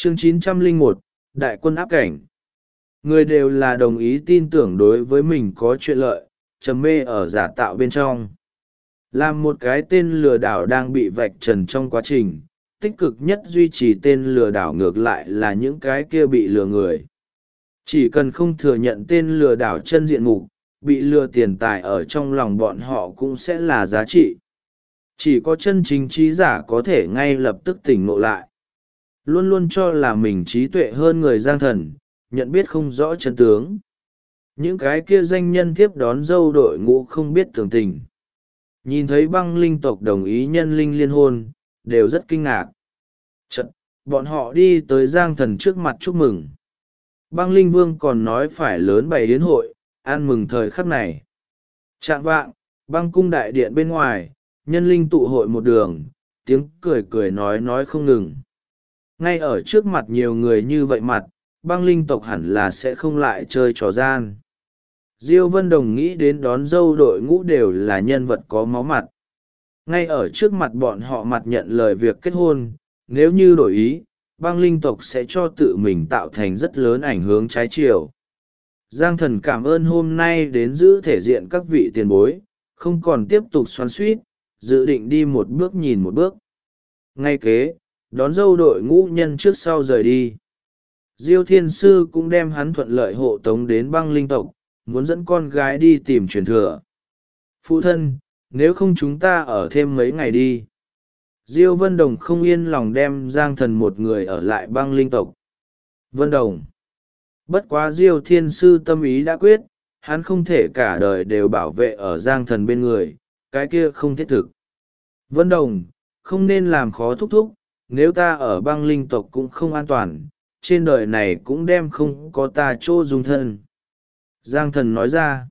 Chương 901, Đại quân áp cảnh. Người đều là đồng ý tin tưởng đối với mình có chuyện lợi, trầm mê ở giả tạo bên trong. Làm một cái tên lừa đảo đang bị vạch trần trong quá trình, tích cực nhất duy trì tên lừa đảo ngược lại là những cái kia bị lừa người. Chỉ cần không thừa nhận tên lừa đảo chân diện mục, bị lừa tiền tài ở trong lòng bọn họ cũng sẽ là giá trị. Chỉ có chân chính trí giả có thể ngay lập tức tỉnh ngộ lại. Luôn luôn cho là mình trí tuệ hơn người Giang Thần, nhận biết không rõ chân tướng. Những cái kia danh nhân tiếp đón dâu đội ngũ không biết tường tình. Nhìn thấy băng linh tộc đồng ý nhân linh liên hôn, đều rất kinh ngạc. Chật, bọn họ đi tới Giang Thần trước mặt chúc mừng. Băng linh vương còn nói phải lớn bày yến hội, ăn mừng thời khắc này. Trạng vạng, băng cung đại điện bên ngoài, nhân linh tụ hội một đường, tiếng cười cười nói không ngừng. Ngay ở trước mặt nhiều người như vậy mặt, băng linh tộc hẳn là sẽ không lại chơi trò gian. Diêu Vân Đồng nghĩ đến đón dâu đội ngũ đều là nhân vật có máu mặt. Ngay ở trước mặt bọn họ mặt nhận lời việc kết hôn, nếu như đổi ý, băng linh tộc sẽ cho tự mình tạo thành rất lớn ảnh hưởng trái chiều. Giang Thần cảm ơn hôm nay đến giữ thể diện các vị tiền bối, không còn tiếp tục xoắn xuýt, dự định đi một bước nhìn một bước. Ngay kế, đón dâu đội ngũ nhân trước sau rời đi. Diêu Thiên Sư cũng đem hắn thuận lợi hộ tống đến băng linh tộc, muốn dẫn con gái đi tìm truyền thừa. Phụ thân, nếu không chúng ta ở thêm mấy ngày đi. Diêu Vân Đồng không yên lòng đem Giang Thần một người ở lại băng linh tộc. Vân Đồng. Bất quá Diêu Thiên Sư tâm ý đã quyết, hắn không thể cả đời đều bảo vệ ở Giang Thần bên người, cái kia không thiết thực. Vân Đồng, không nên làm khó thúc thúc, nếu ta ở băng linh tộc cũng không an toàn, trên đời này cũng đem không có ta chỗ dung thân. Giang Thần nói ra,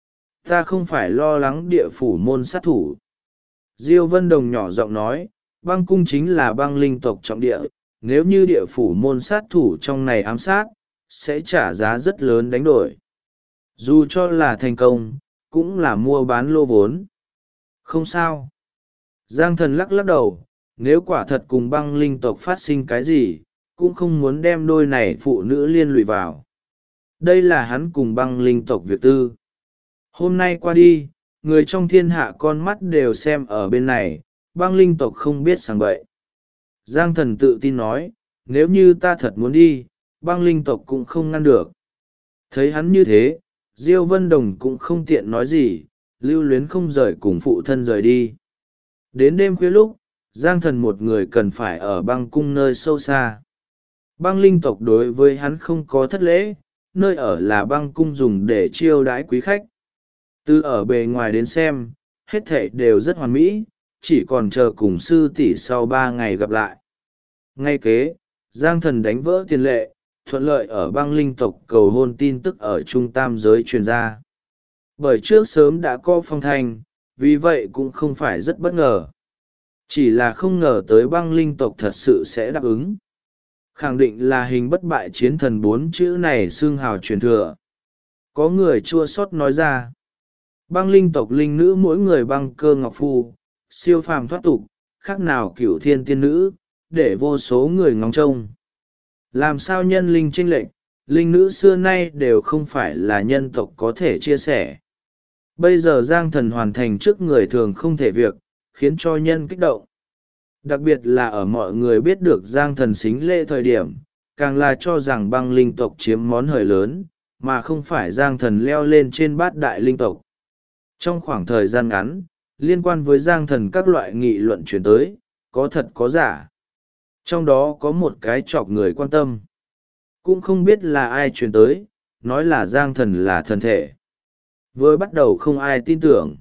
ta không phải lo lắng địa phủ môn sát thủ. Diêu Vân Đồng nhỏ giọng nói, băng cung chính là băng linh tộc trọng địa, nếu như địa phủ môn sát thủ trong này ám sát, sẽ trả giá rất lớn đánh đổi. Dù cho là thành công, cũng là mua bán lô vốn. Không sao. Giang Thần lắc lắc đầu, nếu quả thật cùng băng linh tộc phát sinh cái gì, cũng không muốn đem đôi này phụ nữ liên lụy vào. Đây là hắn cùng băng linh tộc việc tư. Hôm nay qua đi, người trong thiên hạ con mắt đều xem ở bên này, băng linh tộc không biết sảng bậy. Giang Thần tự tin nói, nếu như ta thật muốn đi, băng linh tộc cũng không ngăn được. Thấy hắn như thế, Diêu Vân Đồng cũng không tiện nói gì, lưu luyến không rời cùng phụ thân rời đi. Đến đêm khuya lúc, Giang Thần một người cần phải ở băng cung nơi sâu xa. Băng linh tộc đối với hắn không có thất lễ, nơi ở là băng cung dùng để chiêu đãi quý khách. Từ ở bề ngoài đến xem, hết thảy đều rất hoàn mỹ, chỉ còn chờ cùng sư tỷ sau 3 ngày gặp lại. Ngay kế, Giang Thần đánh vỡ tiền lệ, thuận lợi ở băng linh tộc cầu hôn tin tức ở trung tam giới truyền ra. Bởi trước sớm đã có phong thanh, vì vậy cũng không phải rất bất ngờ. Chỉ là không ngờ tới băng linh tộc thật sự sẽ đáp ứng. Khẳng định là hình bất bại chiến thần 4 chữ này xương hào truyền thừa. Có người chua xót nói ra. Băng linh tộc linh nữ mỗi người băng cơ ngọc phu, siêu phàm thoát tục, khác nào cửu thiên tiên nữ, để vô số người ngóng trông. Làm sao nhân linh chênh lệch, linh nữ xưa nay đều không phải là nhân tộc có thể chia sẻ. Bây giờ Giang Thần hoàn thành trước người thường không thể việc, khiến cho nhân kích động. Đặc biệt là ở mọi người biết được Giang Thần xính lễ thời điểm, càng là cho rằng băng linh tộc chiếm món hời lớn, mà không phải Giang Thần leo lên trên bát đại linh tộc. Trong khoảng thời gian ngắn, liên quan với Giang Thần các loại nghị luận chuyển tới, có thật có giả. Trong đó có một cái chọc người quan tâm. Cũng không biết là ai chuyển tới, nói là Giang Thần là thần thể. Vừa bắt đầu không ai tin tưởng.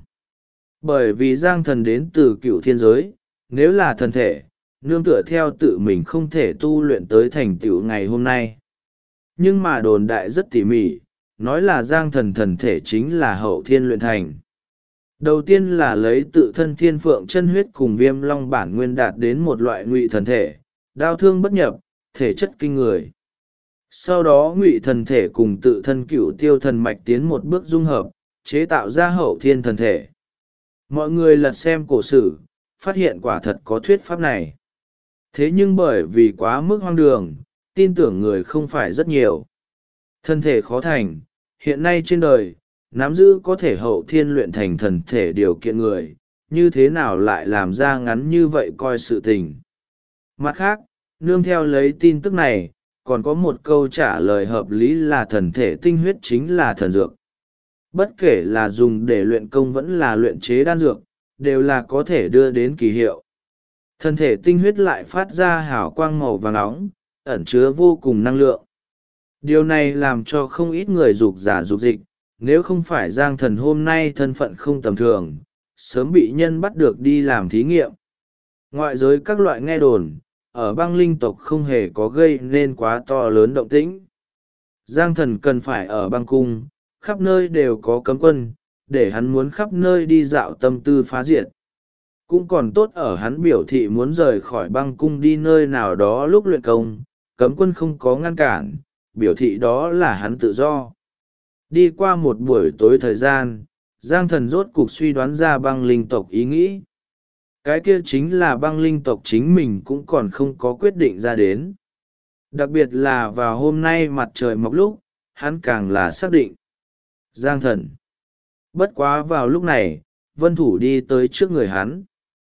Bởi vì Giang Thần đến từ cựu thiên giới, nếu là thần thể, nương tựa theo tự mình không thể tu luyện tới thành tựu ngày hôm nay. Nhưng mà đồn đại rất tỉ mỉ, nói là Giang Thần thần thể chính là hậu thiên luyện thành. Đầu tiên là lấy tự thân thiên phượng chân huyết cùng viêm long bản nguyên đạt đến một loại ngụy thần thể, đao thương bất nhập, thể chất kinh người. Sau đó ngụy thần thể cùng tự thân cựu tiêu thần mạch tiến một bước dung hợp, chế tạo ra hậu thiên thần thể. Mọi người lật xem cổ sử, phát hiện quả thật có thuyết pháp này. Thế nhưng bởi vì quá mức hoang đường, tin tưởng người không phải rất nhiều. Thân thể khó thành, hiện nay trên đời, nắm giữ có thể hậu thiên luyện thành thần thể điều kiện người, như thế nào lại làm ra ngắn như vậy coi sự tình. Mặt khác, nương theo lấy tin tức này, còn có một câu trả lời hợp lý là thần thể tinh huyết chính là thần dược. Bất kể là dùng để luyện công vẫn là luyện chế đan dược, đều là có thể đưa đến kỳ hiệu. Thần thể tinh huyết lại phát ra hào quang màu vàng nóng, ẩn chứa vô cùng năng lượng. Điều này làm cho không ít người rục rả rục dịch, nếu không phải Giang Thần hôm nay thân phận không tầm thường, sớm bị nhân bắt được đi làm thí nghiệm. Ngoại giới các loại nghe đồn, ở băng linh tộc không hề có gây nên quá to lớn động tĩnh. Giang Thần cần phải ở băng cung, khắp nơi đều có cấm quân, để hắn muốn khắp nơi đi dạo tâm tư phá diệt. Cũng còn tốt ở hắn biểu thị muốn rời khỏi băng cung đi nơi nào đó lúc luyện công, cấm quân không có ngăn cản, biểu thị đó là hắn tự do. Đi qua một buổi tối thời gian, Giang Thần rốt cục suy đoán ra băng linh tộc ý nghĩ. Cái kia chính là băng linh tộc chính mình cũng còn không có quyết định ra đến. Đặc biệt là vào hôm nay mặt trời mọc lúc, hắn càng là xác định. Giang Thần. Bất quá vào lúc này, Vân Thủ đi tới trước người hắn.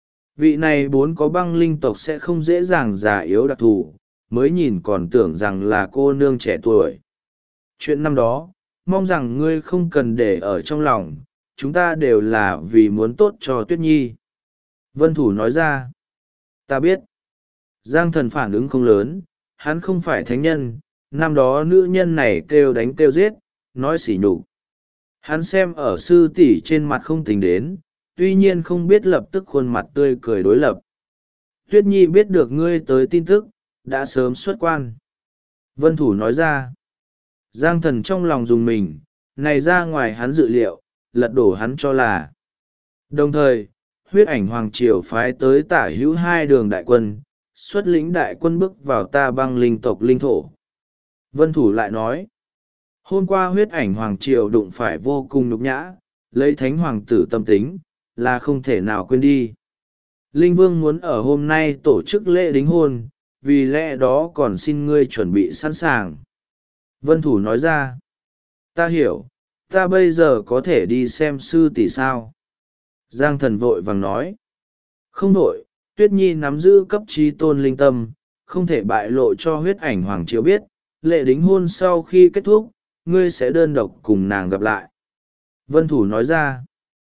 Vị này bốn có băng linh tộc sẽ không dễ dàng già yếu đặc thù, mới nhìn còn tưởng rằng là cô nương trẻ tuổi. Chuyện năm đó, mong rằng ngươi không cần để ở trong lòng, chúng ta đều là vì muốn tốt cho Tuyết Nhi. Vân Thủ nói ra. Ta biết. Giang Thần phản ứng không lớn, hắn không phải thánh nhân, năm đó nữ nhân này kêu đánh kêu giết, nói sỉ nhục. Hắn xem ở sư tỷ trên mặt không tính đến, tuy nhiên không biết lập tức khuôn mặt tươi cười đối lập. Tuyết Nhi biết được ngươi tới tin tức, đã sớm xuất quan. Vân Thủ nói ra. Giang Thần trong lòng dùng mình, này ra ngoài hắn dự liệu, lật đổ hắn cho là. Đồng thời, huyết ảnh hoàng triều phái tới tả hữu hai đường đại quân, xuất lĩnh đại quân bước vào ta băng linh tộc linh thổ. Vân Thủ lại nói. Hôm qua huyết ảnh hoàng triều đụng phải vô cùng nhục nhã, lấy thánh hoàng tử tâm tính, là không thể nào quên đi. Linh Vương muốn ở hôm nay tổ chức lễ đính hôn, vì lẽ đó còn xin ngươi chuẩn bị sẵn sàng. Vân Thủ nói ra. Ta hiểu, ta bây giờ có thể đi xem sư tỷ sao. Giang Thần vội vàng nói. Không đổi, Tuyết Nhi nắm giữ cấp trí tôn linh tâm, không thể bại lộ cho huyết ảnh hoàng triều biết, lễ đính hôn sau khi kết thúc, ngươi sẽ đơn độc cùng nàng gặp lại. Vân Thủ nói ra.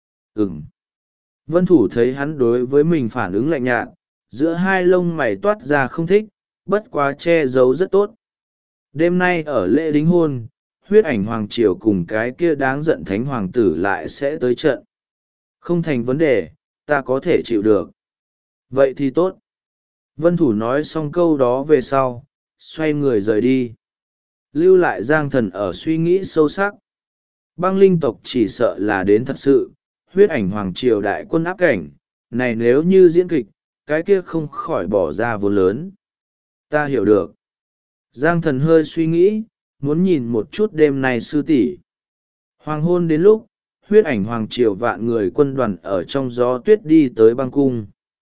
Ừm. Vân Thủ thấy hắn đối với mình phản ứng lạnh nhạt, giữa hai lông mày toát ra không thích, bất quá che giấu rất tốt. Đêm nay ở lễ đính hôn, huyết ảnh hoàng triều cùng cái kia đáng giận thánh hoàng tử lại sẽ tới trận. Không thành vấn đề, ta có thể chịu được. Vậy thì tốt. Vân Thủ nói xong câu đó về sau, xoay người rời đi. Lưu lại Giang Thần ở suy nghĩ sâu sắc. Băng linh tộc chỉ sợ là đến thật sự, huyết ảnh hoàng triều đại quân áp cảnh, này nếu như diễn kịch, cái kia không khỏi bỏ ra vốn lớn. Ta hiểu được. Giang Thần hơi suy nghĩ, muốn nhìn một chút đêm nay sư tỷ. Hoàng hôn đến lúc, huyết ảnh hoàng triều vạn người quân đoàn ở trong gió tuyết đi tới băng cung.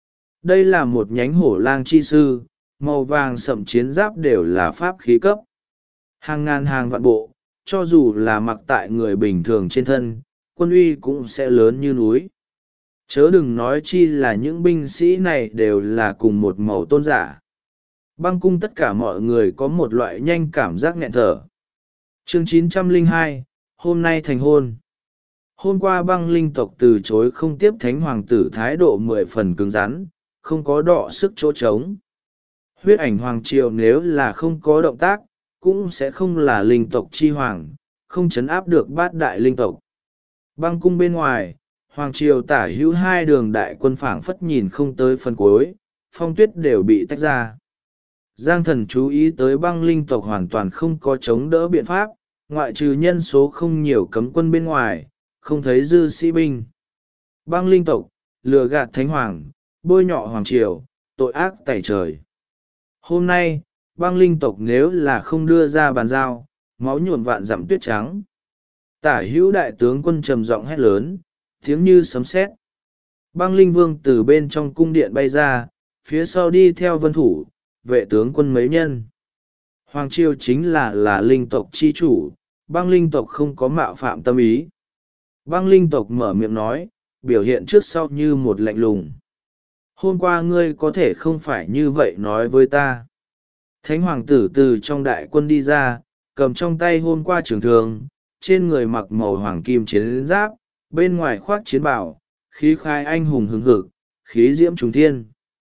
Đây là một nhánh hổ lang chi sư, màu vàng sậm chiến giáp đều là pháp khí cấp. Hàng ngàn hàng vạn bộ, cho dù là mặc tại người bình thường trên thân, quân uy cũng sẽ lớn như núi. Chớ đừng nói chi là những binh sĩ này đều là cùng một màu tôn giả. Băng cung tất cả mọi người có một loại nhanh cảm giác nghẹn thở. Chương 902, hôm nay thành hôn. Hôm qua băng linh tộc từ chối không tiếp thánh hoàng tử thái độ 10 phần cứng rắn, không có đọ sức chỗ trống. Huyết ảnh hoàng triều nếu là không có động tác, cũng sẽ không là linh tộc chi hoàng, không chấn áp được bát đại linh tộc. Băng cung bên ngoài, hoàng triều tả hữu hai đường đại quân phảng phất nhìn không tới phần cuối, phong tuyết đều bị tách ra. Giang Thần chú ý tới băng linh tộc hoàn toàn không có chống đỡ biện pháp, ngoại trừ nhân số không nhiều cấm quân bên ngoài, không thấy dư sĩ binh. Băng linh tộc, lừa gạt thánh hoàng, bôi nhọ hoàng triều, tội ác tẩy trời. Hôm nay, băng linh tộc nếu là không đưa ra bàn giao, máu nhuộm vạn dặm tuyết trắng. Tả hữu đại tướng quân trầm giọng hét lớn, tiếng như sấm sét. Băng linh vương từ bên trong cung điện bay ra, phía sau đi theo Vân Thủ, vệ tướng quân mấy nhân. Hoàng triều chính là linh tộc chi chủ, băng linh tộc không có mạo phạm tâm ý. Băng linh tộc mở miệng nói, biểu hiện trước sau như một lạnh lùng. Hôm qua ngươi có thể không phải như vậy nói với ta. Thánh hoàng tử từ trong đại quân đi ra, cầm trong tay hôm qua trường thường, trên người mặc màu hoàng kim chiến giáp, bên ngoài khoác chiến bào, khí khai anh hùng hứng hực, khí diễm trùng thiên.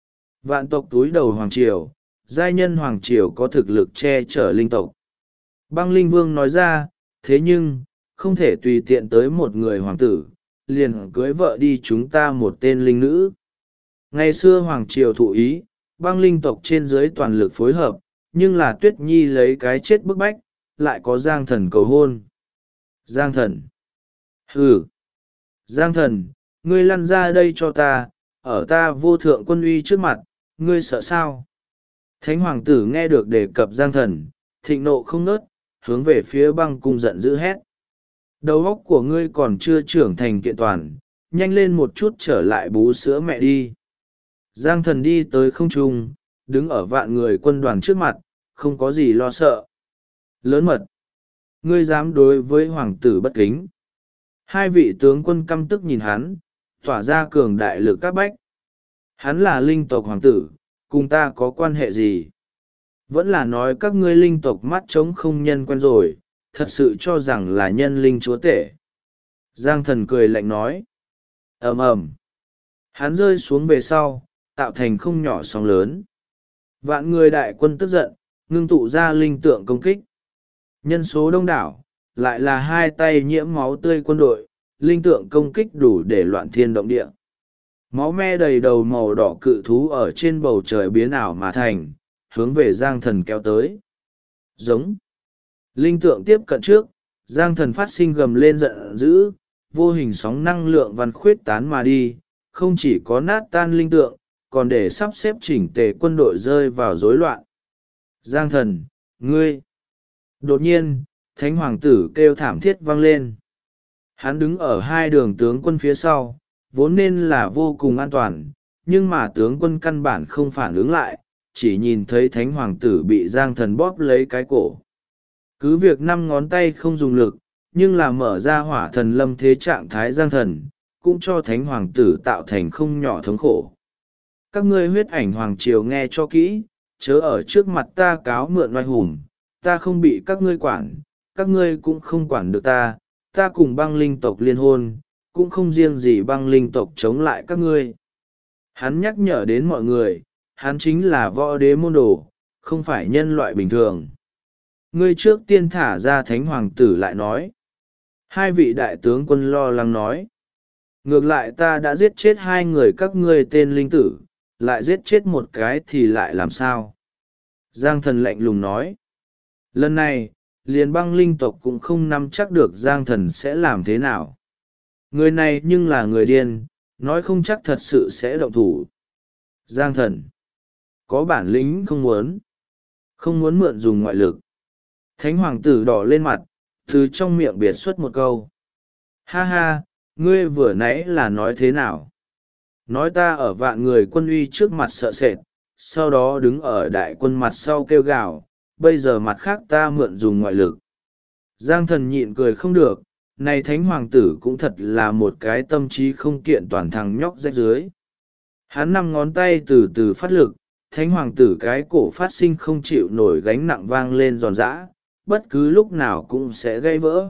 Vạn tộc túi đầu hoàng triều, giai nhân hoàng triều có thực lực che chở linh tộc. Băng linh vương nói ra, thế nhưng, không thể tùy tiện tới một người hoàng tử, liền cưới vợ đi chúng ta một tên linh nữ. Ngày xưa hoàng triều thụ ý, băng linh tộc trên dưới toàn lực phối hợp, nhưng là Tuyết Nhi lấy cái chết bức bách, lại có Giang thần cầu hôn. Giang thần. Hừ. Giang thần, ngươi lăn ra đây cho ta, ở ta vô thượng quân uy trước mặt, ngươi sợ sao? Thánh hoàng tử nghe được đề cập Giang thần, thịnh nộ không nớt, hướng về phía băng cung giận dữ hét. Đầu óc của ngươi còn chưa trưởng thành kiện toàn, nhanh lên một chút trở lại bú sữa mẹ đi. Giang thần đi tới không trung, đứng ở vạn người quân đoàn trước mặt, không có gì lo sợ. Lớn mật. Ngươi dám đối với hoàng tử bất kính. Hai vị tướng quân căm tức nhìn hắn, tỏa ra cường đại lực các bách. Hắn là linh tộc hoàng tử, cùng ta có quan hệ gì? Vẫn là nói các ngươi linh tộc mắt trống không nhân quen rồi, thật sự cho rằng là nhân linh chúa tể. Giang thần cười lạnh nói. Ầm ầm. Hắn rơi xuống về sau, tạo thành không nhỏ sóng lớn. Vạn người đại quân tức giận, ngưng tụ ra linh tượng công kích. Nhân số đông đảo, lại là hai tay nhiễm máu tươi quân đội, linh tượng công kích đủ để loạn thiên động địa. Máu me đầy đầu màu đỏ cự thú ở trên bầu trời biến ảo mà thành, hướng về Giang thần kéo tới. Giống. Linh tượng tiếp cận trước, Giang thần phát sinh gầm lên giận dữ, vô hình sóng năng lượng văn khuyết tán mà đi, không chỉ có nát tan linh tượng, còn để sắp xếp chỉnh tề quân đội rơi vào rối loạn. Giang thần, ngươi! Đột nhiên, thánh hoàng tử kêu thảm thiết vang lên. Hắn đứng ở hai đường tướng quân phía sau, vốn nên là vô cùng an toàn, nhưng mà tướng quân căn bản không phản ứng lại, chỉ nhìn thấy thánh hoàng tử bị Giang thần bóp lấy cái cổ. Cứ việc 5 ngón tay không dùng lực, nhưng là mở ra hỏa thần lâm thế trạng thái Giang thần, cũng cho thánh hoàng tử tạo thành không nhỏ thống khổ. Các ngươi huyết ảnh hoàng triều nghe cho kỹ, chớ ở trước mặt ta cáo mượn oai hùng, ta không bị các ngươi quản, các ngươi cũng không quản được ta, ta cùng băng linh tộc liên hôn, cũng không riêng gì băng linh tộc chống lại các ngươi. Hắn nhắc nhở đến mọi người, hắn chính là võ đế môn đồ, không phải nhân loại bình thường. Ngươi trước tiên thả ra thánh hoàng tử lại nói. Hai vị đại tướng quân lo lắng nói. Ngược lại ta đã giết chết 2 người các ngươi tên linh tử, lại giết chết một cái thì lại làm sao? Giang thần lạnh lùng nói. Lần này, liền băng linh tộc cũng không nắm chắc được Giang thần sẽ làm thế nào. Người này nhưng là người điên, nói không chắc thật sự sẽ động thủ. Giang thần, có bản lĩnh không muốn mượn dùng ngoại lực. Thánh hoàng tử đỏ lên mặt, từ trong miệng biệt xuất một câu. Ha ha, ngươi vừa nãy là nói thế nào? Nói ta ở vạn người quân uy trước mặt sợ sệt, sau đó đứng ở đại quân mặt sau kêu gào, bây giờ mặt khác ta mượn dùng ngoại lực. Giang thần nhịn cười không được, này thánh hoàng tử cũng thật là một cái tâm trí không kiện toàn thằng nhóc rách dưới. Hắn 5 ngón tay từ từ phát lực, thánh hoàng tử cái cổ phát sinh không chịu nổi gánh nặng vang lên giòn giã, bất cứ lúc nào cũng sẽ gây vỡ.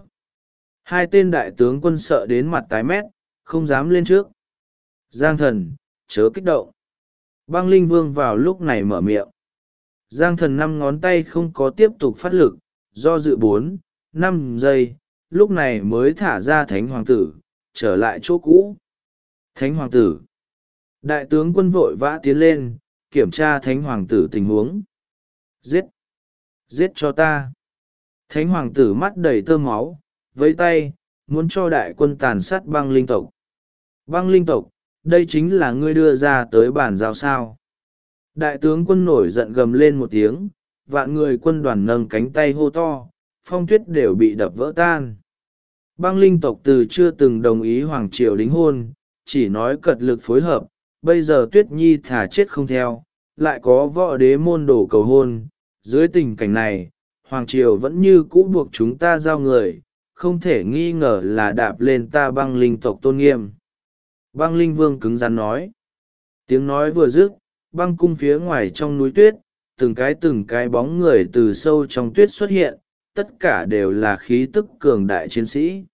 2 tên đại tướng quân sợ đến mặt tái mét, không dám lên trước. Giang thần, chớ kích động. Băng linh vương vào lúc này mở miệng. Giang thần 5 ngón tay không có tiếp tục phát lực, do dự 4-5 giây, lúc này mới thả ra thánh hoàng tử, trở lại chỗ cũ. Thánh hoàng tử. Đại tướng quân vội vã tiến lên, kiểm tra thánh hoàng tử tình huống. Giết! Giết cho ta! Thánh hoàng tử mắt đầy tơ máu, với tay, muốn cho đại quân tàn sát băng linh tộc. Băng linh tộc, đây chính là ngươi đưa ra tới bản giao sao. Đại tướng quân nổi giận gầm lên một tiếng, vạn người quân đoàn nâng cánh tay hô to, phong tuyết đều bị đập vỡ tan. Băng linh tộc từ chưa từng đồng ý hoàng triều đính hôn, chỉ nói cật lực phối hợp, bây giờ Tuyết Nhi thả chết không theo, lại có võ đế môn đồ cầu hôn, Dưới tình cảnh này, Hoàng Triều vẫn như cũ buộc chúng ta giao người, không thể nghi ngờ là đạp lên ta băng linh tộc tôn nghiêm. Băng linh vương cứng rắn nói. Tiếng nói vừa dứt, băng cung phía ngoài trong núi tuyết, từng cái bóng người từ sâu trong tuyết xuất hiện, tất cả đều là khí tức cường đại chiến sĩ.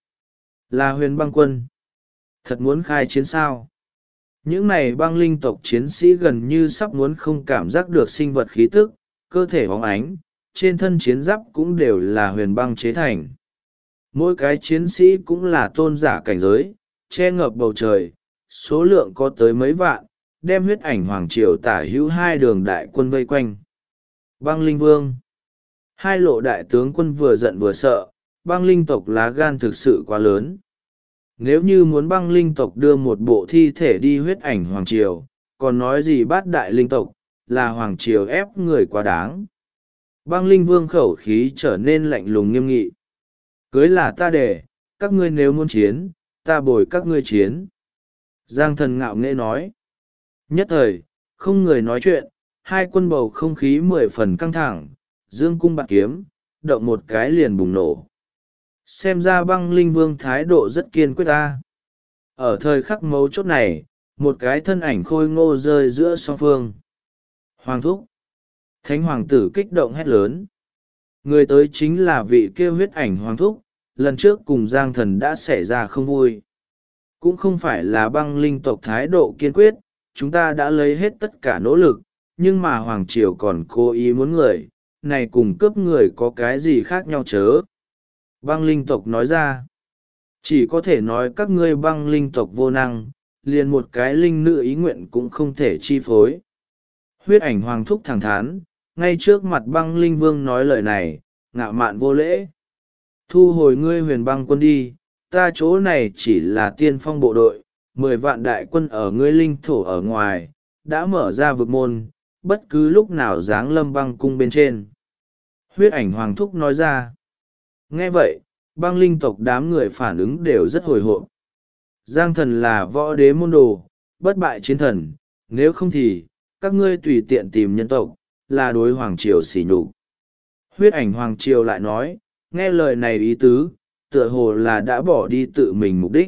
Là huyền băng quân. Thật muốn khai chiến sao? Những này băng linh tộc chiến sĩ gần như sắp muốn không cảm giác được sinh vật khí tức, cơ thể bóng ánh, trên thân chiến giáp cũng đều là huyền băng chế thành. Mỗi cái chiến sĩ cũng là tôn giả cảnh giới, che ngập bầu trời, số lượng có tới mấy vạn, đem huyết ảnh hoàng triều tả hữu hai đường đại quân vây quanh. Băng linh vương. Hai lộ đại tướng quân vừa giận vừa sợ, băng linh tộc lá gan thực sự quá lớn. Nếu như muốn băng linh tộc đưa một bộ thi thể đi huyết ảnh hoàng triều, còn nói gì bát đại linh tộc, là hoàng triều ép người quá đáng. Băng linh vương khẩu khí trở nên lạnh lùng nghiêm nghị. Cưới là ta để, các ngươi nếu muốn chiến, ta bồi các ngươi chiến. Giang thần ngạo nghễ nói. Nhất thời, không người nói chuyện, hai quân bầu không khí 10 phần căng thẳng, dương cung bạt kiếm, động một cái liền bùng nổ. Xem ra băng linh vương thái độ rất kiên quyết ta. Ở thời khắc mấu chốt này, một cái thân ảnh khôi ngô rơi giữa song phương. Hoàng thúc. Thánh hoàng tử kích động hét lớn. Người tới chính là vị kia huyết ảnh hoàng thúc, lần trước cùng Giang thần đã xảy ra không vui. Cũng không phải là băng linh tộc thái độ kiên quyết, chúng ta đã lấy hết tất cả nỗ lực, nhưng mà hoàng triều còn cố ý muốn người, này cùng cướp người có cái gì khác nhau chớ. Băng linh tộc nói ra, chỉ có thể nói các ngươi băng linh tộc vô năng, liền một cái linh nữ ý nguyện cũng không thể chi phối. Huyết ảnh hoàng thúc thẳng thắn, ngay trước mặt băng linh vương nói lời này, ngạo mạn vô lễ. Thu hồi ngươi huyền băng quân đi, ta chỗ này chỉ là tiên phong bộ đội, 10 vạn đại quân ở ngươi linh thổ ở ngoài, đã mở ra vực môn, bất cứ lúc nào giáng lâm băng cung bên trên. Huyết ảnh hoàng thúc nói ra. Nghe vậy, băng linh tộc đám người phản ứng đều rất hồi hộp. Giang thần là võ đế môn đồ, bất bại chiến thần, nếu không thì, các ngươi tùy tiện tìm nhân tộc, là đối hoàng triều sỉ nhục. Huyết ảnh hoàng triều lại nói, nghe lời này ý tứ, tựa hồ là đã bỏ đi tự mình mục đích.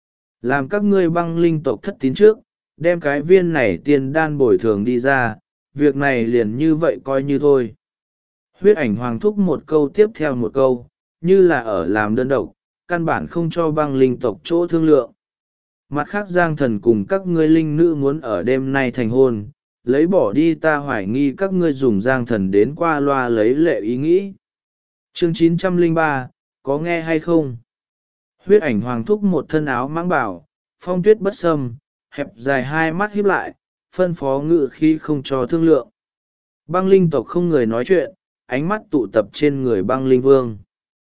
Làm các ngươi băng linh tộc thất tín trước, đem cái viên này tiên đan bồi thường đi ra, việc này liền như vậy coi như thôi. Huyết ảnh hoàng thúc một câu tiếp theo một câu, như là ở làm đơn độc, căn bản không cho băng linh tộc chỗ thương lượng. Mặt khác Giang thần cùng các ngươi linh nữ muốn ở đêm nay thành hôn, lấy bỏ đi ta hoài nghi các ngươi dùng Giang thần đến qua loa lấy lệ ý nghĩ. Chương 903, có nghe hay không? Huyết ảnh hoàng thúc một thân áo mãng bảo, phong tuyết bất xâm, hẹp dài hai mắt híp lại, phân phó ngự khi không cho thương lượng. Băng linh tộc không người nói chuyện, ánh mắt tụ tập trên người băng linh vương.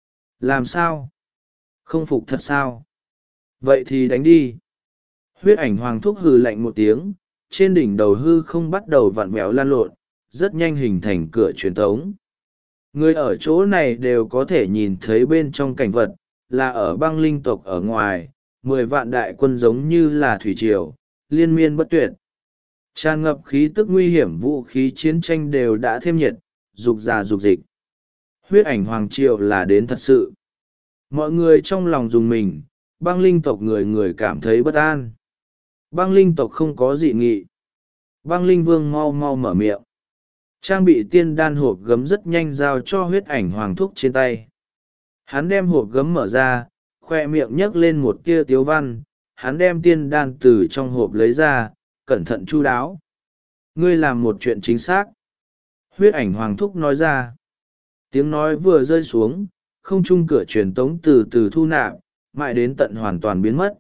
Làm sao? Không phục thật sao? Vậy thì đánh đi. Huyết ảnh hoàng thúc hừ lạnh một tiếng, trên đỉnh đầu hư không bắt đầu vặn vẹo lan lộn, rất nhanh hình thành cửa truyền tống. Người ở chỗ này đều có thể nhìn thấy bên trong cảnh vật, là ở băng linh tộc ở ngoài, 10 vạn đại quân giống như là thủy triều, liên miên bất tuyệt. Tràn ngập khí tức nguy hiểm vũ khí chiến tranh đều đã thêm nhiệt, dục già dục dịch. Huyết ảnh hoàng triều là đến thật sự. Mọi người trong lòng dùng mình, băng linh tộc người người cảm thấy bất an. Băng linh tộc không có dị nghị. Băng linh vương mau mau mở miệng. Trang bị tiên đan hộp gấm rất nhanh giao cho huyết ảnh hoàng thúc trên tay. Hắn đem hộp gấm mở ra, khoe miệng nhấc lên một tia tiếu văn, hắn đem tiên đan từ trong hộp lấy ra, cẩn thận chu đáo. Ngươi làm một chuyện chính xác. Huyết ảnh hoàng thúc nói ra. Tiếng nói vừa rơi xuống, không trung cửa truyền tống từ từ thu nạp, mãi đến tận hoàn toàn biến mất.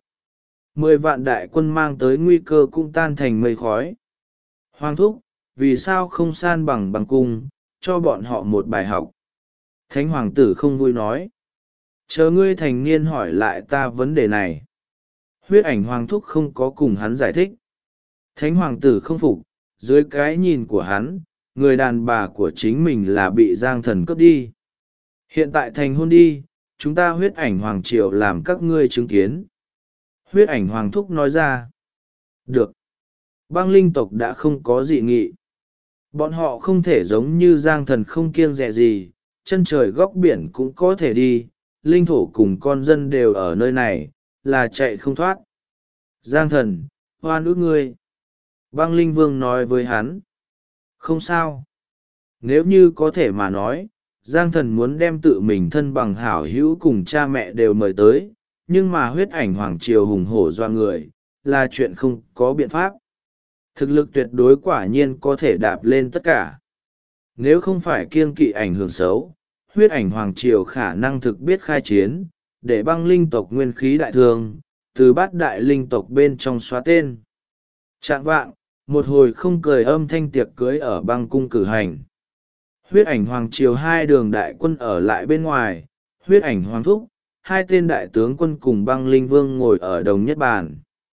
10 vạn đại quân mang tới nguy cơ cũng tan thành mây khói. Hoàng thúc, vì sao không san bằng bằng cung, cho bọn họ một bài học? Thánh hoàng tử không vui nói. Chờ ngươi thành niên hỏi lại ta vấn đề này. Huyết ảnh hoàng thúc không có cùng hắn giải thích. Thánh hoàng tử không phục, dưới cái nhìn của hắn, người đàn bà của chính mình là bị Giang thần cướp đi. Hiện tại thành hôn đi, chúng ta huyết ảnh hoàng triều làm các ngươi chứng kiến. Huyết ảnh hoàng thúc nói ra. Được. Băng linh tộc đã không có dị nghị. Bọn họ không thể giống như Giang Thần không kiêng dè gì, chân trời góc biển cũng có thể đi, linh thổ cùng con dân đều ở nơi này, là chạy không thoát. Giang Thần, oan ức ngươi. Băng Linh Vương nói với hắn. Không sao. Nếu như có thể mà nói, Giang Thần muốn đem tự mình thân bằng hảo hữu cùng cha mẹ đều mời tới, nhưng mà huyết ảnh hoàng triều hùng hổ doa người, là chuyện không có biện pháp. Thực lực tuyệt đối quả nhiên có thể đạp lên tất cả. Nếu không phải kiêng kỵ ảnh hưởng xấu, huyết ảnh hoàng triều khả năng thực biết khai chiến, để băng linh tộc nguyên khí đại thương, từ bát đại linh tộc bên trong xóa tên. Trạng vạng, một hồi không cười âm thanh tiệc cưới ở băng cung cử hành. Huyết ảnh hoàng triều hai đường đại quân ở lại bên ngoài, huyết ảnh hoàng thúc, hai tên đại tướng quân cùng băng linh vương ngồi ở đồng nhất bàn.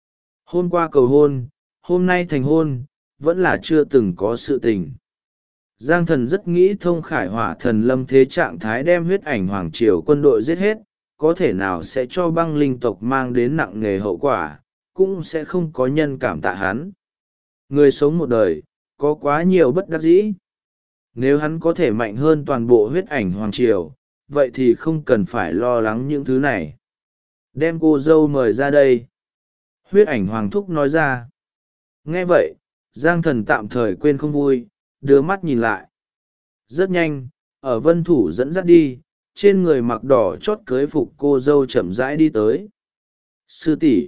Hôm qua cầu hôn, hôm nay thành hôn, vẫn là chưa từng có sự tình. Giang Thần rất nghĩ thông khải hỏa thần lâm thế trạng thái đem huyết ảnh hoàng triều quân đội giết hết, có thể nào sẽ cho băng linh tộc mang đến nặng nề hậu quả, cũng sẽ không có nhân cảm tạ hắn. Người sống một đời, có quá nhiều bất đắc dĩ. Nếu hắn có thể mạnh hơn toàn bộ huyết ảnh hoàng triều, vậy thì không cần phải lo lắng những thứ này. Đem cô dâu mời ra đây. Huyết ảnh hoàng thúc nói ra. Nghe vậy, Giang Thần tạm thời quên không vui, đưa mắt nhìn lại. Rất nhanh, ở vân thủ dẫn dắt đi, trên người mặc đỏ chót cưới phục cô dâu chậm rãi đi tới. Sư tỷ.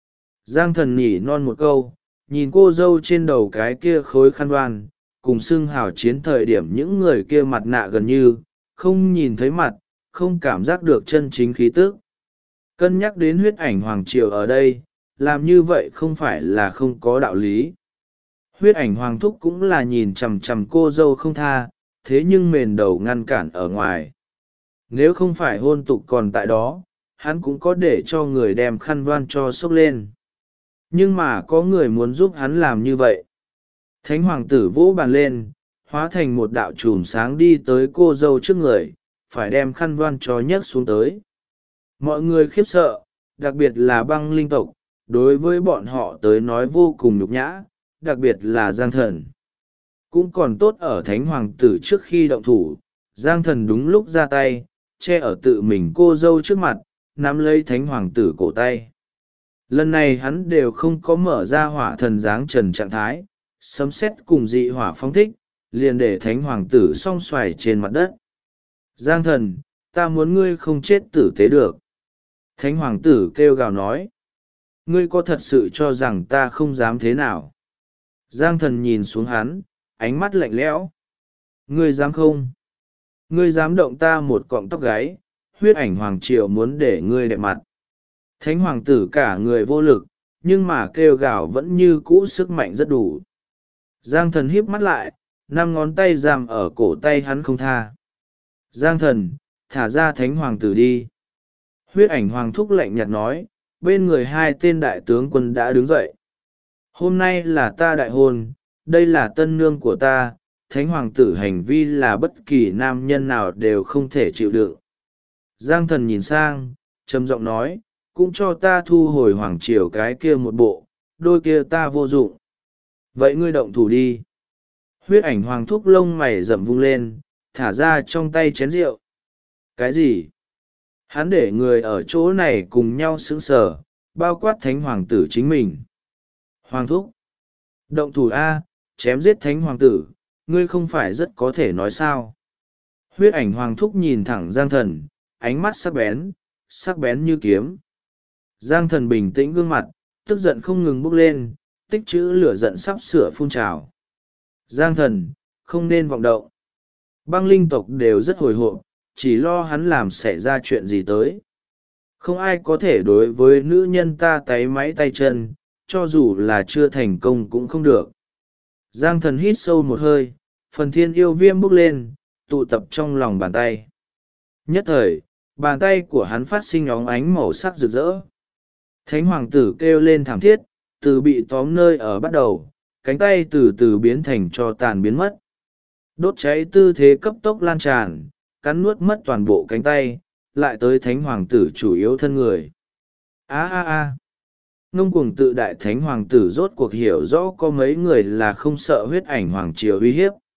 Giang Thần nhỉ non một câu, nhìn cô dâu trên đầu cái kia khối khăn đoan, cùng xưng hào chiến thời điểm những người kia mặt nạ gần như, không nhìn thấy mặt, không cảm giác được chân chính khí tức. Cân nhắc đến huyết ảnh hoàng triều ở đây, làm như vậy không phải là không có đạo lý. Huyết ảnh hoàng thúc cũng là nhìn chằm chằm cô dâu không tha, thế nhưng mền đầu ngăn cản ở ngoài. Nếu không phải hôn tục còn tại đó, hắn cũng có để cho người đem khăn voan cho xốc lên. Nhưng mà có người muốn giúp hắn làm như vậy. Thánh hoàng tử vỗ bàn lên, hóa thành một đạo chùm sáng đi tới cô dâu trước người, phải đem khăn voan cho nhấc xuống tới. Mọi người khiếp sợ, đặc biệt là băng linh tộc, đối với bọn họ tới nói vô cùng nhục nhã, đặc biệt là Giang Thần. Cũng còn tốt ở thánh hoàng tử trước khi động thủ, Giang Thần đúng lúc ra tay, che ở tự mình cô dâu trước mặt, nắm lấy thánh hoàng tử cổ tay. Lần này hắn đều không có mở ra hỏa thần dáng trần trạng thái, sấm sét cùng dị hỏa phóng thích, liền để thánh hoàng tử song xoài trên mặt đất. Giang Thần, ta muốn ngươi không chết tử tế được. Thánh hoàng tử kêu gào nói. Ngươi có thật sự cho rằng ta không dám thế nào? Giang Thần nhìn xuống hắn, ánh mắt lạnh lẽo. Ngươi dám không? Ngươi dám động ta một cọng tóc gáy, huyết ảnh hoàng triều muốn để ngươi đẹp mặt. Thánh hoàng tử cả người vô lực, nhưng mà kêu gào vẫn như cũ sức mạnh rất đủ. Giang Thần híp mắt lại, 5 ngón tay giam ở cổ tay hắn không tha. Giang Thần, thả ra thánh hoàng tử đi. Huyết ảnh hoàng thúc lạnh nhạt nói, bên người hai tên đại tướng quân đã đứng dậy. Hôm nay là ta đại hôn, đây là tân nương của ta, thánh hoàng tử hành vi là bất kỳ nam nhân nào đều không thể chịu đựng. Giang Thần nhìn sang, trầm giọng nói, cũng cho ta thu hồi hoàng triều cái kia một bộ, đôi kia ta vô dụng. Vậy ngươi động thủ đi. Huyết ảnh hoàng thúc lông mày rậm vung lên, thả ra trong tay chén rượu. Cái gì? Hắn để người ở chỗ này cùng nhau sững sờ, bao quát thánh hoàng tử chính mình. Hoàng thúc. Động thủ A, chém giết thánh hoàng tử, ngươi không phải rất có thể nói sao. Huyết ảnh hoàng thúc nhìn thẳng Giang Thần, ánh mắt sắc bén như kiếm. Giang Thần bình tĩnh gương mặt, tức giận không ngừng bốc lên, tích trữ lửa giận sắp sửa phun trào. Giang Thần, không nên vọng động. Băng linh tộc đều rất hồi hộp, chỉ lo hắn làm xảy ra chuyện gì tới. Không ai có thể đối với nữ nhân ta táy máy tay chân, cho dù là chưa thành công cũng không được. Giang Thần hít sâu một hơi, phần thiên yêu viêm bốc lên, tụ tập trong lòng bàn tay. Nhất thời, bàn tay của hắn phát sinh óng ánh màu sắc rực rỡ. Thánh hoàng tử kêu lên thảm thiết, từ bị tóm nơi ở bắt đầu, cánh tay từ từ biến thành tro tàn biến mất. Đốt cháy tư thế cấp tốc lan tràn, cắn nuốt mất toàn bộ cánh tay, lại tới thánh hoàng tử chủ yếu thân người. Ngông cuồng tự đại thánh hoàng tử rốt cuộc hiểu rõ có mấy người là không sợ huyết ảnh hoàng triều uy hiếp.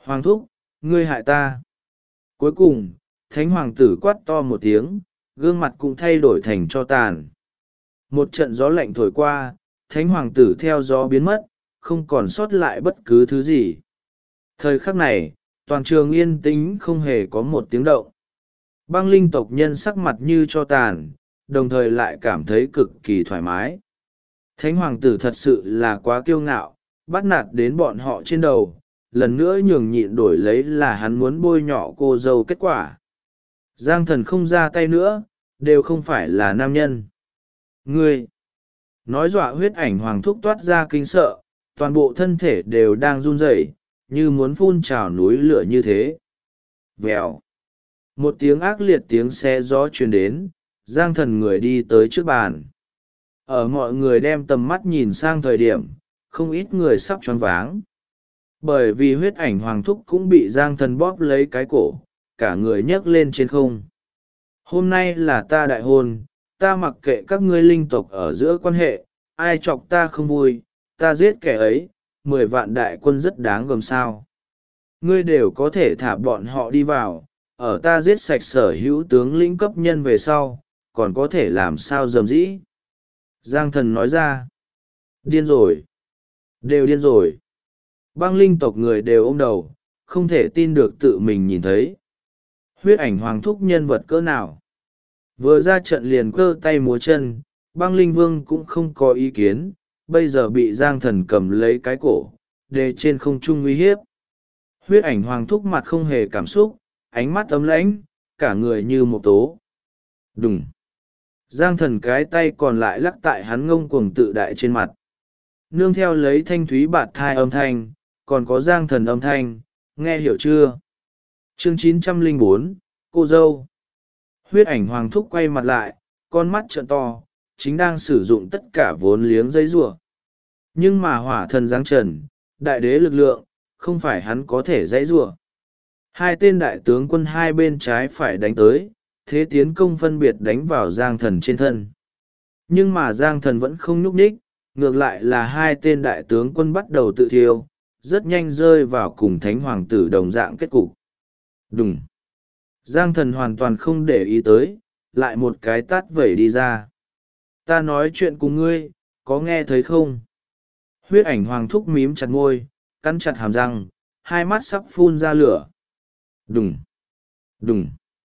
Hoàng thúc, ngươi hại ta. Cuối cùng, thánh hoàng tử quát to một tiếng, gương mặt cũng thay đổi thành tro tàn. Một trận gió lạnh thổi qua, thánh hoàng tử theo gió biến mất, không còn sót lại bất cứ thứ gì. Thời khắc này, toàn trường yên tĩnh không hề có một tiếng động. Băng linh tộc nhân sắc mặt như tro tàn, đồng thời lại cảm thấy cực kỳ thoải mái. Thánh hoàng tử thật sự là quá kiêu ngạo, bắt nạt đến bọn họ trên đầu, lần nữa nhường nhịn đổi lấy là hắn muốn bôi nhọ cô dâu kết quả. Giang thần không ra tay nữa, đều không phải là nam nhân. Ngươi! Nói dọa huyết ảnh hoàng thúc toát ra kinh sợ, toàn bộ thân thể đều đang run rẩy, như muốn phun trào núi lửa như thế. Vèo! Một tiếng ác liệt tiếng xe gió truyền đến, Giang thần người đi tới trước bàn. Ở mọi người đem tầm mắt nhìn sang thời điểm, không ít người sắp choáng váng. Bởi vì huyết ảnh hoàng thúc cũng bị Giang thần bóp lấy cái cổ, cả người nhấc lên trên không. Hôm nay là ta đại hôn, ta mặc kệ các ngươi linh tộc ở giữa quan hệ, ai chọc ta không vui, ta giết kẻ ấy, 10 vạn đại quân rất đáng gờm sao. Ngươi đều có thể thả bọn họ đi vào, ở ta giết sạch sở hữu tướng lĩnh cấp nhân về sau, còn có thể làm sao dầm dĩ. Giang thần nói ra. Điên rồi. Đều điên rồi. Băng linh tộc người đều ôm đầu, không thể tin được tự mình nhìn thấy. Huyết ảnh hoàng thúc nhân vật cỡ nào. Vừa ra trận liền cơ tay múa chân, băng linh vương cũng không có ý kiến, bây giờ bị Giang thần cầm lấy cái cổ, để trên không trung uy hiếp. Huyết ảnh hoàng thúc mặt không hề cảm xúc, ánh mắt ấm lãnh, cả người như một tố. Đùng! Giang thần cái tay còn lại lắc tại hắn ngông cuồng tự đại trên mặt. Nương theo lấy thanh thúy bạt thai âm thanh, còn có Giang thần âm thanh, nghe hiểu chưa? Chương 904, cô dâu. Huyết ảnh hoàng thúc quay mặt lại, con mắt trợn to, chính đang sử dụng tất cả vốn liếng dây rùa. Nhưng mà hỏa thần giáng trần, đại đế lực lượng, không phải hắn có thể dãy rùa. Hai tên đại tướng quân hai bên trái phải đánh tới, thế tiến công phân biệt đánh vào Giang thần trên thân. Nhưng mà Giang thần vẫn không nhúc nhích, ngược lại là hai tên đại tướng quân bắt đầu tự thiêu, rất nhanh rơi vào cùng thánh hoàng tử đồng dạng kết cục. Đùng! Giang thần hoàn toàn không để ý tới, lại một cái tát vẩy đi ra. Ta nói chuyện cùng ngươi, có nghe thấy không? Huyết ảnh hoàng thúc mím chặt môi, cắn chặt hàm răng, hai mắt sắp phun ra lửa. Đùng! Đùng!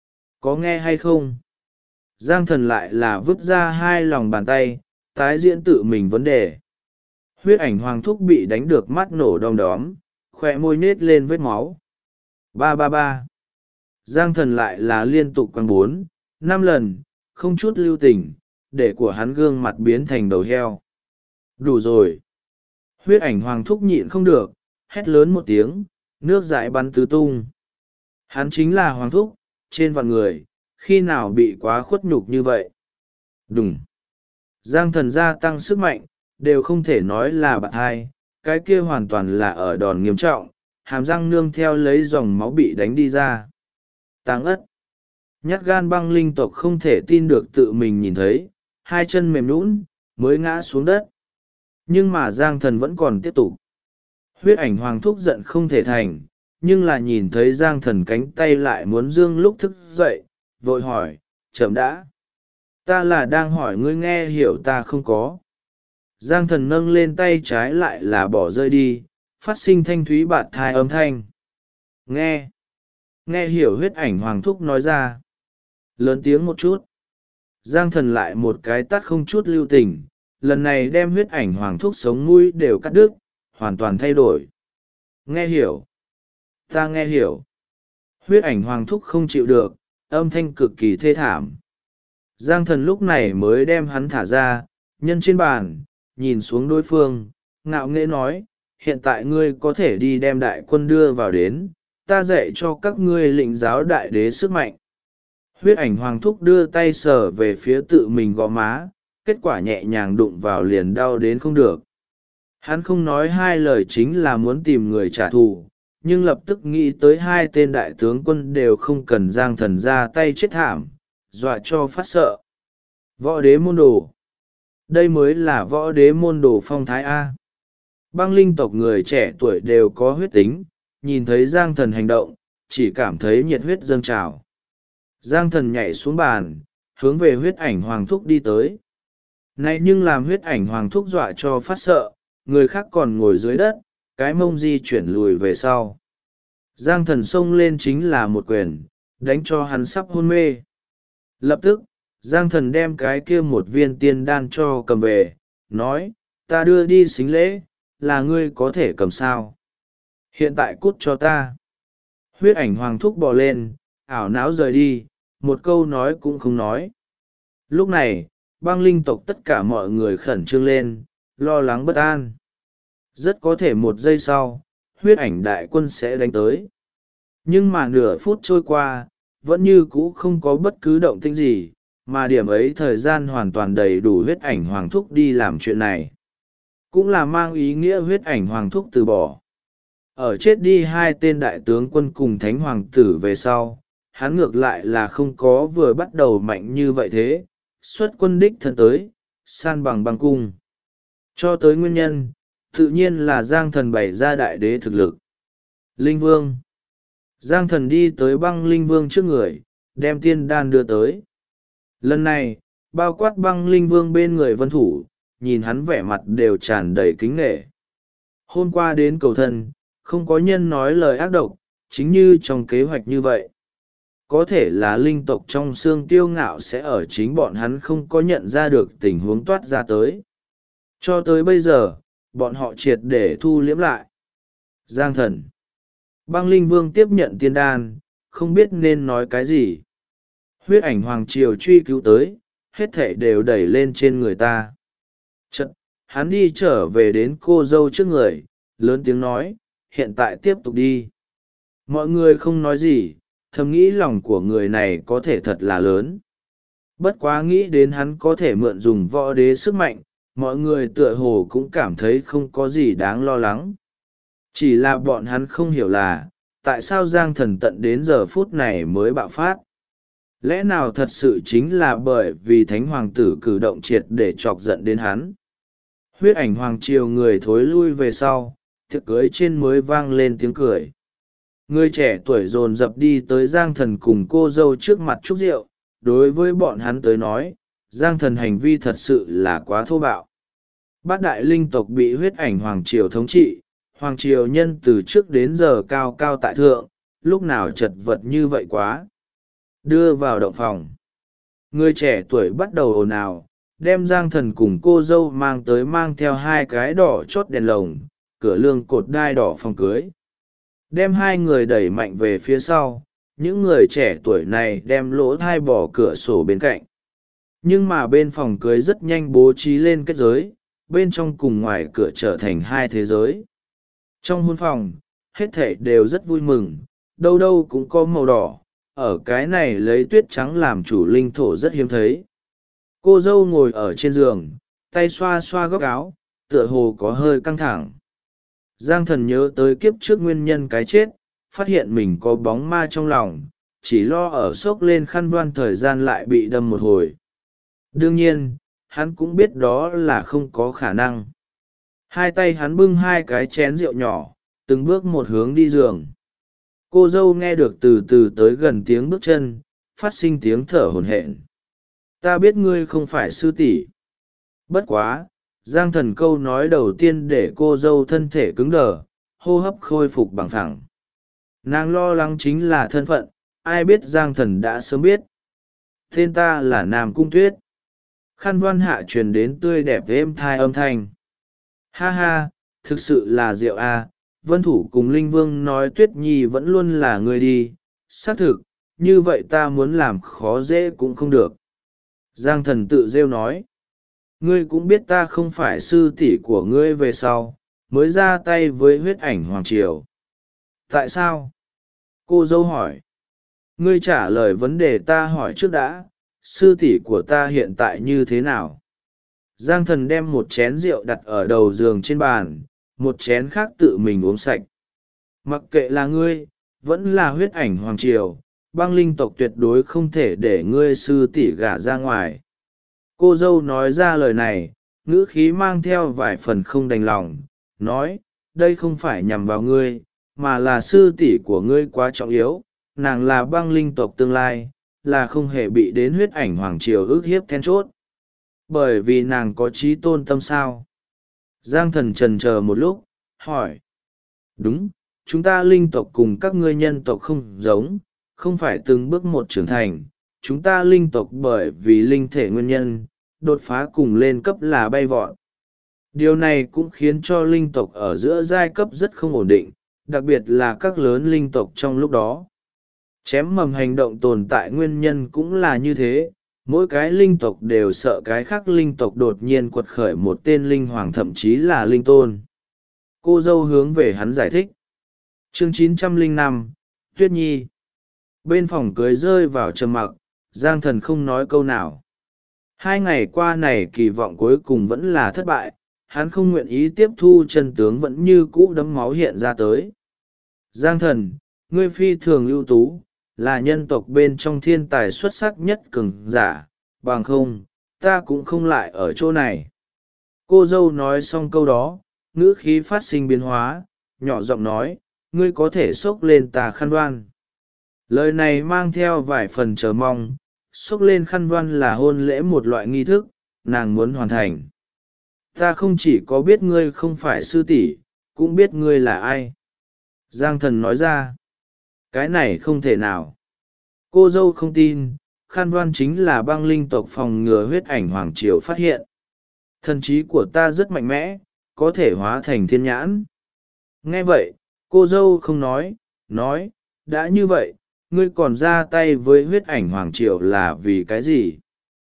Có nghe hay không? Giang thần lại là vứt ra hai lòng bàn tay, tái diễn tự mình vấn đề. Huyết ảnh hoàng thúc bị đánh được mắt nổ đom đóm, khoe môi nết lên vết máu. Ba ba ba. Giang thần lại là liên tục quăng 4, 5 lần, không chút lưu tình, để của hắn gương mặt biến thành đầu heo. Đủ rồi. Huyết ảnh hoàng thúc nhịn không được, hét lớn một tiếng, nước dãi bắn tứ tung. Hắn chính là hoàng thúc, trên vạn người, khi nào bị quá khuất nhục như vậy. Đùng. Giang thần gia tăng sức mạnh, đều không thể nói là bạn hai, cái kia hoàn toàn là ở đòn nghiêm trọng, hàm răng nương theo lấy dòng máu bị đánh đi ra. Táng ất. Nhát gan băng linh tộc không thể tin được tự mình nhìn thấy, hai chân mềm nhũn mới ngã xuống đất. Nhưng mà Giang thần vẫn còn tiếp tục. Huyết ảnh hoàng thúc giận không thể thành, nhưng là nhìn thấy Giang thần cánh tay lại muốn dương lúc thức dậy, vội hỏi, chậm đã. Ta là đang hỏi ngươi nghe hiểu ta không có. Giang thần nâng lên tay trái lại là bỏ rơi đi, phát sinh thanh thúy bạt thai âm thanh. Nghe hiểu huyết ảnh hoàng thúc nói ra. Lớn tiếng một chút. Giang thần lại một cái tát không chút lưu tình, lần này đem huyết ảnh hoàng thúc sống mũi đều cắt đứt, hoàn toàn thay đổi. Nghe hiểu. Ta nghe hiểu. Huyết ảnh hoàng thúc không chịu được, âm thanh cực kỳ thê thảm. Giang thần lúc này mới đem hắn thả ra, nhân trên bàn, nhìn xuống đối phương, ngạo nghễ nói, hiện tại ngươi có thể đi đem đại quân đưa vào đến, ta dạy cho các ngươi lĩnh giáo đại đế sức mạnh. Huyết ảnh hoàng thúc đưa tay sờ về phía tự mình gò má, kết quả nhẹ nhàng đụng vào liền đau đến không được. Hắn không nói hai lời chính là muốn tìm người trả thù, nhưng lập tức nghĩ tới hai tên đại tướng quân đều không cần Giang thần ra tay chết thảm, dọa cho phát sợ. Võ đế môn đồ. Đây mới là võ đế môn đồ phong thái A. Băng linh tộc người trẻ tuổi đều có huyết tính, nhìn thấy Giang Thần hành động, chỉ cảm thấy nhiệt huyết dâng trào. Giang Thần nhảy xuống bàn, hướng về huyết ảnh hoàng thúc đi tới. Này nhưng làm huyết ảnh hoàng thúc dọa cho phát sợ, người khác còn ngồi dưới đất, cái mông di chuyển lùi về sau. Giang Thần xông lên chính là một quyền, đánh cho hắn sắp hôn mê. Lập tức, Giang Thần đem cái kia một viên tiên đan cho cầm về, nói, ta đưa đi xính lễ, là ngươi có thể cầm sao. Hiện tại cút cho ta. Huyết ảnh hoàng thúc bò lên, ảo não rời đi, một câu nói cũng không nói. Lúc này, băng linh tộc tất cả mọi người khẩn trương lên, lo lắng bất an. Rất có thể một giây sau, huyết ảnh đại quân sẽ đánh tới. Nhưng mà nửa phút trôi qua, vẫn như cũ không có bất cứ động tĩnh gì, mà điểm ấy thời gian hoàn toàn đầy đủ huyết ảnh hoàng thúc đi làm chuyện này. Cũng là mang ý nghĩa huyết ảnh hoàng thúc từ bỏ. Ở chết đi hai tên đại tướng quân cùng thánh hoàng tử về sau, hắn ngược lại là không có vừa bắt đầu mạnh như vậy thế, xuất quân đích thân tới, san bằng băng cung. Cho tới nguyên nhân, tự nhiên là Giang Thần bày ra đại đế thực lực. Linh Vương. Giang Thần đi tới băng Linh Vương trước người, đem tiên đan đưa tới. Lần này, bao quát băng Linh Vương bên người vân thủ, nhìn hắn vẻ mặt đều tràn đầy kính nghệ. Hôm qua đến cầu thân, không có nhân nói lời ác độc, chính như trong kế hoạch như vậy. Có thể là linh tộc trong xương tiêu ngạo sẽ ở chính bọn hắn không có nhận ra được tình huống toát ra tới. Cho tới bây giờ, bọn họ triệt để thu liễm lại. Giang Thần. Băng Linh Vương tiếp nhận tiên đan, không biết nên nói cái gì. Huyết ảnh hoàng triều truy cứu tới, hết thảy đều đẩy lên trên người ta. Chật, hắn đi trở về đến cô dâu trước người, lớn tiếng nói, hiện tại tiếp tục đi. Mọi người không nói gì, thầm nghĩ lòng của người này có thể thật là lớn. Bất quá nghĩ đến hắn có thể mượn dùng võ đế sức mạnh, mọi người tựa hồ cũng cảm thấy không có gì đáng lo lắng. Chỉ là bọn hắn không hiểu là, tại sao Giang Thần tận đến giờ phút này mới bạo phát. Lẽ nào thật sự chính là bởi vì thánh hoàng tử cử động triệt để chọc giận đến hắn. Huyết ảnh hoàng triều người thối lui về sau, tiệc cưới trên mới vang lên tiếng cười. Người trẻ tuổi dồn dập đi tới Giang Thần cùng cô dâu trước mặt chúc rượu, đối với bọn hắn tới nói, Giang Thần hành vi thật sự là quá thô bạo. Bát đại linh tộc bị huyết ảnh hoàng triều thống trị, hoàng triều nhân từ trước đến giờ cao cao tại thượng, lúc nào chật vật như vậy quá. Đưa vào động phòng. Người trẻ tuổi bắt đầu ồn ào, đem Giang Thần cùng cô dâu mang tới mang theo hai cái đỏ chót đèn lồng, cửa lương cột đai đỏ phòng cưới. Đem hai người đẩy mạnh về phía sau, những người trẻ tuổi này đem lỗ thai bỏ cửa sổ bên cạnh. Nhưng mà bên phòng cưới rất nhanh bố trí lên kết giới, bên trong cùng ngoài cửa trở thành hai thế giới. Trong hôn phòng, hết thảy đều rất vui mừng, đâu đâu cũng có màu đỏ, ở cái này lấy tuyết trắng làm chủ linh thổ rất hiếm thấy. Cô dâu ngồi ở trên giường, tay xoa xoa góc áo, tựa hồ có hơi căng thẳng. Giang Thần nhớ tới kiếp trước nguyên nhân cái chết, phát hiện mình có bóng ma trong lòng, chỉ lo ở xốc lên khăn voan thời gian lại bị đâm một hồi. Đương nhiên, hắn cũng biết đó là không có khả năng. Hai tay hắn bưng hai cái chén rượu nhỏ, từng bước một hướng đi giường. Cô dâu nghe được từ từ tới gần tiếng bước chân, phát sinh tiếng thở hổn hển. Ta biết ngươi không phải sư tỷ. Bất quá, Giang Thần câu nói đầu tiên để cô dâu thân thể cứng đờ, hô hấp khôi phục bằng phẳng. Nàng lo lắng chính là thân phận, ai biết Giang Thần đã sớm biết. Tên ta là Nam Cung Tuyết. Khăn voan hạ truyền đến tươi đẹp êm thai âm thanh. Ha ha, thực sự là rượu a. Vân Thủ cùng Linh Vương nói Tuyết Nhi vẫn luôn là người đi, xác thực, như vậy ta muốn làm khó dễ cũng không được. Giang Thần tự rêu nói. Ngươi cũng biết ta không phải sư tỷ của ngươi về sau, mới ra tay với huyết ảnh hoàng triều. Tại sao? Cô dâu hỏi. Ngươi trả lời vấn đề ta hỏi trước đã, sư tỷ của ta hiện tại như thế nào? Giang Thần đem một chén rượu đặt ở đầu giường trên bàn, một chén khác tự mình uống sạch. Mặc kệ là ngươi, vẫn là huyết ảnh hoàng triều, băng linh tộc tuyệt đối không thể để ngươi sư tỷ gả ra ngoài. Cô dâu nói ra lời này, ngữ khí mang theo vài phần không đành lòng, nói, đây không phải nhằm vào ngươi, mà là sư tỷ của ngươi quá trọng yếu, nàng là băng linh tộc tương lai, là không hề bị đến huyết ảnh hoàng triều ức hiếp then chốt. Bởi vì nàng có trí tôn tâm sao? Giang thần trần chờ một lúc, hỏi. Đúng, chúng ta linh tộc cùng các ngươi nhân tộc không giống, không phải từng bước một trưởng thành. Chúng ta linh tộc bởi vì linh thể nguyên nhân, đột phá cùng lên cấp là bay vọt. Điều này cũng khiến cho linh tộc ở giữa giai cấp rất không ổn định, đặc biệt là các lớn linh tộc trong lúc đó. Chém mầm hành động tồn tại nguyên nhân cũng là như thế, mỗi cái linh tộc đều sợ cái khác linh tộc đột nhiên quật khởi một tên linh hoàng thậm chí là linh tôn. Cô dâu hướng về hắn giải thích. Chương 905, Tuyết Nhi. Bên phòng cưới rơi vào trầm mặc, Giang thần không nói câu nào. 2 ngày qua này kỳ vọng cuối cùng vẫn là thất bại, hắn không nguyện ý tiếp thu chân tướng vẫn như cũ đấm máu hiện ra tới. Giang thần, ngươi phi thường ưu tú, là nhân tộc bên trong thiên tài xuất sắc nhất cường giả, bằng không, ta cũng không lại ở chỗ này. Cô dâu nói xong câu đó, ngữ khí phát sinh biến hóa, nhỏ giọng nói, ngươi có thể xốc lên tà khăn đoan. Lời này mang theo vài phần chờ mong, xốc lên khăn đoan là hôn lễ một loại nghi thức, nàng muốn hoàn thành. Ta không chỉ có biết ngươi không phải sư tỷ, cũng biết ngươi là ai. Giang thần nói ra. Cái này không thể nào. Cô dâu không tin, khăn đoan chính là băng linh tộc phòng ngừa huyết ảnh hoàng triều phát hiện. Thần trí của ta rất mạnh mẽ, có thể hóa thành thiên nhãn. Nghe vậy, cô dâu không nói, đã như vậy, ngươi còn ra tay với huyết ảnh hoàng triều là vì cái gì?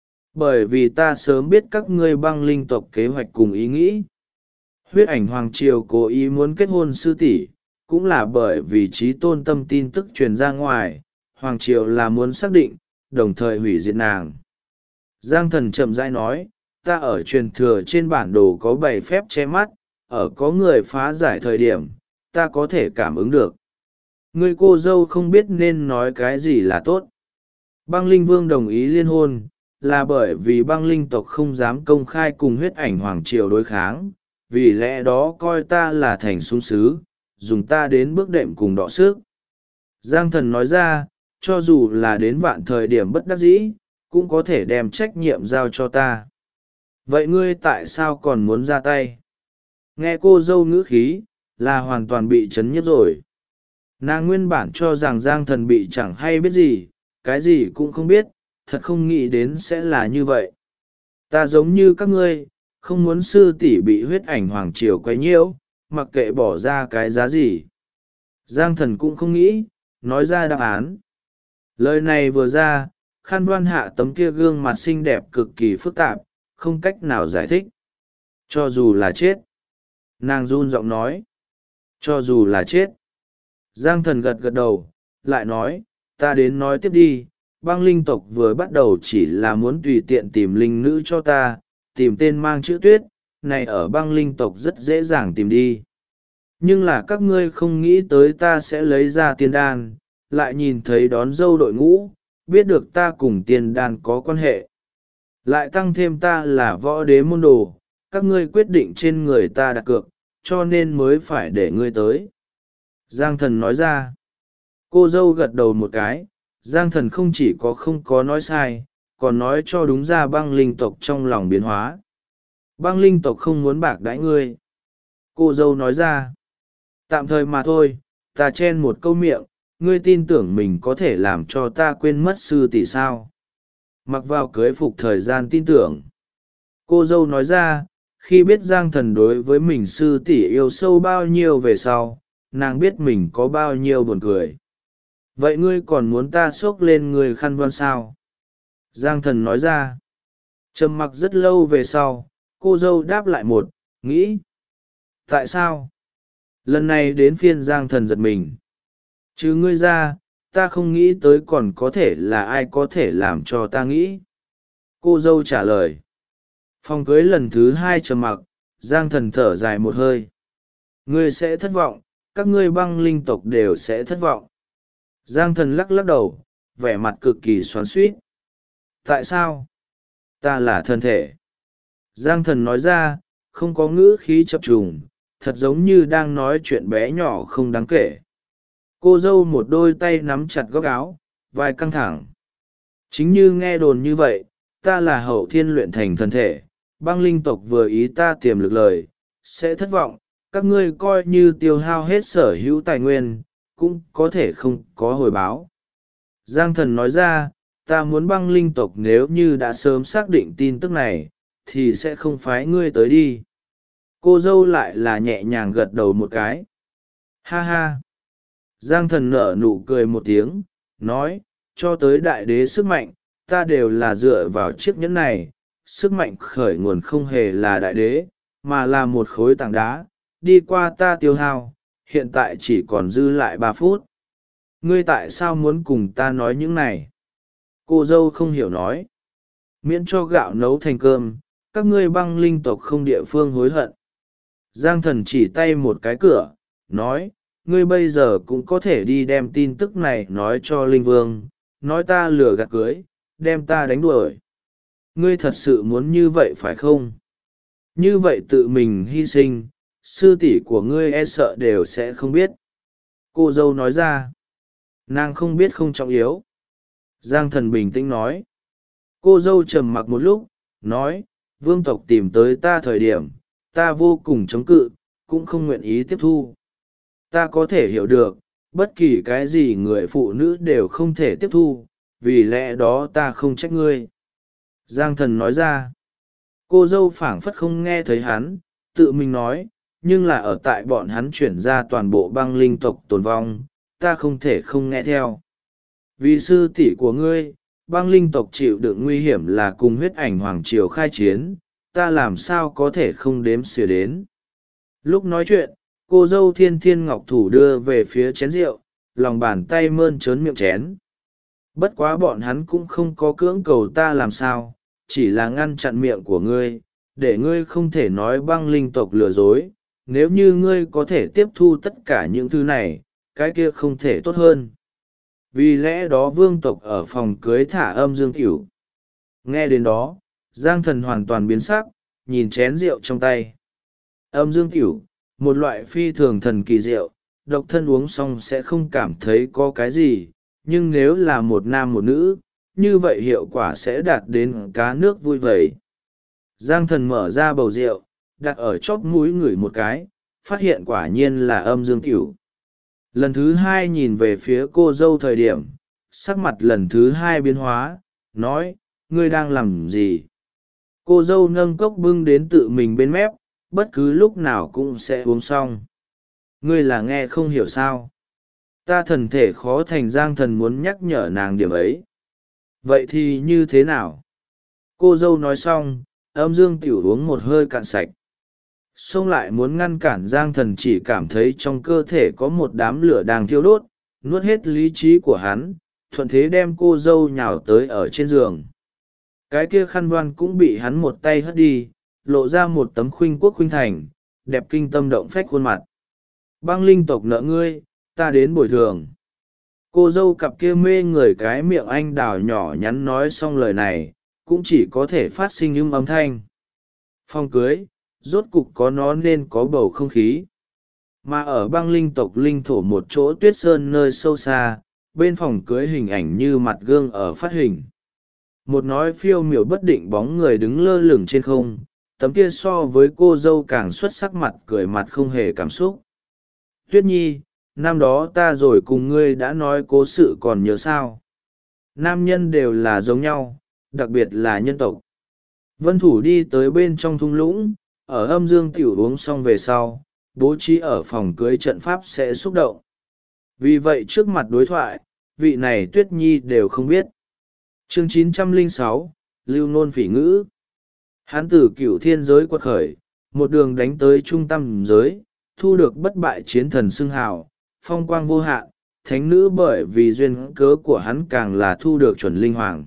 Bởi vì ta sớm biết các ngươi băng linh tộc kế hoạch cùng ý nghĩ. Huyết ảnh hoàng triều cố ý muốn kết hôn sư tỷ, cũng là bởi vì trí tôn tâm tin tức truyền ra ngoài, hoàng triều là muốn xác định, đồng thời hủy diệt nàng. Giang thần chậm rãi nói, ta ở truyền thừa trên bản đồ có 7 phép che mắt, ở có người phá giải thời điểm, ta có thể cảm ứng được. Người cô dâu không biết nên nói cái gì là tốt. Băng linh vương đồng ý liên hôn, là bởi vì băng linh tộc không dám công khai cùng huyết ảnh hoàng triều đối kháng, vì lẽ đó coi ta là thành súng sứ, dùng ta đến bước đệm cùng đọ sức. Giang thần nói ra, cho dù là đến vạn thời điểm bất đắc dĩ, cũng có thể đem trách nhiệm giao cho ta. Vậy ngươi tại sao còn muốn ra tay? Nghe cô dâu ngữ khí, là hoàn toàn bị chấn nhiếp rồi. Nàng nguyên bản cho rằng Giang thần bị chẳng hay biết gì, cái gì cũng không biết, thật không nghĩ đến sẽ là như vậy. Ta giống như các ngươi, không muốn sư tỷ bị huyết ảnh hoàng triều quấy nhiễu, mặc kệ bỏ ra cái giá gì. Giang thần cũng không nghĩ, nói ra đáp án. Lời này vừa ra, khăn đoan hạ tấm kia gương mặt xinh đẹp cực kỳ phức tạp, không cách nào giải thích. Cho dù là chết. Nàng run giọng nói. Cho dù là chết. Giang thần gật gật đầu, lại nói, ta đến nói tiếp đi, băng linh tộc vừa bắt đầu chỉ là muốn tùy tiện tìm linh nữ cho ta, tìm tên mang chữ tuyết, này ở băng linh tộc rất dễ dàng tìm đi. Nhưng là các ngươi không nghĩ tới ta sẽ lấy ra tiên đan, lại nhìn thấy đón dâu đội ngũ, biết được ta cùng tiên đan có quan hệ. Lại tăng thêm ta là võ đế môn đồ, các ngươi quyết định trên người ta đặt cược, cho nên mới phải để ngươi tới. Giang thần nói ra. Cô dâu gật đầu một cái, Giang thần không chỉ có không có nói sai, còn nói cho đúng ra băng linh tộc trong lòng biến hóa. Băng linh tộc không muốn bạc đãi ngươi. Cô dâu nói ra. Tạm thời mà thôi, ta chen một câu miệng, ngươi tin tưởng mình có thể làm cho ta quên mất sư tỷ sao. Mặc vào cưới phục thời gian tin tưởng. Cô dâu nói ra, khi biết Giang thần đối với mình sư tỷ yêu sâu bao nhiêu về sau, nàng biết mình có bao nhiêu buồn cười. Vậy ngươi còn muốn ta xốc lên người khăn voan sao? Giang thần nói ra. Trầm mặc rất lâu về sau, cô dâu đáp lại một, nghĩ. Tại sao? Lần này đến phiên Giang thần giật mình. Chứ ngươi ra, ta không nghĩ tới còn có thể là ai có thể làm cho ta nghĩ. Cô dâu trả lời. Phòng cưới lần thứ 2 trầm mặc, Giang thần thở dài một hơi. Ngươi sẽ thất vọng, các ngươi băng linh tộc đều sẽ thất vọng. Giang thần lắc lắc đầu, vẻ mặt cực kỳ xoắn xuýt. Tại sao? Ta là thân thể. Giang thần nói ra, không có ngữ khí chập trùng, thật giống như đang nói chuyện bé nhỏ không đáng kể. Cô dâu một đôi tay nắm chặt góc áo, vai căng thẳng. Chính như nghe đồn như vậy, ta là hậu thiên luyện thành thân thể, băng linh tộc vừa ý ta tiềm lực lời, sẽ thất vọng, các ngươi coi như tiêu hao hết sở hữu tài nguyên, cũng có thể không có hồi báo. Giang thần nói ra, ta muốn băng linh tộc nếu như đã sớm xác định tin tức này, thì sẽ không phái ngươi tới đi. Cô dâu lại là nhẹ nhàng gật đầu một cái. Ha ha. Giang thần nở nụ cười một tiếng, nói, cho tới đại đế sức mạnh, ta đều là dựa vào chiếc nhẫn này. Sức mạnh khởi nguồn không hề là đại đế, mà là một khối tảng đá, đi qua ta tiêu hao, hiện tại chỉ còn dư lại 3 phút. Ngươi tại sao muốn cùng ta nói những này? Cô dâu không hiểu nói. Miễn cho gạo nấu thành cơm, các ngươi băng linh tộc không địa phương hối hận. Giang thần chỉ tay một cái cửa, nói, ngươi bây giờ cũng có thể đi đem tin tức này nói cho linh vương, nói ta lừa gạt cưới, đem ta đánh đuổi. Ngươi thật sự muốn như vậy phải không? Như vậy tự mình hy sinh, sư tỷ của ngươi e sợ đều sẽ không biết. Cô dâu nói ra. Nàng không biết không trọng yếu. Giang thần bình tĩnh nói. Cô dâu trầm mặc một lúc, nói, vương tộc tìm tới ta thời điểm, ta vô cùng chống cự, cũng không nguyện ý tiếp thu. Ta có thể hiểu được, bất kỳ cái gì người phụ nữ đều không thể tiếp thu, vì lẽ đó ta không trách ngươi. Giang thần nói ra. Cô dâu phảng phất không nghe thấy hắn, tự mình nói, nhưng là ở tại bọn hắn chuyển ra toàn bộ băng linh tộc tồn vong, ta không thể không nghe theo. Vì sư tỷ của ngươi, băng linh tộc chịu đựng nguy hiểm là cùng huyết ảnh hoàng triều khai chiến, ta làm sao có thể không đếm xỉa đến. Lúc nói chuyện, cô dâu thiên thiên ngọc thủ đưa về phía chén rượu, lòng bàn tay mơn trớn miệng chén. Bất quá bọn hắn cũng không có cưỡng cầu ta làm sao, chỉ là ngăn chặn miệng của ngươi, để ngươi không thể nói băng linh tộc lừa dối. Nếu như ngươi có thể tiếp thu tất cả những thứ này, cái kia không thể tốt hơn. Vì lẽ đó vương tộc ở phòng cưới thả âm dương tiểu. Nghe đến đó, Giang thần hoàn toàn biến sắc, nhìn chén rượu trong tay. Âm dương tiểu, một loại phi thường thần kỳ rượu, độc thân uống xong sẽ không cảm thấy có cái gì, nhưng nếu là một nam một nữ, như vậy hiệu quả sẽ đạt đến cá nước vui vầy. Giang thần mở ra bầu rượu, đặt ở chóp mũi ngửi một cái, phát hiện quả nhiên là âm dương tiểu. Lần thứ hai nhìn về phía cô dâu thời điểm, sắc mặt lần thứ hai biến hóa, nói, ngươi đang làm gì? Cô dâu nâng cốc bưng đến tự mình bên mép, bất cứ lúc nào cũng sẽ uống xong. Ngươi là nghe không hiểu sao? Ta thần thể khó thành. Giang thần muốn nhắc nhở nàng điểm ấy. Vậy thì như thế nào? Cô dâu nói xong, âm dương tiểu uống một hơi cạn sạch. Xông lại muốn ngăn cản Giang thần chỉ cảm thấy trong cơ thể có một đám lửa đang thiêu đốt, nuốt hết lý trí của hắn, thuận thế đem cô dâu nhào tới ở trên giường. Cái kia khăn voan cũng bị hắn một tay hất đi, lộ ra một tấm khuynh quốc khuynh thành, đẹp kinh tâm động phách khuôn mặt. Băng linh tộc nợ ngươi, ta đến bồi thường. Cô dâu cặp kia mê người cái miệng anh đào nhỏ nhắn nói xong lời này, cũng chỉ có thể phát sinh âm thanh. Phòng cưới, rốt cục có nó nên có bầu không khí. Mà ở băng linh tộc linh thổ một chỗ tuyết sơn nơi sâu xa, bên phòng cưới hình ảnh như mặt gương ở phát hình. Một nói phiêu miểu bất định bóng người đứng lơ lửng trên không, tấm kia so với cô dâu càng xuất sắc mặt cười mặt không hề cảm xúc. Tuyết nhi, năm đó ta rồi cùng ngươi đã nói cố sự còn nhớ sao? Nam nhân đều là giống nhau, đặc biệt là nhân tộc. Vân thủ đi tới bên trong thung lũng, ở âm dương tiểu uống xong về sau, bố trí ở phòng cưới trận pháp sẽ xúc động. Vì vậy trước mặt đối thoại, vị này Tuyết nhi đều không biết. Chương 906, Lưu Nôn Phỉ Ngữ. Hán tử cửu thiên giới quật khởi, một đường đánh tới trung tâm giới, thu được bất bại chiến thần xưng hào, phong quang vô hạn, thánh nữ bởi vì duyên cớ của hắn càng là thu được chuẩn linh hoàng.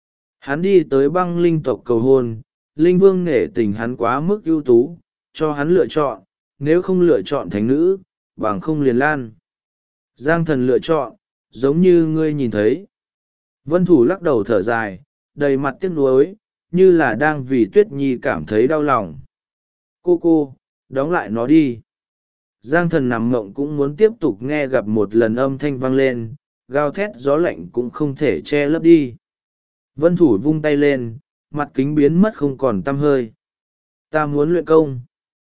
Hắn đi tới băng linh tộc cầu hôn, linh vương nể tình hắn quá mức ưu tú, cho hắn lựa chọn, nếu không lựa chọn thánh nữ, bằng không liền lan. Giang thần lựa chọn, giống như ngươi nhìn thấy. Vân thủ lắc đầu thở dài, đầy mặt tiếc nuối, như là đang vì Tuyết nhi cảm thấy đau lòng. Cô, đóng lại nó đi. Giang Thần nằm mộng cũng muốn tiếp tục nghe gặp một lần âm thanh vang lên, gào thét gió lạnh cũng không thể che lấp đi. Vân Thủ vung tay lên, mặt kính biến mất không còn tăm hơi. Ta muốn luyện công.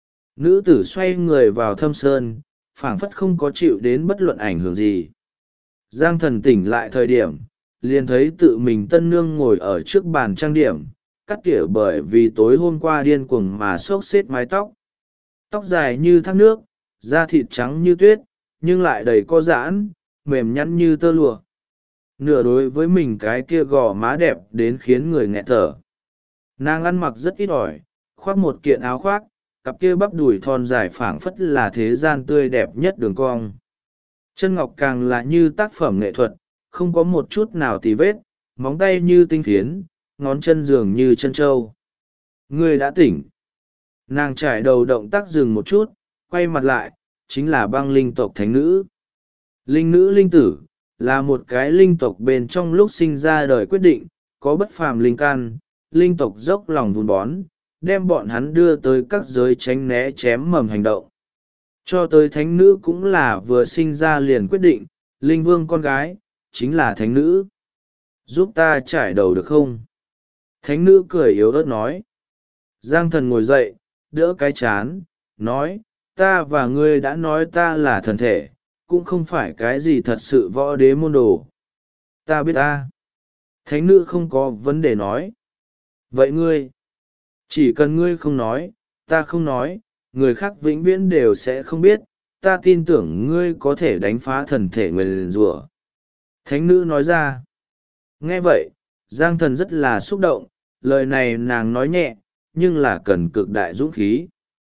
Nữ tử xoay người vào thâm sơn, phảng phất không có chịu đến bất luận ảnh hưởng gì. Giang Thần tỉnh lại thời điểm, liền thấy tự mình tân nương ngồi ở trước bàn trang điểm, cắt tỉa bởi vì tối hôm qua điên cuồng mà xốc xếp mái tóc. Tóc dài như thác nước, da thịt trắng như tuyết, nhưng lại đầy co giãn, mềm nhẵn như tơ lụa. Nửa đối với mình cái kia gò má đẹp đến khiến người nghẹt thở. Nàng ăn mặc rất ít ỏi, khoác một kiện áo khoác, cặp kia bắp đùi thon dài phảng phất là thế gian tươi đẹp nhất đường cong. Chân ngọc càng là như tác phẩm nghệ thuật, không có một chút nào tì vết, móng tay như tinh phiến, ngón chân dường như chân trâu. Ngươi đã tỉnh. Nàng trải đầu động tác dừng một chút, quay mặt lại, chính là băng linh tộc thánh nữ. Linh nữ linh tử, là một cái linh tộc bên trong lúc sinh ra đời quyết định, có bất phàm linh căn, linh tộc dốc lòng vun bón, đem bọn hắn đưa tới các giới tránh né chém mầm hành động. Cho tới thánh nữ cũng là vừa sinh ra liền quyết định, linh vương con gái, chính là thánh nữ. Giúp ta trải đầu được không? Thánh nữ cười yếu ớt nói. Giang Thần ngồi dậy, đỡ cái chán, nói, ta và ngươi đã nói ta là thần thể, cũng không phải cái gì thật sự võ đế môn đồ. Ta biết ta. Thánh nữ không có vấn đề nói. Vậy ngươi? Chỉ cần ngươi không nói, ta không nói, người khác vĩnh viễn đều sẽ không biết, ta tin tưởng ngươi có thể đánh phá thần thể nguyền rủa. Thánh nữ nói ra. Nghe vậy, Giang Thần rất là xúc động, lời này nàng nói nhẹ, nhưng là cần cực đại dũng khí.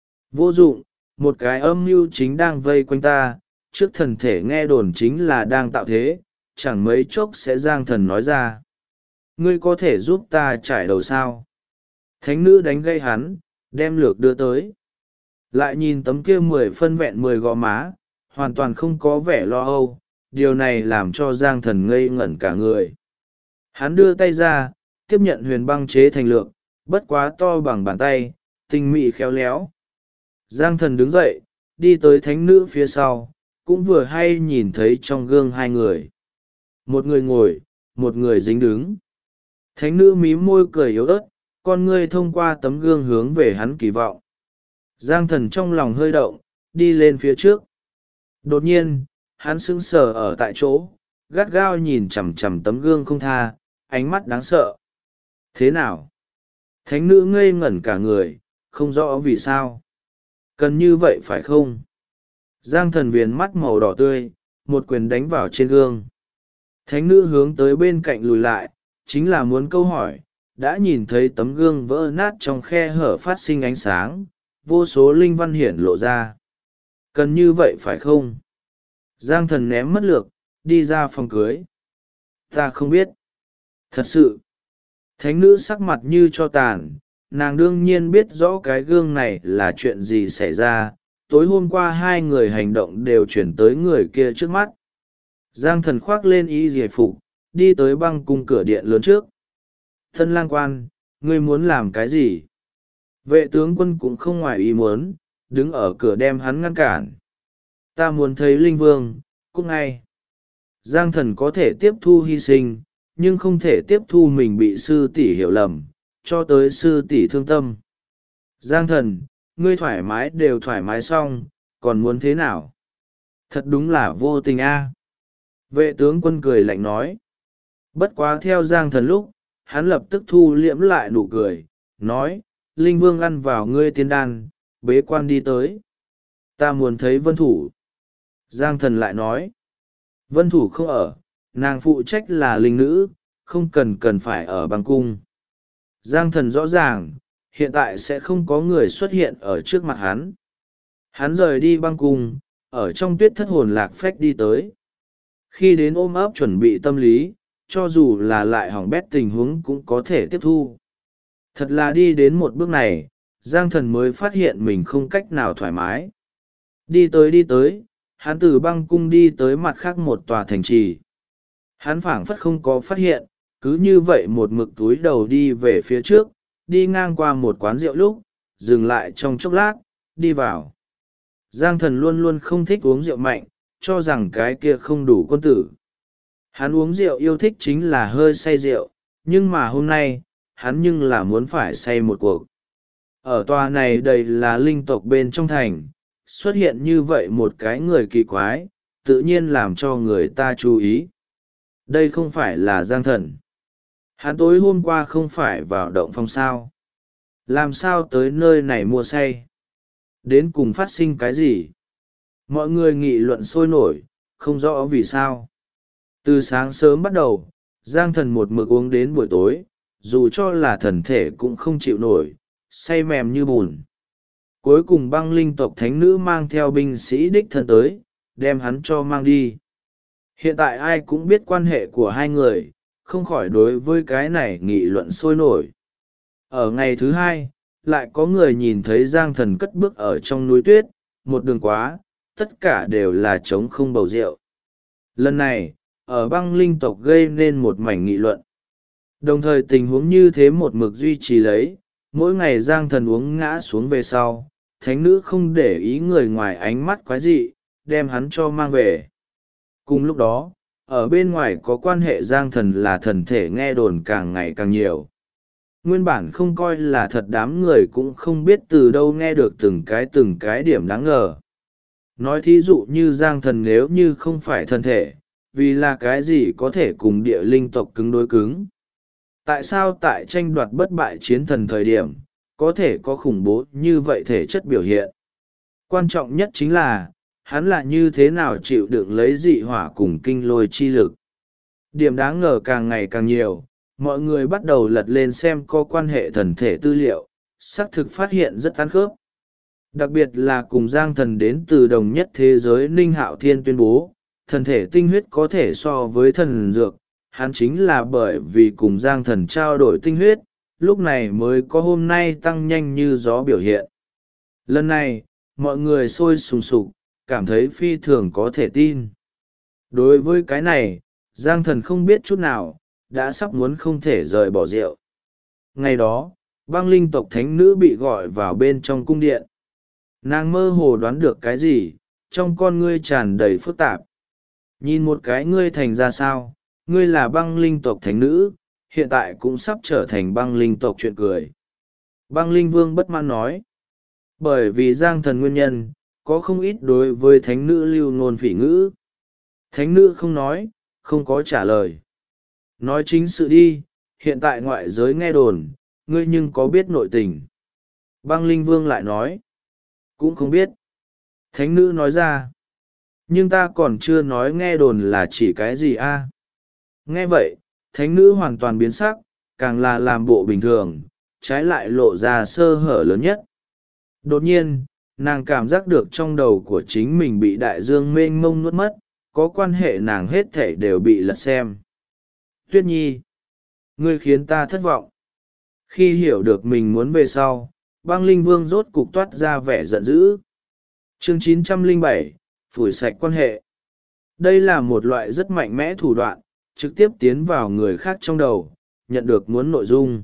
Vô dụng, một cái âm mưu chính đang vây quanh ta, trước thần thể nghe đồn chính là đang tạo thế, chẳng mấy chốc sẽ Giang Thần nói ra. Ngươi có thể giúp ta trải đầu sao? Thánh nữ đánh gây hắn, đem lược đưa tới. Lại nhìn tấm kia 10 phân vẹn 10 gò má, hoàn toàn không có vẻ lo âu, điều này làm cho Giang Thần ngây ngẩn cả người. Hắn đưa tay ra, tiếp nhận huyền băng chế thành lược, bất quá to bằng bàn tay, tinh mị khéo léo. Giang Thần đứng dậy, đi tới thánh nữ phía sau, cũng vừa hay nhìn thấy trong gương hai người. Một người ngồi, một người dính đứng. Thánh nữ mím môi cười yếu ớt, con ngươi thông qua tấm gương hướng về hắn kỳ vọng. Giang Thần trong lòng hơi động, đi lên phía trước. Đột nhiên, hắn sững sờ ở tại chỗ, gắt gao nhìn chằm chằm tấm gương không tha, ánh mắt đáng sợ. Thế nào? Thánh nữ ngây ngẩn cả người, không rõ vì sao. Cần như vậy phải không? Giang Thần viền mắt màu đỏ tươi, một quyền đánh vào trên gương. Thánh nữ hướng tới bên cạnh lùi lại, chính là muốn câu hỏi, đã nhìn thấy tấm gương vỡ nát trong khe hở phát sinh ánh sáng, vô số linh văn hiển lộ ra. Cần như vậy phải không? Giang Thần ném mất lược, đi ra phòng cưới. Ta không biết. Thật sự. Thánh nữ sắc mặt như cho tàn, nàng đương nhiên biết rõ cái gương này là chuyện gì xảy ra. Tối hôm qua hai người hành động đều chuyển tới người kia trước mắt. Giang Thần khoác lên y giải phục, đi tới băng cung cửa điện lớn trước. Thân lang quan, ngươi muốn làm cái gì? Vệ tướng quân cũng không ngoài ý muốn, đứng ở cửa đem hắn ngăn cản. Ta muốn thấy linh vương, cút ngay. Giang Thần có thể tiếp thu hy sinh, nhưng không thể tiếp thu mình bị sư tỷ hiểu lầm, cho tới sư tỷ thương tâm. Giang Thần, ngươi thoải mái đều thoải mái xong, còn muốn thế nào? Thật đúng là vô tình a. Vệ tướng quân cười lạnh nói. Bất quá theo Giang Thần lúc, hắn lập tức thu liễm lại nụ cười, nói, linh vương ăn vào ngươi tiên đan, bế quan đi tới. Ta muốn thấy Vân Thủ. Giang Thần lại nói, Vân Thủ không ở, nàng phụ trách là linh nữ, không cần phải ở băng cung. Giang Thần rõ ràng, hiện tại sẽ không có người xuất hiện ở trước mặt hắn. Hắn rời đi băng cung, ở trong tuyết thất hồn lạc phách đi tới. Khi đến ôm ấp chuẩn bị tâm lý, cho dù là lại hỏng bét tình huống cũng có thể tiếp thu. Thật là đi đến một bước này, Giang Thần mới phát hiện mình không cách nào thoải mái. Đi tới, hắn từ băng cung đi tới mặt khác một tòa thành trì. Hắn phảng phất không có phát hiện, cứ như vậy một mực túi đầu đi về phía trước, đi ngang qua một quán rượu lúc, dừng lại trong chốc lát, đi vào. Giang Thần luôn luôn không thích uống rượu mạnh, cho rằng cái kia không đủ quân tử. Hắn uống rượu yêu thích chính là hơi say rượu, nhưng mà hôm nay, hắn nhưng là muốn phải say một cuộc. Ở tòa này đầy là linh tộc bên trong thành, xuất hiện như vậy một cái người kỳ quái, tự nhiên làm cho người ta chú ý. Đây không phải là Giang Thần. Hắn tối hôm qua không phải vào động phòng sao. Làm sao tới nơi này mua say? Đến cùng phát sinh cái gì? Mọi người nghị luận sôi nổi, không rõ vì sao. Từ sáng sớm bắt đầu, Giang Thần một mực uống đến buổi tối, dù cho là thần thể cũng không chịu nổi, say mềm như bùn. Cuối cùng băng linh tộc thánh nữ mang theo binh sĩ đích thân tới, đem hắn cho mang đi. Hiện tại ai cũng biết quan hệ của hai người, không khỏi đối với cái này nghị luận sôi nổi. Ở ngày thứ hai, lại có người nhìn thấy Giang Thần cất bước ở trong núi tuyết, một đường quá, tất cả đều là trống không bầu rượu. Lần này, ở băng linh tộc gây nên một mảnh nghị luận. Đồng thời tình huống như thế một mực duy trì lấy, mỗi ngày Giang Thần uống ngã xuống về sau, thánh nữ không để ý người ngoài ánh mắt quái dị, đem hắn cho mang về. Cùng lúc đó, ở bên ngoài có quan hệ Giang Thần là thần thể nghe đồn càng ngày càng nhiều. Nguyên bản không coi là thật, đám người cũng không biết từ đâu nghe được từng cái điểm đáng ngờ. Nói thí dụ như Giang Thần nếu như không phải thân thể, vì là cái gì có thể cùng địa linh tộc cứng đối cứng. Tại sao tại tranh đoạt bất bại chiến thần thời điểm, có thể có khủng bố như vậy thể chất biểu hiện? Quan trọng nhất chính là, hắn là như thế nào chịu đựng lấy dị hỏa cùng kinh lôi chi lực. Điểm đáng ngờ càng ngày càng nhiều, mọi người bắt đầu lật lên xem có quan hệ thần thể tư liệu, xác thực phát hiện rất ăn khớp. Đặc biệt là cùng Giang Thần đến từ đồng nhất thế giới Ninh Hạo Thiên tuyên bố, thần thể tinh huyết có thể so với thần dược, hắn chính là bởi vì cùng Giang Thần trao đổi tinh huyết, lúc này mới có hôm nay tăng nhanh như gió biểu hiện. Lần này, mọi người sôi sùng sục, cảm thấy phi thường có thể tin. Đối với cái này, Giang Thần không biết chút nào, đã sắp muốn không thể rời bỏ rượu. Ngày đó, băng linh tộc thánh nữ bị gọi vào bên trong cung điện. Nàng mơ hồ đoán được cái gì, trong con ngươi tràn đầy phức tạp. Nhìn một cái ngươi thành ra sao, ngươi là băng linh tộc thánh nữ, hiện tại cũng sắp trở thành băng linh tộc chuyện cười. Băng linh vương bất mãn nói. Bởi vì Giang Thần nguyên nhân, có không ít đối với thánh nữ lưu ngôn phỉ ngữ. Thánh nữ không nói, không có trả lời. Nói chính sự đi, hiện tại ngoại giới nghe đồn, ngươi nhưng có biết nội tình. Băng linh vương lại nói. Cũng không biết. Thánh nữ nói ra. Nhưng ta còn chưa nói nghe đồn là chỉ cái gì a? Nghe vậy, thánh nữ hoàn toàn biến sắc, càng là làm bộ bình thường, trái lại lộ ra sơ hở lớn nhất. Đột nhiên, nàng cảm giác được trong đầu của chính mình bị đại dương mênh mông nuốt mất, có quan hệ nàng hết thảy đều bị lật xem. Tuyết Nhi, ngươi khiến ta thất vọng. Khi hiểu được mình muốn về sau, băng linh vương rốt cục toát ra vẻ giận dữ. Chương 907, phủi sạch quan hệ. Đây là một loại rất mạnh mẽ thủ đoạn, trực tiếp tiến vào người khác trong đầu, nhận được muốn nội dung.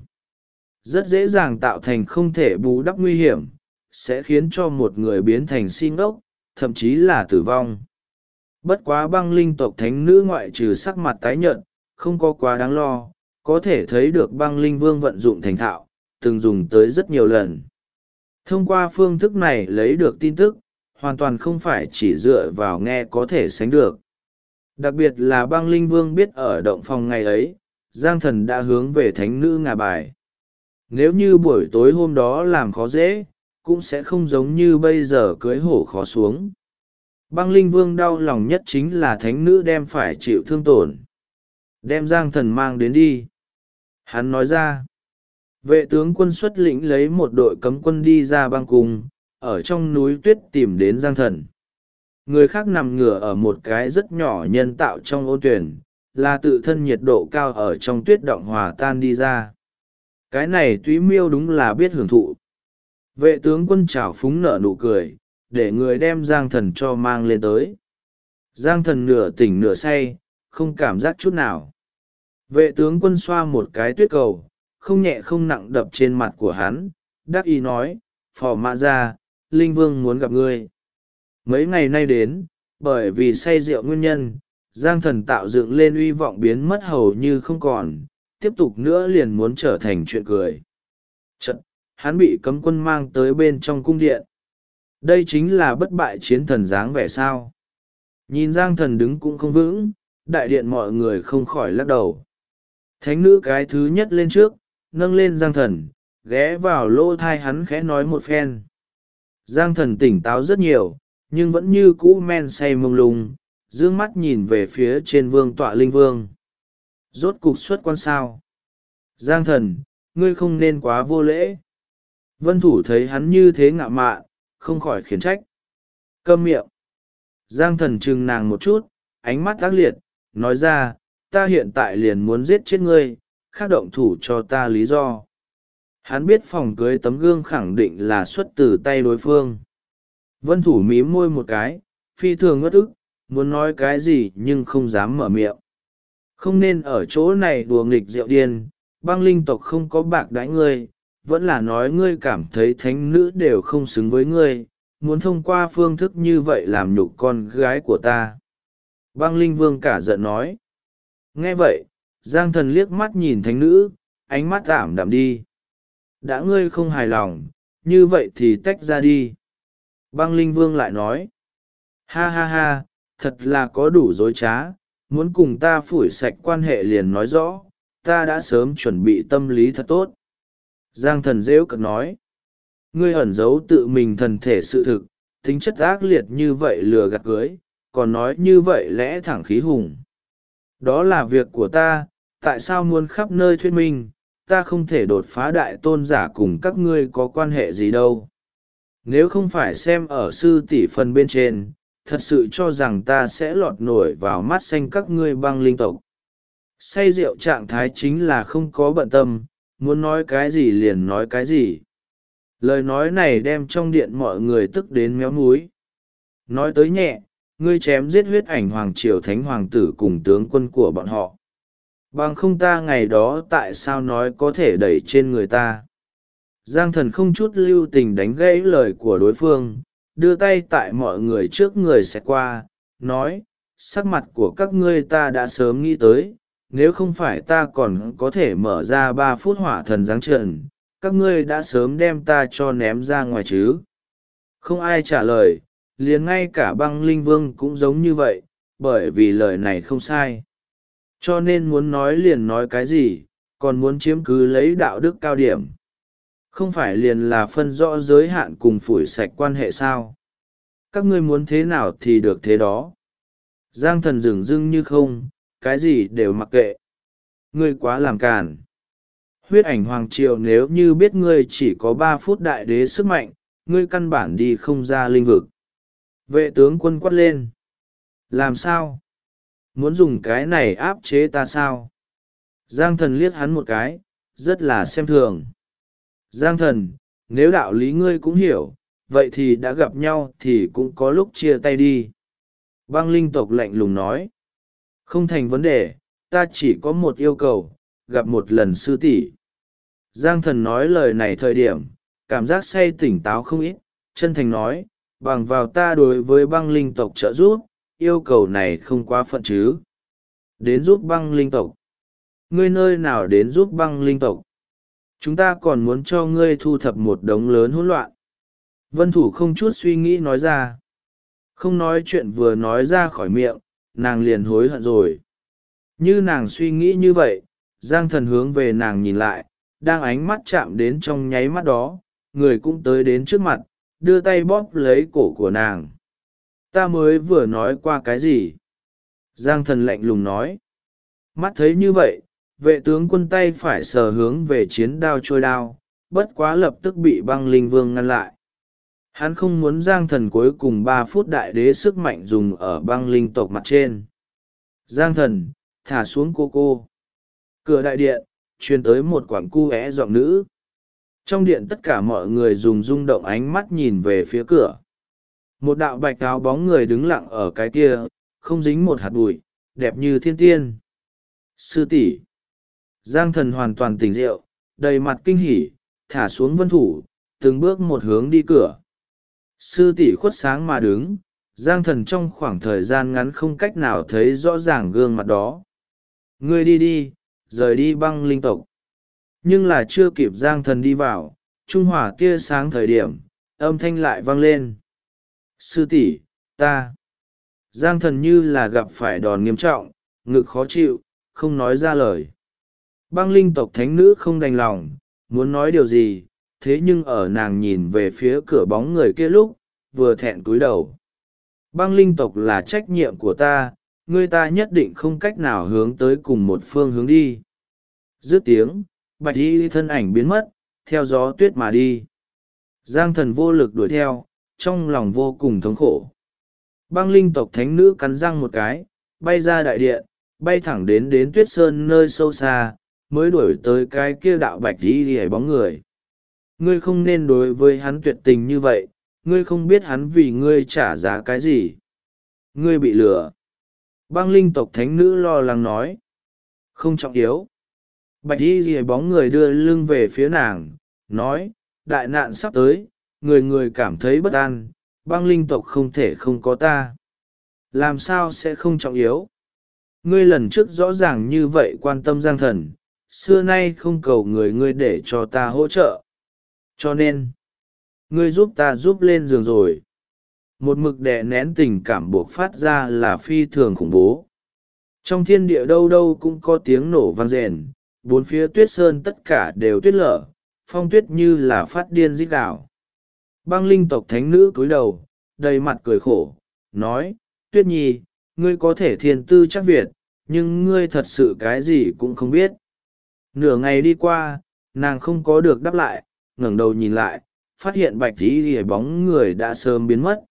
Rất dễ dàng tạo thành không thể bù đắp nguy hiểm, sẽ khiến cho một người biến thành si ngốc, thậm chí là tử vong. Bất quá băng linh tộc thánh nữ ngoại trừ sắc mặt tái nhợt, không có quá đáng lo, có thể thấy được băng linh vương vận dụng thành thạo, từng dùng tới rất nhiều lần. Thông qua phương thức này lấy được tin tức, hoàn toàn không phải chỉ dựa vào nghe có thể sánh được. Đặc biệt là băng linh vương biết ở động phòng ngày ấy, Giang Thần đã hướng về thánh nữ ngả bài. Nếu như buổi tối hôm đó làm khó dễ, cũng sẽ không giống như bây giờ cưới hổ khó xuống. Băng linh vương đau lòng nhất chính là thánh nữ đem phải chịu thương tổn. Đem Giang Thần mang đến đi. Hắn nói ra. Vệ tướng quân xuất lĩnh lấy một đội cấm quân đi ra băng cung, ở trong núi tuyết tìm đến Giang Thần. Người khác nằm ngửa ở một cái rất nhỏ nhân tạo trong ô tuyển, là tự thân nhiệt độ cao ở trong tuyết động hòa tan đi ra. Cái này túy miêu đúng là biết hưởng thụ. Vệ tướng quân trào phúng nở nụ cười, để người đem Giang Thần cho mang lên tới. Giang Thần nửa tỉnh nửa say, không cảm giác chút nào. Vệ tướng quân xoa một cái tuyết cầu, không nhẹ không nặng đập trên mặt của hắn, đắc ý nói, phò mã ra, linh vương muốn gặp ngươi. Mấy ngày nay đến, bởi vì say rượu nguyên nhân, Giang Thần tạo dựng lên uy vọng biến mất hầu như không còn, tiếp tục nữa liền muốn trở thành chuyện cười. Chật, hắn bị cấm quân mang tới bên trong cung điện. Đây chính là bất bại chiến thần dáng vẻ sao. Nhìn Giang Thần đứng cũng không vững, đại điện mọi người không khỏi lắc đầu. Thánh nữ cái thứ nhất lên trước, nâng lên Giang Thần, ghé vào lỗ thai hắn khẽ nói một phen. Giang Thần tỉnh táo rất nhiều, nhưng vẫn như cũ men say mông lung, dương mắt nhìn về phía trên vương tọa linh vương. Rốt cục xuất quan sao. Giang Thần, ngươi không nên quá vô lễ. Vân Thủ thấy hắn như thế ngạo mạn, không khỏi khiển trách. Câm miệng. Giang Thần trừng nàng một chút, ánh mắt ác liệt, nói ra, ta hiện tại liền muốn giết chết ngươi, khác động thủ cho ta lý do. Hắn biết phòng cưới tấm gương khẳng định là xuất từ tay đối phương. Vân Thủ mím môi một cái, phi thường ngất ức, muốn nói cái gì nhưng không dám mở miệng. Không nên ở chỗ này đùa nghịch rượu điên, băng linh tộc không có bạc đãi ngươi, vẫn là nói ngươi cảm thấy thánh nữ đều không xứng với ngươi, muốn thông qua phương thức như vậy làm nhục con gái của ta. Băng linh vương cả giận nói. Nghe vậy, Giang Thần liếc mắt nhìn thánh nữ, ánh mắt ảm đạm đi. Đã ngươi không hài lòng, như vậy thì tách ra đi. Băng linh vương lại nói. Ha ha ha, thật là có đủ dối trá, muốn cùng ta phủi sạch quan hệ liền nói rõ, ta đã sớm chuẩn bị tâm lý thật tốt. Giang Thần rêu cợt nói. Ngươi ẩn giấu tự mình thần thể sự thực, tính chất ác liệt như vậy lừa gạt cưới, còn nói như vậy lẽ thẳng khí hùng. Đó là việc của ta, tại sao muốn khắp nơi thuyết minh, ta không thể đột phá đại tôn giả cùng các ngươi có quan hệ gì đâu. Nếu không phải xem ở sư tỷ phần bên trên, thật sự cho rằng ta sẽ lọt nổi vào mắt xanh các ngươi băng linh tộc. Say rượu trạng thái chính là không có bận tâm, muốn nói cái gì liền nói cái gì. Lời nói này đem trong điện mọi người tức đến méo múi. Nói tới nhẹ, ngươi chém giết huyết ảnh hoàng triều thánh hoàng tử cùng tướng quân của bọn họ. Bằng không ta ngày đó tại sao nói có thể đẩy trên người ta. Giang Thần không chút lưu tình đánh gãy lời của đối phương, đưa tay tại mọi người trước người xẹt qua, nói, sắc mặt của các ngươi ta đã sớm nghĩ tới, nếu không phải ta còn có thể mở ra 3 phút hỏa thần giáng trần, các ngươi đã sớm đem ta cho ném ra ngoài chứ. Không ai trả lời, liền ngay cả băng linh vương cũng giống như vậy, bởi vì lời này không sai. Cho nên muốn nói liền nói cái gì, còn muốn chiếm cứ lấy đạo đức cao điểm. Không phải liền là phân rõ giới hạn cùng phủi sạch quan hệ sao. Các ngươi muốn thế nào thì được thế đó. Giang Thần dửng dưng như không, cái gì đều mặc kệ. Ngươi quá làm càn. Huyết ảnh hoàng triều nếu như biết ngươi chỉ có 3 phút đại đế sức mạnh, ngươi căn bản đi không ra linh vực. Vệ tướng quân quát lên. Làm sao? Muốn dùng cái này áp chế ta sao? Giang Thần liếc hắn một cái, rất là xem thường. Giang Thần, nếu đạo lý ngươi cũng hiểu, vậy thì đã gặp nhau thì cũng có lúc chia tay đi. Băng linh tộc lạnh lùng nói. Không thành vấn đề, ta chỉ có một yêu cầu, gặp một lần sư tỷ. Giang Thần nói lời này thời điểm, cảm giác say tỉnh táo không ít, chân thành nói, bằng vào ta đối với băng linh tộc trợ giúp, yêu cầu này không quá phận chứ. Đến giúp băng linh tộc. Ngươi nơi nào đến giúp băng linh tộc? Chúng ta còn muốn cho ngươi thu thập một đống lớn hỗn loạn. Vân Thủ không chút suy nghĩ nói ra. Không nói chuyện vừa nói ra khỏi miệng, nàng liền hối hận rồi. Như nàng suy nghĩ như vậy, Giang Thần hướng về nàng nhìn lại, đang ánh mắt chạm đến trong nháy mắt đó, người cũng tới đến trước mặt, đưa tay bóp lấy cổ của nàng. Ta mới vừa nói qua cái gì? Giang Thần lạnh lùng nói. Mắt thấy như vậy, vệ tướng quân tay phải sờ hướng về chiến đao trôi đao, bất quá lập tức bị băng linh vương ngăn lại. Hắn không muốn Giang Thần cuối cùng 3 phút đại đế sức mạnh dùng ở băng linh tộc mặt trên. Giang Thần, thả xuống cô. Cửa đại điện, truyền tới một quảng cu é giọng nữ. Trong điện tất cả mọi người dùng rung động ánh mắt nhìn về phía cửa. Một đạo bạch áo bóng người đứng lặng ở cái kia, không dính một hạt bụi, đẹp như thiên tiên. Sư tỷ. Giang Thần hoàn toàn tỉnh rượu, đầy mặt kinh hỉ, thả xuống Vân Thủ, từng bước một hướng đi cửa. Sư tỷ khuất sáng mà đứng, Giang Thần trong khoảng thời gian ngắn không cách nào thấy rõ ràng gương mặt đó. Ngươi đi đi, rời đi băng linh tộc. Nhưng là chưa kịp Giang Thần đi vào, trung hỏa tia sáng thời điểm, âm thanh lại vang lên. Sư tỷ, ta. Giang Thần như là gặp phải đòn nghiêm trọng, ngực khó chịu, không nói ra lời. Băng linh tộc thánh nữ không đành lòng, muốn nói điều gì, thế nhưng ở nàng nhìn về phía cửa bóng người kia lúc, vừa thẹn cúi đầu. Băng linh tộc là trách nhiệm của ta, ngươi ta nhất định không cách nào hướng tới cùng một phương hướng đi. Dứt tiếng, bạch y thân ảnh biến mất, theo gió tuyết mà đi. Giang Thần vô lực đuổi theo, trong lòng vô cùng thống khổ. Băng linh tộc thánh nữ cắn răng một cái, bay ra đại điện, bay thẳng đến tuyết sơn nơi sâu xa, mới đuổi tới cái kia đạo bạch y hề bóng người. Ngươi không nên đối với hắn tuyệt tình như vậy, ngươi không biết hắn vì ngươi trả giá cái gì. Ngươi bị lừa. Băng linh tộc thánh nữ lo lắng nói. Không trọng yếu. Bạch y ghi bóng người đưa lưng về phía nàng, nói, đại nạn sắp tới, người người cảm thấy bất an, băng linh tộc không thể không có ta. Làm sao sẽ không trọng yếu? Ngươi lần trước rõ ràng như vậy quan tâm Giang Thần, xưa nay không cầu người ngươi để cho ta hỗ trợ. Cho nên, ngươi giúp ta giúp lên giường rồi. Một mực đè nén tình cảm buộc phát ra là phi thường khủng bố. Trong thiên địa đâu đâu cũng có tiếng nổ vang rền, bốn phía tuyết sơn tất cả đều tuyết lở, phong tuyết như là phát điên rít gào. Băng linh tộc thánh nữ cúi đầu, đầy mặt cười khổ, nói, Tuyết Nhi, ngươi có thể thiên tư chắc Việt, nhưng ngươi thật sự cái gì cũng không biết. Nửa ngày đi qua, nàng không có được đáp lại, ngẩng đầu nhìn lại, phát hiện bạch tí bóng người đã sớm biến mất.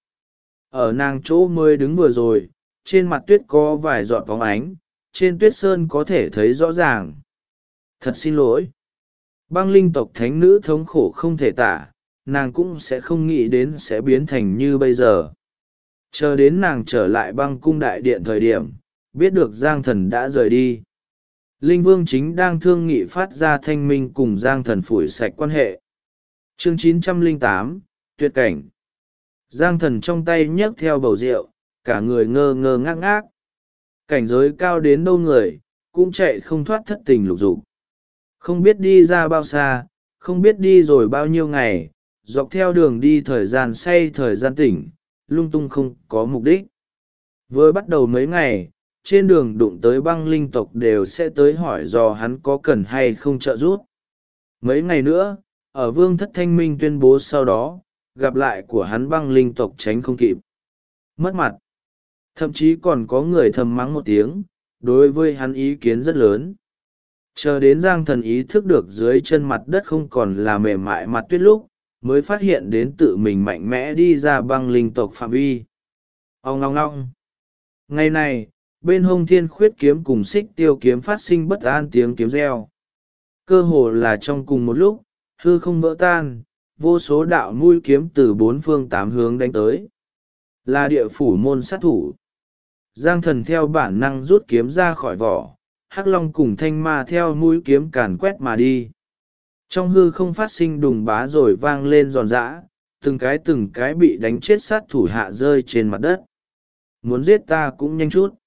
Ở nàng chỗ mới đứng vừa rồi, trên mặt tuyết có vài giọt bóng ánh, trên tuyết sơn có thể thấy rõ ràng. Thật xin lỗi. Băng linh tộc thánh nữ thống khổ không thể tả, nàng cũng sẽ không nghĩ đến sẽ biến thành như bây giờ. Chờ đến nàng trở lại băng cung đại điện thời điểm, biết được Giang Thần đã rời đi. Linh Vương chính đang thương nghị phát ra thanh minh cùng Giang Thần phủi sạch quan hệ. Chương 908, Tuyệt cảnh. Giang Thần trong tay nhấc theo bầu rượu, cả người ngơ ngơ ngác ngác. Cảnh giới cao đến đâu người, cũng chạy không thoát thất tình lục dục. Không biết đi ra bao xa, không biết đi rồi bao nhiêu ngày, dọc theo đường đi thời gian say thời gian tỉnh, lung tung không có mục đích. Vừa bắt đầu mấy ngày, trên đường đụng tới băng linh tộc đều sẽ tới hỏi dò hắn có cần hay không trợ giúp. Mấy ngày nữa, ở Vương Thất Thanh Minh tuyên bố sau đó, gặp lại của hắn băng linh tộc tránh không kịp. Mất mặt. Thậm chí còn có người thầm mắng một tiếng, đối với hắn ý kiến rất lớn. Chờ đến Giang Thần ý thức được dưới chân mặt đất không còn là mềm mại mặt tuyết lúc, mới phát hiện đến tự mình mạnh mẽ đi ra băng linh tộc phạm vi. Ông ngong ngong. Ngày này, bên hông thiên khuyết kiếm cùng xích tiêu kiếm phát sinh bất an tiếng kiếm reo. Cơ hồ là trong cùng một lúc, hư không vỡ tan, vô số đạo mũi kiếm từ bốn phương tám hướng đánh tới. Là địa phủ môn sát thủ. Giang Thần theo bản năng rút kiếm ra khỏi vỏ, Hắc Long cùng Thanh Ma theo mũi kiếm càn quét mà đi. Trong hư không phát sinh đùng bá rồi vang lên giòn giã, từng cái bị đánh chết sát thủ hạ rơi trên mặt đất. Muốn giết ta cũng nhanh chút.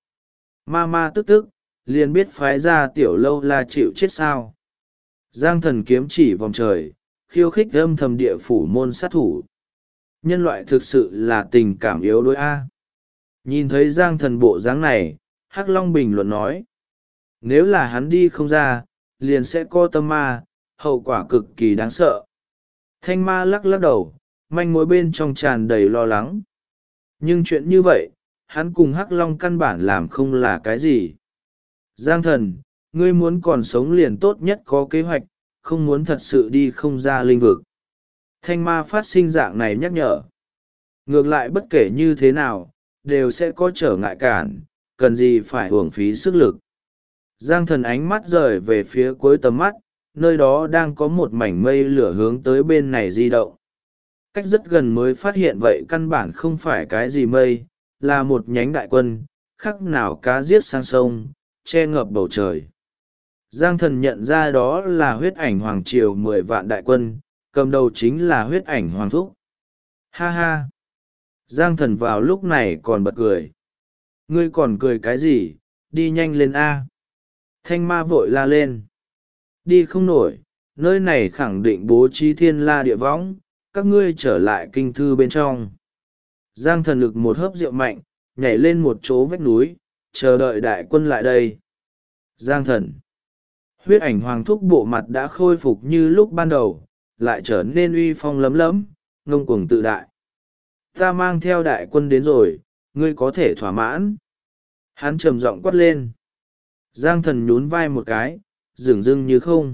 Ma tức, liền biết phái ra tiểu lâu là chịu chết sao. Giang Thần kiếm chỉ vòng trời, khiêu khích âm thầm địa phủ môn sát thủ. Nhân loại thực sự là tình cảm yếu đuối a. Nhìn thấy Giang Thần bộ dáng này, Hắc Long bình luận nói. Nếu là hắn đi không ra, liền sẽ có tâm ma, hậu quả cực kỳ đáng sợ. Thanh Ma lắc lắc đầu, manh mối bên trong tràn đầy lo lắng. Nhưng chuyện như vậy, hắn cùng Hắc Long căn bản làm không là cái gì. Giang Thần, ngươi muốn còn sống liền tốt nhất có kế hoạch, không muốn thật sự đi không ra linh vực. Thanh Ma phát sinh dạng này nhắc nhở. Ngược lại bất kể như thế nào, đều sẽ có trở ngại cản, cần gì phải uổng phí sức lực. Giang Thần ánh mắt rời về phía cuối tầm mắt, nơi đó đang có một mảnh mây lửa hướng tới bên này di động. Cách rất gần mới phát hiện vậy căn bản không phải cái gì mây, là một nhánh đại quân, khắc nào cá giết sang sông, che ngập bầu trời. Giang Thần nhận ra đó là huyết ảnh hoàng triều 10 vạn đại quân, cầm đầu chính là huyết ảnh hoàng thúc. Ha ha! Giang thần vào lúc này còn bật cười. Ngươi còn cười cái gì, đi nhanh lên a. Thanh ma vội la lên. Đi không nổi, nơi này khẳng định bố trí thiên la địa võng, các ngươi trở lại kinh thư bên trong. Giang thần lực một hớp rượu mạnh, nhảy lên một chỗ vách núi, chờ đợi đại quân lại đây. Giang thần. Huyết ảnh hoàng thúc bộ mặt đã khôi phục như lúc ban đầu, lại trở nên uy phong lấm lấm, ngông cuồng tự đại. Ta mang theo đại quân đến rồi, ngươi có thể thỏa mãn. Hắn trầm giọng quát lên. Giang thần nhún vai một cái, dửng dưng như không.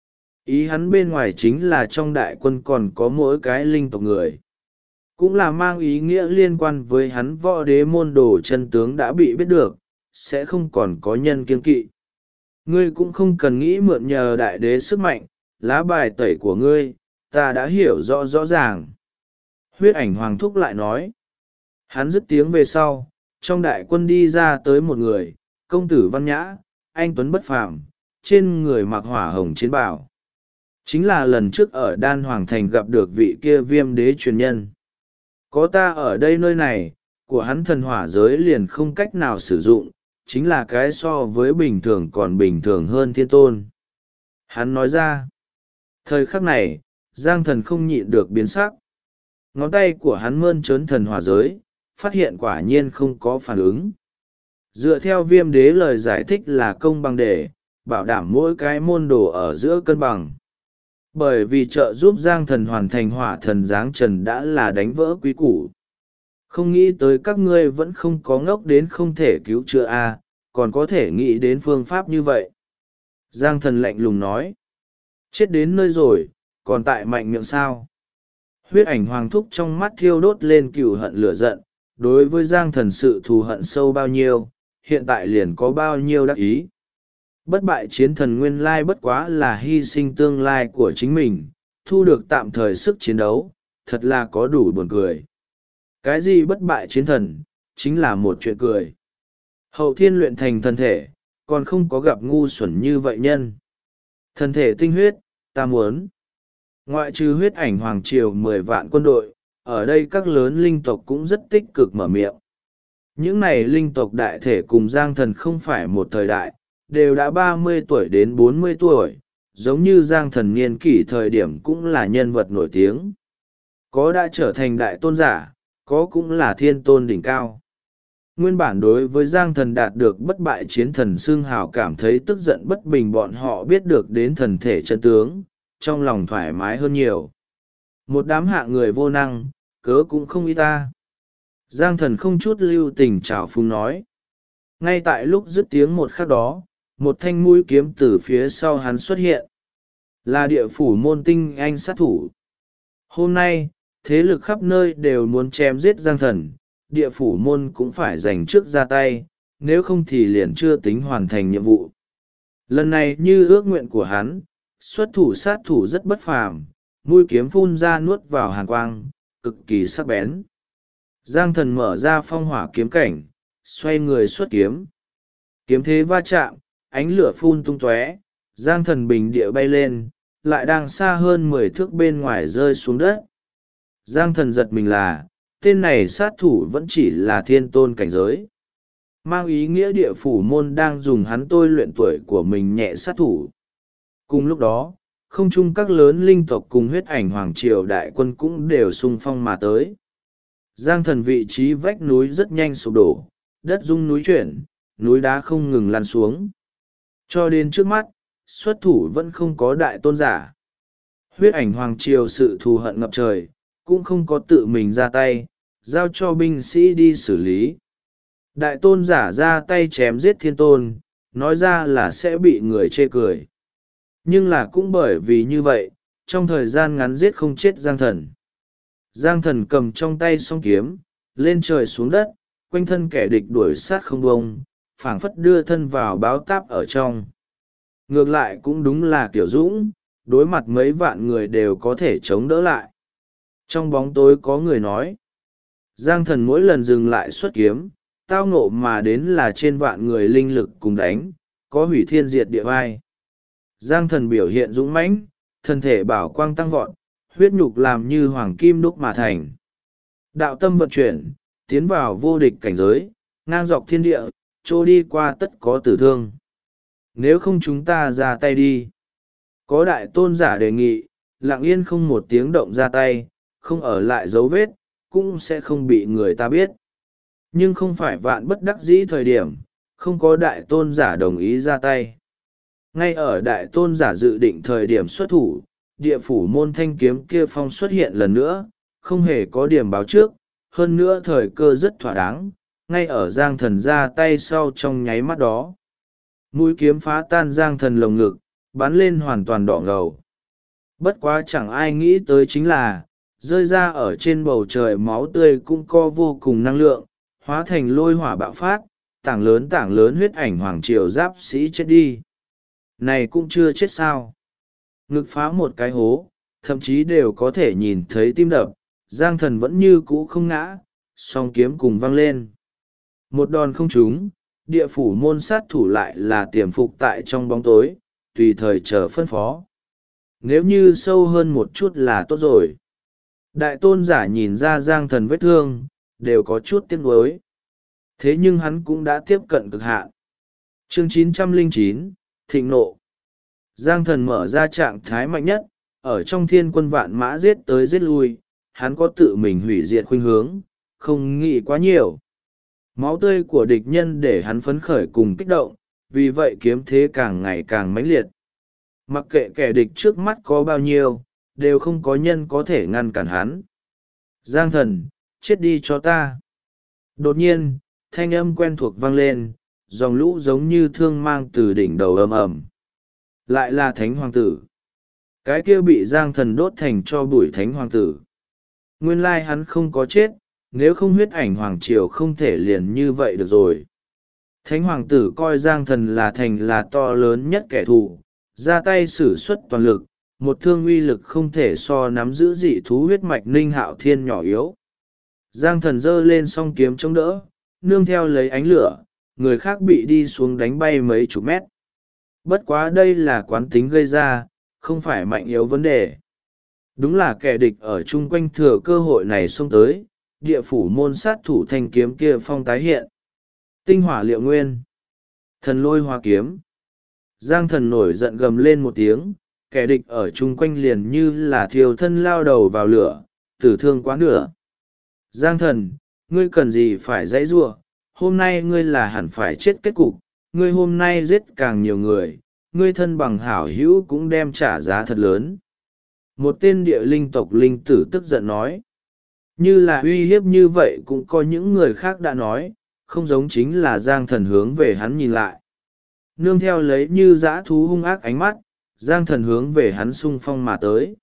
Ý hắn bên ngoài chính là trong đại quân còn có mỗi cái linh tộc người. Cũng là mang ý nghĩa liên quan với hắn võ đế môn đồ chân tướng đã bị biết được, sẽ không còn có nhân kiêng kỵ. Ngươi cũng không cần nghĩ mượn nhờ đại đế sức mạnh, lá bài tẩy của ngươi, ta đã hiểu rõ ràng. Huyết ảnh hoàng thúc lại nói. Hắn dứt tiếng về sau, trong đại quân đi ra tới một người, công tử văn nhã, anh tuấn bất phàm, trên người mặc hỏa hồng chiến bào. Chính là lần trước ở Đan Hoàng Thành gặp được vị kia Viêm đế truyền nhân. Có ta ở đây nơi này, của hắn thần hỏa giới liền không cách nào sử dụng, chính là cái so với bình thường còn bình thường hơn thiên tôn. Hắn nói ra. Thời khắc này, Giang thần không nhịn được biến sắc. Ngón tay của hắn mơn trớn thần hỏa giới, phát hiện quả nhiên không có phản ứng. Dựa theo Viêm đế lời giải thích là công bằng để bảo đảm mỗi cái môn đồ ở giữa cân bằng. Bởi vì trợ giúp Giang thần hoàn thành hỏa thần giáng trần đã là đánh vỡ quý củ. Không nghĩ tới các ngươi vẫn không có ngốc đến không thể cứu chữa a, còn có thể nghĩ đến phương pháp như vậy. Giang thần lạnh lùng nói. Chết đến nơi rồi, còn tại mạnh miệng sao? Huyết ảnh hoàng thúc trong mắt thiêu đốt lên cừu hận lửa giận, đối với Giang thần sự thù hận sâu bao nhiêu, hiện tại liền có bao nhiêu đắc ý. Bất bại chiến thần nguyên lai bất quá là hy sinh tương lai của chính mình, thu được tạm thời sức chiến đấu, thật là có đủ buồn cười. Cái gì bất bại chiến thần, chính là một chuyện cười. Hậu thiên luyện thành thân thể, còn không có gặp ngu xuẩn như vậy nhân. Thân thể tinh huyết, ta muốn. Ngoại trừ huyết ảnh hoàng triều 10 vạn quân đội, ở đây các lớn linh tộc cũng rất tích cực mở miệng. Những này linh tộc đại thể cùng Giang thần không phải một thời đại, đều đã 30 tuổi đến 40 tuổi, giống như Giang thần niên kỷ thời điểm cũng là nhân vật nổi tiếng. Có đã trở thành đại tôn giả, có cũng là thiên tôn đỉnh cao. Nguyên bản đối với Giang thần đạt được bất bại chiến thần xương hào cảm thấy tức giận bất bình, bọn họ biết được đến thần thể chân tướng, trong lòng thoải mái hơn nhiều. Một đám hạ người vô năng, cớ cũng không ý ta. Giang thần không chút lưu tình trào phúng nói. Ngay tại lúc dứt tiếng một khắc đó, một thanh mũi kiếm từ phía sau hắn xuất hiện. Là địa phủ môn tinh anh sát thủ. Hôm nay, thế lực khắp nơi đều muốn chém giết Giang thần, địa phủ môn cũng phải giành trước ra tay, nếu không thì liền chưa tính hoàn thành nhiệm vụ. Lần này như ước nguyện của hắn, xuất thủ sát thủ rất bất phàm, mũi kiếm phun ra nuốt vào hàn quang, cực kỳ sắc bén. Giang thần mở ra phong hỏa kiếm cảnh, xoay người xuất kiếm. Kiếm thế va chạm, ánh lửa phun tung tóe, Giang thần bình địa bay lên, lại đang xa hơn 10 thước bên ngoài rơi xuống đất. Giang thần giật mình là, tên này sát thủ vẫn chỉ là thiên tôn cảnh giới. Mang ý nghĩa địa phủ môn đang dùng hắn tôi luyện tuổi của mình nhẹ sát thủ. Cùng lúc đó, không chung các lớn linh tộc cùng huyết ảnh hoàng triều đại quân cũng đều xung phong mà tới. Giang thần vị trí vách núi rất nhanh sụp đổ, đất rung núi chuyển, núi đá không ngừng lăn xuống. Cho đến trước mắt, xuất thủ vẫn không có đại tôn giả. Huyết ảnh hoàng triều sự thù hận ngập trời, cũng không có tự mình ra tay, giao cho binh sĩ đi xử lý. Đại tôn giả ra tay chém giết thiên tôn, nói ra là sẽ bị người chê cười. Nhưng là cũng bởi vì như vậy, trong thời gian ngắn giết không chết Giang thần. Giang thần cầm trong tay song kiếm, lên trời xuống đất, quanh thân kẻ địch đuổi sát không bông, phảng phất đưa thân vào báo táp ở trong. Ngược lại cũng đúng là kiểu dũng, đối mặt mấy vạn người đều có thể chống đỡ lại. Trong bóng tối có người nói, Giang thần mỗi lần dừng lại xuất kiếm, tao ngộ mà đến là trên vạn người linh lực cùng đánh, có hủy thiên diệt địa vai. Giang thần biểu hiện dũng mãnh, thân thể bảo quang tăng vọt, huyết nhục làm như hoàng kim đúc mà thành. Đạo tâm vận chuyển, tiến vào vô địch cảnh giới, ngang dọc thiên địa, trôi đi qua tất có tử thương. Nếu không chúng ta ra tay đi. Có đại tôn giả đề nghị, lặng yên không một tiếng động ra tay, không ở lại dấu vết, cũng sẽ không bị người ta biết. Nhưng không phải vạn bất đắc dĩ thời điểm, không có đại tôn giả đồng ý ra tay. Ngay ở đại tôn giả dự định thời điểm xuất thủ, địa phủ môn thanh kiếm kia phong xuất hiện lần nữa, không hề có điểm báo trước, hơn nữa thời cơ rất thỏa đáng, ngay ở Giang Thần ra tay sau trong nháy mắt đó. Mũi kiếm phá tan Giang Thần lồng ngực, bắn lên hoàn toàn đỏ ngầu. Bất quá chẳng ai nghĩ tới chính là, rơi ra ở trên bầu trời máu tươi cũng có vô cùng năng lượng, hóa thành lôi hỏa bạo phát, tảng lớn huyết ảnh hoàng triều giáp sĩ chết đi. Này cũng chưa chết sao. Ngực phá một cái hố, thậm chí đều có thể nhìn thấy tim đập, Giang Thần vẫn như cũ không ngã, song kiếm cùng văng lên. Một đòn không trúng, địa phủ môn sát thủ lại là tiềm phục tại trong bóng tối, tùy thời chờ phân phó. Nếu như sâu hơn một chút là tốt rồi. Đại tôn giả nhìn ra Giang Thần vết thương, đều có chút tiếc nuối. Thế nhưng hắn cũng đã tiếp cận cực hạn. Chương 909, Thịnh nộ. Giang Thần mở ra trạng thái mạnh nhất, ở trong thiên quân vạn mã giết tới giết lui, hắn có tự mình hủy diệt khuynh hướng, không nghĩ quá nhiều. Máu tươi của địch nhân để hắn phấn khởi cùng kích động, vì vậy kiếm thế càng ngày càng mãnh liệt. Mặc kệ kẻ địch trước mắt có bao nhiêu, đều không có nhân có thể ngăn cản hắn. Giang Thần, chết đi cho ta. Đột nhiên, thanh âm quen thuộc vang lên, dòng lũ giống như thương mang từ đỉnh đầu ầm ầm. Lại là Thánh Hoàng tử. Cái kia bị Giang Thần đốt thành cho bụi Thánh Hoàng tử. Nguyên lai hắn không có chết, nếu không huyết ảnh Hoàng Triều không thể liền như vậy được rồi. Thánh Hoàng tử coi Giang Thần là thành là to lớn nhất kẻ thù, ra tay sử xuất toàn lực, một thương uy lực không thể so nắm giữ dị thú huyết mạch Ninh Hạo Thiên nhỏ yếu. Giang Thần giơ lên song kiếm chống đỡ, nương theo lấy ánh lửa, người khác bị đi xuống đánh bay mấy chục mét. Bất quá đây là quán tính gây ra, không phải mạnh yếu vấn đề. Đúng là kẻ địch ở chung quanh thừa cơ hội này xông tới, địa phủ môn sát thủ thanh kiếm kia phong tái hiện. Tinh hỏa liệu nguyên. Thần lôi hoa kiếm. Giang Thần nổi giận gầm lên một tiếng, kẻ địch ở chung quanh liền như là thiêu thân lao đầu vào lửa, tử thương quá nửa. Giang Thần, ngươi cần gì phải dãy giụa, hôm nay ngươi là hẳn phải chết kết cục, ngươi hôm nay giết càng nhiều người, ngươi thân bằng hảo hữu cũng đem trả giá thật lớn. Một tên địa linh tộc linh tử tức giận nói. Như là uy hiếp như vậy cũng có những người khác đã nói, không giống chính là Giang Thần hướng về hắn nhìn lại. Nương theo lấy như dã thú hung ác ánh mắt, Giang Thần hướng về hắn xung phong mà tới.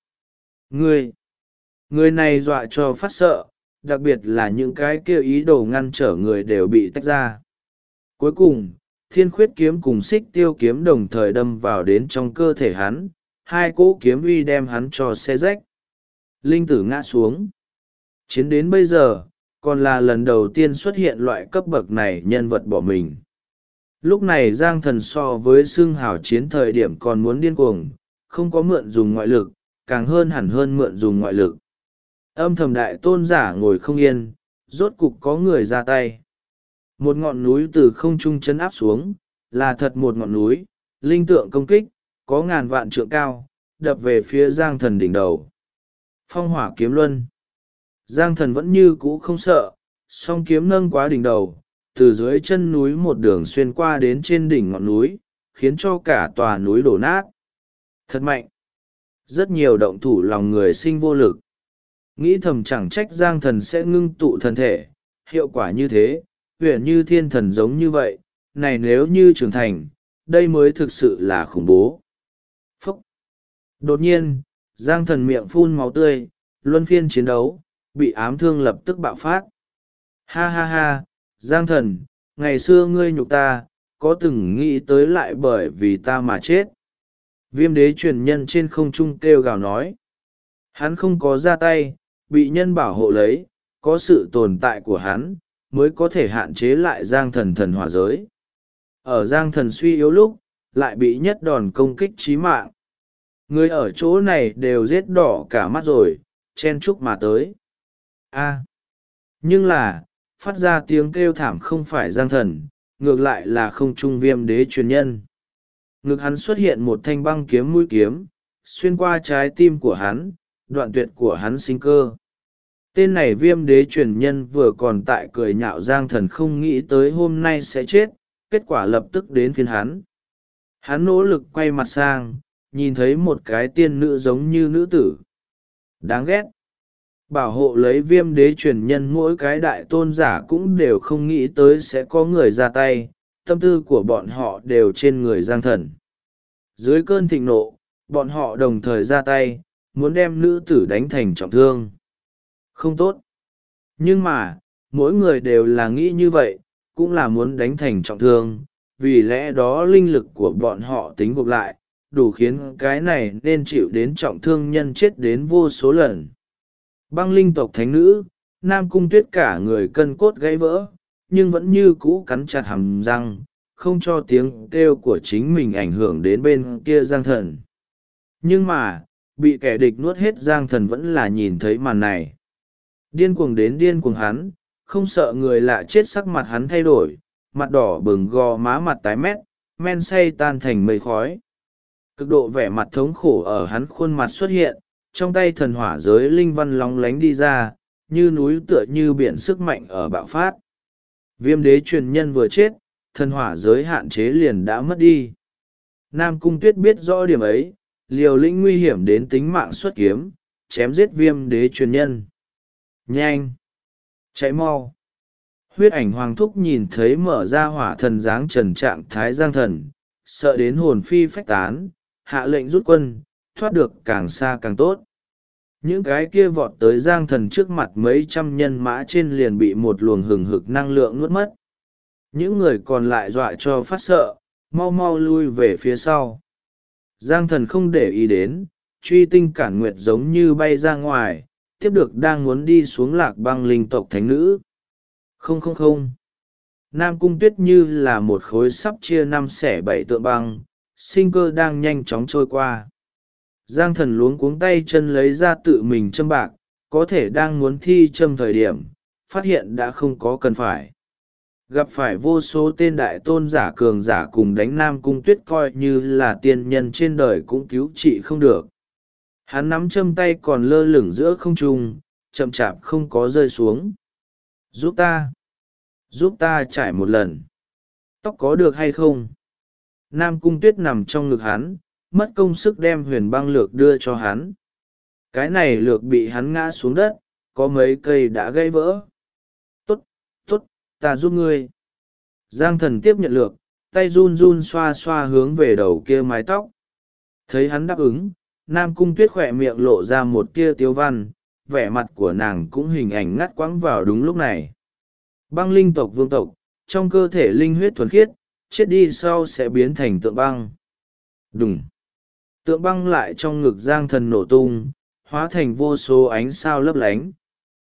Người này dọa cho phát sợ, đặc biệt là những cái kêu ý đồ ngăn trở người đều bị tách ra. Cuối cùng, thiên khuyết kiếm cùng xích tiêu kiếm đồng thời đâm vào đến trong cơ thể hắn, hai cỗ kiếm uy đem hắn cho xé rách. Linh tử ngã xuống. Chiến đến bây giờ, còn là lần đầu tiên xuất hiện loại cấp bậc này nhân vật bỏ mình. Lúc này Giang Thần so với xưng hào chiến thời điểm còn muốn điên cuồng, không có mượn dùng ngoại lực, càng hơn hẳn hơn mượn dùng ngoại lực. Âm thầm đại tôn giả ngồi không yên, rốt cục có người ra tay. Một ngọn núi từ không trung chấn áp xuống, là thật một ngọn núi, linh tượng công kích, có ngàn vạn trượng cao, đập về phía Giang Thần đỉnh đầu. Phong hỏa kiếm luân. Giang Thần vẫn như cũ không sợ, song kiếm nâng quá đỉnh đầu, từ dưới chân núi một đường xuyên qua đến trên đỉnh ngọn núi, khiến cho cả tòa núi đổ nát. Thật mạnh. Rất nhiều động thủ lòng người sinh vô lực. Nghĩ thầm chẳng trách Giang Thần sẽ ngưng tụ thân thể, hiệu quả như thế, huyền như thiên thần giống như vậy, này nếu như trưởng thành, đây mới thực sự là khủng bố. Phúc! Đột nhiên, Giang Thần miệng phun máu tươi, luân phiên chiến đấu, bị ám thương lập tức bạo phát. Ha ha ha, Giang Thần, ngày xưa ngươi nhục ta, có từng nghĩ tới lại bởi vì ta mà chết. Viêm đế truyền nhân trên không trung kêu gào nói. Hắn không có ra tay, bị nhân bảo hộ lấy, có sự tồn tại của hắn, mới có thể hạn chế lại Giang Thần thần hỏa giới. Ở Giang Thần suy yếu lúc, lại bị nhất đòn công kích chí mạng. Người ở chỗ này đều giết đỏ cả mắt rồi, chen chúc mà tới. A. Nhưng là phát ra tiếng kêu thảm không phải Giang Thần, ngược lại là không trung viêm đế truyền nhân. Ngực hắn xuất hiện một thanh băng kiếm mũi kiếm, xuyên qua trái tim của hắn, đoạn tuyệt của hắn sinh cơ. Tên này viêm đế truyền nhân vừa còn tại cười nhạo Giang Thần không nghĩ tới hôm nay sẽ chết, kết quả lập tức đến phiên hắn. Hắn nỗ lực quay mặt sang, nhìn thấy một cái tiên nữ giống như nữ tử. Đáng ghét. Bảo hộ lấy viêm đế truyền nhân mỗi cái đại tôn giả cũng đều không nghĩ tới sẽ có người ra tay, tâm tư của bọn họ đều trên người Giang Thần. Dưới cơn thịnh nộ, bọn họ đồng thời ra tay, muốn đem nữ tử đánh thành trọng thương. Không tốt. Nhưng mà, mỗi người đều là nghĩ như vậy, cũng là muốn đánh thành trọng thương, vì lẽ đó linh lực của bọn họ tính gộp lại, đủ khiến cái này nên chịu đến trọng thương nhân chết đến vô số lần. Băng linh tộc thánh nữ, Nam Cung Tuyết cả người cân cốt gãy vỡ, nhưng vẫn như cũ cắn chặt hàm răng, không cho tiếng kêu của chính mình ảnh hưởng đến bên kia Giang Thần. Nhưng mà, bị kẻ địch nuốt hết Giang Thần vẫn là nhìn thấy màn này. Điên cuồng đến điên cuồng hắn, không sợ người lạ chết, sắc mặt hắn thay đổi, mặt đỏ bừng, gò má mặt tái mét, men say tan thành mây khói. Cực độ vẻ mặt thống khổ ở hắn khuôn mặt xuất hiện, trong tay thần hỏa giới linh văn lóng lánh đi ra, như núi tựa như biển sức mạnh ở bạo phát. Viêm đế truyền nhân vừa chết, thần hỏa giới hạn chế liền đã mất đi. Nam Cung Tuyết biết rõ điểm ấy, liều lĩnh nguy hiểm đến tính mạng xuất kiếm, chém giết viêm đế truyền nhân. Nhanh! Cháy mau! Huyết ảnh hoàng thúc nhìn thấy mở ra hỏa thần dáng trần trạng thái Giang Thần, sợ đến hồn phi phách tán, hạ lệnh rút quân, thoát được càng xa càng tốt. Những cái kia vọt tới Giang Thần trước mặt mấy trăm nhân mã trên liền bị một luồng hừng hực năng lượng nuốt mất. Những người còn lại dọa cho phát sợ, mau mau lui về phía sau. Giang Thần không để ý đến, truy tinh cản nguyệt giống như bay ra ngoài, tiếp được đang muốn đi xuống Lạc Băng linh tộc thánh nữ. Không không không. Nam Cung Tuyết như là một khối sắp chia năm xẻ bảy tượng băng, sinh cơ đang nhanh chóng trôi qua. Giang Thần luống cuống tay chân lấy ra tự mình châm bạc, có thể đang muốn thi châm thời điểm, phát hiện đã không có cần phải. Gặp phải vô số tên đại tôn giả cường giả cùng đánh Nam Cung Tuyết coi như là tiên nhân trên đời cũng cứu trị không được. Hắn nắm châm tay còn lơ lửng giữa không trung, chậm chạp không có rơi xuống. Giúp ta trải một lần. Tóc có được hay không? Nam Cung Tuyết nằm trong ngực hắn, mất công sức đem huyền băng lược đưa cho hắn. Cái này lược bị hắn ngã xuống đất, có mấy cây đã gãy vỡ. Tốt, ta giúp ngươi. Giang Thần tiếp nhận lược, tay run run xoa xoa hướng về đầu kia mái tóc. Thấy hắn đáp ứng, Nam Cung Tuyết khỏe miệng lộ ra một tia tiếu văn, vẻ mặt của nàng cũng hình ảnh ngắt quãng vào đúng lúc này. Băng linh tộc vương tộc, trong cơ thể linh huyết thuần khiết, chết đi sau sẽ biến thành tượng băng. Đùng! Tượng băng lại trong ngực Giang Thần nổ tung, hóa thành vô số ánh sao lấp lánh.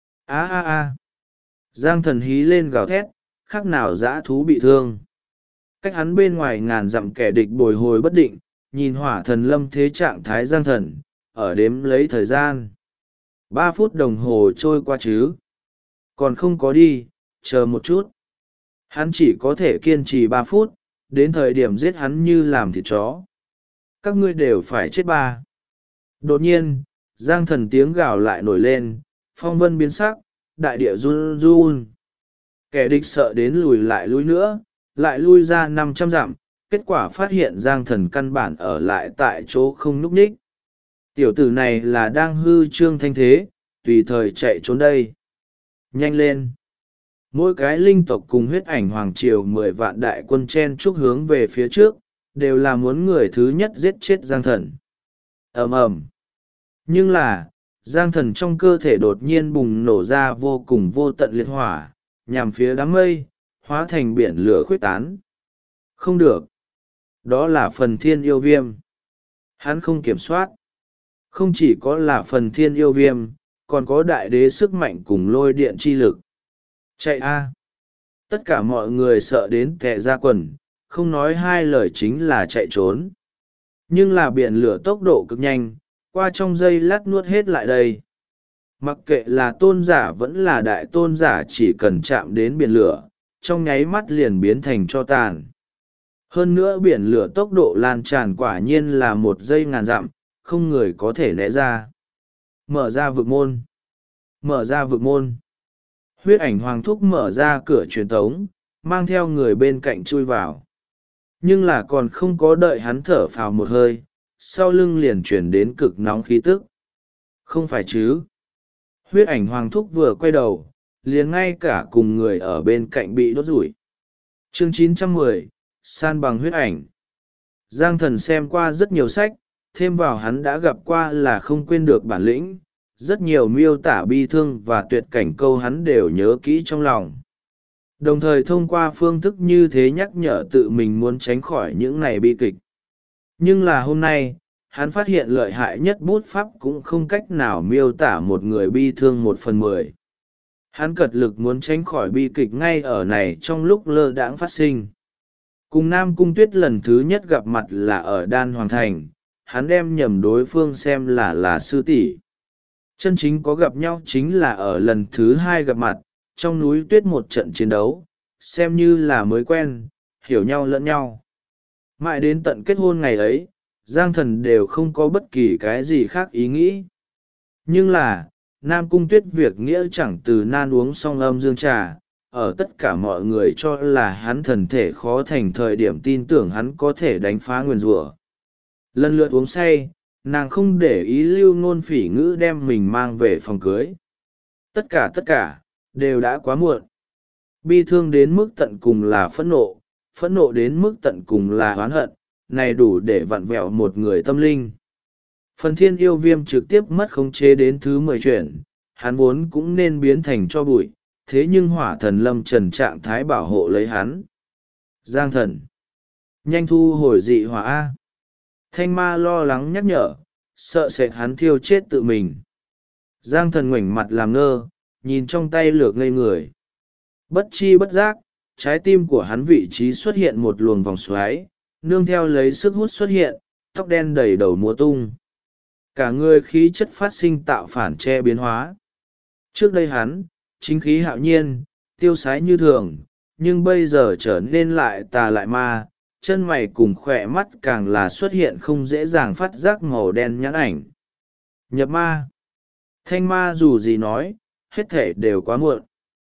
A! Giang Thần hí lên gào thét, khác nào dã thú bị thương. Cách hắn bên ngoài ngàn dặm kẻ địch bồi hồi bất định, nhìn hỏa thần lâm thế trạng thái Giang Thần, ở đếm lấy thời gian. 3 phút đồng hồ trôi qua chứ. Còn không có đi, chờ một chút. Hắn chỉ có thể kiên trì 3 phút, đến thời điểm giết hắn như làm thịt chó. Các ngươi đều phải chết ba. Đột nhiên, Giang Thần tiếng gào lại nổi lên, phong vân biến sắc, đại địa run run. Kẻ địch sợ đến lùi lại lui nữa, lại lui ra 500 dặm, kết quả phát hiện Giang Thần căn bản ở lại tại chỗ không núp ních. Tiểu tử này là đang hư trương thanh thế, tùy thời chạy trốn đây. Nhanh lên! Mỗi cái linh tộc cùng huyết ảnh hoàng triều 10 vạn đại quân chen chúc hướng về phía trước, đều là muốn người thứ nhất giết chết Giang Thần. Ầm ầm. Nhưng là, Giang Thần trong cơ thể đột nhiên bùng nổ ra vô cùng vô tận liệt hỏa, nhằm phía đám mây, hóa thành biển lửa khuếch tán. Không được. Đó là phần thiên yêu viêm. Hắn không kiểm soát. Không chỉ có là phần thiên yêu viêm, còn có đại đế sức mạnh cùng lôi điện chi lực. Chạy a! Tất cả mọi người sợ đến tè ra quần, không nói hai lời chính là chạy trốn. Nhưng là biển lửa tốc độ cực nhanh, qua trong giây lát nuốt hết lại đây. Mặc kệ là tôn giả vẫn là đại tôn giả, chỉ cần chạm đến biển lửa, trong nháy mắt liền biến thành tro tàn. Hơn nữa biển lửa tốc độ lan tràn quả nhiên là 1 giây ngàn dặm, không người có thể né ra. Mở ra vực môn. Mở ra vực môn. Huyết ảnh hoàng thúc mở ra cửa truyền tống, mang theo người bên cạnh chui vào. Nhưng là còn không có đợi hắn thở phào một hơi, sau lưng liền chuyển đến cực nóng khí tức. Không phải chứ? Huyết ảnh hoàng thúc vừa quay đầu, liền ngay cả cùng người ở bên cạnh bị đốt rủi. Chương 910, san bằng huyết ảnh. Giang Thần xem qua rất nhiều sách, thêm vào hắn đã gặp qua là không quên được bản lĩnh, rất nhiều miêu tả bi thương và tuyệt cảnh câu hắn đều nhớ kỹ trong lòng. Đồng thời thông qua phương thức như thế nhắc nhở tự mình muốn tránh khỏi những này bi kịch. Nhưng là hôm nay, hắn phát hiện lợi hại nhất bút pháp cũng không cách nào miêu tả một người bi thương 1/10. Hắn cật lực muốn tránh khỏi bi kịch ngay ở này trong lúc lơ đãng phát sinh. Cùng Nam Cung Tuyết lần thứ nhất gặp mặt là ở Đan Hoàng Thành, hắn đem nhầm đối phương xem là sư tỷ. Chân chính có gặp nhau chính là ở lần thứ 2 gặp mặt, trong núi tuyết một trận chiến đấu, xem như là mới quen, hiểu nhau lẫn nhau. Mãi đến tận kết hôn ngày ấy, Giang Thần đều không có bất kỳ cái gì khác ý nghĩ. Nhưng là, Nam Cung Tuyết việc nghĩa chẳng từ nan uống xong âm dương trà, ở tất cả mọi người cho là hắn thần thể khó thành thời điểm tin tưởng hắn có thể đánh phá nguyền rủa. Lần lượt uống say, nàng không để ý lưu ngôn phỉ ngữ đem mình mang về phòng cưới. Tất cả, đều đã quá muộn. Bi thương đến mức tận cùng là phẫn nộ đến mức tận cùng là oán hận, này đủ để vặn vẹo một người tâm linh. Phần Thiên Yêu Viêm trực tiếp mất khống chế đến thứ 10 chuyển, hắn vốn cũng nên biến thành tro bụi, thế nhưng Hỏa Thần lâm trần trạng thái bảo hộ lấy hắn. Giang Thần, nhanh thu hồi dị hỏa A. Thanh Ma lo lắng nhắc nhở, sợ sệt hắn thiêu chết tự mình. Giang Thần ngoảnh mặt làm ngơ, nhìn trong tay lược ngây người. Bất chi bất giác, trái tim của hắn vị trí xuất hiện một luồng vòng xoáy, nương theo lấy sức hút xuất hiện, tóc đen đầy đầu múa tung. Cả người khí chất phát sinh tạo phản che biến hóa. Trước đây hắn, chính khí hạo nhiên, tiêu sái như thường, nhưng bây giờ trở nên lại tà lại ma, chân mày cùng khỏe mắt càng là xuất hiện không dễ dàng phát giác màu đen nhãn ảnh. Nhập ma. Thanh ma dù gì nói, hết thể đều quá muộn.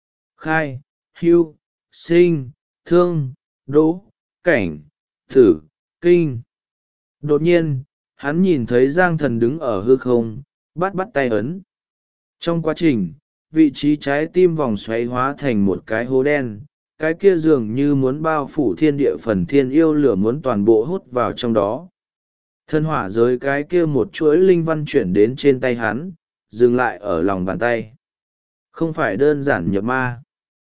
Khai, hưu, sinh, thương, đỗ, cảnh, tử, kinh. Đột nhiên, hắn nhìn thấy Giang Thần đứng ở hư không, bắt tay ấn. Trong quá trình, vị trí trái tim vòng xoáy hóa thành một cái hố đen, cái kia dường như muốn bao phủ thiên địa phần thiên yêu lửa muốn toàn bộ hút vào trong đó. Thân hỏa giới cái kia một chuỗi linh văn chuyển đến trên tay hắn, dừng lại ở lòng bàn tay. Không phải đơn giản nhập ma,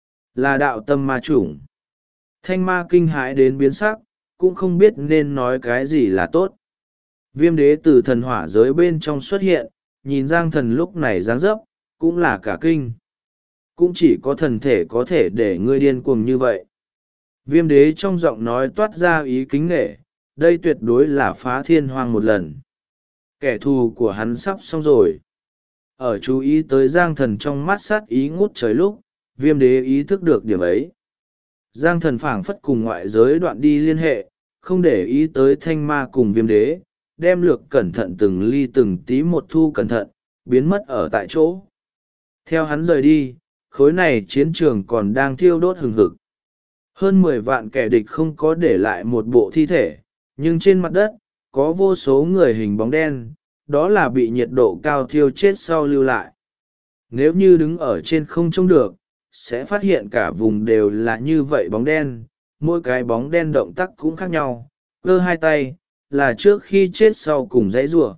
là đạo tâm ma chủng. Thanh ma kinh hãi đến biến sắc, cũng không biết nên nói cái gì là tốt. Viêm đế từ thần hỏa giới bên trong xuất hiện, nhìn Giang Thần lúc này dáng dấp, cũng là cả kinh. Cũng chỉ có thần thể có thể để ngươi điên cuồng như vậy. Viêm đế trong giọng nói toát ra ý kính nể, đây tuyệt đối là phá thiên hoang một lần. Kẻ thù của hắn sắp xong rồi. Ở chú ý tới Giang Thần trong mắt sát ý ngút trời lúc, viêm đế ý thức được điểm ấy. Giang Thần phảng phất cùng ngoại giới đoạn đi liên hệ, không để ý tới thanh ma cùng viêm đế, đem lược cẩn thận từng ly từng tí một thu cẩn thận, biến mất ở tại chỗ. Theo hắn rời đi, khối này chiến trường còn đang thiêu đốt hừng hực. Hơn 10 vạn kẻ địch không có để lại một bộ thi thể, nhưng trên mặt đất, có vô số người hình bóng đen, đó là bị nhiệt độ cao thiêu chết sau lưu lại. Nếu như đứng ở trên không trông được, sẽ phát hiện cả vùng đều là như vậy bóng đen, mỗi cái bóng đen động tác cũng khác nhau, cơ hai tay, là trước khi chết sau cùng dãy rủa.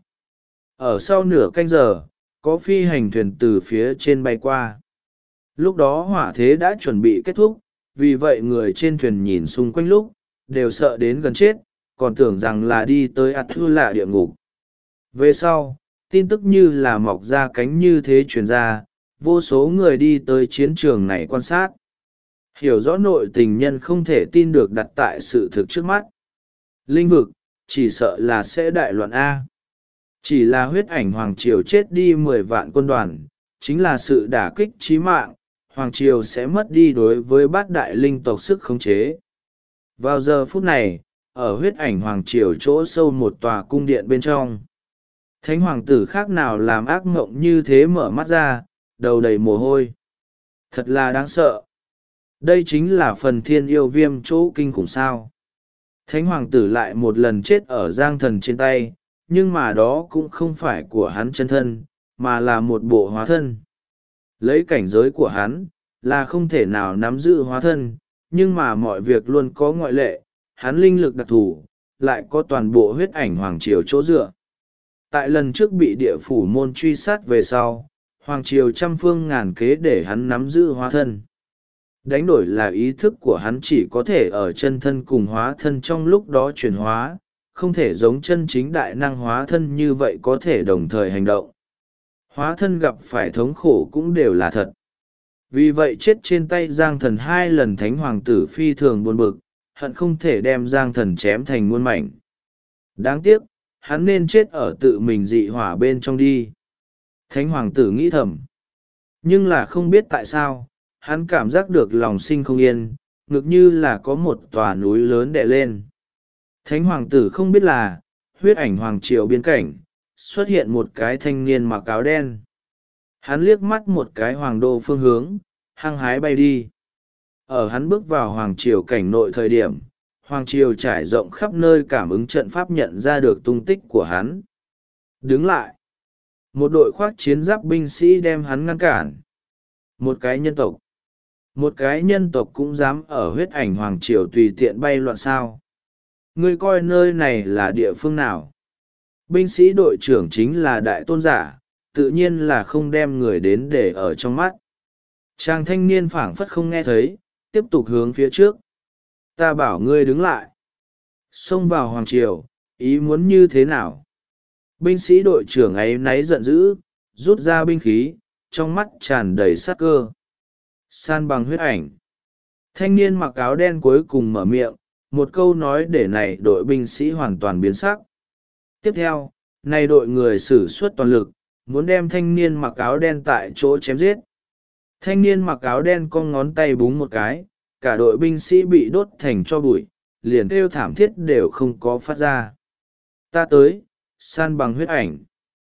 Ở sau nửa canh giờ, có phi hành thuyền từ phía trên bay qua. Lúc đó hỏa thế đã chuẩn bị kết thúc, vì vậy người trên thuyền nhìn xung quanh lúc, đều sợ đến gần chết, còn tưởng rằng là đi tới ạt thư lạ địa ngục. Về sau, tin tức như là mọc ra cánh như thế truyền ra, vô số người đi tới chiến trường này quan sát. Hiểu rõ nội tình nhân không thể tin được đặt tại sự thực trước mắt. Linh vực, chỉ sợ là sẽ đại loạn A. Chỉ là huyết ảnh hoàng triều chết đi 10 vạn quân đoàn, chính là sự đả kích chí mạng, hoàng triều sẽ mất đi đối với bát đại linh tộc sức khống chế. Vào giờ phút này, ở huyết ảnh hoàng triều chỗ sâu một tòa cung điện bên trong, thánh hoàng tử khác nào làm ác mộng như thế mở mắt ra, đầu đầy mồ hôi. Thật là đáng sợ. Đây chính là phần thiên yêu viêm chỗ kinh khủng sao. Thánh hoàng tử lại một lần chết ở giang thần trên tay, nhưng mà đó cũng không phải của hắn chân thân, mà là một bộ hóa thân. Lấy cảnh giới của hắn, là không thể nào nắm giữ hóa thân, nhưng mà mọi việc luôn có ngoại lệ, hắn linh lực đặc thù, lại có toàn bộ huyết ảnh hoàng triều chỗ dựa. Tại lần trước bị địa phủ môn truy sát về sau, hoàng triều trăm phương ngàn kế để hắn nắm giữ hóa thân. Đánh đổi là ý thức của hắn chỉ có thể ở chân thân cùng hóa thân trong lúc đó chuyển hóa, không thể giống chân chính đại năng hóa thân như vậy có thể đồng thời hành động. Hóa thân gặp phải thống khổ cũng đều là thật. Vì vậy chết trên tay Giang Thần 2 lần thánh hoàng tử phi thường buồn bực, hận không thể đem Giang Thần chém thành muôn mảnh. Đáng tiếc, hắn nên chết ở tự mình dị hỏa bên trong đi. Thánh hoàng tử nghĩ thầm. Nhưng là không biết tại sao, hắn cảm giác được lòng sinh không yên, ngực như là có một tòa núi lớn đè lên. Thánh hoàng tử không biết là, huyết ảnh hoàng triều biên cảnh, xuất hiện một cái thanh niên mặc áo đen. Hắn liếc mắt một cái hoàng đô phương hướng, hăng hái bay đi. Ở hắn bước vào hoàng triều cảnh nội thời điểm, hoàng triều trải rộng khắp nơi cảm ứng trận pháp nhận ra được tung tích của hắn. Đứng lại. Một đội khoác chiến giáp binh sĩ đem hắn ngăn cản. Một cái nhân tộc. Một cái nhân tộc cũng dám ở huyết ảnh hoàng triều tùy tiện bay loạn sao. Ngươi coi nơi này là địa phương nào? Binh sĩ đội trưởng chính là đại tôn giả, tự nhiên là không đem người đến để ở trong mắt. Chàng thanh niên phảng phất không nghe thấy, tiếp tục hướng phía trước. Ta bảo ngươi đứng lại. Xông vào hoàng triều, ý muốn như thế nào? Binh sĩ đội trưởng ấy náy giận dữ, rút ra binh khí, trong mắt tràn đầy sát cơ. San bằng huyết ảnh. Thanh niên mặc áo đen cuối cùng mở miệng, một câu nói để này đội binh sĩ hoàn toàn biến sắc. Tiếp theo, này đội người sử xuất toàn lực, muốn đem thanh niên mặc áo đen tại chỗ chém giết. Thanh niên mặc áo đen cong ngón tay búng một cái, cả đội binh sĩ bị đốt thành tro bụi, liền kêu thảm thiết đều không có phát ra. Ta tới, san bằng huyết ảnh.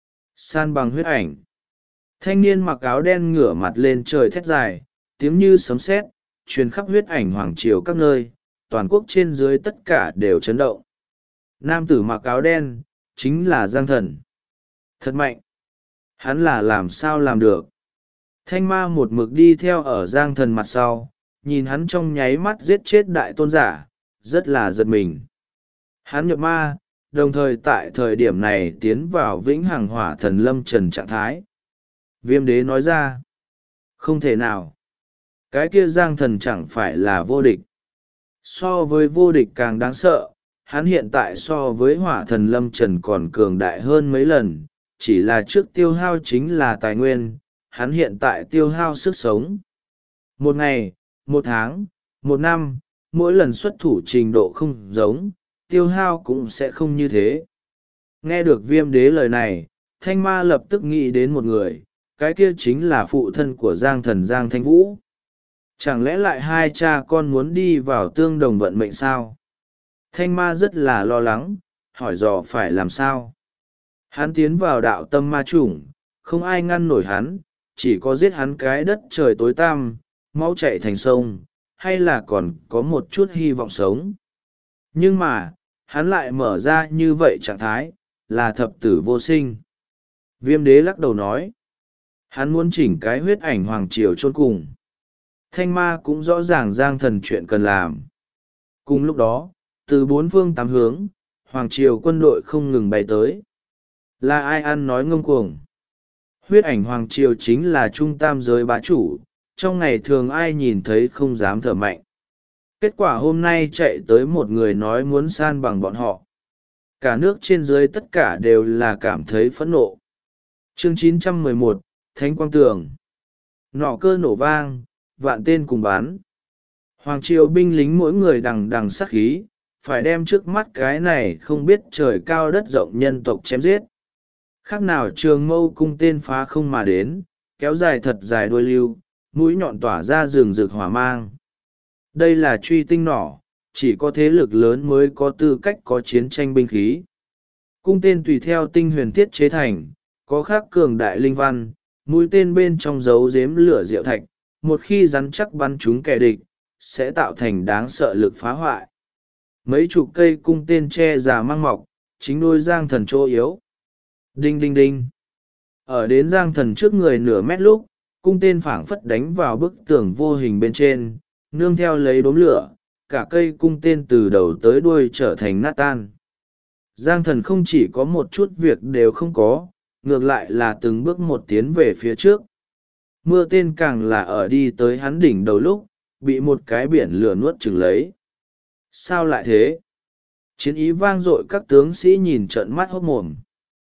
San bằng huyết ảnh. Thanh niên mặc áo đen ngửa mặt lên trời thét dài, tiếng như sấm sét, truyền khắp huyết ảnh hoàng triều các nơi, toàn quốc trên dưới tất cả đều chấn động. Nam tử mặc áo đen, chính là Giang Thần. Thật mạnh. Hắn là làm sao làm được. Thanh ma một mực đi theo ở Giang Thần mặt sau, nhìn hắn trong nháy mắt giết chết đại tôn giả, rất là giật mình. Hắn nhập ma, đồng thời tại thời điểm này tiến vào vĩnh hằng hỏa thần lâm trần trạng thái. Viêm đế nói ra, không thể nào. Cái kia Giang Thần chẳng phải là vô địch. So với vô địch càng đáng sợ, hắn hiện tại so với hỏa thần lâm trần còn cường đại hơn mấy lần, chỉ là trước tiêu hao chính là tài nguyên, hắn hiện tại tiêu hao sức sống. Một ngày, một tháng, một năm, mỗi lần xuất thủ trình độ không giống, tiêu hao cũng sẽ không như thế. Nghe được viêm đế lời này, thanh ma lập tức nghĩ đến một người, cái kia chính là phụ thân của Giang Thần Giang Thanh Vũ. Chẳng lẽ lại hai cha con muốn đi vào tương đồng vận mệnh sao? Thanh ma rất là lo lắng, hỏi dò phải làm sao. Hắn tiến vào đạo tâm ma chủng, không ai ngăn nổi hắn, chỉ có giết hắn cái đất trời tối tăm, máu chạy thành sông, hay là còn có một chút hy vọng sống. Nhưng mà, hắn lại mở ra như vậy trạng thái, là thập tử vô sinh. Viêm đế lắc đầu nói, hắn muốn chỉnh cái huyết ảnh hoàng triều chôn cùng. Thanh ma cũng rõ ràng Giang Thần chuyện cần làm. Cùng lúc đó, từ bốn phương tám hướng, hoàng triều quân đội không ngừng bay tới. Là ai ăn nói ngông cuồng? Huyết ảnh hoàng triều chính là trung tam giới bá chủ, trong ngày thường ai nhìn thấy không dám thở mạnh. Kết quả hôm nay chạy tới một người nói muốn san bằng bọn họ. Cả nước trên dưới tất cả đều là cảm thấy phẫn nộ. Chương 911, Thánh Quang Tường. Nỏ cơ nổ vang, vạn tên cùng bán. Hoàng triều binh lính mỗi người đằng đằng sát khí, phải đem trước mắt cái này không biết trời cao đất rộng nhân tộc chém giết. Khác nào trường mâu cung tên phá không mà đến, kéo dài thật dài đuôi lưu, mũi nhọn tỏa ra rừng rực hỏa mang. Đây là truy tinh nỏ, chỉ có thế lực lớn mới có tư cách có chiến tranh binh khí. Cung tên tùy theo tinh huyền thiết chế thành, có khắc cường đại linh văn, mũi tên bên trong giấu giếm lửa diệu thạch, một khi rắn chắc bắn trúng kẻ địch, sẽ tạo thành đáng sợ lực phá hoại. Mấy chục cây cung tên che già mang mọc, chính đôi Giang Thần chỗ yếu. Đinh đinh đinh. Ở đến Giang Thần trước người nửa mét lúc, cung tên phảng phất đánh vào bức tường vô hình bên trên, nương theo lấy đốm lửa, cả cây cung tên từ đầu tới đuôi trở thành nát tan. Giang Thần không chỉ có một chút việc đều không có, ngược lại là từng bước một tiến về phía trước. Mưa tên càng là ở đi tới hắn đỉnh đầu lúc, bị một cái biển lửa nuốt chửng lấy. Sao lại thế? Chiến ý vang dội, các tướng sĩ nhìn trợn mắt hốt mồm.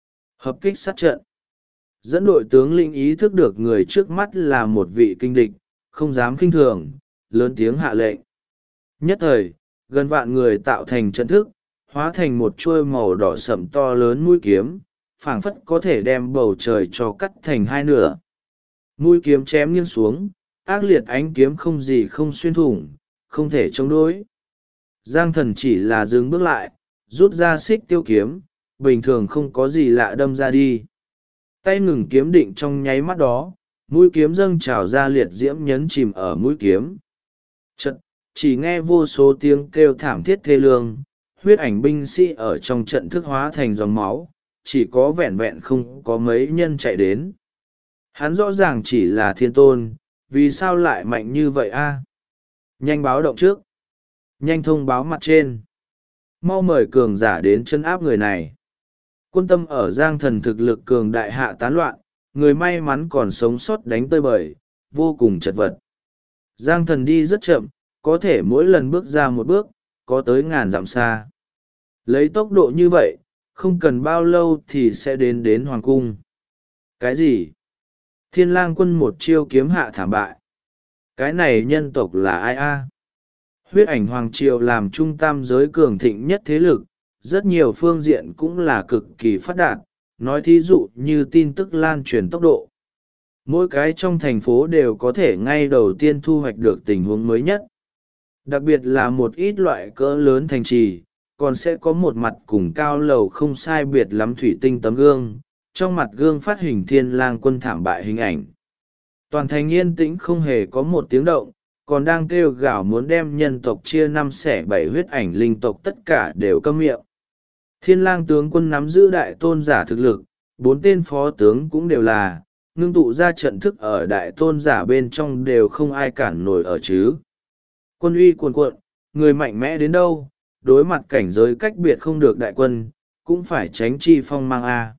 Hợp kích sát trận. Dẫn đội tướng lĩnh ý thức được người trước mắt là một vị kinh địch, không dám khinh thường, lớn tiếng hạ lệnh. Nhất thời, gần vạn người tạo thành trận thức, hóa thành một chuôi màu đỏ sậm to lớn mũi kiếm, phảng phất có thể đem bầu trời cho cắt thành hai nửa. Mũi kiếm chém nghiêng xuống, ác liệt ánh kiếm không gì không xuyên thủng, không thể chống đối. Giang Thần chỉ là dừng bước lại, rút ra xích tiêu kiếm, bình thường không có gì lạ đâm ra đi. Tay ngừng kiếm định trong nháy mắt đó, mũi kiếm dâng trào ra liệt diễm nhấn chìm ở mũi kiếm. Trận, chỉ nghe vô số tiếng kêu thảm thiết thê lương, huyết ảnh binh sĩ ở trong trận thức hóa thành dòng máu, chỉ có vẹn vẹn không có mấy nhân chạy đến. Hắn rõ ràng chỉ là thiên tôn, vì sao lại mạnh như vậy a? Nhanh báo động trước. Nhanh thông báo mặt trên. Mau mời cường giả đến chân áp người này. Quân tâm ở Giang Thần thực lực cường đại hạ tán loạn, người may mắn còn sống sót đánh tơi bời, vô cùng chật vật. Giang Thần đi rất chậm, có thể mỗi lần bước ra một bước, có tới ngàn dặm xa. Lấy tốc độ như vậy, không cần bao lâu thì sẽ đến Hoàng cung. Cái gì? Thiên Lang quân một chiêu kiếm hạ thảm bại. Cái này nhân tộc là ai a? Huyết ảnh Hoàng Triều làm trung tam giới cường thịnh nhất thế lực, rất nhiều phương diện cũng là cực kỳ phát đạt, nói thí dụ như tin tức lan truyền tốc độ. Mỗi cái trong thành phố đều có thể ngay đầu tiên thu hoạch được tình huống mới nhất. Đặc biệt là một ít loại cỡ lớn thành trì, còn sẽ có một mặt cùng cao lầu không sai biệt lắm thủy tinh tấm gương, trong mặt gương phát hình Thiên Lang quân thảm bại hình ảnh. Toàn thành yên tĩnh không hề có một tiếng động, còn đang kêu gào muốn đem nhân tộc chia năm xẻ bảy, huyết ảnh linh tộc tất cả đều câm miệng. Thiên Lang tướng quân nắm giữ đại tôn giả thực lực, 4 tên phó tướng cũng đều là, ngưng tụ ra trận thức ở đại tôn giả bên trong đều không ai cản nổi ở chứ. Quân uy cuồn cuộn, người mạnh mẽ đến đâu, đối mặt cảnh giới cách biệt không được đại quân, cũng phải tránh chi phong mang a.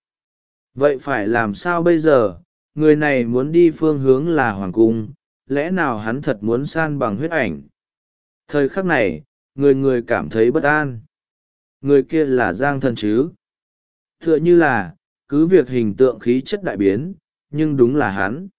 Vậy phải làm sao bây giờ? Người này muốn đi phương hướng là hoàng cung, lẽ nào hắn thật muốn san bằng huyết ảnh? Thời khắc này, người người cảm thấy bất an. Người kia là Giang Thần chứ? Tựa như là, cứ việc hình tượng khí chất đại biến, nhưng đúng là hắn.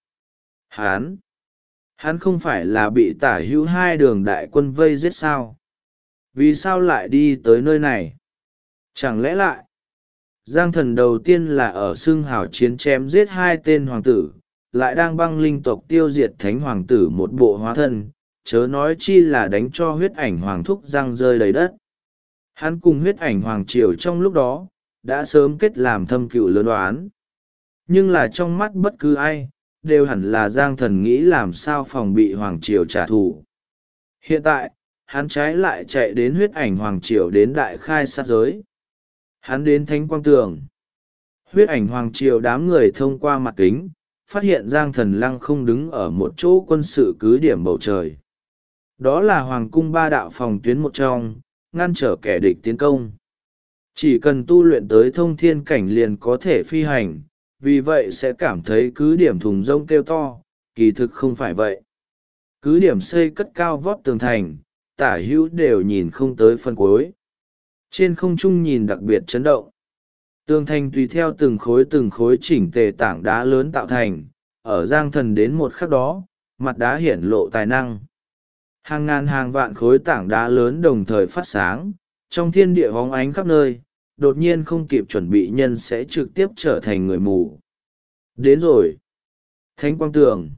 Hắn không phải là bị tả hữu 2 đường đại quân vây giết sao? Vì sao lại đi tới nơi này? Chẳng lẽ lại, Giang Thần đầu tiên là ở xưng hào chiến chém giết 2 tên hoàng tử, lại đang băng linh tộc tiêu diệt thánh hoàng tử một bộ hóa thân, chớ nói chi là đánh cho huyết ảnh hoàng thúc răng rơi đầy đất. Hắn cùng huyết ảnh hoàng triều trong lúc đó, đã sớm kết làm thâm cựu lớn oán. Nhưng là trong mắt bất cứ ai, đều hẳn là Giang Thần nghĩ làm sao phòng bị hoàng triều trả thù. Hiện tại, hắn trái lại chạy đến huyết ảnh hoàng triều đến đại khai sát giới. Hắn đến Thánh Quang Tường. Huyết ảnh hoàng triều đám người thông qua mặt kính, phát hiện Giang Thần lăng không đứng ở một chỗ quân sự cứ điểm bầu trời. Đó là hoàng cung 3 đạo phòng tuyến một trong, ngăn trở kẻ địch tiến công. Chỉ cần tu luyện tới thông thiên cảnh liền có thể phi hành, vì vậy sẽ cảm thấy cứ điểm thùng rông kêu to, kỳ thực không phải vậy. Cứ điểm xây cất cao vót tường thành, tả hữu đều nhìn không tới phân cuối. Trên không trung nhìn đặc biệt chấn động. Tường thành tùy theo từng khối chỉnh tề tảng đá lớn tạo thành, ở Giang Thần đến một khắc đó, mặt đá hiển lộ tài năng. Hàng ngàn hàng vạn khối tảng đá lớn đồng thời phát sáng, trong thiên địa hóng ánh khắp nơi, đột nhiên không kịp chuẩn bị nhân sẽ trực tiếp trở thành người mù. Đến rồi. Thánh quang tường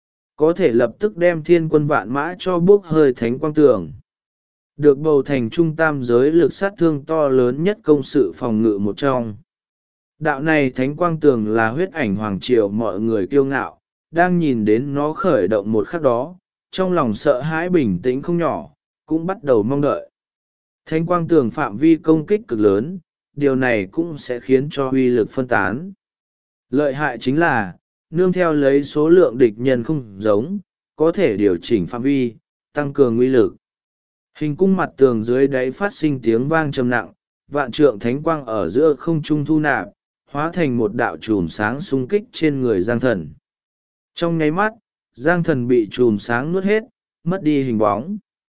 có thể lập tức đem thiên quân vạn mã cho bốc hơi. Thánh quang tường được bầu thành trung tam giới lực sát thương to lớn nhất công sự phòng ngự một trong. Đạo này thánh quang tường là huyết ảnh hoàng triều mọi người kiêu ngạo, đang nhìn đến nó khởi động một khắc đó, trong lòng sợ hãi bình tĩnh không nhỏ, cũng bắt đầu mong đợi. Thánh quang tường phạm vi công kích cực lớn, điều này cũng sẽ khiến cho uy lực phân tán. Lợi hại chính là, nương theo lấy số lượng địch nhân không giống, có thể điều chỉnh phạm vi, tăng cường uy lực. Hình cung mặt tường dưới đáy phát sinh tiếng vang trầm nặng, vạn trượng thánh quang ở giữa không trung thu nạp, hóa thành một đạo chùm sáng xung kích trên người Giang Thần. Trong nháy mắt, Giang Thần bị chùm sáng nuốt hết, mất đi hình bóng.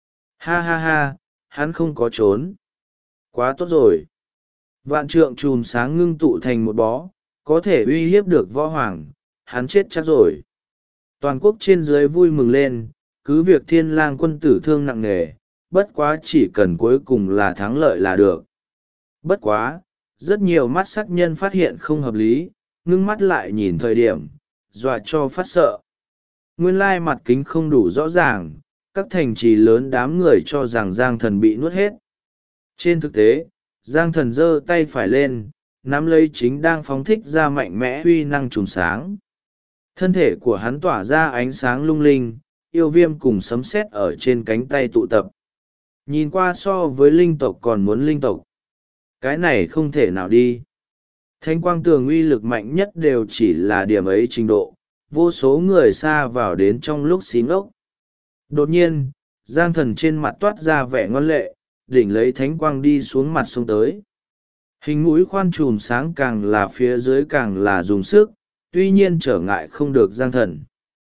Ha ha ha, hắn không có trốn. Quá tốt rồi. Vạn trượng chùm sáng ngưng tụ thành một bó, có thể uy hiếp được võ hoàng, hắn chết chắc rồi. Toàn quốc trên dưới vui mừng lên, cứ việc Thiên Lang quân tử thương nặng nề, bất quá chỉ cần cuối cùng là thắng lợi là được. Bất quá, rất nhiều mắt sắc nhân phát hiện không hợp lý, ngưng mắt lại nhìn thời điểm, dọa cho phát sợ. Nguyên lai mặt kính không đủ rõ ràng, các thành trì lớn đám người cho rằng Giang Thần bị nuốt hết. Trên thực tế, Giang Thần giơ tay phải lên, nắm lấy chính đang phóng thích ra mạnh mẽ uy năng trùm sáng. Thân thể của hắn tỏa ra ánh sáng lung linh, yêu viêm cùng sấm sét ở trên cánh tay tụ tập. Nhìn qua so với linh tộc còn muốn linh tộc. Cái này không thể nào đi. Thánh quang tường uy lực mạnh nhất đều chỉ là điểm ấy trình độ, vô số người xa vào đến trong lúc xí ngốc. Đột nhiên, Giang Thần trên mặt toát ra vẻ ngoan lệ, đỉnh lấy thánh quang đi xuống mặt sông tới. Hình mũi khoan chùm sáng càng là phía dưới càng là dùng sức, tuy nhiên trở ngại không được Giang Thần.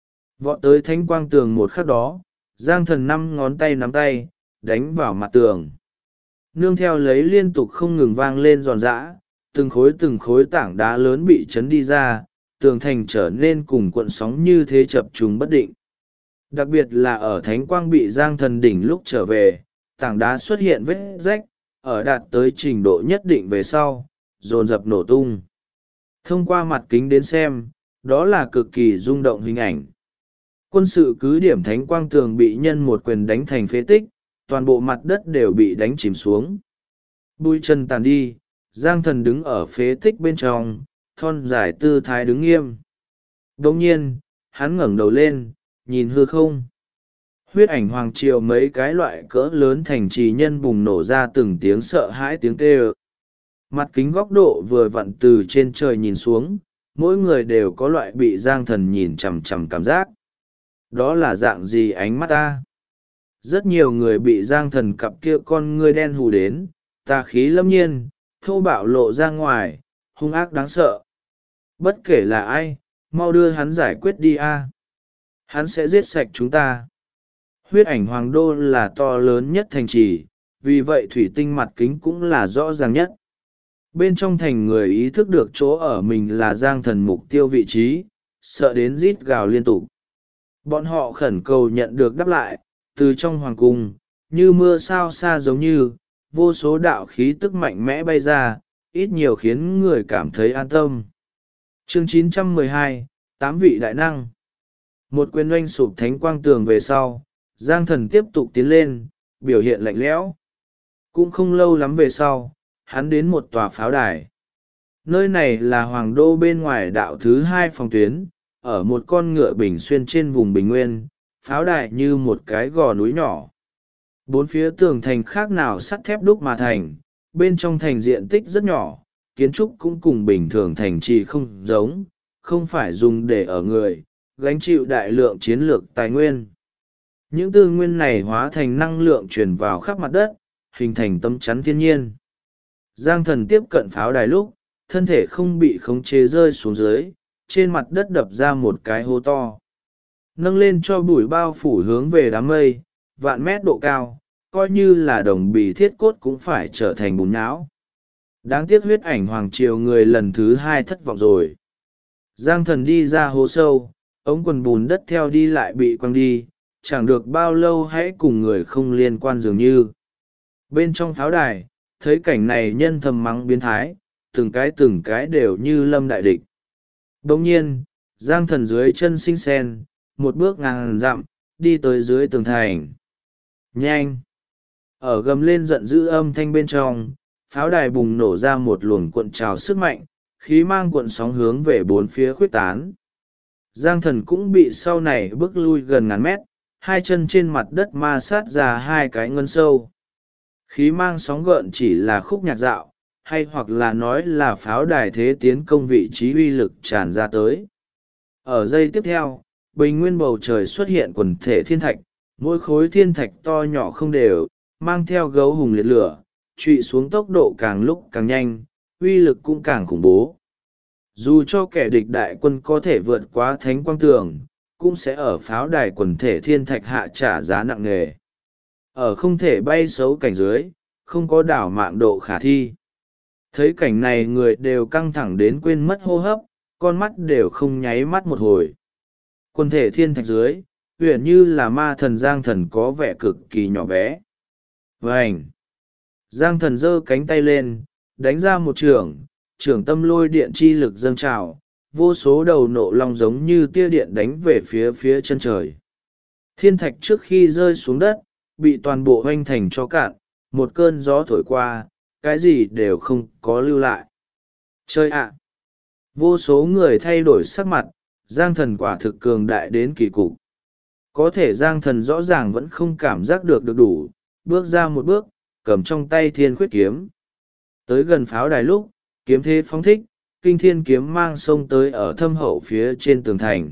Vọt tới thánh quang tường một khắc đó, Giang Thần 5 ngón tay nắm tay, đánh vào mặt tường. Nương theo lấy liên tục không ngừng vang lên giòn giã, từng khối tảng đá lớn bị chấn đi ra, tường thành trở nên cùng cuộn sóng như thế chập trùng bất định. Đặc biệt là ở thánh quang bị Giang Thần đỉnh lúc trở về, tảng đá xuất hiện vết rách, ở đạt tới trình độ nhất định về sau, dồn dập nổ tung. Thông qua mặt kính đến xem, đó là cực kỳ rung động hình ảnh. Quân sự cứ điểm thánh quang tường bị nhân một quyền đánh thành phế tích, toàn bộ mặt đất đều bị đánh chìm xuống. Bụi chân tàn đi, Giang Thần đứng ở phế tích bên trong, thon dài tư thái đứng nghiêm. Đồng nhiên, hắn ngẩng đầu lên, nhìn hư không. Huyết ảnh hoàng triều mấy cái loại cỡ lớn thành trì nhân bùng nổ ra từng tiếng sợ hãi tiếng kêu. Mặt kính góc độ vừa vặn từ trên trời nhìn xuống, mỗi người đều có loại bị Giang Thần nhìn chằm chằm cảm giác. Đó là dạng gì ánh mắt ta? Rất nhiều người bị Giang Thần cặp kia con ngươi đen hù đến, tà khí lâm nhiên, thô bạo lộ ra ngoài, hung ác đáng sợ. Bất kể là ai, mau đưa hắn giải quyết đi a. Hắn sẽ giết sạch chúng ta. Huyết ảnh hoàng đô là to lớn nhất thành trì, vì vậy thủy tinh mặt kính cũng là rõ ràng nhất. Bên trong thành người ý thức được chỗ ở mình là Giang Thần mục tiêu vị trí, sợ đến rít gào liên tục. Bọn họ khẩn cầu nhận được đáp lại, từ trong hoàng cung, như mưa sao xa giống như, vô số đạo khí tức mạnh mẽ bay ra, ít nhiều khiến người cảm thấy an tâm. Chương 912, 8 vị đại năng. Một quyền oanh sụp thánh quang tường về sau, Giang Thần tiếp tục tiến lên, biểu hiện lạnh lẽo. Cũng không lâu lắm về sau, hắn đến một tòa pháo đài. Nơi này là hoàng đô bên ngoài đạo thứ 2 phòng tuyến, ở một con ngựa bình xuyên trên vùng bình nguyên, pháo đài như một cái gò núi nhỏ. Bốn phía tường thành khác nào sắt thép đúc mà thành, bên trong thành diện tích rất nhỏ, kiến trúc cũng cùng bình thường thành trì không giống, không phải dùng để ở người, gánh chịu đại lượng chiến lược tài nguyên. Những tư nguyên này hóa thành năng lượng truyền vào khắp mặt đất, hình thành tấm chắn thiên nhiên. Giang Thần tiếp cận pháo đài lúc, thân thể không bị khống chế rơi xuống dưới, trên mặt đất đập ra một cái hố to. Nâng lên cho bụi bao phủ hướng về đám mây, vạn mét độ cao, coi như là đồng bì thiết cốt cũng phải trở thành bùn nhão. Đáng tiếc huyết ảnh hoàng triều người lần thứ 2 thất vọng rồi. Giang Thần đi ra hố sâu, ống quần bùn đất theo đi lại bị quăng đi, chẳng được bao lâu hãy cùng người không liên quan dường như. Bên trong pháo đài, thấy cảnh này nhân thầm mắng biến thái, từng cái đều như lâm đại địch. Đồng nhiên, Giang Thần dưới chân sinh sen, một bước ngàn dặm, đi tới dưới tường thành. Nhanh! Ở gầm lên giận dữ âm thanh bên trong, pháo đài bùng nổ ra một luồng cuộn trào sức mạnh, khí mang cuộn sóng hướng về bốn phía khuếch tán. Giang Thần cũng bị sau này bước lui gần ngàn mét, hai chân trên mặt đất ma sát ra hai cái ngân sâu. Khí mang sóng gợn chỉ là khúc nhạc dạo, hay hoặc là nói là pháo đài thế tiến công vị trí uy lực tràn ra tới. Ở giây tiếp theo, bình nguyên bầu trời xuất hiện quần thể thiên thạch, mỗi khối thiên thạch to nhỏ không đều, mang theo gấu hùng liệt lửa, trụy xuống tốc độ càng lúc càng nhanh, uy lực cũng càng khủng bố. Dù cho kẻ địch đại quân có thể vượt qua thánh quang tường, cũng sẽ ở pháo đài quần thể thiên thạch hạ trả giá nặng nề. Ở không thể bay xấu cảnh dưới, không có đảo mạng độ khả thi. Thấy cảnh này người đều căng thẳng đến quên mất hô hấp, con mắt đều không nháy mắt một hồi. Quần thể thiên thạch dưới, huyền như là ma thần Giang Thần có vẻ cực kỳ nhỏ bé. Vành! Giang Thần giơ cánh tay lên, đánh ra một trưởng tâm lôi điện chi lực dâng trào, vô số đầu nộ long giống như tia điện đánh về phía chân trời. Thiên thạch trước khi rơi xuống đất, bị toàn bộ hoanh thành cho cạn, một cơn gió thổi qua, cái gì đều không có lưu lại. Chơi ạ! Vô số người thay đổi sắc mặt, Giang Thần quả thực cường đại đến kỳ cục. Có thể Giang Thần rõ ràng vẫn không cảm giác được đủ, bước ra một bước, cầm trong tay thiên khuyết kiếm. Tới gần pháo đài lúc, kiếm thế phóng thích, kinh thiên kiếm mang sông tới ở thâm hậu phía trên tường thành.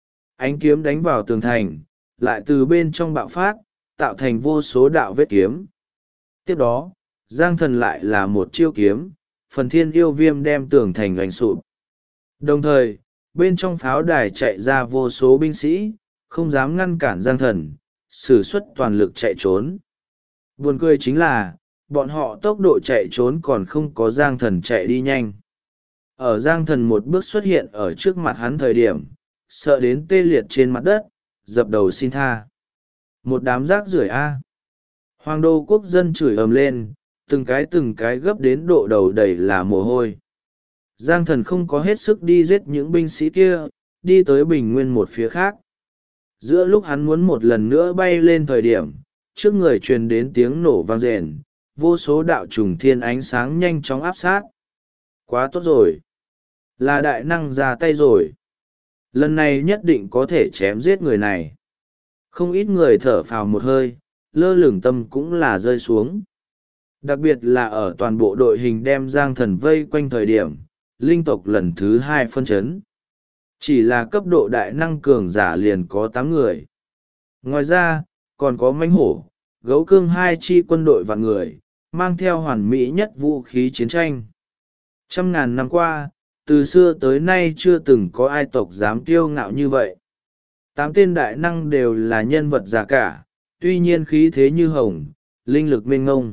Ánh kiếm đánh vào tường thành, lại từ bên trong bạo phát, tạo thành vô số đạo vết kiếm. Tiếp đó, Giang Thần lại là một chiêu kiếm, phần thiên yêu viêm đem tường thành hoành sụp. Đồng thời, bên trong pháo đài chạy ra vô số binh sĩ, không dám ngăn cản Giang Thần, sử xuất toàn lực chạy trốn. Buồn cười chính là, bọn họ tốc độ chạy trốn còn không có Giang Thần chạy đi nhanh. Ở Giang Thần một bước xuất hiện ở trước mặt hắn thời điểm, sợ đến tê liệt trên mặt đất, dập đầu xin tha. Một đám rác rưởi a! Hoàng đô quốc dân chửi ầm lên, từng cái gấp đến độ đầu đầy là mồ hôi. Giang Thần không có hết sức đi giết những binh sĩ kia, đi tới bình nguyên một phía khác. Giữa lúc hắn muốn một lần nữa bay lên thời điểm, trước người truyền đến tiếng nổ vang rền, vô số đạo trùng thiên ánh sáng nhanh chóng áp sát. Quá tốt rồi! Là đại năng ra tay rồi. Lần này nhất định có thể chém giết người này. Không ít người thở phào một hơi, lơ lửng tâm cũng là rơi xuống. Đặc biệt là ở toàn bộ đội hình đem Giang Thần vây quanh thời điểm, linh tộc lần thứ 2 phân chấn. Chỉ là cấp độ đại năng cường giả liền có 8 người. Ngoài ra, còn có mãnh hổ, gấu cương 2 chi quân đội vạn người, mang theo hoàn mỹ nhất vũ khí chiến tranh. Trăm ngàn năm qua, từ xưa tới nay chưa từng có ai tộc dám kiêu ngạo như vậy. 8 tên đại năng đều là nhân vật già cả, tuy nhiên khí thế như hồng, linh lực mênh ngông.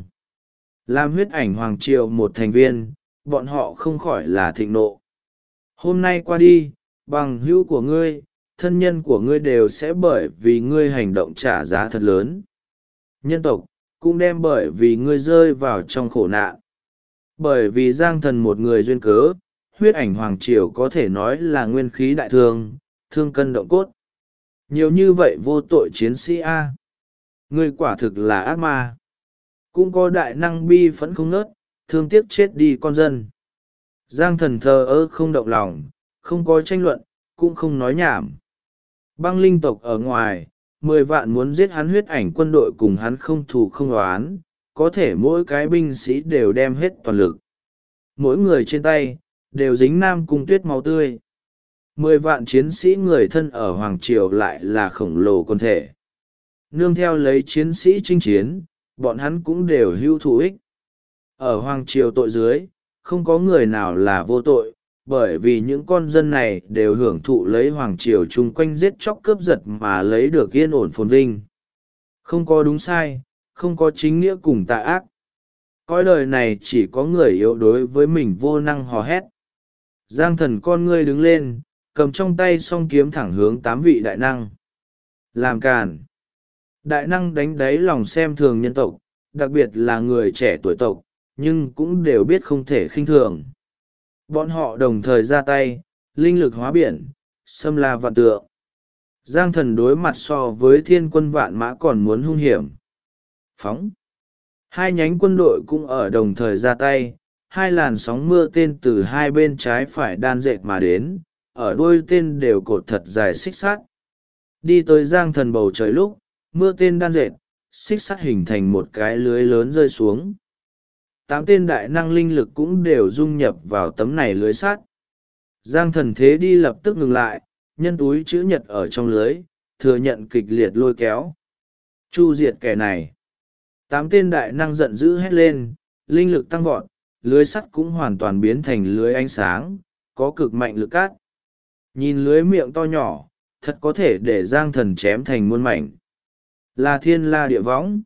Làm huyết ảnh hoàng triều một thành viên, bọn họ không khỏi là thịnh nộ. Hôm nay qua đi, bằng hữu của ngươi, thân nhân của ngươi đều sẽ bởi vì ngươi hành động trả giá thật lớn. Nhân tộc, cũng đem bởi vì ngươi rơi vào trong khổ nạn. Bởi vì Giang Thần một người duyên cớ, huyết ảnh hoàng triều có thể nói là nguyên khí đại thương, thương cân động cốt. Nhiều như vậy vô tội chiến sĩ A. Ngươi quả thực là ác ma. Cũng có đại năng bi phẫn không nớt, thương tiếc chết đi con dân. Giang Thần thờ ơ không động lòng, không có tranh luận, cũng không nói nhảm. Băng linh tộc ở ngoài, 10 vạn muốn giết hắn huyết ảnh quân đội cùng hắn không thù không oán, có thể mỗi cái binh sĩ đều đem hết toàn lực. Mỗi người trên tay, đều dính Nam Cung Tuyết máu tươi. 10 vạn chiến sĩ người thân ở Hoàng Triều lại là khổng lồ quân thể. Nương theo lấy chiến sĩ chinh chiến, bọn hắn cũng đều hưu thù ích. Ở Hoàng Triều tội dưới, không có người nào là vô tội, bởi vì những con dân này đều hưởng thụ lấy Hoàng Triều chung quanh giết chóc cướp giật mà lấy được yên ổn phồn vinh. Không có đúng sai, không có chính nghĩa cùng tà ác. Cõi đời này chỉ có người yếu đối với mình vô năng hò hét. Giang Thần con ngươi đứng lên, cầm trong tay song kiếm thẳng hướng 8 vị đại năng. Làm càn. Đại năng đánh đáy lòng xem thường nhân tộc, đặc biệt là người trẻ tuổi tộc, nhưng cũng đều biết không thể khinh thường. Bọn họ đồng thời ra tay, linh lực hóa biển, xâm la vạn tượng. Giang thần đối mặt so với thiên quân vạn mã còn muốn hung hiểm. Phóng. Hai nhánh quân đội cũng ở đồng thời ra tay, hai làn sóng mưa tên từ hai bên trái phải đan dệt mà đến, ở đuôi tên đều cột thật dài xích sắt. Đi tới Giang thần bầu trời lúc, mưa tên đan dệt, xích sắt hình thành một cái lưới lớn rơi xuống. 8 tên đại năng linh lực cũng đều dung nhập vào tấm này lưới sắt. Giang thần thế đi lập tức ngừng lại, nhân túi chữ nhật ở trong lưới, thừa nhận kịch liệt lôi kéo. Chu diệt kẻ này. 8 tên đại năng giận dữ hét lên, linh lực tăng vọt, lưới sắt cũng hoàn toàn biến thành lưới ánh sáng, có cực mạnh lực cát. Nhìn lưới miệng to nhỏ, thật có thể để Giang thần chém thành muôn mảnh. Là thiên la địa võng.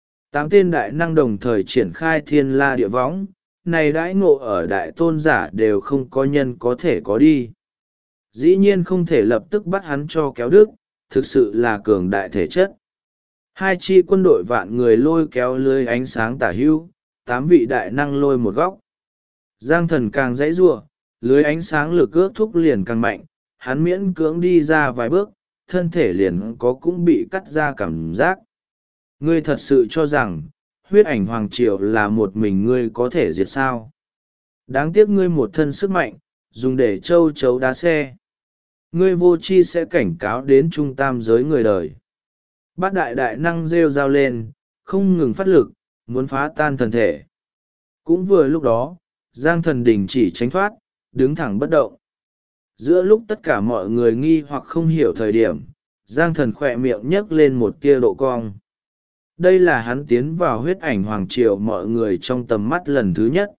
8 tên đại năng đồng thời triển khai thiên la địa võng, này đãi ngộ ở đại tôn giả đều không có nhân có thể có đi. Dĩ nhiên không thể lập tức bắt hắn cho kéo đứt, thực sự là cường đại thể chất. Hai chi quân đội vạn người lôi kéo lưới ánh sáng tả hữu, 8 vị đại năng lôi một góc. Giang thần càng dãy giụa, lưới ánh sáng lực ước thúc liền càng mạnh, hắn miễn cưỡng đi ra vài bước, thân thể liền có cũng bị cắt ra cảm giác. Ngươi thật sự cho rằng, huyết ảnh hoàng triều là một mình ngươi có thể diệt sao? Đáng tiếc ngươi một thân sức mạnh, dùng để châu chấu đá xe. Ngươi vô tri sẽ cảnh cáo đến trung tam giới người đời. Bát đại đại năng rêu rao lên, không ngừng phát lực, muốn phá tan thần thể. Cũng vừa lúc đó, Giang thần đình chỉ tránh thoát, đứng thẳng bất động. Giữa lúc tất cả mọi người nghi hoặc không hiểu thời điểm, Giang thần khỏe miệng nhấc lên một tia độ cong. Đây là hắn tiến vào huyết ảnh hoàng triều mọi người trong tầm mắt lần thứ nhất.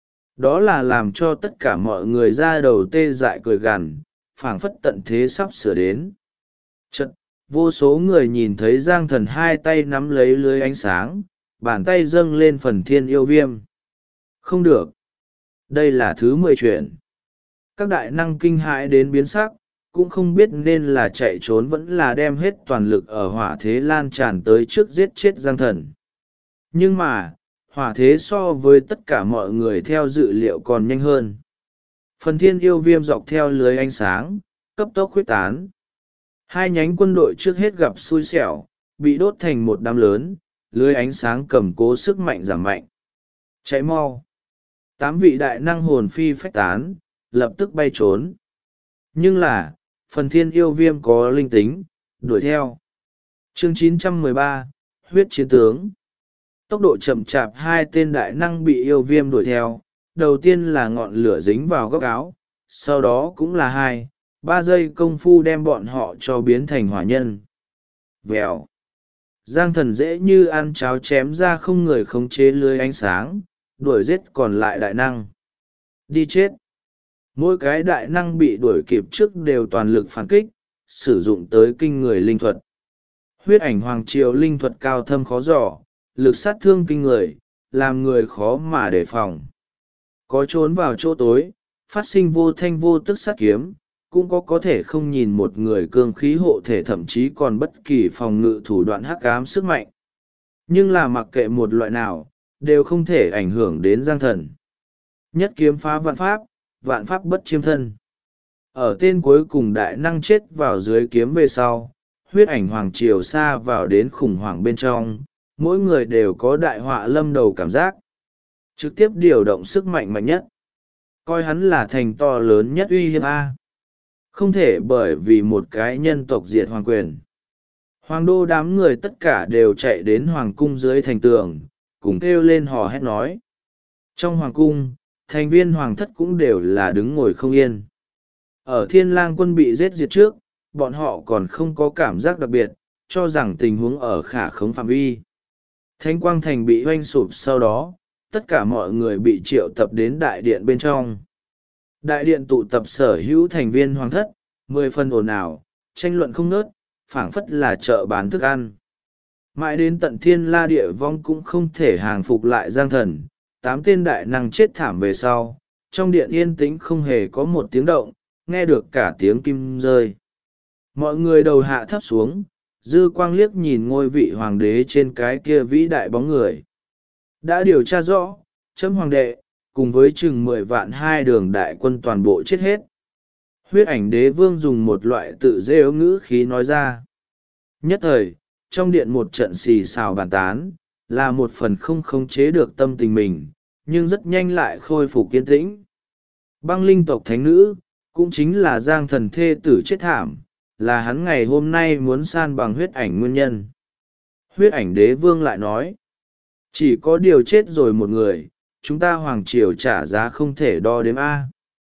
Đó là làm cho tất cả mọi người ra đầu tê dại cười gằn, phảng phất tận thế sắp sửa đến. Chật, vô số người nhìn thấy Giang thần hai tay nắm lấy lưới ánh sáng, bàn tay dâng lên phần thiên yêu viêm. Không được. Đây là thứ 10 chuyện. Các đại năng kinh hãi đến biến sắc, cũng không biết nên là chạy trốn vẫn là đem hết toàn lực ở hỏa thế lan tràn tới trước giết chết Giang thần. Nhưng mà, hỏa thế so với tất cả mọi người theo dự liệu còn nhanh hơn. Phần thiên yêu viêm dọc theo lưới ánh sáng, cấp tốc khuếch tán. Hai nhánh quân đội trước hết gặp xui xẻo, bị đốt thành một đám lớn, lưới ánh sáng cầm cố sức mạnh giảm mạnh. Cháy mau. 8 vị đại năng hồn phi phách tán, lập tức bay trốn. Nhưng là, phần thiên yêu viêm có linh tính, đuổi theo. Chương 913, huyết chiến tướng. Tốc độ chậm chạp hai tên đại năng bị yêu viêm đuổi theo, đầu tiên là ngọn lửa dính vào góc áo, sau đó cũng là 2-3 giây công phu đem bọn họ cho biến thành hỏa nhân. Vèo. Giang thần dễ như ăn cháo chém ra không người khống chế lưới ánh sáng, đuổi giết còn lại đại năng. Đi chết. Mỗi cái đại năng bị đuổi kịp trước đều toàn lực phản kích, sử dụng tới kinh người linh thuật. Huyết ảnh hoàng triều linh thuật cao thâm khó dò, lực sát thương kinh người, làm người khó mà đề phòng. Có trốn vào chỗ tối, phát sinh vô thanh vô tức sát kiếm, cũng có thể không nhìn một người cương khí hộ thể, thậm chí còn bất kỳ phòng ngự thủ đoạn hắc ám sức mạnh. Nhưng là mặc kệ một loại nào, đều không thể ảnh hưởng đến Giang thần. Nhất kiếm phá vạn pháp bất chiêm thân. Ở tên cuối cùng đại năng chết vào dưới kiếm về sau, huyết ảnh hoàng triều xa vào đến khủng hoảng bên trong, mỗi người đều có đại họa lâm đầu cảm giác. Trực tiếp điều động sức mạnh mạnh nhất. Coi hắn là thành to lớn nhất uy hiếp A. Không thể bởi vì một cái nhân tộc diệt hoàng quyền. Hoàng đô đám người tất cả đều chạy đến hoàng cung dưới thành tường, cùng kêu lên hò hét nói. Trong hoàng cung, thành viên hoàng thất cũng đều là đứng ngồi không yên. Ở thiên lang quân bị giết diệt trước, bọn họ còn không có cảm giác đặc biệt, cho rằng tình huống ở khả khống phạm vi. Thánh quang thành bị hoanh sụp sau đó, tất cả mọi người bị triệu tập đến đại điện bên trong. Đại điện tụ tập sở hữu thành viên hoàng thất, 10 phần ồn ào, tranh luận không ngớt, phảng phất là chợ bán thức ăn. Mãi đến tận thiên la địa vong cũng không thể hàng phục lại Giang thần, 8 tên đại năng chết thảm về sau, trong điện yên tĩnh không hề có một tiếng động, nghe được cả tiếng kim rơi. Mọi người đầu hạ thấp xuống, dư quang liếc nhìn ngôi vị hoàng đế trên cái kia vĩ đại bóng người. Đã điều tra rõ, Trẫm hoàng đệ, cùng với chừng 10 vạn 2 đường đại quân toàn bộ chết hết. Huyết ảnh đế vương dùng một loại tự rêu ngữ khí nói ra. Nhất thời, trong điện một trận xì xào bàn tán, là một phần không khống chế được tâm tình mình, nhưng rất nhanh lại khôi phục kiên tĩnh. Băng linh tộc thánh nữ, cũng chính là Giang Thần thê tử chết thảm, là hắn ngày hôm nay muốn san bằng huyết ảnh nguyên nhân. Huyết ảnh đế vương lại nói, chỉ có điều chết rồi một người, chúng ta hoàng triều trả giá không thể đo đếm A.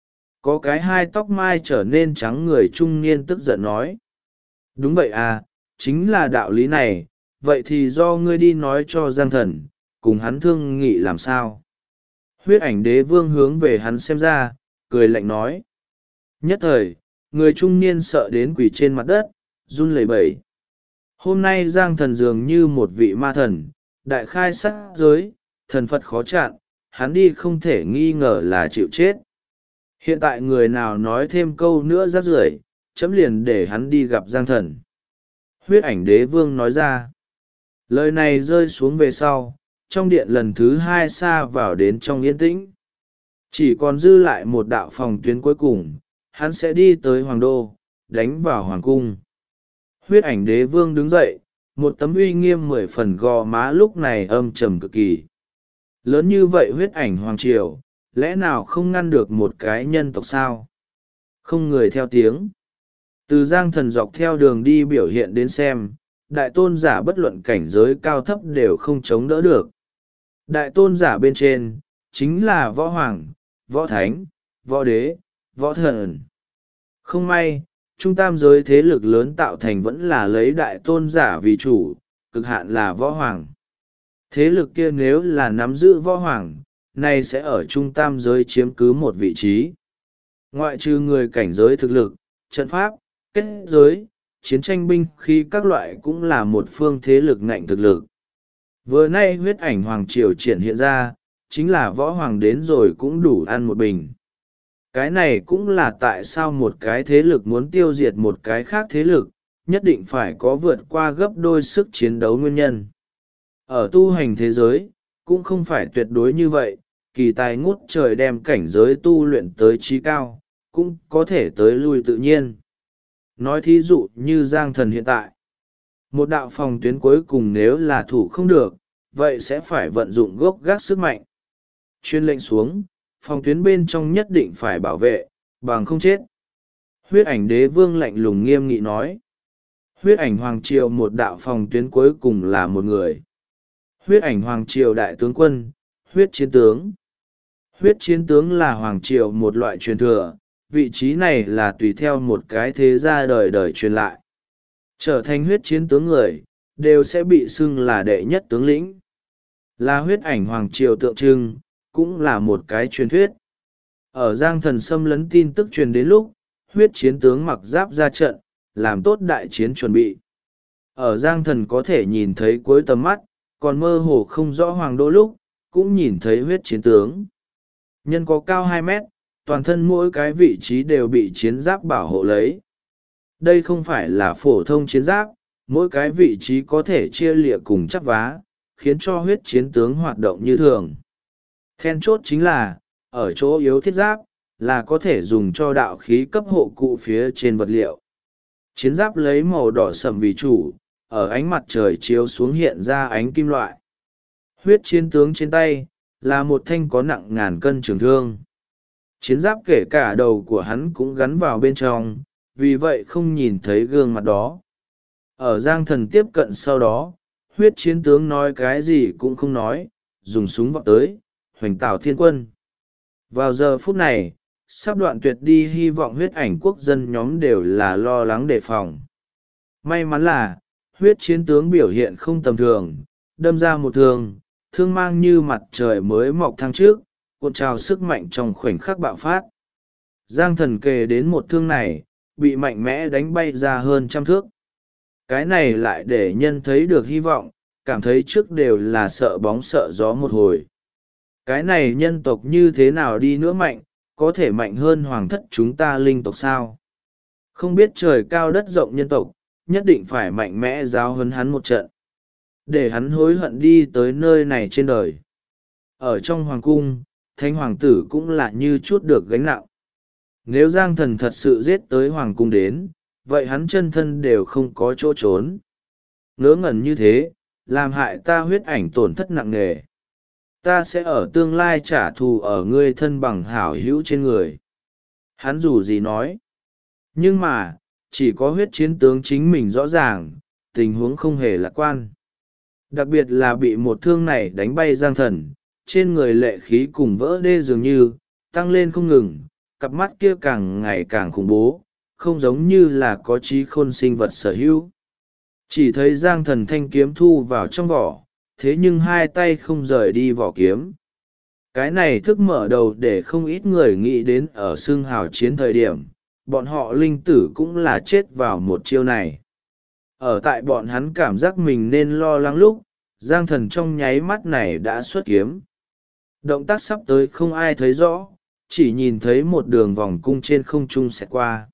Có cái hai tóc mai trở nên trắng người trung niên tức giận nói. Đúng vậy à, chính là đạo lý này, vậy thì do ngươi đi nói cho Giang Thần, cùng hắn thương nghị làm sao. Huyết ảnh đế vương hướng về hắn xem ra, cười lạnh nói. Nhất thời, người trung niên sợ đến quỳ trên mặt đất, run lẩy bẩy. Hôm nay Giang Thần dường như một vị ma thần, đại khai sát giới, thần Phật khó chặn, hắn đi không thể nghi ngờ là chịu chết. Hiện tại người nào nói thêm câu nữa rác rưởi, chấm liền để hắn đi gặp Giang Thần. Huyết ảnh đế vương nói ra. Lời này rơi xuống về sau, trong điện lần thứ hai xa vào đến trong yên tĩnh. Chỉ còn dư lại một đạo phòng tuyến cuối cùng, hắn sẽ đi tới hoàng đô, đánh vào hoàng cung. Huyết ảnh đế vương đứng dậy, một tấm uy nghiêm 10 phần gò má lúc này âm trầm cực kỳ. Lớn như vậy huyết ảnh hoàng triều, lẽ nào không ngăn được một cái nhân tộc sao? Không người theo tiếng. Từ Giang Thần dọc theo đường đi biểu hiện đến xem, đại tôn giả bất luận cảnh giới cao thấp đều không chống đỡ được. Đại tôn giả bên trên, chính là võ hoàng, võ thánh, võ đế, võ thần. Không may, trung tam giới thế lực lớn tạo thành vẫn là lấy đại tôn giả vì chủ, cực hạn là võ hoàng. Thế lực kia nếu là nắm giữ võ hoàng, nay sẽ ở trung tam giới chiếm cứ một vị trí. Ngoại trừ người cảnh giới thực lực, trận pháp, kết giới, chiến tranh binh khí các loại cũng là một phương thế lực ngạnh thực lực. Vừa nay huyết ảnh hoàng triều triển hiện ra, chính là võ hoàng đến rồi cũng đủ ăn một bình. Cái này cũng là tại sao một cái thế lực muốn tiêu diệt một cái khác thế lực, nhất định phải có vượt qua gấp đôi sức chiến đấu nguyên nhân. Ở tu hành thế giới, cũng không phải tuyệt đối như vậy, kỳ tài ngút trời đem cảnh giới tu luyện tới trí cao, cũng có thể tới lui tự nhiên. Nói thí dụ như Giang Thần hiện tại. Một đạo phòng tuyến cuối cùng nếu là thủ không được, vậy sẽ phải vận dụng gốc gác sức mạnh. Chuyên lệnh xuống, phòng tuyến bên trong nhất định phải bảo vệ, bằng không chết. Huyết ảnh đế vương lạnh lùng nghiêm nghị nói. Huyết ảnh hoàng triều một đạo phòng tuyến cuối cùng là một người. Huyết ảnh hoàng triều đại tướng quân, huyết chiến tướng. Huyết chiến tướng là hoàng triều một loại truyền thừa, vị trí này là tùy theo một cái thế gia đời đời truyền lại. Trở thành huyết chiến tướng người, đều sẽ bị xưng là đệ nhất tướng lĩnh. Là huyết ảnh hoàng triều tượng trưng, cũng là một cái truyền thuyết. Ở Giang Thần xâm lấn tin tức truyền đến lúc, huyết chiến tướng mặc giáp ra trận, làm tốt đại chiến chuẩn bị. Ở Giang Thần có thể nhìn thấy cuối tầm mắt, còn mơ hồ không rõ hoàng đô lúc, cũng nhìn thấy huyết chiến tướng. Nhân có cao 2 mét, toàn thân mỗi cái vị trí đều bị chiến giáp bảo hộ lấy. Đây không phải là phổ thông chiến giáp, mỗi cái vị trí có thể chia lịa cùng chắp vá, khiến cho huyết chiến tướng hoạt động như thường. Then chốt chính là, ở chỗ yếu thiết giáp, là có thể dùng cho đạo khí cấp hộ cụ phía trên vật liệu. Chiến giáp lấy màu đỏ sậm vì chủ, ở ánh mặt trời chiếu xuống hiện ra ánh kim loại. Huyết chiến tướng trên tay, là một thanh có nặng ngàn cân trường thương. Chiến giáp kể cả đầu của hắn cũng gắn vào bên trong, vì vậy không nhìn thấy gương mặt đó. Ở Giang Thần tiếp cận sau đó, huyết chiến tướng nói cái gì cũng không nói, dùng súng vọt tới, hoành tảo thiên quân. Vào giờ phút này, sắp đoạn tuyệt đi hy vọng huyết ảnh quốc dân nhóm đều là lo lắng đề phòng. May mắn là, huyết chiến tướng biểu hiện không tầm thường, đâm ra một thương, thương mang như mặt trời mới mọc thăng trước, cuộn trào sức mạnh trong khoảnh khắc bạo phát. Giang Thần kề đến một thương này, bị mạnh mẽ đánh bay ra hơn 100 thước. Cái này lại để nhân thấy được hy vọng, cảm thấy trước đều là sợ bóng sợ gió một hồi. Cái này nhân tộc như thế nào đi nữa mạnh, có thể mạnh hơn hoàng thất chúng ta linh tộc sao? Không biết trời cao đất rộng nhân tộc, nhất định phải mạnh mẽ giáo huấn hắn một trận. Để hắn hối hận đi tới nơi này trên đời. Ở trong hoàng cung, thánh hoàng tử cũng là như chút được gánh nặng. Nếu Giang Thần thật sự giết tới hoàng cung đến, vậy hắn chân thân đều không có chỗ trốn. Ngớ ngẩn như thế, làm hại ta huyết ảnh tổn thất nặng nề. Ta sẽ ở tương lai trả thù ở ngươi thân bằng hảo hữu trên người. Hắn dù gì nói. Nhưng mà, chỉ có huyết chiến tướng chính mình rõ ràng, tình huống không hề lạc quan. Đặc biệt là bị một thương này đánh bay Giang Thần, trên người lệ khí cùng vỡ đê dường như, tăng lên không ngừng, cặp mắt kia càng ngày càng khủng bố, không giống như là có trí khôn sinh vật sở hữu. Chỉ thấy Giang Thần thanh kiếm thu vào trong vỏ, thế nhưng hai tay không rời đi vỏ kiếm. Cái này thức mở đầu để không ít người nghĩ đến ở xương hào chiến thời điểm, bọn họ linh tử cũng là chết vào một chiêu này. Ở tại bọn hắn cảm giác mình nên lo lắng lúc, Giang Thần trong nháy mắt này đã xuất kiếm. Động tác sắp tới không ai thấy rõ, chỉ nhìn thấy một đường vòng cung trên không trung xẹt qua.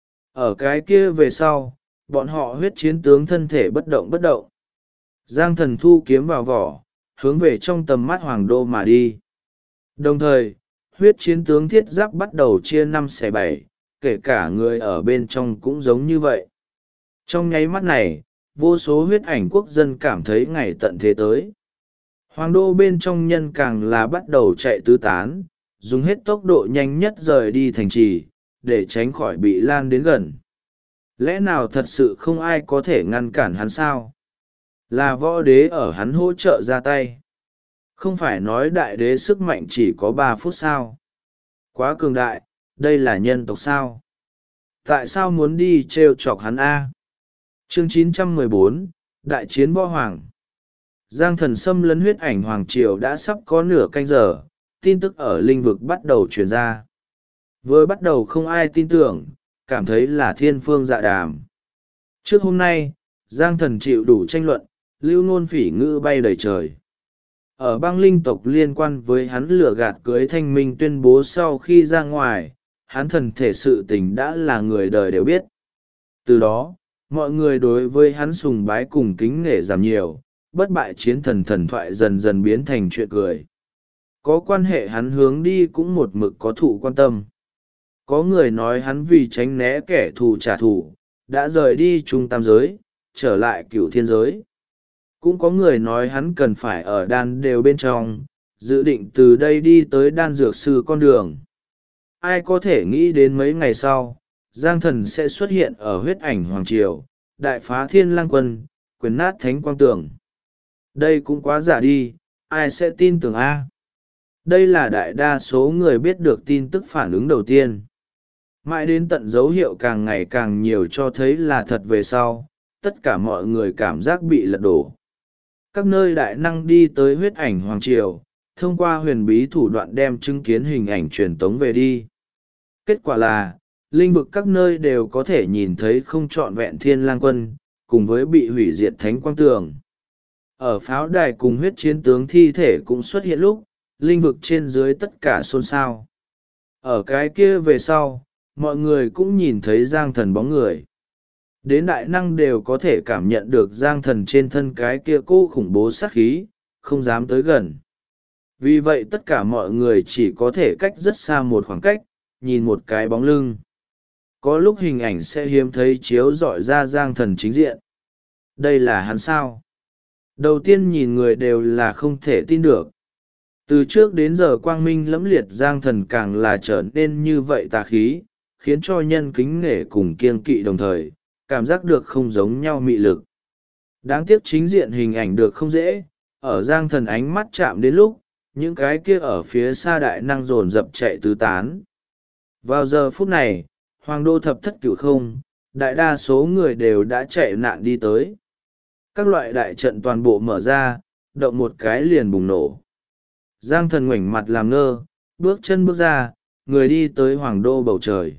Ở cái kia về sau, bọn họ huyết chiến tướng thân thể bất động bất động. Giang Thần thu kiếm vào vỏ, hướng về trong tầm mắt Hoàng Đô mà đi. Đồng thời, huyết chiến tướng thiết giáp bắt đầu chia 5/7, kể cả người ở bên trong cũng giống như vậy. Trong nháy mắt này, vô số huyết ảnh quốc dân cảm thấy ngày tận thế tới. Hoàng đô bên trong nhân càng là bắt đầu chạy tứ tán, dùng hết tốc độ nhanh nhất rời đi thành trì, để tránh khỏi bị lan đến gần. Lẽ nào thật sự không ai có thể ngăn cản hắn sao? Là võ đế ở hắn hỗ trợ ra tay. Không phải nói đại đế sức mạnh chỉ có 3 phút sao? Quá cường đại, đây là nhân tộc sao? Tại sao muốn đi trêu chọc hắn a? Chương 914, Đại chiến võ hoàng. Giang Thần xâm lấn huyết ảnh hoàng triều đã sắp có nửa canh giờ, tin tức ở linh vực bắt đầu truyền ra. Vừa bắt đầu không ai tin tưởng, cảm thấy là thiên phương dạ đàm. Trước hôm nay, Giang Thần chịu đủ tranh luận, lưu ngôn phỉ ngữ bay đầy trời. Ở băng linh tộc liên quan với hắn lừa gạt cưới thanh minh tuyên bố sau khi ra ngoài, hắn thần thể sự tình đã là người đời đều biết. Từ đó, mọi người đối với hắn sùng bái cùng kính nể giảm nhiều, bất bại chiến thần thần thoại dần dần biến thành chuyện cười. Có quan hệ hắn hướng đi cũng một mực có thụ quan tâm. Có người nói hắn vì tránh né kẻ thù trả thù, đã rời đi trung tam giới, trở lại cửu thiên giới. Cũng có người nói hắn cần phải ở đan đều bên trong, dự định từ đây đi tới đan dược sư con đường. Ai có thể nghĩ đến mấy ngày sau, Giang Thần sẽ xuất hiện ở huyết ảnh hoàng triều, đại phá thiên lang quân, quyền nát thánh quang tường. Đây cũng quá giả đi, ai sẽ tin tưởng a? Đây là đại đa số người biết được tin tức phản ứng đầu tiên. Mãi đến tận dấu hiệu càng ngày càng nhiều cho thấy là thật về sau, tất cả mọi người cảm giác bị lật đổ. Các nơi đại năng đi tới huyết ảnh hoàng triều, thông qua huyền bí thủ đoạn đem chứng kiến hình ảnh truyền tống về đi. Kết quả là, linh vực các nơi đều có thể nhìn thấy không trọn vẹn thiên lang quân, cùng với bị hủy diệt thánh quang tường. Ở pháo đài cùng huyết chiến tướng thi thể cũng xuất hiện lúc, linh vực trên dưới tất cả xôn xao. Ở cái kia về sau, mọi người cũng nhìn thấy Giang Thần bóng người. Đến đại năng đều có thể cảm nhận được Giang Thần trên thân cái kia cô khủng bố sát khí, không dám tới gần. Vì vậy tất cả mọi người chỉ có thể cách rất xa một khoảng cách, nhìn một cái bóng lưng. Có lúc hình ảnh sẽ hiếm thấy chiếu rọi ra Giang Thần chính diện. Đây là hắn sao? Đầu tiên nhìn người đều là không thể tin được. Từ trước đến giờ quang minh lẫm liệt Giang Thần càng là trở nên như vậy tà khí, khiến cho nhân kính nể cùng kiêng kỵ đồng thời, cảm giác được không giống nhau mị lực. Đáng tiếc chính diện hình ảnh được không dễ, ở Giang Thần ánh mắt chạm đến lúc, những cái kia ở phía xa đại năng dồn dập chạy tứ tán. Vào giờ phút này, Hoàng đô thập thất cửu không, đại đa số người đều đã chạy nạn đi tới. Các loại đại trận toàn bộ mở ra, động một cái liền bùng nổ. Giang Thần ngoảnh mặt làm ngơ, bước chân bước ra, người đi tới Hoàng đô bầu trời.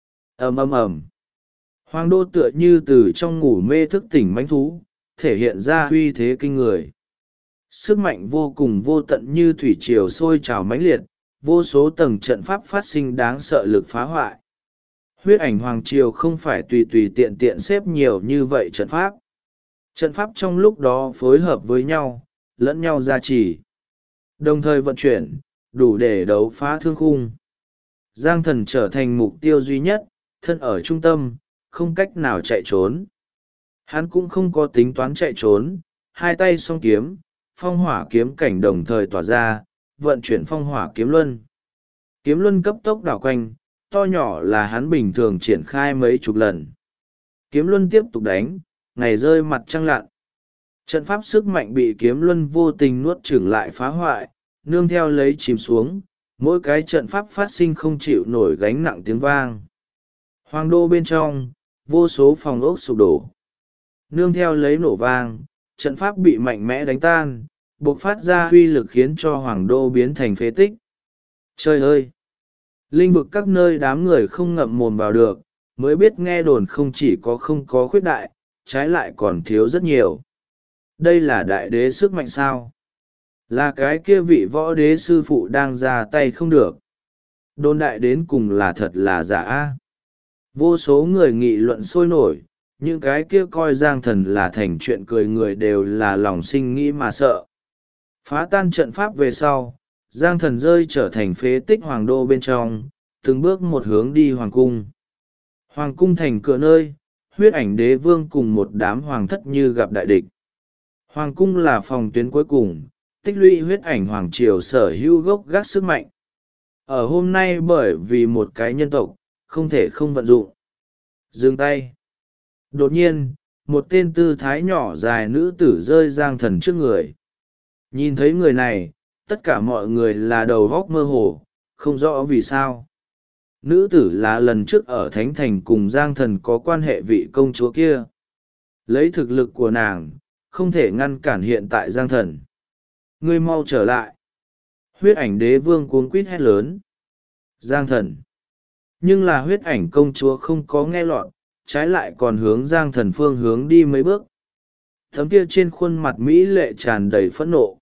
Ầm ầm ầm. Hoàng đô tựa như từ trong ngủ mê thức tỉnh mãnh thú, thể hiện ra uy thế kinh người. Sức mạnh vô cùng vô tận như thủy triều sôi trào mãnh liệt, vô số tầng trận pháp phát sinh đáng sợ lực phá hoại. Huyết ảnh hoàng triều không phải tùy tùy tiện tiện xếp nhiều như vậy trận pháp. Trận pháp trong lúc đó phối hợp với nhau, lẫn nhau gia trì. Đồng thời vận chuyển, đủ để đấu phá thương khung. Giang thần trở thành mục tiêu duy nhất, thân ở trung tâm, không cách nào chạy trốn. Hắn cũng không có tính toán chạy trốn, hai tay song kiếm, phong hỏa kiếm cảnh đồng thời tỏa ra, vận chuyển phong hỏa kiếm luân. Kiếm luân cấp tốc đảo quanh, to nhỏ là hắn bình thường triển khai mấy chục lần. Kiếm luân tiếp tục đánh, ngày rơi mặt trăng lặn. Trận pháp sức mạnh bị kiếm luân vô tình nuốt chửng lại phá hoại, nương theo lấy chìm xuống, mỗi cái trận pháp phát sinh không chịu nổi gánh nặng tiếng vang. Hoàng đô bên trong, vô số phòng ốc sụp đổ. Nương theo lấy nổ vang, trận pháp bị mạnh mẽ đánh tan, bộc phát ra uy lực khiến cho hoàng đô biến thành phế tích. Trời ơi! Linh vực các nơi đám người không ngậm mồm vào được, mới biết nghe đồn không chỉ có không có khuyết đại, trái lại còn thiếu rất nhiều. Đây là đại đế sức mạnh sao? Là cái kia vị võ đế sư phụ đang ra tay không được. Đồn đại đến cùng là thật là giả. Vô số người nghị luận sôi nổi, những cái kia coi Giang thần là thành chuyện cười người đều là lòng sinh nghĩ mà sợ. Phá tan trận pháp về sau, Giang thần rơi trở thành phế tích hoàng đô bên trong, từng bước một hướng đi hoàng cung. Hoàng cung thành cửa nơi, huyết ảnh đế vương cùng một đám hoàng thất như gặp đại địch. Hoàng cung là phòng tuyến cuối cùng, tích lũy huyết ảnh hoàng triều sở hữu gốc gác sức mạnh. Ở hôm nay bởi vì một cái nhân tộc, không thể không vận dụng. Dừng tay. Đột nhiên, một tên tư thái nhỏ dài nữ tử rơi Giang thần trước người. Nhìn thấy người này, tất cả mọi người là đầu góc mơ hồ, không rõ vì sao. Nữ tử là lần trước ở Thánh Thành cùng Giang thần có quan hệ vị công chúa kia. Lấy thực lực của nàng, không thể ngăn cản hiện tại Giang thần. Ngươi mau trở lại. Huyết ảnh đế vương cuống quýt hét lớn. Giang thần. Nhưng là huyết ảnh công chúa không có nghe lọt, trái lại còn hướng Giang thần phương hướng đi mấy bước. Thấm kia trên khuôn mặt mỹ lệ tràn đầy phẫn nộ.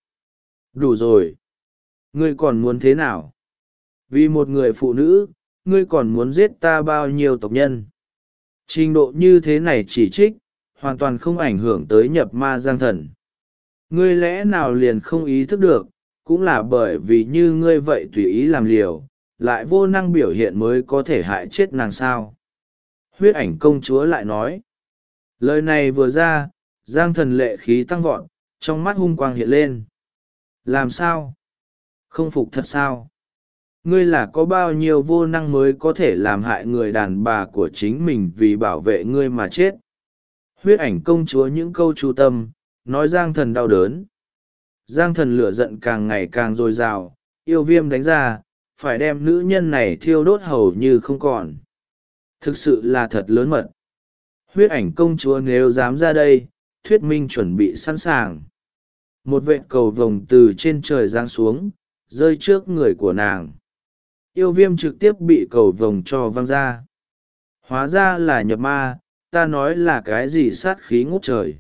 Đủ rồi. Ngươi còn muốn thế nào? Vì một người phụ nữ, ngươi còn muốn giết ta bao nhiêu tộc nhân? Trình độ như thế này chỉ trích, hoàn toàn không ảnh hưởng tới nhập ma Giang thần. Ngươi lẽ nào liền không ý thức được, cũng là bởi vì như ngươi vậy tùy ý làm liều, lại vô năng biểu hiện mới có thể hại chết nàng sao. Huyết ảnh công chúa lại nói. Lời này vừa ra, Giang thần lệ khí tăng vọt, trong mắt hung quang hiện lên. Làm sao? Không phục thật sao? Ngươi là có bao nhiêu vô năng mới có thể làm hại người đàn bà của chính mình vì bảo vệ ngươi mà chết? Huyết ảnh công chúa những câu chu tâm, nói Giang thần đau đớn. Giang thần lửa giận càng ngày càng dồi dào, yêu viêm đánh ra, phải đem nữ nhân này thiêu đốt hầu như không còn. Thực sự là thật lớn mật. Huyết ảnh công chúa nếu dám ra đây, thuyết minh chuẩn bị sẵn sàng. Một vệt cầu vồng từ trên trời giáng xuống, rơi trước người của nàng. Yêu viêm trực tiếp bị cầu vồng cho văng ra. Hóa ra là nhập ma, ta nói là cái gì sát khí ngút trời.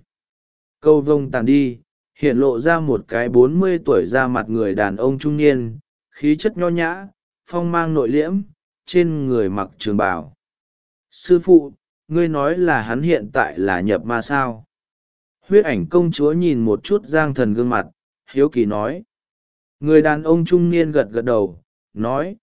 Cầu vồng tàn đi, hiện lộ ra một cái 40 tuổi ra mặt người đàn ông trung niên, khí chất nho nhã, phong mang nội liễm, trên người mặc trường bào. Sư phụ, ngươi nói là hắn hiện tại là nhập ma sao? Huyết ảnh công chúa nhìn một chút Giang thần gương mặt, hiếu kỳ nói. Người đàn ông trung niên gật gật đầu, nói,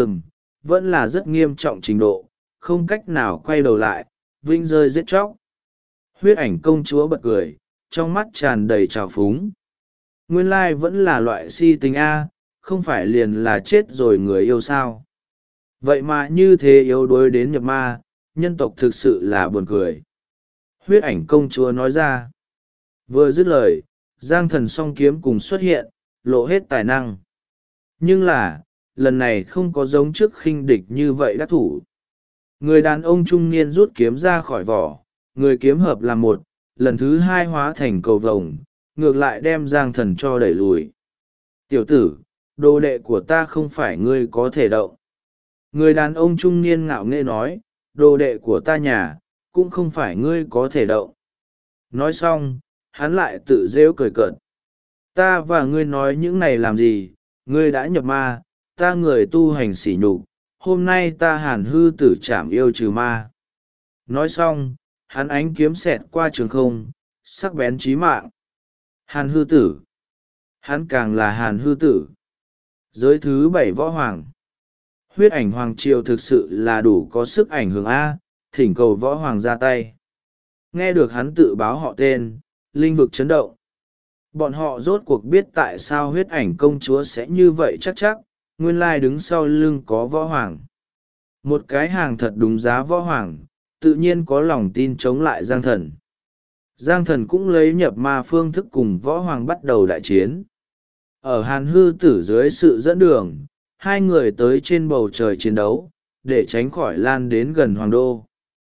vẫn là rất nghiêm trọng trình độ, không cách nào quay đầu lại, vinh rơi giết chóc. Huyết ảnh công chúa bật cười, trong mắt tràn đầy trào phúng. Nguyên lai vẫn là loại si tình A, không phải liền là chết rồi người yêu sao. Vậy mà như thế yếu đuối đến nhập ma, nhân tộc thực sự là buồn cười. Huyết ảnh công chúa nói ra. Vừa dứt lời, Giang thần song kiếm cùng xuất hiện, lộ hết tài năng. Nhưng là, lần này không có giống trước khinh địch như vậy đắc thủ. Người đàn ông trung niên rút kiếm ra khỏi vỏ, người kiếm hợp làm một, lần thứ hai hóa thành cầu vồng, ngược lại đem Giang thần cho đẩy lùi. Tiểu tử, đồ đệ của ta không phải ngươi có thể động. Người đàn ông trung niên ngạo nghễ nói, đồ đệ của ta nhà, cũng không phải ngươi có thể động. Nói xong, hắn lại tự rêu cười cợt. Ta và ngươi nói những này làm gì, ngươi đã nhập ma, ta người tu hành sỉ nhục, hôm nay ta Hàn hư tử chảm yêu trừ ma. Nói xong, hắn ánh kiếm xẹt qua trường không, sắc bén chí mạng. Hàn hư tử. Hắn càng là Hàn hư tử. Giới thứ 7 võ hoàng. huyết ảnh hoàng triều thực sự là đủ có sức ảnh hưởng a, thỉnh cầu võ hoàng ra tay. Nghe được hắn tự báo họ tên, linh vực chấn động. Bọn họ rốt cuộc biết tại sao huyết ảnh công chúa sẽ như vậy chắc, nguyên lai đứng sau lưng có võ hoàng. Một cái hàng thật đúng giá võ hoàng, tự nhiên có lòng tin chống lại Giang Thần. Giang Thần cũng lấy nhập ma phương thức cùng võ hoàng bắt đầu đại chiến. Ở Hàn Hư Tử dưới sự dẫn đường, hai người tới trên bầu trời chiến đấu, để tránh khỏi lan đến gần hoàng đô.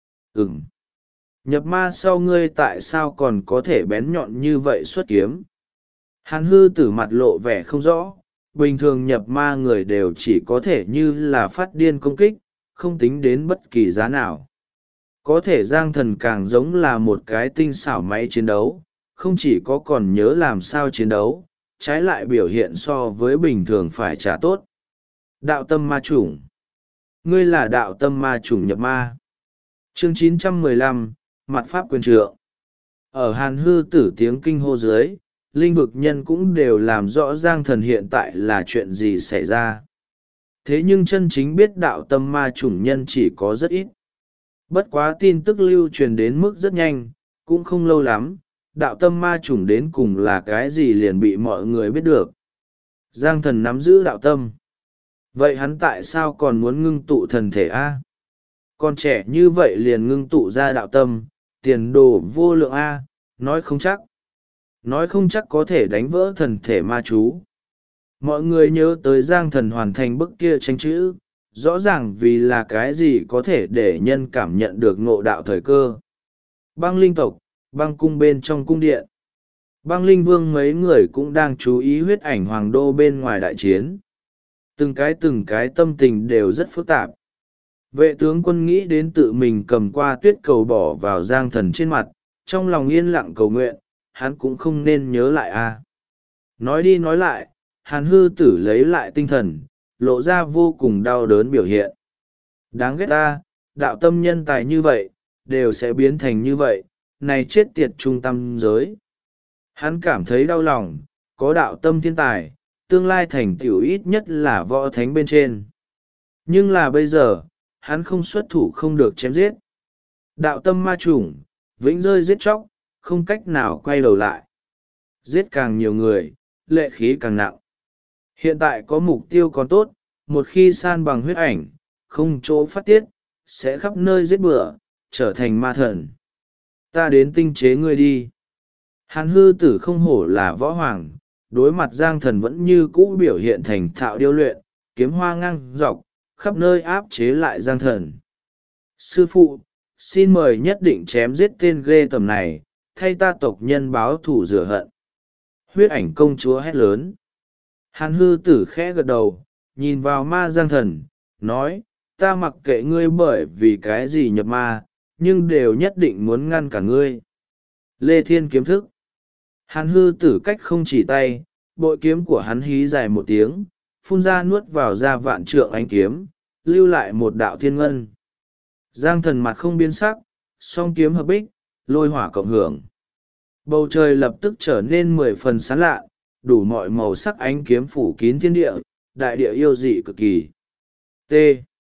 Nhập ma sau ngươi tại sao còn có thể bén nhọn như vậy xuất kiếm? Hàn Hư Tử mặt lộ vẻ không rõ, bình thường nhập ma người đều chỉ có thể như là phát điên công kích, không tính đến bất kỳ giá nào. Có thể Giang Thần càng giống là một cái tinh xảo máy chiến đấu, không chỉ có còn nhớ làm sao chiến đấu, trái lại biểu hiện so với bình thường phải trả tốt. Đạo tâm ma chủng. Ngươi là đạo tâm ma chủng nhập ma. Chương 915, mặt pháp quyền trượng. Ở Hàn Hư Tử tiếng kinh hô dưới, linh vực nhân cũng đều làm rõ Giang Thần hiện tại là chuyện gì xảy ra. Thế nhưng chân chính biết đạo tâm ma chủng nhân chỉ có rất ít. Bất quá tin tức lưu truyền đến mức rất nhanh, cũng không lâu lắm, đạo tâm ma chủng đến cùng là cái gì liền bị mọi người biết được. Giang Thần nắm giữ đạo tâm. Vậy hắn tại sao còn muốn ngưng tụ thần thể A? Con trẻ như vậy liền ngưng tụ ra đạo tâm, tiền đồ vô lượng A, nói không chắc. Nói không chắc có thể đánh vỡ thần thể ma chú. Mọi người nhớ tới Giang Thần hoàn thành bức kia tranh chữ, rõ ràng vì là cái gì có thể để nhân cảm nhận được ngộ đạo thời cơ. Băng linh tộc, băng cung bên trong cung điện. Băng linh vương mấy người cũng đang chú ý huyết ảnh hoàng đô bên ngoài đại chiến. Từng cái tâm tình đều rất phức tạp. Vệ tướng quân nghĩ đến tự mình cầm qua tuyết cầu bỏ vào Giang Thần trên mặt, trong lòng yên lặng cầu nguyện, hắn cũng không nên nhớ lại a. Nói đi nói lại, Hàn Hư Tử lấy lại tinh thần, lộ ra vô cùng đau đớn biểu hiện. Đáng ghét ta, đạo tâm nhân tài như vậy, đều sẽ biến thành như vậy, này chết tiệt trung tâm giới. Hắn cảm thấy đau lòng, có đạo tâm thiên tài, tương lai thành tựu ít nhất là võ thánh bên trên. Nhưng là bây giờ, hắn không xuất thủ không được chém giết. Đạo tâm ma chủng, vĩnh rơi giết chóc, không cách nào quay đầu lại. Giết càng nhiều người, lệ khí càng nặng. Hiện tại có mục tiêu còn tốt, một khi san bằng huyết ảnh, không chỗ phát tiết, sẽ khắp nơi giết bừa, trở thành ma thần. Ta đến tinh chế ngươi đi. Hàn Hư Tử không hổ là võ hoàng, đối mặt Giang Thần vẫn như cũ biểu hiện thành thạo điêu luyện, kiếm hoa ngang dọc, khắp nơi áp chế lại Giang Thần. Sư phụ, xin mời nhất định chém giết tên ghê tầm này, thay ta tộc nhân báo thù rửa hận. Huyết ảnh công chúa hét lớn. Hàn Hư Tử khẽ gật đầu, nhìn vào ma Giang Thần, nói, ta mặc kệ ngươi bởi vì cái gì nhập ma, nhưng đều nhất định muốn ngăn cả ngươi. Lê Thiên kiếm thức. Hàn Hư Tử cách không chỉ tay, bội kiếm của hắn hí dài một tiếng, phun ra nuốt vào ra vạn trượng ánh kiếm, lưu lại một đạo thiên ngân. Giang Thần mặt không biến sắc, song kiếm hợp bích, lôi hỏa cộng hưởng. Bầu trời lập tức trở nên 10 phần sáng lạ, đủ mọi màu sắc ánh kiếm phủ kín thiên địa, đại địa yêu dị cực kỳ. T.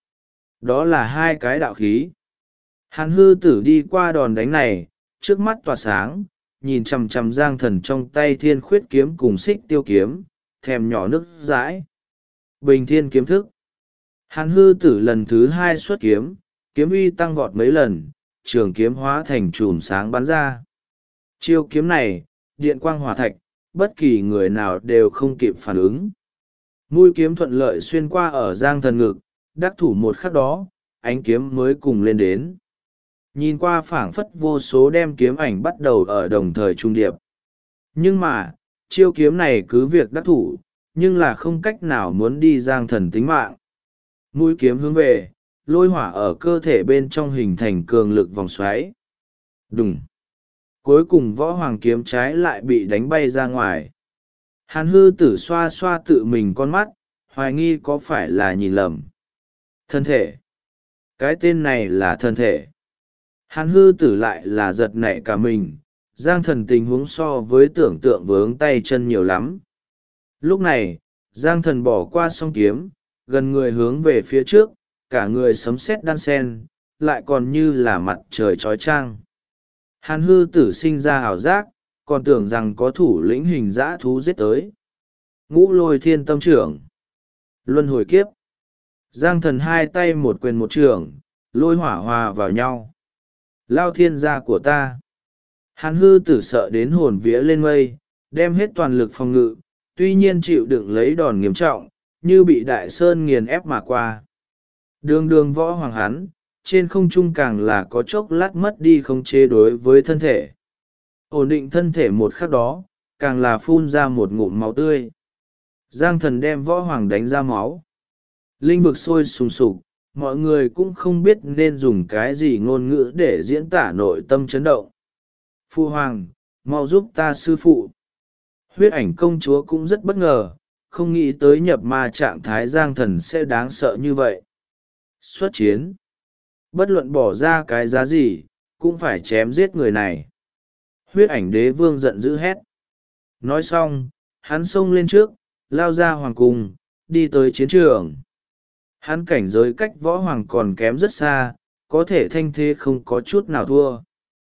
Đó là hai cái đạo khí. Hàn Hư Tử đi qua đòn đánh này, trước mắt tỏa sáng, nhìn chằm chằm Giang Thần trong tay thiên khuyết kiếm cùng xích tiêu kiếm, thèm nhỏ nước dãi. Bình thiên kiếm thức. Hàn Hư Tử lần thứ 2 xuất kiếm, kiếm uy tăng vọt mấy lần, trường kiếm hóa thành chùm sáng bắn ra. Chiêu kiếm này, điện quang hỏa thạch, bất kỳ người nào đều không kịp phản ứng. Mũi kiếm thuận lợi xuyên qua ở Giang Thần ngực, đắc thủ một khắc đó, ánh kiếm mới cùng lên đến. Nhìn qua phảng phất vô số đem kiếm ảnh bắt đầu ở đồng thời trung điệp. Nhưng mà, chiêu kiếm này cứ việc đắc thủ, nhưng là không cách nào muốn đi Giang Thần tính mạng. Mũi kiếm hướng về, lôi hỏa ở cơ thể bên trong hình thành cường lực vòng xoáy. Đùng! Cuối cùng võ hoàng kiếm trái lại bị đánh bay ra ngoài. Hàn Hư Tử xoa xoa tự mình con mắt, hoài nghi có phải là nhìn lầm. Thân thể. Cái tên này là thân thể. Hàn Hư Tử lại là giật nảy cả mình, Giang Thần tình huống so với tưởng tượng vướng tay chân nhiều lắm. Lúc này, Giang Thần bỏ qua song kiếm, gần người hướng về phía trước, cả người sấm sét đan sen, lại còn như là mặt trời trói trang. Hàn hư tử sinh ra ảo giác, còn tưởng rằng có thủ lĩnh hình dã thú giết tới. Ngũ lôi thiên tâm trưởng, luân hồi kiếp. Giang thần hai tay một quyền một trưởng, lôi hỏa hòa vào nhau. Lao thiên gia của ta. Hàn hư tử sợ đến hồn vía lên mây, đem hết toàn lực phòng ngự, tuy nhiên chịu đựng lấy đòn nghiêm trọng, như bị đại sơn nghiền ép mà qua. Đường đường võ hoàng hắn, trên không trung càng là có chốc lát mất đi khống chế đối với thân thể. Ổn định thân thể một khắc đó, càng là phun ra một ngụm máu tươi. Giang thần đem võ hoàng đánh ra máu. Linh vực sôi sùng sục, mọi người cũng không biết nên dùng cái gì ngôn ngữ để diễn tả nội tâm chấn động. Phu hoàng, mau giúp ta sư phụ. Huyết ảnh công chúa cũng rất bất ngờ, không nghĩ tới nhập ma trạng thái giang thần sẽ đáng sợ như vậy. Xuất chiến. Bất luận bỏ ra cái giá gì, cũng phải chém giết người này. Huyết ảnh đế vương giận dữ hét. Nói xong, hắn xông lên trước, lao ra hoàng cung, đi tới chiến trường. Hắn cảnh giới cách võ hoàng còn kém rất xa, có thể thanh thế không có chút nào thua.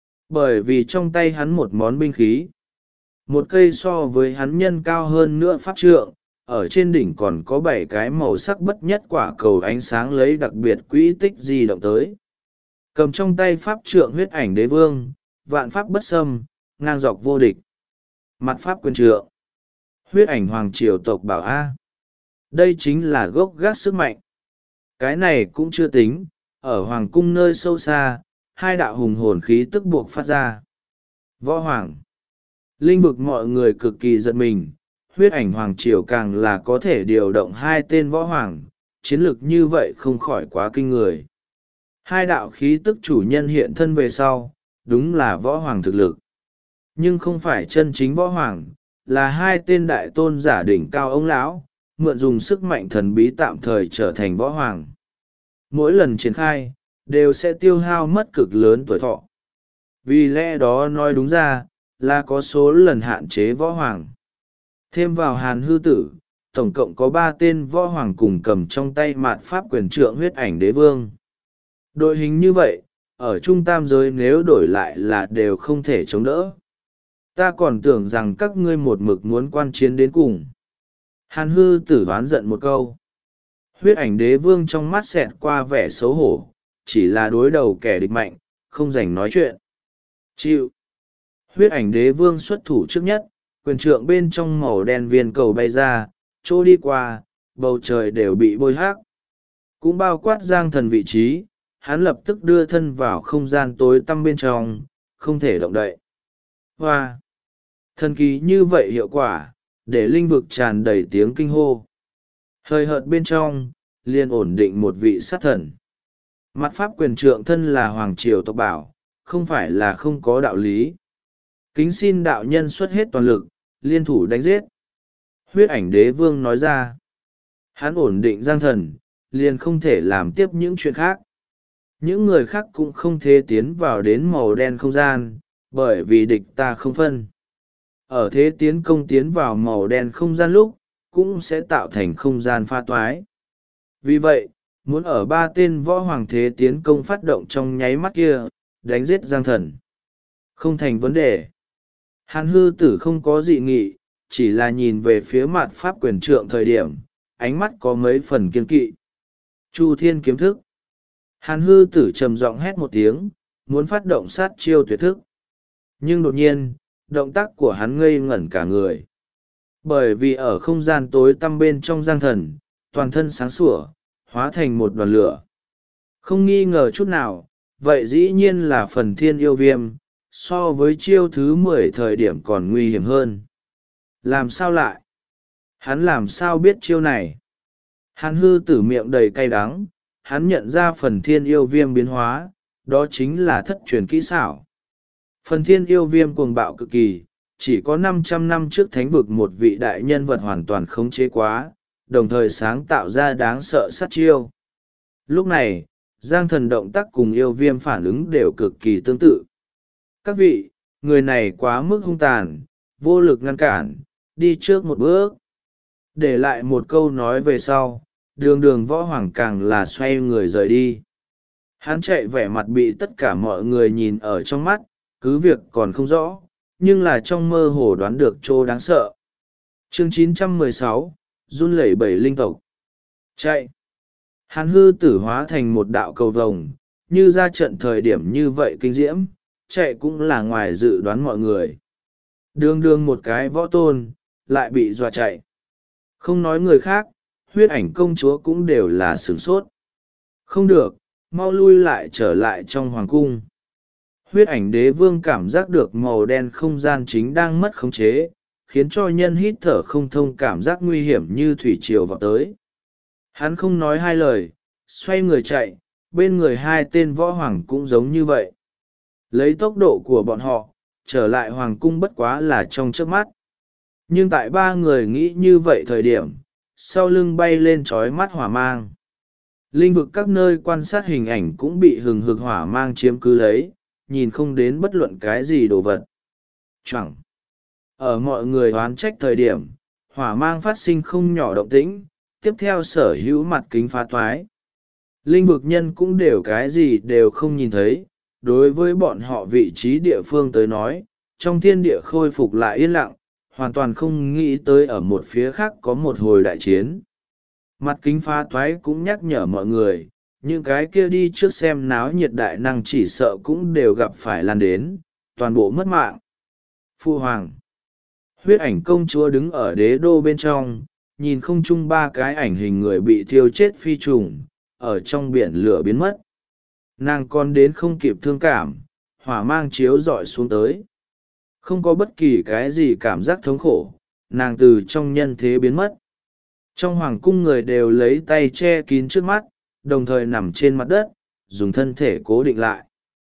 Bởi vì trong tay hắn một món binh khí. Một cây so với hắn nhân cao hơn nữa pháp trượng, ở trên đỉnh còn có 7 cái màu sắc bất nhất quả cầu ánh sáng lấy đặc biệt quỹ tích di động tới. Cầm trong tay pháp trượng huyết ảnh đế vương, vạn pháp bất xâm, ngang dọc vô địch. Mặt pháp quyền trượng. Huyết ảnh hoàng triều tộc bảo A. Đây chính là gốc gác sức mạnh. Cái này cũng chưa tính, ở hoàng cung nơi sâu xa, hai đạo hùng hồn khí tức buộc phát ra. Võ hoàng. Linh vực mọi người cực kỳ giật mình, huyết ảnh hoàng triều càng là có thể điều động 2 tên võ hoàng, chiến lược như vậy không khỏi quá kinh người. 2 đạo khí tức chủ nhân hiện thân về sau, đúng là võ hoàng thực lực. Nhưng không phải chân chính võ hoàng, là 2 tên đại tôn giả đỉnh cao ông lão, mượn dùng sức mạnh thần bí tạm thời trở thành võ hoàng. Mỗi lần triển khai, đều sẽ tiêu hao mất cực lớn tuổi thọ. Vì lẽ đó nói đúng ra, là có số lần hạn chế võ hoàng. Thêm vào hàn hư tử, tổng cộng có 3 tên võ hoàng cùng cầm trong tay mạt pháp quyền trượng huyết ảnh đế vương. Đội hình như vậy, ở trung tam giới nếu đổi lại là đều không thể chống đỡ. Ta còn tưởng rằng các ngươi một mực muốn quan chiến đến cùng. Hàn hư tử oán giận một câu. Huyết ảnh đế vương trong mắt xẹt qua vẻ xấu hổ, chỉ là đối đầu kẻ địch mạnh, không dành nói chuyện. Chịu. Huyết ảnh đế vương xuất thủ trước nhất, quyền trượng bên trong màu đen viên cầu bay ra, chỗ đi qua, bầu trời đều bị bôi hắc. Cũng bao quát giang thần vị trí, hắn lập tức đưa thân vào không gian tối tăm bên trong, không thể động đậy. Hoa! Thần kỳ như vậy hiệu quả, để linh vực tràn đầy tiếng kinh hô. Hơi hợt bên trong, liền ổn định một vị sát thần. Mặt pháp quyền trượng thân là hoàng triều tộc bảo, không phải là không có đạo lý. Kính xin đạo nhân xuất hết toàn lực, liên thủ đánh giết. Huyết ảnh đế vương nói ra. Hắn ổn định giang thần, liền không thể làm tiếp những chuyện khác. Những người khác cũng không thể tiến vào đến màu đen không gian, bởi vì địch ta không phân. Ở thế tiến công tiến vào màu đen không gian lúc, cũng sẽ tạo thành không gian pha toái. Vì vậy, muốn ở 3 tên võ hoàng thế tiến công phát động trong nháy mắt kia, đánh giết giang thần. Không thành vấn đề. Hàn hư tử không có dị nghị, chỉ là nhìn về phía mặt pháp quyền trượng thời điểm, ánh mắt có mấy phần kiên kỵ. Chu thiên kiếm thức. Hàn hư tử trầm giọng hét một tiếng, muốn phát động sát chiêu tuyệt thức. Nhưng đột nhiên, động tác của hắn ngây ngẩn cả người. Bởi vì ở không gian tối tăm bên trong giang thần, toàn thân sáng sủa, hóa thành một đoàn lửa. Không nghi ngờ chút nào, vậy dĩ nhiên là phần thiên yêu viêm, so với chiêu thứ 10 thời điểm còn nguy hiểm hơn. Làm sao lại? Hắn làm sao biết chiêu này? Hàn hư tử miệng đầy cay đắng, hắn nhận ra phần thiên yêu viêm biến hóa, đó chính là thất truyền kỹ xảo. Phần thiên yêu viêm cuồng bạo cực kỳ, chỉ có 500 năm trước thánh vực một vị đại nhân vật hoàn toàn khống chế quá, đồng thời sáng tạo ra đáng sợ sát chiêu. Lúc này, giang thần động tác cùng yêu viêm phản ứng đều cực kỳ tương tự. Các vị, người này quá mức hung tàn, vô lực ngăn cản, đi trước một bước. Để lại một câu nói về sau, đường đường võ hoàng càng là xoay người rời đi. Hắn chạy vẻ mặt bị tất cả mọi người nhìn ở trong mắt, cứ việc còn không rõ, nhưng là trong mơ hồ đoán được chỗ đáng sợ. Chương 916, run lẩy bẩy linh tộc. Chạy. Hàn hư tử hóa thành một đạo cầu vồng, như ra trận thời điểm như vậy kinh diễm, chạy cũng là ngoài dự đoán mọi người. Đường đường một cái võ tôn, lại bị dọa chạy. Không nói người khác, huyết ảnh công chúa cũng đều là sửng sốt. Không được, mau lui lại trở lại trong hoàng cung. Huyết ảnh đế vương cảm giác được màu đen không gian chính đang mất khống chế, khiến cho nhân hít thở không thông, cảm giác nguy hiểm như thủy triều vào tới. Hắn không nói hai lời, xoay người chạy, bên người hai tên võ hoàng cũng giống như vậy. Lấy tốc độ của bọn họ, trở lại hoàng cung bất quá là trong chớp mắt. Nhưng tại ba người nghĩ như vậy thời điểm, sau lưng bay lên trói mắt hỏa mang. Linh vực các nơi quan sát hình ảnh cũng bị hừng hực hỏa mang chiếm cứ lấy, nhìn không đến bất luận cái gì đồ vật. Chẳng. Ở mọi người oán trách thời điểm, hỏa mang phát sinh không nhỏ động tĩnh, tiếp theo sở hữu mặt kính phá toái. Linh vực nhân cũng đều cái gì đều không nhìn thấy, đối với bọn họ vị trí địa phương tới nói, trong thiên địa khôi phục lại yên lặng, hoàn toàn không nghĩ tới ở một phía khác có một hồi đại chiến. Mặt kính phá toái cũng nhắc nhở mọi người, những cái kia đi trước xem náo nhiệt đại năng chỉ sợ cũng đều gặp phải lan đến, toàn bộ mất mạng. Phu hoàng. Huyết ảnh công chúa đứng ở đế đô bên trong, nhìn không chung ba cái ảnh hình người bị thiêu chết phi trùng, ở trong biển lửa biến mất. Nàng còn đến không kịp thương cảm, hỏa mang chiếu rọi xuống tới. Không có bất kỳ cái gì cảm giác thống khổ, nàng từ trong nhân thế biến mất. Trong hoàng cung người đều lấy tay che kín trước mắt, đồng thời nằm trên mặt đất, dùng thân thể cố định lại.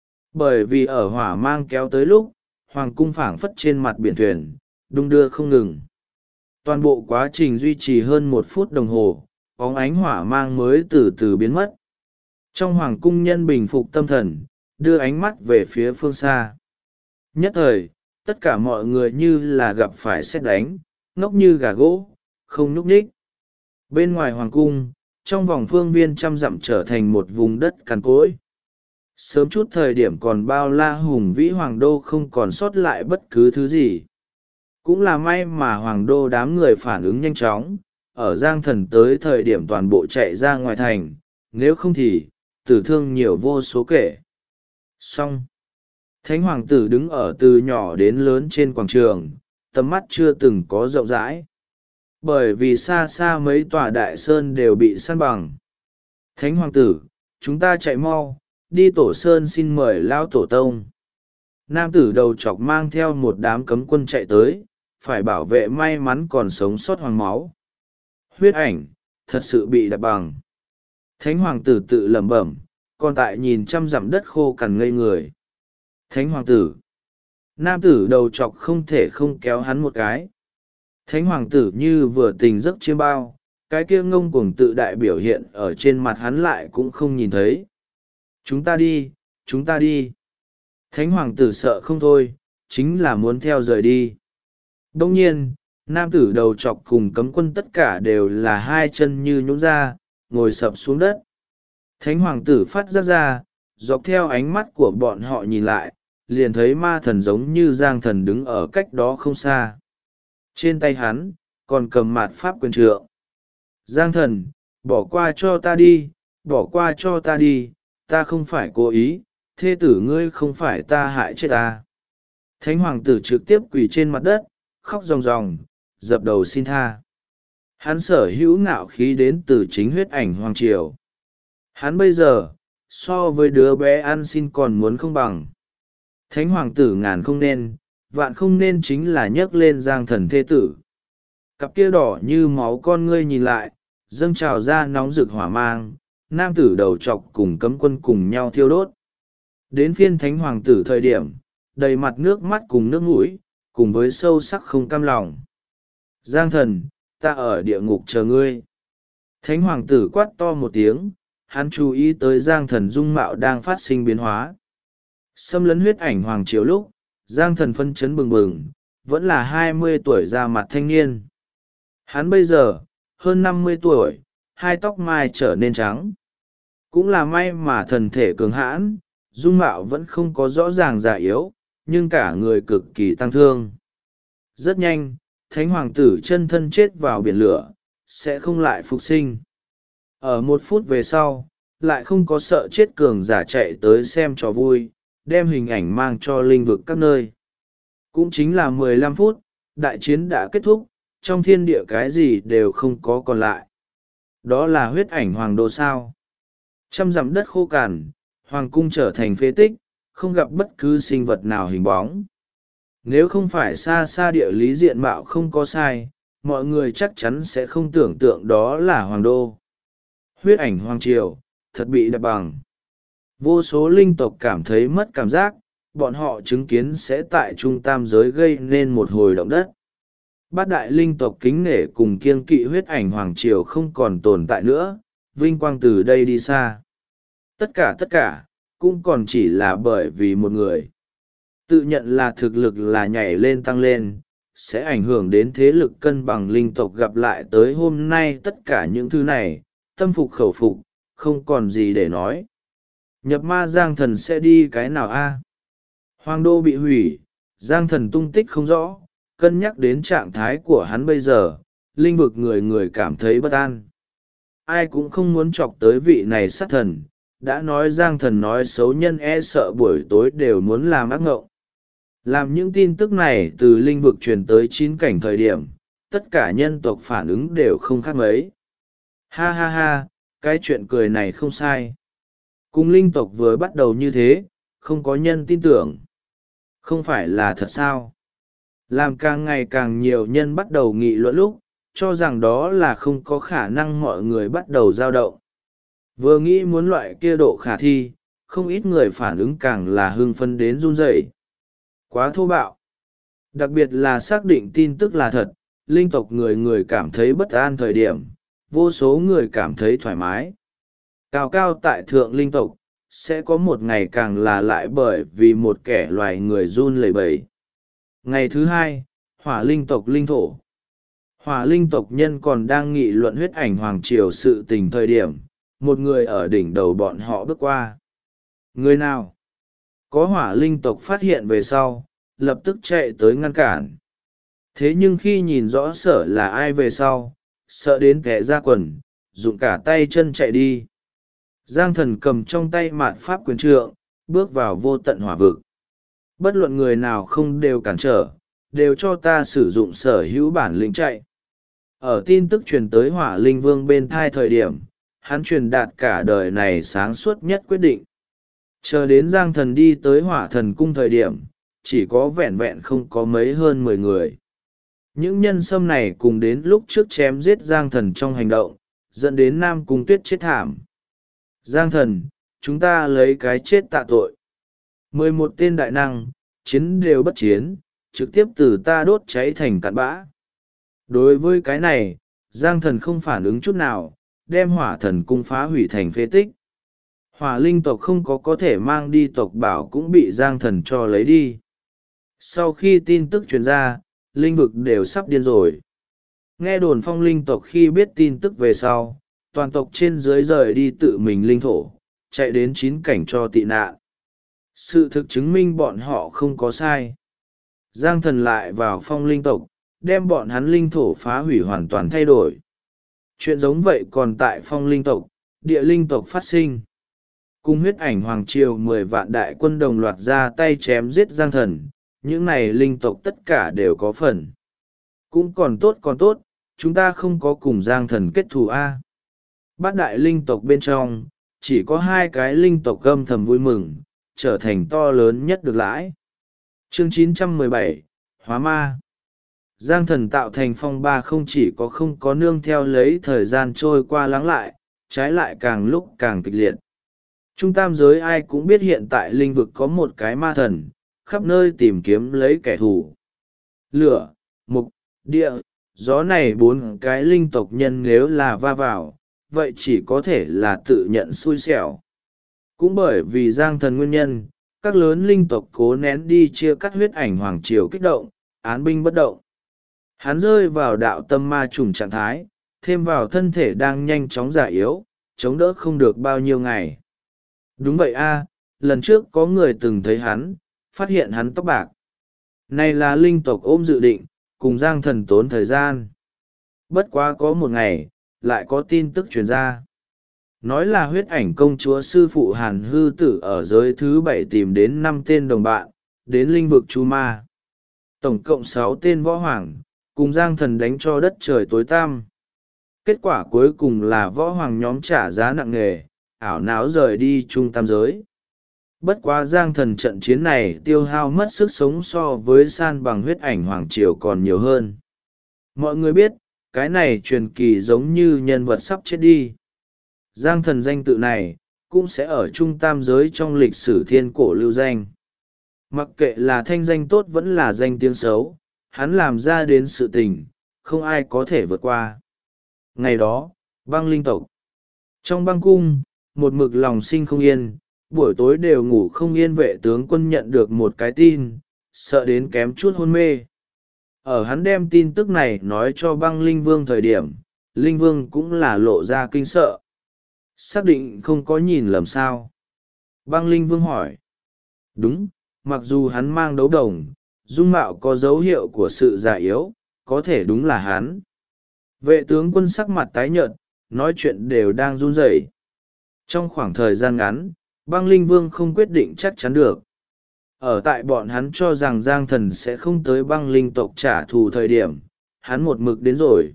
Bởi vì ở hỏa mang kéo tới lúc, hoàng cung phảng phất trên mặt biển thuyền, đung đưa không ngừng. Toàn bộ quá trình duy trì hơn 1 phút đồng hồ, bóng ánh hỏa mang mới từ từ biến mất. Trong hoàng cung nhân bình phục tâm thần, đưa ánh mắt về phía phương xa. Nhất thời, tất cả mọi người như là gặp phải sét đánh, ngốc như gà gỗ, không nhúc nhích. Bên ngoài hoàng cung, trong vòng phương viên 100 dặm trở thành một vùng đất cằn cỗi. Sớm chút thời điểm còn bao la hùng vĩ hoàng đô không còn sót lại bất cứ thứ gì. Cũng là may mà hoàng đô đám người phản ứng nhanh chóng, ở Giang Thần tới thời điểm toàn bộ chạy ra ngoài thành, nếu không thì, tử thương nhiều vô số kể. Xong. Thánh hoàng tử đứng ở từ nhỏ đến lớn trên quảng trường, tầm mắt chưa từng có rộng rãi. Bởi vì xa xa mấy tòa đại sơn đều bị săn bằng. Thánh hoàng tử, chúng ta chạy mau, đi tổ sơn xin mời lão tổ tông. Nam tử đầu chọc mang theo một đám cấm quân chạy tới, phải bảo vệ may mắn còn sống sót hoàng máu. Huyết ảnh, thật sự bị đạp bằng. Thánh hoàng tử tự lẩm bẩm, còn tại nhìn 100 dặm đất khô cằn ngây người. Thánh hoàng tử. Nam tử đầu chọc không thể không kéo hắn một cái. Thánh hoàng tử như vừa tỉnh giấc chiêm bao, cái kia ngông cuồng tự đại biểu hiện ở trên mặt hắn lại cũng không nhìn thấy. Chúng ta đi, chúng ta đi. Thánh hoàng tử sợ không thôi, chính là muốn theo rời đi. Đông nhiên, nam tử đầu chọc cùng cấm quân tất cả đều là hai chân như nhũn ra, ngồi sập xuống đất. Thánh hoàng tử phát ra, dọc theo ánh mắt của bọn họ nhìn lại, liền thấy ma thần giống như Giang Thần đứng ở cách đó không xa. Trên tay hắn, còn cầm mạt pháp quyền trượng. Giang Thần, bỏ qua cho ta đi, bỏ qua cho ta đi, ta không phải cố ý, thê tử ngươi không phải ta hại chết ta. Thánh hoàng tử trực tiếp quỳ trên mặt đất, khóc ròng ròng, dập đầu xin tha. Hắn sở hữu ngạo khí đến từ chính huyết ảnh hoàng triều. Hắn bây giờ, so với đứa bé ăn xin còn muốn không bằng. Thánh hoàng tử ngàn không nên, vạn không nên chính là nhấc lên Giang Thần thê tử. Cặp kia đỏ như máu con ngươi nhìn lại, dâng trào ra nóng rực hỏa mang, nam tử đầu chọc cùng cấm quân cùng nhau thiêu đốt. Đến phiên thánh hoàng tử thời điểm, đầy mặt nước mắt cùng nước mũi, cùng với sâu sắc không cam lòng. Giang Thần, ta ở địa ngục chờ ngươi. Thánh hoàng tử quát to một tiếng, hắn chú ý tới Giang Thần dung mạo đang phát sinh biến hóa. Xâm lấn huyết ảnh hoàng triều lúc, Giang Thần phân chấn bừng bừng, vẫn là 20 tuổi ra mặt thanh niên. Hắn bây giờ, hơn 50 tuổi, hai tóc mai trở nên trắng. Cũng là may mà thần thể cường hãn, dung mạo vẫn không có rõ ràng già yếu, nhưng cả người cực kỳ tăng thương. Rất nhanh, thánh hoàng tử chân thân chết vào biển lửa, sẽ không lại phục sinh. Ở 1 phút về sau, lại không có sợ chết cường giả chạy tới xem trò vui, đem hình ảnh mang cho linh vực các nơi. Cũng chính là 15 phút, đại chiến đã kết thúc, trong thiên địa cái gì đều không có còn lại. Đó là huyết ảnh hoàng đô sao. Trăm dặm đất khô cằn, hoàng cung trở thành phế tích, không gặp bất cứ sinh vật nào hình bóng. Nếu không phải xa xa địa lý diện mạo không có sai, mọi người chắc chắn sẽ không tưởng tượng đó là hoàng đô. Huyết ảnh hoàng triều, thật bị đập bằng. Vô số linh tộc cảm thấy mất cảm giác, bọn họ chứng kiến sẽ tại trung tam giới gây nên một hồi động đất. Bát đại linh tộc kính nể cùng kiêng kỵ huyết ảnh hoàng triều không còn tồn tại nữa, vinh quang từ đây đi xa. Tất cả, cũng còn chỉ là bởi vì một người. Tự nhận là thực lực là nhảy lên tăng lên, sẽ ảnh hưởng đến thế lực cân bằng linh tộc gặp lại tới hôm nay tất cả những thứ này, tâm phục khẩu phục, không còn gì để nói. Nhập ma Giang Thần sẽ đi cái nào a? Hoàng đô bị hủy, Giang Thần tung tích không rõ, cân nhắc đến trạng thái của hắn bây giờ, linh vực người người cảm thấy bất an. Ai cũng không muốn chọc tới vị này sát thần, đã nói Giang Thần nói xấu nhân e sợ buổi tối đều muốn làm ác ngộng. Làm những tin tức này từ linh vực truyền tới 9 cảnh thời điểm, tất cả nhân tộc phản ứng đều không khác mấy. Ha ha ha, cái chuyện cười này không sai. Cùng linh tộc vừa bắt đầu như thế, không có nhân tin tưởng. Không phải là thật sao? Làm càng ngày càng nhiều nhân bắt đầu nghị luận lúc, cho rằng đó là không có khả năng mọi người bắt đầu dao động. Vừa nghĩ muốn loại kia độ khả thi, không ít người phản ứng càng là hưng phấn đến run rẩy. Quá thô bạo. Đặc biệt là xác định tin tức là thật, linh tộc người người cảm thấy bất an thời điểm, vô số người cảm thấy thoải mái. Cao cao tại thượng linh tộc, sẽ có một ngày càng là lại bởi vì một kẻ loài người run lẩy bẩy. Ngày thứ hai, hỏa linh tộc linh thổ. Hỏa linh tộc nhân còn đang nghị luận huyết ảnh hoàng triều sự tình thời điểm, một người ở đỉnh đầu bọn họ bước qua. Người nào? Có hỏa linh tộc phát hiện về sau, lập tức chạy tới ngăn cản. Thế nhưng khi nhìn rõ sở là ai về sau, sợ đến kẻ ra quần, dùng cả tay chân chạy đi. Giang Thần cầm trong tay mạt pháp quyền trượng, bước vào vô tận hỏa vực. Bất luận người nào không đều cản trở, đều cho ta sử dụng sở hữu bản lĩnh chạy. Ở tin tức truyền tới hỏa linh vương bên thai thời điểm, hắn truyền đạt cả đời này sáng suốt nhất quyết định. Chờ đến Giang Thần đi tới hỏa thần cung thời điểm, chỉ có vẹn vẹn không có mấy hơn 10 người. Những nhân sâm này cùng đến lúc trước chém giết Giang Thần trong hành động, dẫn đến Nam Cung Tuyết chết thảm. Giang Thần, chúng ta lấy cái chết tạ tội. 11 tên đại năng, chiến đều bất chiến, trực tiếp từ ta đốt cháy thành cặn bã. Đối với cái này, Giang Thần không phản ứng chút nào, đem hỏa thần cung phá hủy thành phế tích. Hỏa linh tộc không có thể mang đi tộc bảo cũng bị Giang Thần cho lấy đi. Sau khi tin tức truyền ra, linh vực đều sắp điên rồi. Nghe đồn phong linh tộc khi biết tin tức về sau, toàn tộc trên dưới rời đi tự mình linh thổ, chạy đến 9 cảnh cho tị nạn. Sự thực chứng minh bọn họ không có sai. Giang Thần lại vào phong linh tộc, đem bọn hắn linh thổ phá hủy hoàn toàn thay đổi. Chuyện giống vậy còn tại phong linh tộc, địa linh tộc phát sinh. Cùng huyết ảnh hoàng triều 10 vạn đại quân đồng loạt ra tay chém giết Giang Thần, những này linh tộc tất cả đều có phần. Cũng còn tốt, chúng ta không có cùng Giang Thần kết thù A. Bát đại linh tộc bên trong, chỉ có 2 cái linh tộc âm thầm vui mừng, trở thành to lớn nhất được lãi. Chương 917, Hóa Ma. Giang Thần tạo thành phong ba không chỉ không có nương theo lấy thời gian trôi qua lắng lại, trái lại càng lúc càng kịch liệt. Trung tam giới ai cũng biết hiện tại linh vực có một cái ma thần, khắp nơi tìm kiếm lấy kẻ thù. Lửa, mục, địa, gió này 4 cái linh tộc nhân nếu là va vào, vậy chỉ có thể là tự nhận xui xẻo. Cũng bởi vì Giang Thần nguyên nhân, các lớn linh tộc cố nén đi chia cắt huyết ảnh hoàng triều kích động, án binh bất động. Hắn rơi vào đạo tâm ma trùng trạng thái, thêm vào thân thể đang nhanh chóng già yếu, chống đỡ không được bao nhiêu ngày. Đúng vậy a, lần trước có người từng thấy hắn, phát hiện hắn tóc bạc. Này là linh tộc ôm dự định, cùng Giang Thần tốn thời gian. Bất quá có một ngày, lại có tin tức truyền ra. Nói là huyết ảnh công chúa sư phụ Hàn Hư Tử ở giới thứ 7 tìm đến 5 tên đồng bạn, đến linh vực Chu Ma. Tổng cộng 6 tên võ hoàng, cùng Giang Thần đánh cho đất trời tối tăm. Kết quả cuối cùng là võ hoàng nhóm trả giá nặng nề, ảo não rời đi trung tam giới. Bất quá Giang Thần trận chiến này tiêu hao mất sức sống so với san bằng huyết ảnh hoàng triều còn nhiều hơn. Mọi người biết, cái này truyền kỳ giống như nhân vật sắp chết đi. Giang Thần danh tự này, cũng sẽ ở trung tam giới trong lịch sử thiên cổ lưu danh. Mặc kệ là thanh danh tốt vẫn là danh tiếng xấu, hắn làm ra đến sự tình, không ai có thể vượt qua. Ngày đó, băng linh tộc. Trong băng cung, một mực lòng sinh không yên, buổi tối đều ngủ không yên vệ tướng quân nhận được một cái tin, sợ đến kém chút hôn mê. Ở hắn đem tin tức này nói cho băng linh vương thời điểm, linh vương cũng là lộ ra kinh sợ. Xác định không có nhìn lầm sao? Băng linh vương hỏi. Đúng, mặc dù hắn mang đấu đồng, dung mạo có dấu hiệu của sự già yếu, có thể đúng là hắn. Vệ tướng quân sắc mặt tái nhợt, nói chuyện đều đang run rẩy. Trong khoảng thời gian ngắn, băng linh vương không quyết định chắc chắn được. Ở tại bọn hắn cho rằng Giang Thần sẽ không tới băng linh tộc trả thù thời điểm, hắn một mực đến rồi.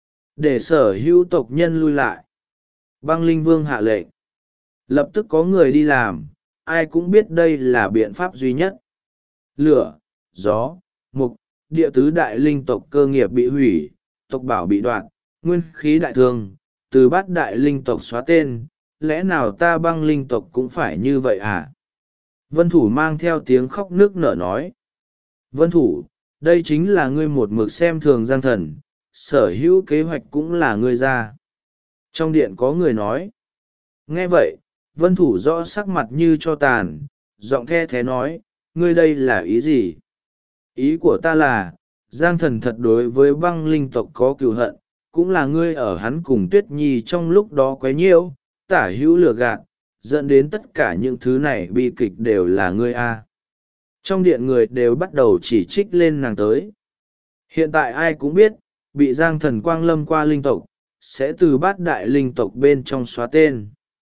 Để sở hữu tộc nhân lui lại. Băng linh vương hạ lệnh. Lập tức có người đi làm, ai cũng biết đây là biện pháp duy nhất. Lửa, gió, mục, địa tứ đại linh tộc cơ nghiệp bị hủy, tộc bảo bị đoạt, nguyên khí đại thương, từ bát đại linh tộc xóa tên, lẽ nào ta băng linh tộc cũng phải như vậy à? Vân Thủ mang theo tiếng khóc nức nở nói. Vân Thủ, đây chính là ngươi một mực xem thường Giang Thần, sở hữu kế hoạch cũng là ngươi ra. Trong điện có người nói. Nghe vậy, Vân Thủ rõ sắc mặt như cho tàn, giọng the thế nói, ngươi đây là ý gì? Ý của ta là, Giang Thần thật đối với băng linh tộc có cừu hận, cũng là ngươi ở hắn cùng Tuyết Nhi trong lúc đó quấy nhiễu, tả hữu lừa gạt, dẫn đến tất cả những thứ này bi kịch đều là ngươi a. Trong điện người đều bắt đầu chỉ trích lên nàng tới. Hiện tại ai cũng biết, bị Giang Thần quang lâm qua linh tộc, sẽ từ bát đại linh tộc bên trong xóa tên.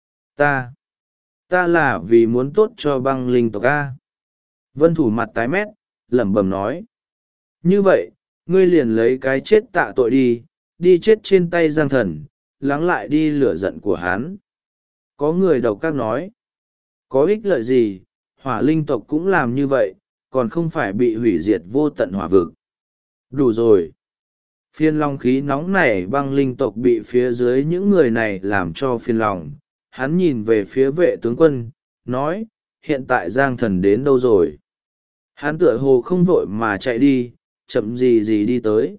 Ta là vì muốn tốt cho băng linh tộc a. Vân Thủ mặt tái mét, lẩm bẩm nói. Như vậy, ngươi liền lấy cái chết tạ tội đi chết trên tay Giang Thần, lắng lại đi lửa giận của hắn. Có người độc các nói. Có ích lợi gì, hỏa linh tộc cũng làm như vậy, còn không phải bị hủy diệt vô tận hỏa vực. Đủ rồi. Phiên long khí nóng nảy băng linh tộc bị phía dưới những người này làm cho phiền lòng. Hắn nhìn về phía vệ tướng quân, nói, hiện tại Giang Thần đến đâu rồi? Hắn tựa hồ không vội mà chạy đi, chậm gì đi tới.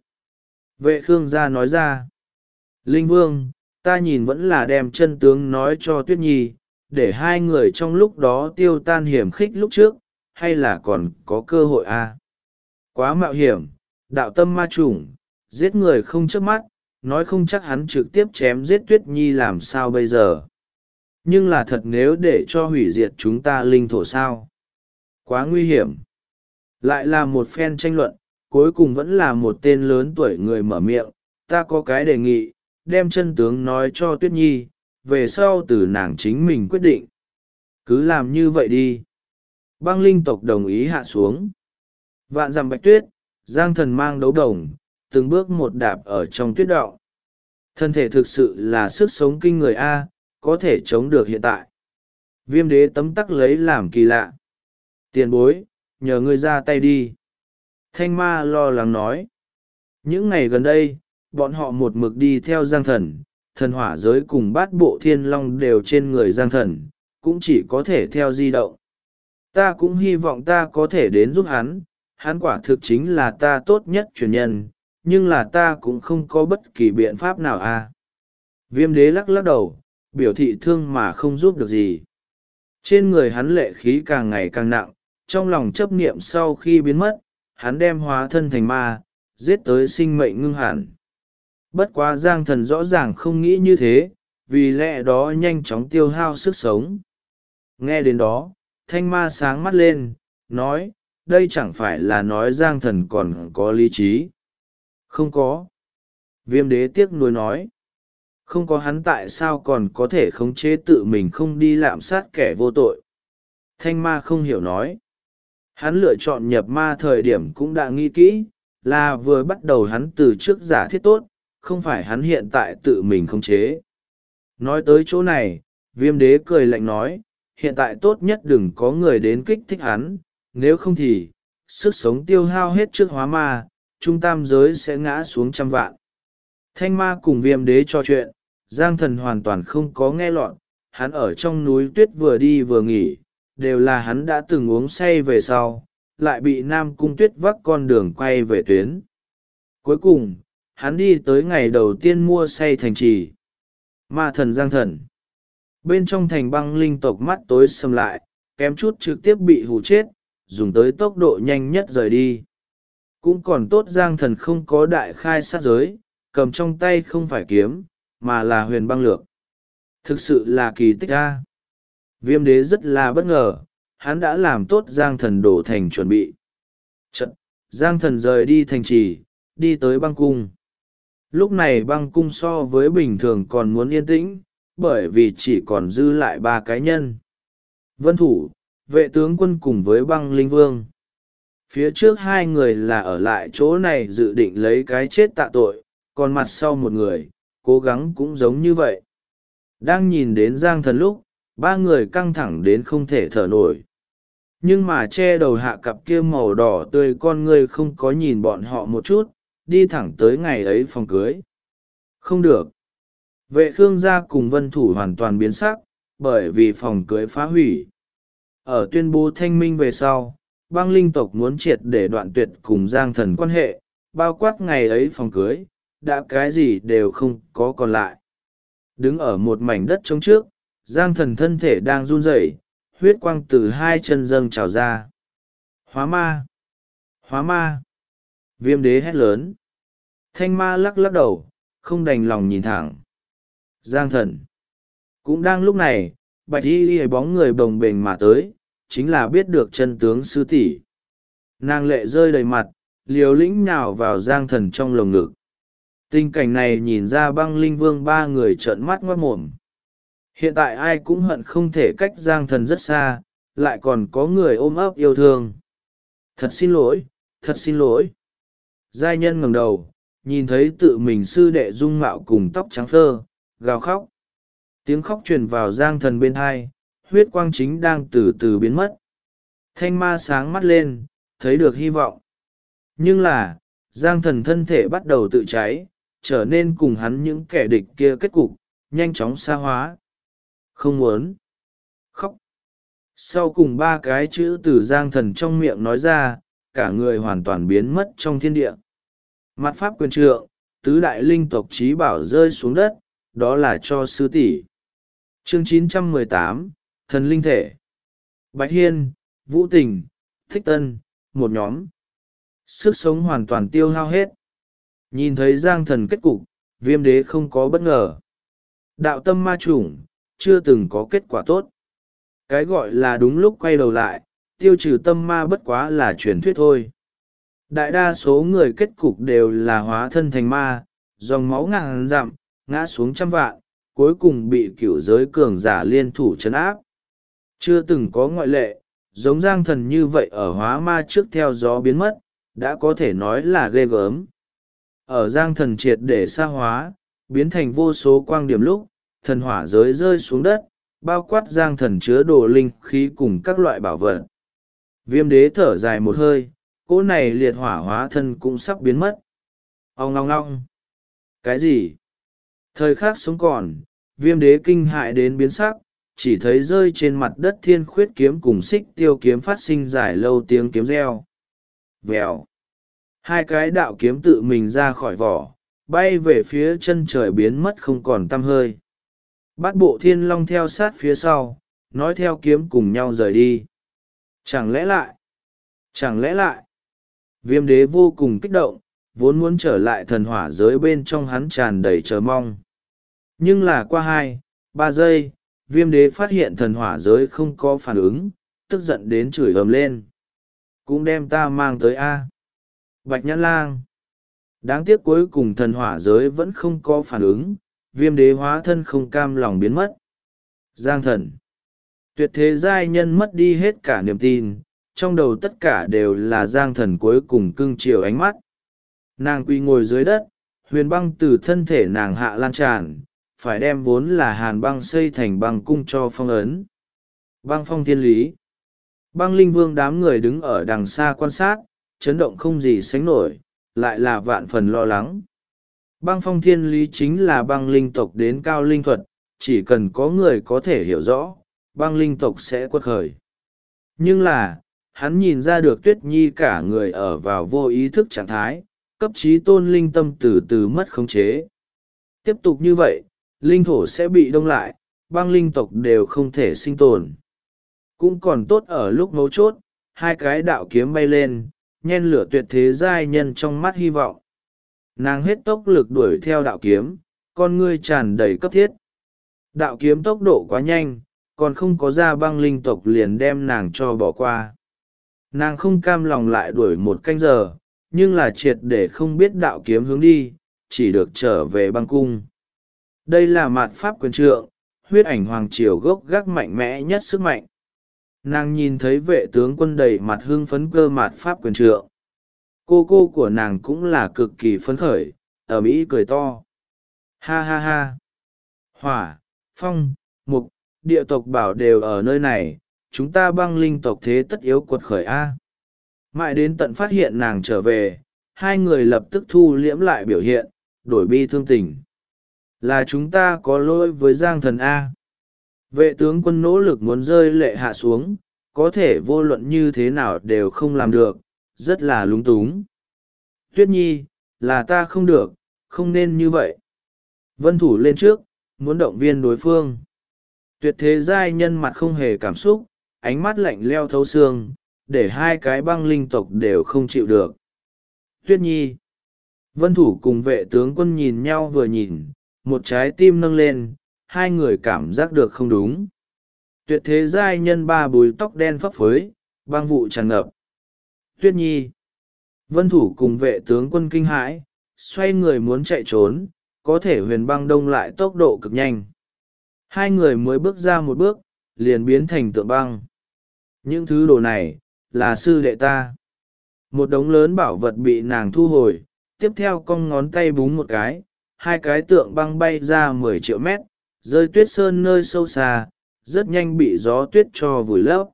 Vệ Khương gia nói ra. Linh Vương, ta nhìn vẫn là đem chân tướng nói cho Tuyết Nhi, để hai người trong lúc đó tiêu tan hiểm khích lúc trước, hay là còn có cơ hội à? Quá mạo hiểm, đạo tâm ma chủng, giết người không chớp mắt, nói không chắc hắn trực tiếp chém giết Tuyết Nhi làm sao bây giờ. Nhưng là thật nếu để cho hủy diệt chúng ta linh thổ sao? Quá nguy hiểm. Lại là một phen tranh luận, cuối cùng vẫn là một tên lớn tuổi người mở miệng, ta có cái đề nghị, đem chân tướng nói cho Tuyết Nhi, về sau từ nàng chính mình quyết định. Cứ làm như vậy đi. Băng linh tộc đồng ý hạ xuống. Vạn dặm bạch tuyết, Giang Thần mang đấu đồng, từng bước một đạp ở trong tuyết đọng. Thân thể thực sự là sức sống kinh người A, có thể chống được hiện tại. Viêm đế tấm tắc lấy làm kỳ lạ. Tiền bối, nhờ ngươi ra tay đi. Thanh ma lo lắng nói. Những ngày gần đây, bọn họ một mực đi theo Giang Thần, thần hỏa giới cùng bát bộ thiên long đều trên người Giang Thần, cũng chỉ có thể theo di động. Ta cũng hy vọng ta có thể đến giúp hắn quả thực chính là ta tốt nhất truyền nhân, nhưng là ta cũng không có bất kỳ biện pháp nào à. Viêm đế lắc lắc đầu, biểu thị thương mà không giúp được gì. Trên người hắn lệ khí càng ngày càng nặng, trong lòng chấp niệm sau khi biến mất, hắn đem hóa thân thành ma, giết tới sinh mệnh ngưng hẳn. Bất quá Giang Thần rõ ràng không nghĩ như thế, vì lẽ đó nhanh chóng tiêu hao sức sống. Nghe đến đó, Thanh Ma sáng mắt lên, nói, đây chẳng phải là nói Giang Thần còn có lý trí. Không có. Viêm đế tiếc nuối nói. Không có hắn tại sao còn có thể khống chế tự mình không đi lạm sát kẻ vô tội. Thanh Ma không hiểu nói. Hắn lựa chọn nhập ma thời điểm cũng đã nghĩ kỹ, là vừa bắt đầu hắn từ trước giả thiết tốt, không phải hắn hiện tại tự mình khống chế. Nói tới chỗ này, viêm đế cười lạnh nói, hiện tại tốt nhất đừng có người đến kích thích hắn, nếu không thì, sức sống tiêu hao hết trước hóa ma, trung tam giới sẽ ngã xuống trăm vạn. Thanh Ma cùng viêm đế trò chuyện, Giang Thần hoàn toàn không có nghe lọt, hắn ở trong núi tuyết vừa đi vừa nghỉ, đều là hắn đã từng uống say về sau, lại bị Nam Cung Tuyết vác con đường quay về tuyến. Cuối cùng, hắn đi tới ngày đầu tiên mua say thành trì. Ma thần Giang Thần. Bên trong thành băng linh tộc mắt tối sầm lại, kém chút trực tiếp bị hù chết, dùng tới tốc độ nhanh nhất rời đi. Cũng còn tốt Giang Thần không có đại khai sát giới, cầm trong tay không phải kiếm, mà là huyền băng lược. Thực sự là kỳ tích a. Viêm đế rất là bất ngờ, hắn đã làm tốt Giang Thần đổ thành chuẩn bị. Chật, Giang Thần rời đi thành trì, đi tới băng cung. Lúc này băng cung so với bình thường còn muốn yên tĩnh, bởi vì chỉ còn dư lại 3 cái nhân. Vân Thủ, vệ tướng quân cùng với băng linh vương. Phía trước 2 người là ở lại chỗ này dự định lấy cái chết tạ tội, còn mặt sau một người, cố gắng cũng giống như vậy. Đang nhìn đến Giang Thần lúc, 3 người căng thẳng đến không thể thở nổi. Nhưng mà che đầu hạ cặp kia màu đỏ tươi con ngươi không có nhìn bọn họ một chút, đi thẳng tới ngày ấy phòng cưới. Không được. Vệ Khương gia cùng Vân Thủ hoàn toàn biến sắc, bởi vì phòng cưới phá hủy. Ở tuyên bố thanh minh về sau, băng linh tộc muốn triệt để đoạn tuyệt cùng Giang Thần quan hệ, bao quát ngày ấy phòng cưới, đã cái gì đều không có còn lại. Đứng ở một mảnh đất trống trước, Giang Thần thân thể đang run rẩy, huyết quang từ 2 chân dâng trào ra. Hóa ma! Hóa ma! Viêm đế hét lớn. Thanh Ma lắc lắc đầu, không đành lòng nhìn thẳng. Giang Thần. Cũng đang lúc này, bạch y bóng người bồng bềnh mà tới, chính là biết được chân tướng sư tỷ. Nàng lệ rơi đầy mặt, liều lĩnh nhào vào Giang Thần trong lồng ngực. Tình cảnh này nhìn ra băng linh vương 3 người trợn mắt ngoát mồm. Hiện tại ai cũng hận không thể cách Giang Thần rất xa, lại còn có người ôm ấp yêu thương. Thật xin lỗi, thật xin lỗi. Giai nhân ngẩng đầu, nhìn thấy tự mình sư đệ dung mạo cùng tóc trắng phơ, gào khóc. Tiếng khóc truyền vào Giang Thần bên hai, huyết quang chính đang từ từ biến mất. Thanh Ma sáng mắt lên, thấy được hy vọng. Nhưng là, Giang Thần thân thể bắt đầu tự cháy, trở nên cùng hắn những kẻ địch kia kết cục, nhanh chóng xa hóa. Không muốn. Khóc. Sau cùng 3 cái chữ từ Giang Thần trong miệng nói ra, cả người hoàn toàn biến mất trong thiên địa. Mặt pháp quyền trượng, tứ đại linh tộc trí bảo rơi xuống đất, đó là cho sư tỷ. Chương 918, Thần Linh Thể. Bạch Hiên, Vũ Tình, Thích Tân, một nhóm. Sức sống hoàn toàn tiêu hao hết. Nhìn thấy Giang Thần kết cục, viêm đế không có bất ngờ. Đạo tâm ma chủng, chưa từng có kết quả tốt. Cái gọi là đúng lúc quay đầu lại, tiêu trừ tâm ma bất quá là truyền thuyết thôi. Đại đa số người kết cục đều là hóa thân thành ma, dòng máu ngàn dặm, ngã xuống trăm vạn, cuối cùng bị cửu giới cường giả liên thủ trấn áp. Chưa từng có ngoại lệ, giống Giang Thần như vậy ở hóa ma trước theo gió biến mất, đã có thể nói là ghê gớm. Ở Giang Thần triệt để xa hóa, biến thành vô số quang điểm lúc, thần hỏa giới rơi xuống đất, bao quát Giang Thần chứa đồ linh khí cùng các loại bảo vật. Viêm đế thở dài một hơi, cỗ này liệt hỏa hóa thân cũng sắp biến mất. Ông ngong ngong. Cái gì? Thời khắc sống còn, viêm đế kinh hại đến biến sắc, chỉ thấy rơi trên mặt đất thiên khuyết kiếm cùng xích tiêu kiếm phát sinh dài lâu tiếng kiếm reo. Vèo. 2 cái đạo kiếm tự mình ra khỏi vỏ, bay về phía chân trời biến mất không còn tăm hơi. Bát bộ thiên long theo sát phía sau, nói theo kiếm cùng nhau rời đi. Chẳng lẽ lại? Viêm đế vô cùng kích động, vốn muốn trở lại thần hỏa giới bên trong hắn tràn đầy chờ mong. Nhưng là qua 2-3 giây, viêm đế phát hiện thần hỏa giới không có phản ứng, tức giận đến chửi ầm lên. Cũng đem ta mang tới A. Bạch Nhãn Lang. Đáng tiếc cuối cùng thần hỏa giới vẫn không có phản ứng, viêm đế hóa thân không cam lòng biến mất. Giang thần. Tuyệt thế giai nhân mất đi hết cả niềm tin, trong đầu tất cả đều là giang thần cuối cùng cưng chiều ánh mắt. Nàng quỳ ngồi dưới đất, huyền băng từ thân thể nàng hạ lan tràn, phải đem vốn là hàn băng xây thành băng cung cho phong ấn. Băng phong thiên lý. Băng linh vương đám người đứng ở đằng xa quan sát, chấn động không gì sánh nổi, lại là vạn phần lo lắng. Băng phong thiên lý chính là băng linh tộc đến cao linh thuật, chỉ cần có người có thể hiểu rõ, băng linh tộc sẽ quật khởi. Nhưng là, hắn nhìn ra được Tuyết Nhi cả người ở vào vô ý thức trạng thái, cấp trí tôn linh tâm từ từ mất khống chế. Tiếp tục như vậy, linh thổ sẽ bị đông lại, băng linh tộc đều không thể sinh tồn. Cũng còn tốt ở lúc mấu chốt, hai cái đạo kiếm bay lên, nhen lửa tuyệt thế giai nhân trong mắt hy vọng. Nàng hết tốc lực đuổi theo đạo kiếm, con ngươi tràn đầy cấp thiết. Đạo kiếm tốc độ quá nhanh, còn không có ra băng linh tộc liền đem nàng cho bỏ qua. Nàng không cam lòng lại đuổi 1 canh giờ, nhưng là triệt để không biết đạo kiếm hướng đi, chỉ được trở về băng cung. Đây là mạt pháp quyền trượng, huyết ảnh hoàng triều gốc gác mạnh mẽ nhất sức mạnh. Nàng nhìn thấy vệ tướng quân đầy mặt hưng phấn cơ mạt pháp quyền trượng. Cô của nàng cũng là cực kỳ phấn khởi, ở Mỹ cười to. Ha ha ha! Hỏa, phong, mục, địa tộc bảo đều ở nơi này, chúng ta băng linh tộc thế tất yếu quật khởi A. Mãi đến tận phát hiện nàng trở về, hai người lập tức thu liễm lại biểu hiện, đổi bi thương tình. Là chúng ta có lỗi với Giang thần A. Vệ tướng quân nỗ lực muốn rơi lệ hạ xuống, có thể vô luận như thế nào đều không làm được, rất là lúng túng. Tuyết Nhi, là ta không được, không nên như vậy. Vân thủ lên trước, muốn động viên đối phương. Tuyệt thế giai nhân mặt không hề cảm xúc, ánh mắt lạnh leo thấu xương, để hai cái băng linh tộc đều không chịu được. Tuyết Nhi. Vân thủ cùng vệ tướng quân nhìn nhau vừa nhìn, một trái tim nâng lên, hai người cảm giác được không đúng. Tuyệt thế giai nhân ba búi tóc đen phấp phới, băng vụ tràn ngập. Tuyết Nhi. Vân thủ cùng vệ tướng quân kinh hãi, xoay người muốn chạy trốn, có thể huyền băng đông lại tốc độ cực nhanh. Hai người mới bước ra một bước, liền biến thành tượng băng. Những thứ đồ này, là sư đệ ta. Một đống lớn bảo vật bị nàng thu hồi, tiếp theo cong ngón tay búng một cái, hai cái tượng băng bay ra 10 triệu mét, rơi tuyết sơn nơi sâu xa, rất nhanh bị gió tuyết cho vùi lấp.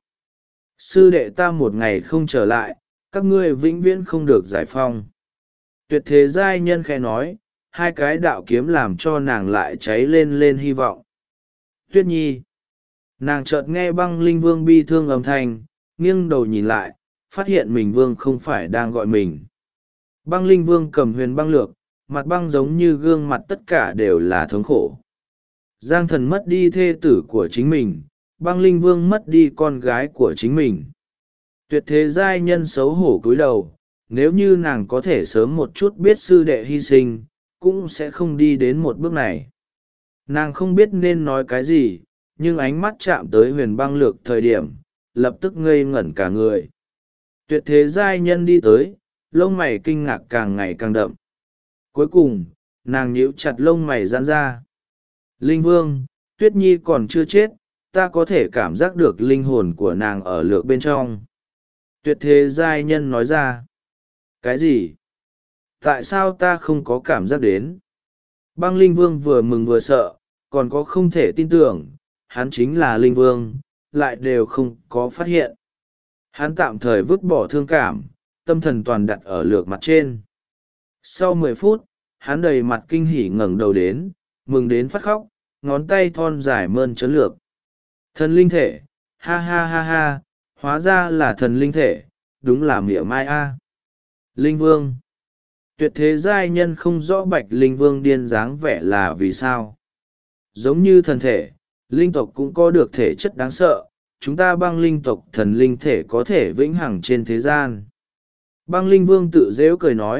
Sư đệ ta một ngày không trở lại, các ngươi vĩnh viễn không được giải phong. Tuyệt thế giai nhân khẽ nói, hai cái đạo kiếm làm cho nàng lại cháy lên lên hy vọng. Tuyết Nhi. Nàng chợt nghe băng linh vương bi thương âm thanh, nghiêng đầu nhìn lại, phát hiện mình vương không phải đang gọi mình. Băng linh vương cầm huyền băng lược, mặt băng giống như gương mặt tất cả đều là thống khổ. Giang thần mất đi thê tử của chính mình, băng linh vương mất đi con gái của chính mình. Tuyệt thế giai nhân xấu hổ cúi đầu, nếu như nàng có thể sớm một chút biết sư đệ hy sinh, cũng sẽ không đi đến một bước này. Nàng không biết nên nói cái gì, nhưng ánh mắt chạm tới huyền băng lược thời điểm, lập tức ngây ngẩn cả người. Tuyệt thế giai nhân đi tới, lông mày kinh ngạc càng ngày càng đậm. Cuối cùng, nàng nhíu chặt lông mày giãn ra. Linh vương, Tuyết Nhi còn chưa chết, ta có thể cảm giác được linh hồn của nàng ở lược bên trong. Tuyệt thế giai nhân nói ra. Cái gì? Tại sao ta không có cảm giác đến? Băng linh vương vừa mừng vừa sợ, còn có không thể tin tưởng, hắn chính là linh vương, lại đều không có phát hiện. Hắn tạm thời vứt bỏ thương cảm, tâm thần toàn đặt ở lược mặt trên. Sau 10 phút, hắn đầy mặt kinh hỉ ngẩng đầu đến, mừng đến phát khóc, ngón tay thon dài mơn trớn lược. Thần linh thể, ha ha ha ha, hóa ra là thần linh thể, đúng là mỉa mai a. Linh vương. Tuyệt thế giai nhân không rõ bạch linh vương điên dáng vẻ là vì sao. Giống như thần thể, linh tộc cũng có được thể chất đáng sợ, chúng ta băng linh tộc thần linh thể có thể vĩnh hằng trên thế gian. Băng linh vương tự dễu cười nói,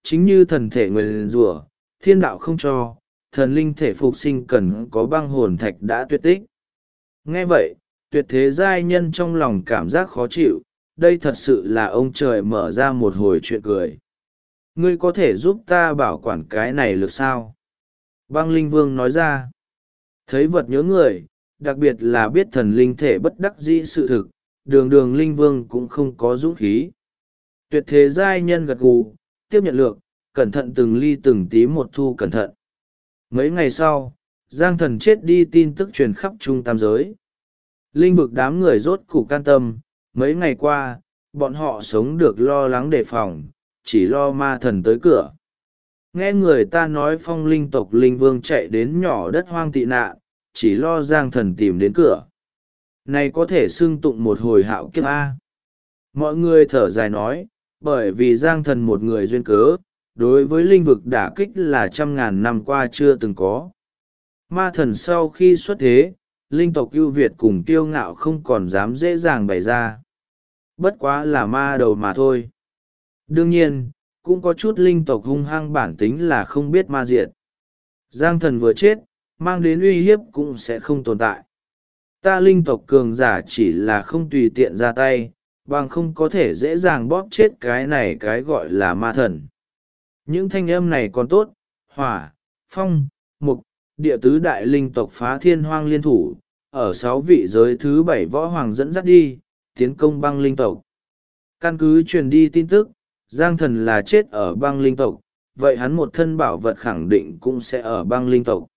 chính như thần thể nguyền rủa, thiên đạo không cho, thần linh thể phục sinh cần có băng hồn thạch đã tuyệt tích. Nghe vậy, tuyệt thế giai nhân trong lòng cảm giác khó chịu, đây thật sự là ông trời mở ra một hồi chuyện cười. Ngươi có thể giúp ta bảo quản cái này được sao? Băng linh vương nói ra. Thấy vật nhớ người, đặc biệt là biết thần linh thể bất đắc dĩ sự thực, đường đường linh vương cũng không có dũng khí. Tuyệt thế giai nhân gật gù, tiếp nhận lược, cẩn thận từng ly từng tí một thu cẩn thận. Mấy ngày sau, Giang Thần chết đi tin tức truyền khắp trung tam giới. Linh vực đám người rốt cục can tâm, mấy ngày qua, bọn họ sống được lo lắng đề phòng, chỉ lo ma thần tới cửa. Nghe người ta nói phong linh tộc linh vương chạy đến nhỏ đất hoang tị nạn, chỉ lo Giang Thần tìm đến cửa. Này có thể xưng tụng một hồi hạo kiếp A. Mọi người thở dài nói, bởi vì Giang Thần một người duyên cớ, đối với linh vực đả kích là 100.000 năm qua chưa từng có. Ma thần sau khi xuất thế, linh tộc ưu việt cùng kiêu ngạo không còn dám dễ dàng bày ra. Bất quá là ma đầu mà thôi. Đương nhiên, cũng có chút linh tộc hung hăng bản tính là không biết ma diệt. Giang Thần vừa chết, mang đến uy hiếp cũng sẽ không tồn tại. Ta linh tộc cường giả chỉ là không tùy tiện ra tay, bằng không có thể dễ dàng bóp chết cái này cái gọi là ma thần. Những thanh âm này còn tốt, hỏa, phong, mục, địa tứ đại linh tộc phá thiên hoang liên thủ, ở 6 vị giới thứ 7 võ hoàng dẫn dắt đi, tiến công băng linh tộc. Căn cứ truyền đi tin tức, Giang Thần là chết ở băng linh tộc, vậy hắn một thân bảo vật khẳng định cũng sẽ ở băng linh tộc.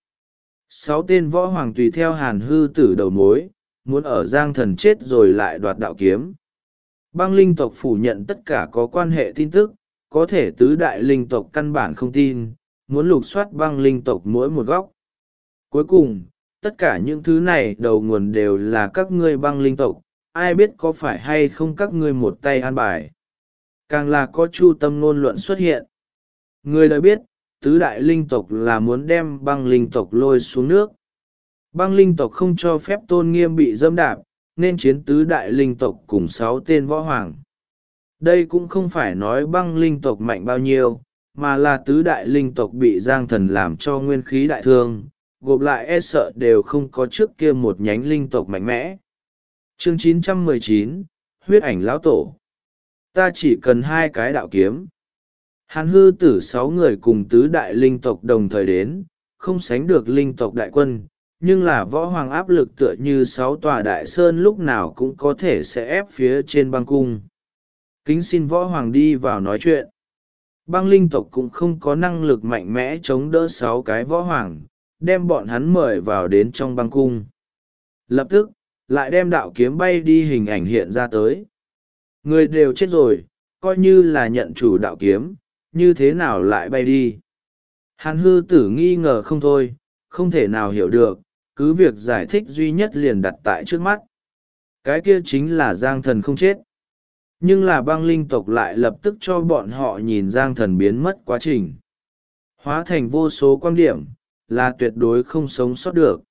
6 tên võ hoàng tùy theo Hàn Hư Tử đầu mối, muốn ở Giang Thần chết rồi lại đoạt đạo kiếm. Băng linh tộc phủ nhận tất cả có quan hệ tin tức, có thể tứ đại linh tộc căn bản không tin, muốn lục soát băng linh tộc mỗi một góc. Cuối cùng, tất cả những thứ này đầu nguồn đều là các ngươi băng linh tộc, ai biết có phải hay không các ngươi một tay an bài. Càng là có chu tâm ngôn luận xuất hiện. Người đã biết, tứ đại linh tộc là muốn đem băng linh tộc lôi xuống nước. Băng linh tộc không cho phép tôn nghiêm bị dâm đạp, nên chiến tứ đại linh tộc cùng 6 tên võ hoàng. Đây cũng không phải nói băng linh tộc mạnh bao nhiêu, mà là tứ đại linh tộc bị Giang Thần làm cho nguyên khí đại thương, gộp lại e sợ đều không có trước kia một nhánh linh tộc mạnh mẽ. Chương 919, huyết ảnh lão tổ. Ta chỉ cần 2 cái đạo kiếm. Hàn Hư Tử 6 người cùng tứ đại linh tộc đồng thời đến, không sánh được linh tộc đại quân, nhưng là võ hoàng áp lực tựa như 6 tòa đại sơn lúc nào cũng có thể sẽ ép phía trên băng cung. Kính xin võ hoàng đi vào nói chuyện. Băng linh tộc cũng không có năng lực mạnh mẽ chống đỡ 6 cái võ hoàng, đem bọn hắn mời vào đến trong băng cung. Lập tức, lại đem đạo kiếm bay đi hình ảnh hiện ra tới. Người đều chết rồi, coi như là nhận chủ đạo kiếm, như thế nào lại bay đi. Hàn Hư Tử nghi ngờ không thôi, không thể nào hiểu được, cứ việc giải thích duy nhất liền đặt tại trước mắt. Cái kia chính là Giang Thần không chết. Nhưng là băng linh tộc lại lập tức cho bọn họ nhìn Giang Thần biến mất quá trình. Hóa thành vô số quan điểm, là tuyệt đối không sống sót được.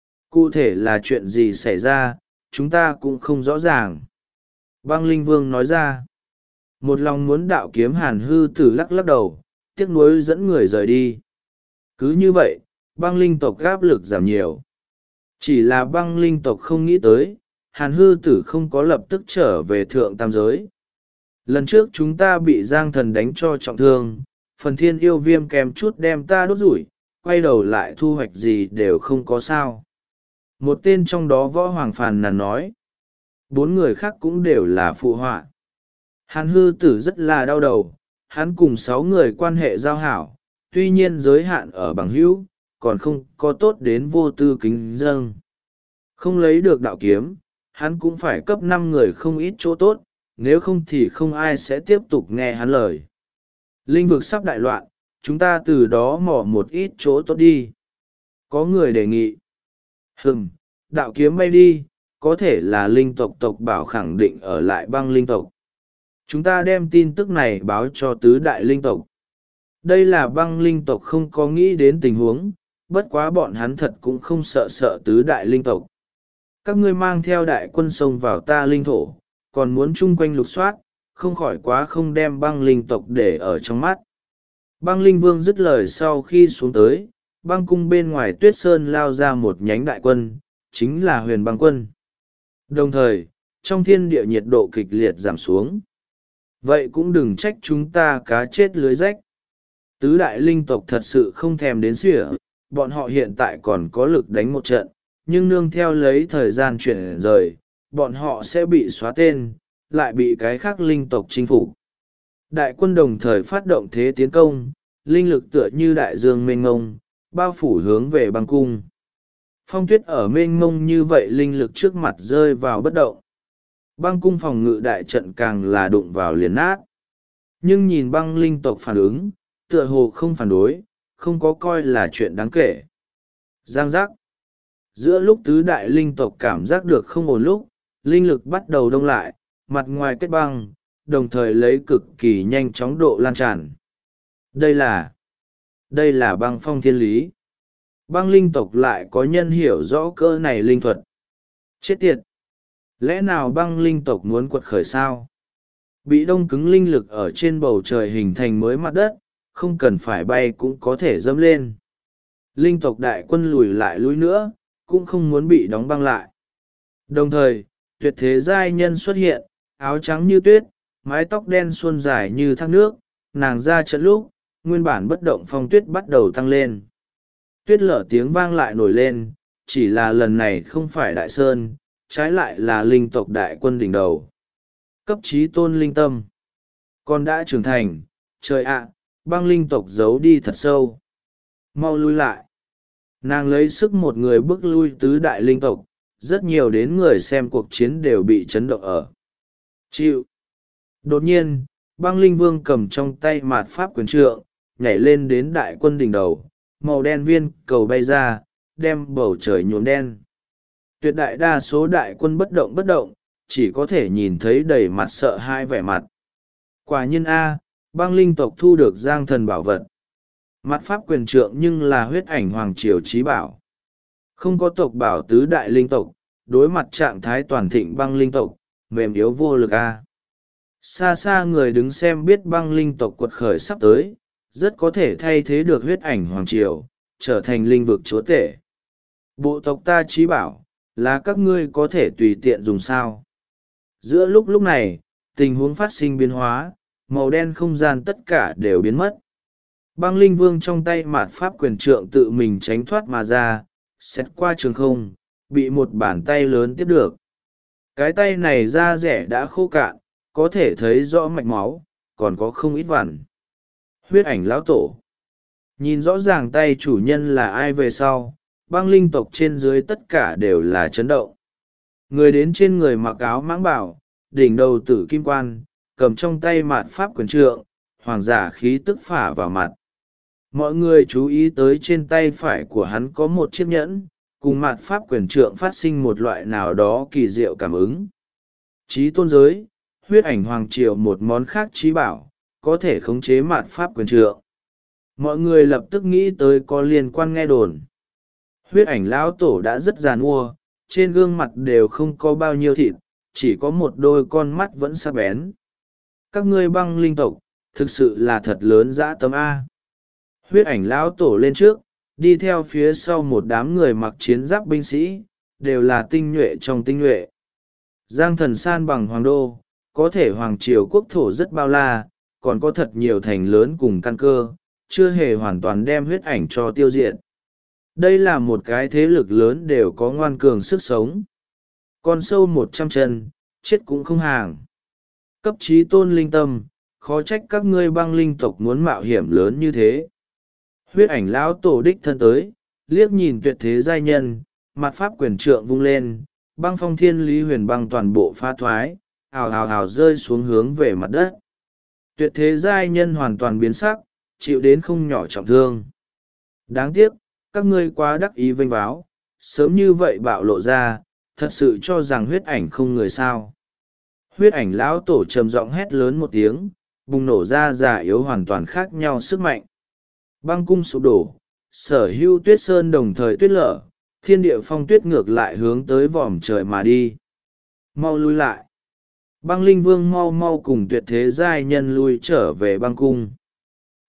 Cụ thể là chuyện gì xảy ra, chúng ta cũng không rõ ràng. Băng linh vương nói ra. Một lòng muốn đạo kiếm Hàn Hư Tử lắc lắc đầu, tiếc nuối dẫn người rời đi. Cứ như vậy, băng linh tộc áp lực giảm nhiều. Chỉ là băng linh tộc không nghĩ tới, Hàn Hư Tử không có lập tức trở về thượng tam giới. Lần trước chúng ta bị Giang Thần đánh cho trọng thương, phần thiên yêu viêm kèm chút đem ta đốt rủi, quay đầu lại thu hoạch gì đều không có sao. Một tên trong đó võ hoàng phàn nàn nói. 4 người khác cũng đều là phụ họa. Hàn Hư Tử rất là đau đầu, hắn cùng 6 người quan hệ giao hảo, tuy nhiên giới hạn ở bằng hữu, còn không có tốt đến vô tư kính dâng. Không lấy được đạo kiếm, hắn cũng phải cấp 5 người không ít chỗ tốt, nếu không thì không ai sẽ tiếp tục nghe hắn lời. Linh vực sắp đại loạn, chúng ta từ đó mỏ một ít chỗ tốt đi. Có người đề nghị. Đạo kiếm bay đi, có thể là linh tộc tộc bảo khẳng định ở lại băng linh tộc. Chúng ta đem tin tức này báo cho tứ đại linh tộc. Đây là băng linh tộc không có nghĩ đến tình huống, bất quá bọn hắn thật cũng không sợ tứ đại linh tộc. Các ngươi mang theo đại quân sông vào ta linh thổ, còn muốn chung quanh lục soát, không khỏi quá không đem băng linh tộc để ở trong mắt. Băng linh vương dứt lời sau khi xuống tới, băng cung bên ngoài tuyết sơn lao ra một nhánh đại quân, chính là huyền băng quân. Đồng thời, trong thiên địa nhiệt độ kịch liệt giảm xuống. Vậy cũng đừng trách chúng ta cá chết lưới rách. Tứ đại linh tộc thật sự không thèm đến sỉa, bọn họ hiện tại còn có lực đánh một trận, nhưng nương theo lấy thời gian chuyển rời, bọn họ sẽ bị xóa tên, lại bị cái khác linh tộc chinh phục. Đại quân đồng thời phát động thế tiến công, linh lực tựa như đại dương mênh mông, bao phủ hướng về băng cung. Phong tuyết ở mênh mông như vậy, linh lực trước mặt rơi vào bất động. Băng cung phòng ngự đại trận càng là đụng vào liền nát. Nhưng nhìn băng linh tộc phản ứng, tựa hồ không phản đối, không có coi là chuyện đáng kể. Giang giác. Giữa lúc tứ đại linh tộc cảm giác được không ổn lúc, linh lực bắt đầu đông lại, mặt ngoài kết băng, đồng thời lấy cực kỳ nhanh chóng độ lan tràn. Đây là băng phong thiên lý. Băng linh tộc lại có nhân hiểu rõ cỡ này linh thuật. Chết tiệt! Lẽ nào băng linh tộc muốn quật khởi sao? Bị đông cứng linh lực ở trên bầu trời hình thành mới mặt đất, không cần phải bay cũng có thể dẫm lên. Linh tộc đại quân lùi lại lùi nữa, cũng không muốn bị đóng băng lại. Đồng thời, tuyệt thế giai nhân xuất hiện, áo trắng như tuyết, mái tóc đen suôn dài như thác nước, nàng ra trận lúc, nguyên bản bất động phong tuyết bắt đầu tăng lên. Tuyết lở tiếng vang lại nổi lên, chỉ là lần này không phải đại sơn, trái lại là linh tộc đại quân đỉnh đầu. Cấp trí tôn linh tâm. Con đã trưởng thành, trời ạ, băng linh tộc giấu đi thật sâu. Mau lui lại. Nàng lấy sức một người bước lui tứ đại linh tộc, rất nhiều đến người xem cuộc chiến đều bị chấn động ở. Chịu. Đột nhiên, băng linh vương cầm trong tay mạt pháp quyền trượng, nhảy lên đến đại quân đỉnh đầu, màu đen viên cầu bay ra, đem bầu trời nhuộm đen. Tuyệt đại đa số đại quân bất động, chỉ có thể nhìn thấy đầy mặt sợ hãi vẻ mặt. Quả nhiên A, băng linh tộc thu được giang thần bảo vật. Mặt pháp quyền trượng nhưng là huyết ảnh hoàng triều trí bảo. Không có tộc bảo tứ đại linh tộc, đối mặt trạng thái toàn thịnh băng linh tộc, mềm yếu vô lực A. Xa xa người đứng xem biết băng linh tộc quật khởi sắp tới, rất có thể thay thế được huyết ảnh hoàng triều, trở thành linh vực chúa tể. Bộ tộc ta trí bảo, là các ngươi có thể tùy tiện dùng sao. Giữa lúc này, tình huống phát sinh biến hóa, màu đen không gian tất cả đều biến mất. Băng linh vương trong tay mạt pháp quyền trượng tự mình tránh thoát mà ra, xét qua trường không, bị một bàn tay lớn tiếp được. Cái tay này da rẻ đã khô cạn, có thể thấy rõ mạch máu, còn có không ít vằn. Huyết ảnh lão tổ. Nhìn rõ ràng tay chủ nhân là ai về sau, băng linh tộc trên dưới tất cả đều là chấn động. Người đến trên người mặc áo mãng bảo, đỉnh đầu tử kim quan, cầm trong tay mạt pháp quyền trượng, hoàng giả khí tức phả vào mặt. Mọi người chú ý tới trên tay phải của hắn có một chiếc nhẫn, cùng mạt pháp quyền trượng phát sinh một loại nào đó kỳ diệu cảm ứng. Chí tôn giới, huyết ảnh hoàng triều một món khác trí bảo, có thể khống chế mạt pháp quyền trượng. Mọi người lập tức nghĩ tới có liên quan nghe đồn. Huyết ảnh lão tổ đã rất già nua, trên gương mặt đều không có bao nhiêu thịt, chỉ có một đôi con mắt vẫn sắc bén. Các ngươi băng linh tộc, thực sự là thật lớn dã tâm A. Huyết ảnh lão tổ lên trước, đi theo phía sau một đám người mặc chiến giáp binh sĩ, đều là tinh nhuệ trong tinh nhuệ. Giang thần san bằng hoàng đô, có thể hoàng triều quốc thổ rất bao la, còn có thật nhiều thành lớn cùng căn cơ, chưa hề hoàn toàn đem huyết ảnh cho tiêu diệt. Đây là một cái thế lực lớn đều có ngoan cường sức sống. Con sâu 100 chân, chết cũng không hàng. Cấp trí tôn linh tâm, khó trách các ngươi băng linh tộc muốn mạo hiểm lớn như thế. Huyết ảnh lão tổ đích thân tới, liếc nhìn tuyệt thế giai nhân, mặt pháp quyền trượng vung lên, băng phong thiên lý huyền băng toàn bộ pha thoái, ào ào ào rơi xuống hướng về mặt đất. Tuyệt thế giai nhân hoàn toàn biến sắc, chịu đến không nhỏ trọng thương. Đáng tiếc, các ngươi quá đắc ý vênh váo, sớm như vậy bạo lộ ra, thật sự cho rằng huyết ảnh không người sao. Huyết ảnh lão tổ trầm giọng hét lớn một tiếng, bùng nổ ra già yếu hoàn toàn khác nhau sức mạnh. Băng cung sụp đổ, sở hữu tuyết sơn đồng thời tuyết lở, thiên địa phong tuyết ngược lại hướng tới vòm trời mà đi. Mau lui lại. Băng linh vương mau mau cùng tuyệt thế giai nhân lui trở về băng cung.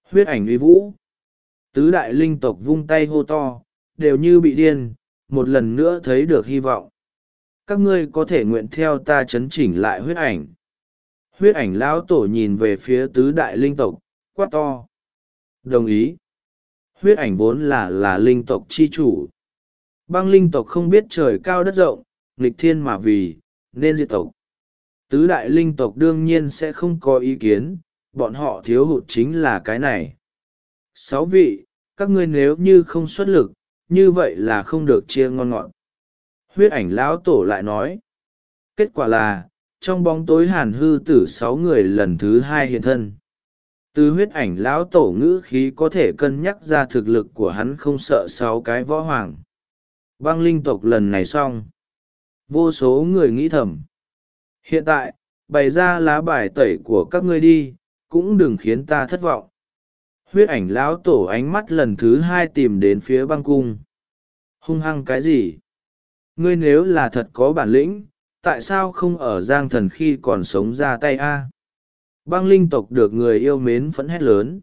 Huyết ảnh uy vũ. Tứ đại linh tộc vung tay hô to, đều như bị điên, một lần nữa thấy được hy vọng. Các ngươi có thể nguyện theo ta chấn chỉnh lại huyết ảnh. Huyết ảnh lão tổ nhìn về phía tứ đại linh tộc, quát to. Đồng ý. Huyết ảnh vốn là linh tộc chi chủ. Băng linh tộc không biết trời cao đất rộng, nghịch thiên mà vì, nên diệt tộc. Tứ đại linh tộc đương nhiên sẽ không có ý kiến, bọn họ thiếu hụt chính là cái này. 6 vị, các ngươi nếu như không xuất lực, như vậy là không được chia ngon ngọt. Huyết ảnh lão tổ lại nói. Kết quả là, trong bóng tối Hàn Hư Tử 6 người lần thứ 2 hiện thân. Từ huyết ảnh lão tổ ngữ khí có thể cân nhắc ra thực lực của hắn không sợ 6 cái võ hoàng. Băng linh tộc lần này xong. Vô số người nghĩ thầm. Hiện tại, bày ra lá bài tẩy của các ngươi đi, cũng đừng khiến ta thất vọng. Huyết ảnh lão tổ ánh mắt lần thứ 2 tìm đến phía băng cung. Hung hăng cái gì? Ngươi nếu là thật có bản lĩnh, tại sao không ở Giang Thần khi còn sống ra tay a? Băng linh tộc được người yêu mến phẫn hét lớn.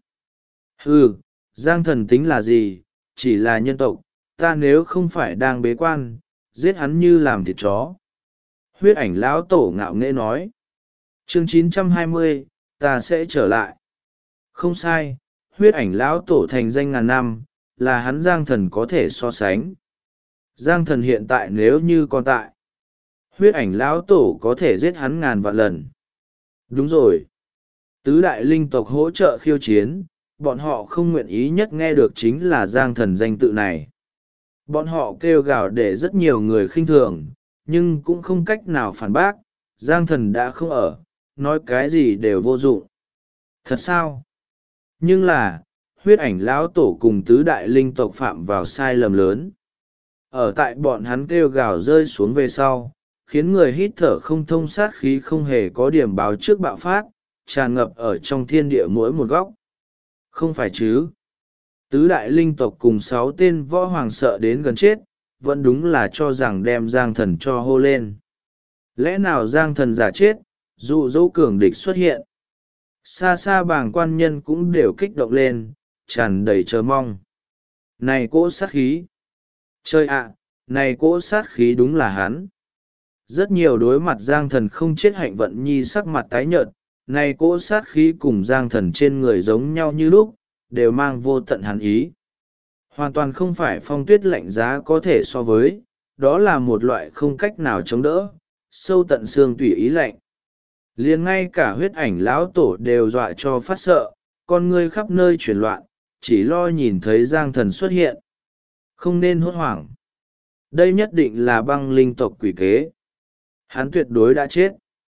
Giang Thần tính là gì, chỉ là nhân tộc, ta nếu không phải đang bế quan, giết hắn như làm thịt chó. Huyết ảnh lão tổ ngạo nghễ nói. Chương 920, ta sẽ trở lại. Không sai, huyết ảnh lão tổ thành danh ngàn năm, là hắn Giang Thần có thể so sánh. Giang Thần hiện tại nếu như còn tại, huyết ảnh lão tổ có thể giết hắn ngàn vạn lần. Đúng rồi. Tứ đại linh tộc hỗ trợ khiêu chiến, bọn họ không nguyện ý nhất nghe được chính là Giang Thần danh tự này. Bọn họ kêu gào để rất nhiều người khinh thường, nhưng cũng không cách nào phản bác. Giang Thần đã không ở, nói cái gì đều vô dụng. Thật sao? Nhưng là, huyết ảnh lão tổ cùng tứ đại linh tộc phạm vào sai lầm lớn. Ở tại bọn hắn kêu gào rơi xuống về sau, khiến người hít thở không thông, sát khí không hề có điểm báo trước bạo phát, tràn ngập ở trong thiên địa mỗi một góc. Không phải chứ? Tứ đại linh tộc cùng 6 tên võ hoàng sợ đến gần chết, vẫn đúng là cho rằng đem Giang Thần cho hô lên. Lẽ nào Giang Thần giả chết, dụ dỗ cường địch xuất hiện? Xa xa bảng quan nhân cũng đều kích động lên, tràn đầy chờ mong. Này cỗ sát khí! Trời ạ, này cỗ sát khí đúng là hắn. Rất nhiều đối mặt Giang Thần không chết Hạnh Vận Nhi sắc mặt tái nhợt, này cỗ sát khí cùng Giang Thần trên người giống nhau như lúc, đều mang vô tận hắn ý. Hoàn toàn không phải phong tuyết lạnh giá có thể so với, đó là một loại không cách nào chống đỡ, sâu tận xương tủy ý lạnh. Liền ngay cả huyết ảnh lão tổ đều dọa cho phát sợ, con ngươi khắp nơi chuyển loạn, chỉ lo nhìn thấy Giang Thần xuất hiện. Không nên hốt hoảng. Đây nhất định là băng linh tộc quỷ kế. Hắn tuyệt đối đã chết.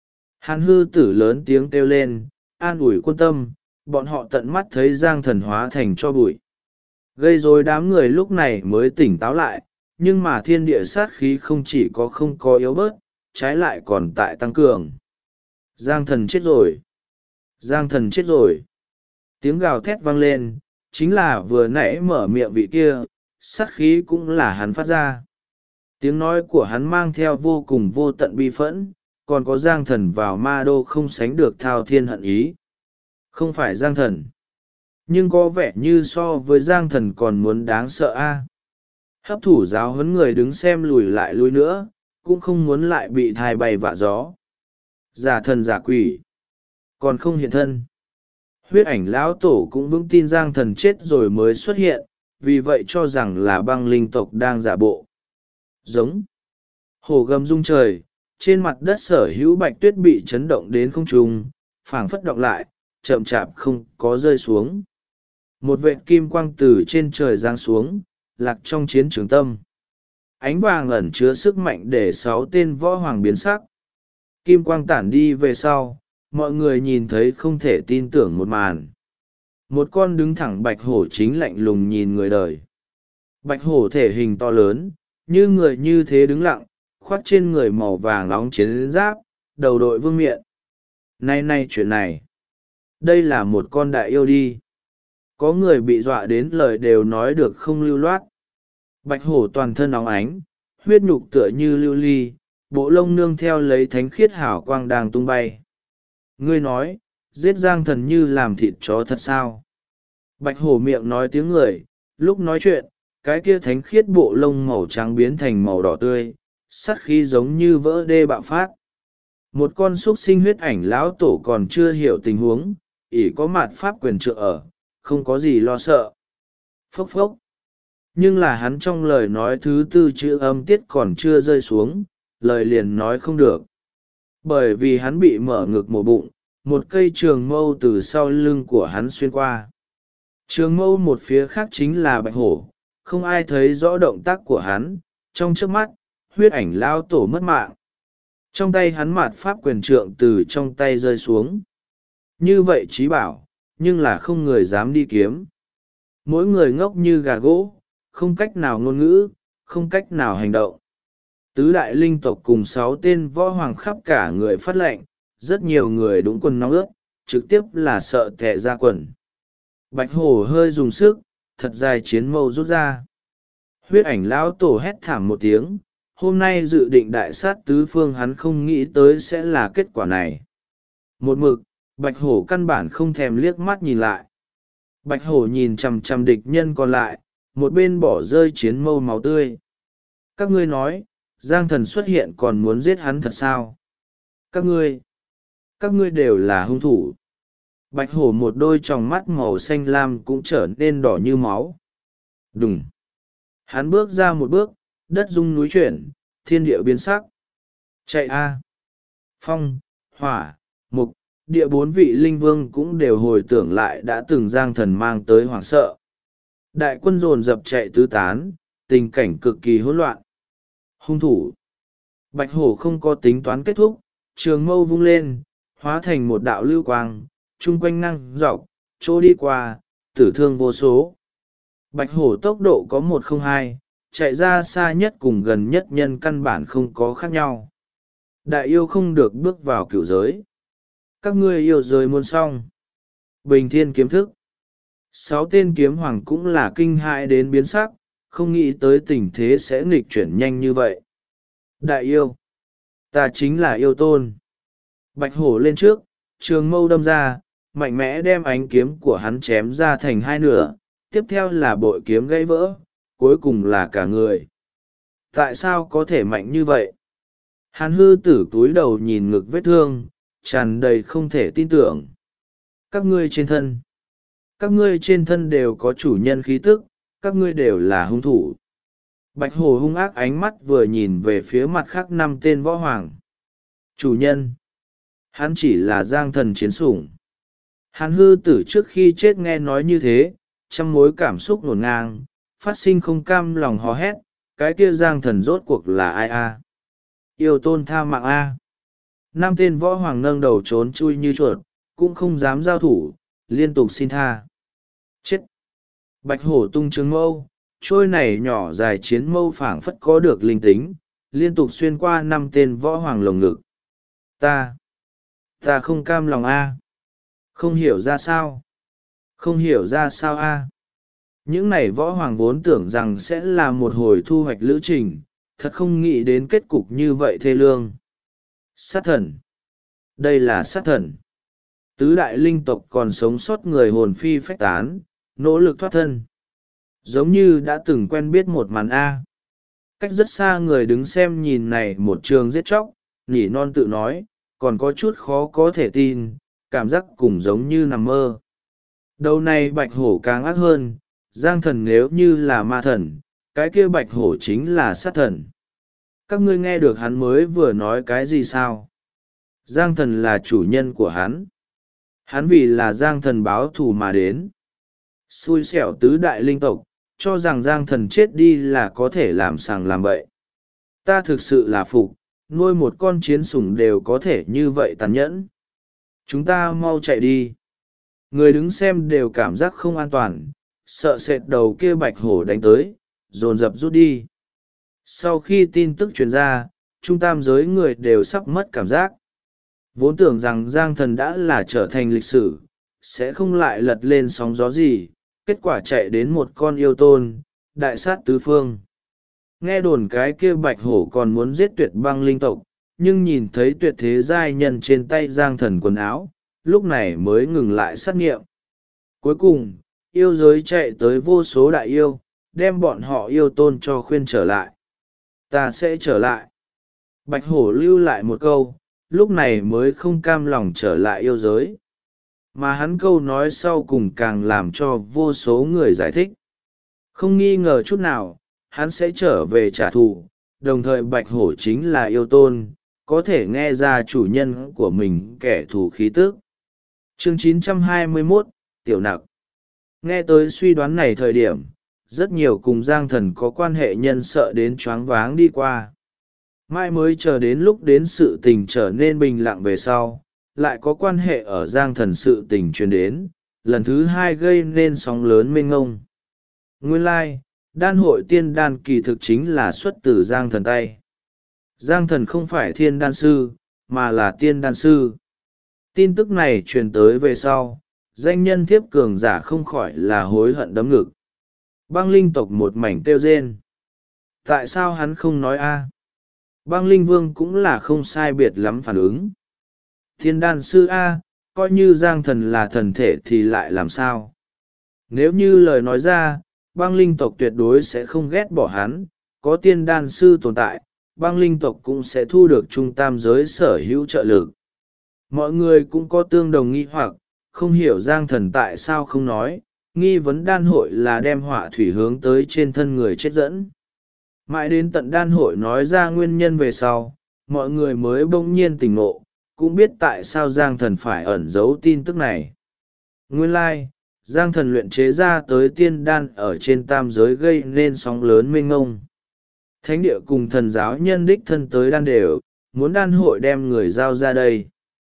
Hàn Hư Tử lớn tiếng kêu lên, an ủi quân tâm, bọn họ tận mắt thấy Giang Thần hóa thành cho bụi. Gây rối đám người lúc này mới tỉnh táo lại, nhưng mà thiên địa sát khí không chỉ có không có yếu bớt, trái lại còn tại tăng cường. Giang Thần chết rồi. Giang Thần chết rồi. Tiếng gào thét vang lên, chính là vừa nãy mở miệng vị kia, sát khí cũng là hắn phát ra. Tiếng nói của hắn mang theo vô cùng vô tận bi phẫn, còn có Giang Thần vào ma đô không sánh được thao thiên hận ý. Không phải Giang Thần, nhưng có vẻ như so với Giang Thần còn muốn đáng sợ a. Hấp thủ giáo huấn người đứng xem lùi lại lui nữa, cũng không muốn lại bị thai bay vạ gió. Giả thần giả quỷ, còn không hiện thân. Huyết ảnh lão tổ cũng vững tin Giang Thần chết rồi mới xuất hiện, vì vậy cho rằng là băng linh tộc đang giả bộ. Giống hổ gầm rung trời, trên mặt đất sở hữu bạch tuyết bị chấn động đến không trung, phảng phất động lại, chậm chạp không có rơi xuống. Một vệt kim quang từ trên trời giáng xuống, lạc trong chiến trường tâm. Ánh vàng ẩn chứa sức mạnh để 6 tên võ hoàng biến sắc. Kim quang tản đi về sau, mọi người nhìn thấy không thể tin tưởng một màn. Một con đứng thẳng bạch hổ chính lạnh lùng nhìn người đời. Bạch hổ thể hình to lớn, như người như thế đứng lặng, khoác trên người màu vàng nóng chiến giáp, đầu đội vương miện. Nay chuyện này, đây là một con đại yêu đi. Có người bị dọa đến lời đều nói được không lưu loát. Bạch hổ toàn thân óng ánh, huyết nhục tựa như lưu ly, bộ lông nương theo lấy thánh khiết hảo quang đang tung bay. Ngươi nói, giết Giang Thần như làm thịt chó thật sao? Bạch hổ miệng nói tiếng người, lúc nói chuyện, cái kia thánh khiết bộ lông màu trắng biến thành màu đỏ tươi, sắt khí giống như vỡ đê bạo phát. Một con xúc sinh huyết ảnh lão tổ còn chưa hiểu tình huống, ỷ có mạt pháp quyền trượng ở, không có gì lo sợ. Phốc phốc. Nhưng là hắn trong lời nói thứ tư chữ âm tiết còn chưa rơi xuống, lời liền nói không được. Bởi vì hắn bị mở ngực mổ bụng, một cây trường mâu từ sau lưng của hắn xuyên qua. Trường mâu một phía khác chính là bạch hổ, không ai thấy rõ động tác của hắn, trong trước mắt, huyết ảnh lao tổ mất mạng. Trong tay hắn mạt pháp quyền trượng từ trong tay rơi xuống. Như vậy trí bảo, nhưng là không người dám đi kiếm. Mỗi người ngốc như gà gỗ, không cách nào ngôn ngữ, không cách nào hành động. Tứ đại linh tộc cùng 6 tên võ hoàng khắp cả người phát lệnh, rất nhiều người đúng quần nóng ướt, trực tiếp là sợ tè ra quần. Bạch hổ hơi dùng sức, thật dài chiến mâu rút ra. Huyết ảnh lão tổ hét thảm một tiếng, hôm nay dự định đại sát tứ phương hắn không nghĩ tới sẽ là kết quả này. Một mực, bạch hổ căn bản không thèm liếc mắt nhìn lại. Bạch hổ nhìn chằm chằm địch nhân còn lại, một bên bỏ rơi chiến mâu máu tươi. Các ngươi nói, Giang Thần xuất hiện còn muốn giết hắn thật sao? Các ngươi đều là hung thủ. Bạch hổ một đôi tròng mắt màu xanh lam cũng trở nên đỏ như máu. Đùng! Hắn bước ra một bước, đất rung núi chuyển, thiên địa biến sắc. Chạy a! Phong, hỏa, mục, địa 4 vị linh vương cũng đều hồi tưởng lại đã từng Giang Thần mang tới hoảng sợ. Đại quân dồn dập chạy tứ tán, tình cảnh cực kỳ hỗn loạn. Hung thủ! Bạch hổ không có tính toán kết thúc, trường mâu vung lên, hóa thành một đạo lưu quang, chung quanh năng dọc, chỗ đi qua, tử thương vô số. Bạch hổ tốc độ có 102, chạy ra xa nhất cùng gần nhất nhân căn bản không có khác nhau. Đại yêu không được bước vào cửu giới. Các ngươi yêu giới muôn xong. Bình thiên kiếm thức. 6 tên kiếm hoàng cũng là kinh hãi đến biến sắc, không nghĩ tới tình thế sẽ nghịch chuyển nhanh như vậy. Đại yêu. Ta chính là yêu tôn. Bạch hổ lên trước, trường mâu đâm ra, mạnh mẽ đem ánh kiếm của hắn chém ra thành 2 nửa, tiếp theo là bội kiếm gãy vỡ, cuối cùng là cả người. Tại sao có thể mạnh như vậy? Hàn hư tử túi đầu nhìn ngực vết thương, tràn đầy không thể tin tưởng. Các ngươi trên thân đều có chủ nhân khí tức, các ngươi đều là hung thủ. Bạch hổ hung ác ánh mắt vừa nhìn về phía mặt khác 5 tên võ hoàng. Chủ nhân! Hắn chỉ là Giang Thần chiến sủng. Hàn hư tử trước khi chết nghe nói như thế, trăm mối cảm xúc ngổn ngang, phát sinh không cam lòng hò hét, cái kia Giang Thần rốt cuộc là ai a? Yêu tôn tha mạng a? 5 tên võ hoàng nâng đầu trốn chui như chuột, cũng không dám giao thủ, liên tục xin tha. Chết! Bạch hổ tung trường mâu, trôi này nhỏ dài chiến mâu phảng phất có được linh tính, liên tục xuyên qua 5 tên võ hoàng lồng ngực. Ta không cam lòng a. Không hiểu ra sao. Không hiểu ra sao a. Những này võ hoàng vốn tưởng rằng sẽ là một hồi thu hoạch lữ trình, thật không nghĩ đến kết cục như vậy thê lương. Sát thần! Đây là sát thần! Tứ đại linh tộc còn sống sót người hồn phi phách tán, nỗ lực thoát thân. Giống như đã từng quen biết một màn A. Cách rất xa người đứng xem nhìn này một trường giết chóc, nỉ non tự nói, còn có chút khó có thể tin, cảm giác cùng giống như nằm mơ. Đầu này bạch hổ càng ác hơn, Giang Thần nếu như là ma thần, cái kia bạch hổ chính là sát thần. Các ngươi nghe được hắn mới vừa nói cái gì sao? Giang Thần là chủ nhân của hắn. Hắn vì là Giang Thần báo thù mà đến. Xui xẻo tứ đại linh tộc, cho rằng Giang Thần chết đi là có thể làm sàng làm bậy. Ta thực sự là phục, nuôi một con chiến sủng đều có thể như vậy tàn nhẫn. Chúng ta mau chạy đi. Người đứng xem đều cảm giác không an toàn, sợ sệt đầu kia bạch hổ đánh tới, dồn dập rút đi. Sau khi tin tức truyền ra, trung tam giới người đều sắp mất cảm giác. Vốn tưởng rằng Giang Thần đã là trở thành lịch sử, sẽ không lại lật lên sóng gió gì, kết quả chạy đến một con yêu tôn, đại sát tứ phương. Nghe đồn cái kia bạch hổ còn muốn giết tuyệt băng linh tộc, nhưng nhìn thấy tuyệt thế giai nhân trên tay Giang Thần quần áo, lúc này mới ngừng lại sát nghiệm. Cuối cùng, yêu giới chạy tới vô số đại yêu, đem bọn họ yêu tôn cho khuyên trở lại. Ta sẽ trở lại. Bạch hổ lưu lại một câu, lúc này mới không cam lòng trở lại yêu giới. Mà hắn câu nói sau cùng càng làm cho vô số người giải thích. Không nghi ngờ chút nào, hắn sẽ trở về trả thù, đồng thời bạch hổ chính là yêu tôn, có thể nghe ra chủ nhân của mình kẻ thù khí tức. Chương 921, Tiểu Nặc. Nghe tới suy đoán này thời điểm, rất nhiều cùng Giang Thần có quan hệ nhân sợ đến choáng váng đi qua. Mai mới chờ đến lúc đến sự tình trở nên bình lặng về sau, lại có quan hệ ở Giang Thần sự tình truyền đến, lần thứ hai gây nên sóng lớn mênh ngông. Nguyên lai, đan hội tiên đan kỳ thực chính là xuất từ Giang Thần tay. Giang Thần không phải thiên đan sư, mà là tiên đan sư. Tin tức này truyền tới về sau, danh nhân thiếp cường giả không khỏi là hối hận đấm ngực. Băng linh tộc một mảnh kêu rên. Tại sao hắn không nói a? Băng linh vương cũng là không sai biệt lắm phản ứng. Thiên đan sư a, coi như Giang Thần là thần thể thì lại làm sao? Nếu như lời nói ra, băng linh tộc tuyệt đối sẽ không ghét bỏ hắn, có tiên đan sư tồn tại, băng linh tộc cũng sẽ thu được trung tam giới sở hữu trợ lực. Mọi người cũng có tương đồng nghi hoặc, không hiểu Giang Thần tại sao không nói, nghi vấn đan hội là đem họa thủy hướng tới trên thân người chết dẫn. Mãi đến tận đan hội nói ra nguyên nhân về sau, mọi người mới bỗng nhiên tỉnh ngộ, cũng biết tại sao Giang Thần phải ẩn giấu tin tức này. Nguyên lai, Giang Thần luyện chế ra tới tiên đan ở trên tam giới gây nên sóng lớn mênh ngông. Thánh địa cùng thần giáo nhân đích thân tới đan đều, muốn đan hội đem người giao ra đây.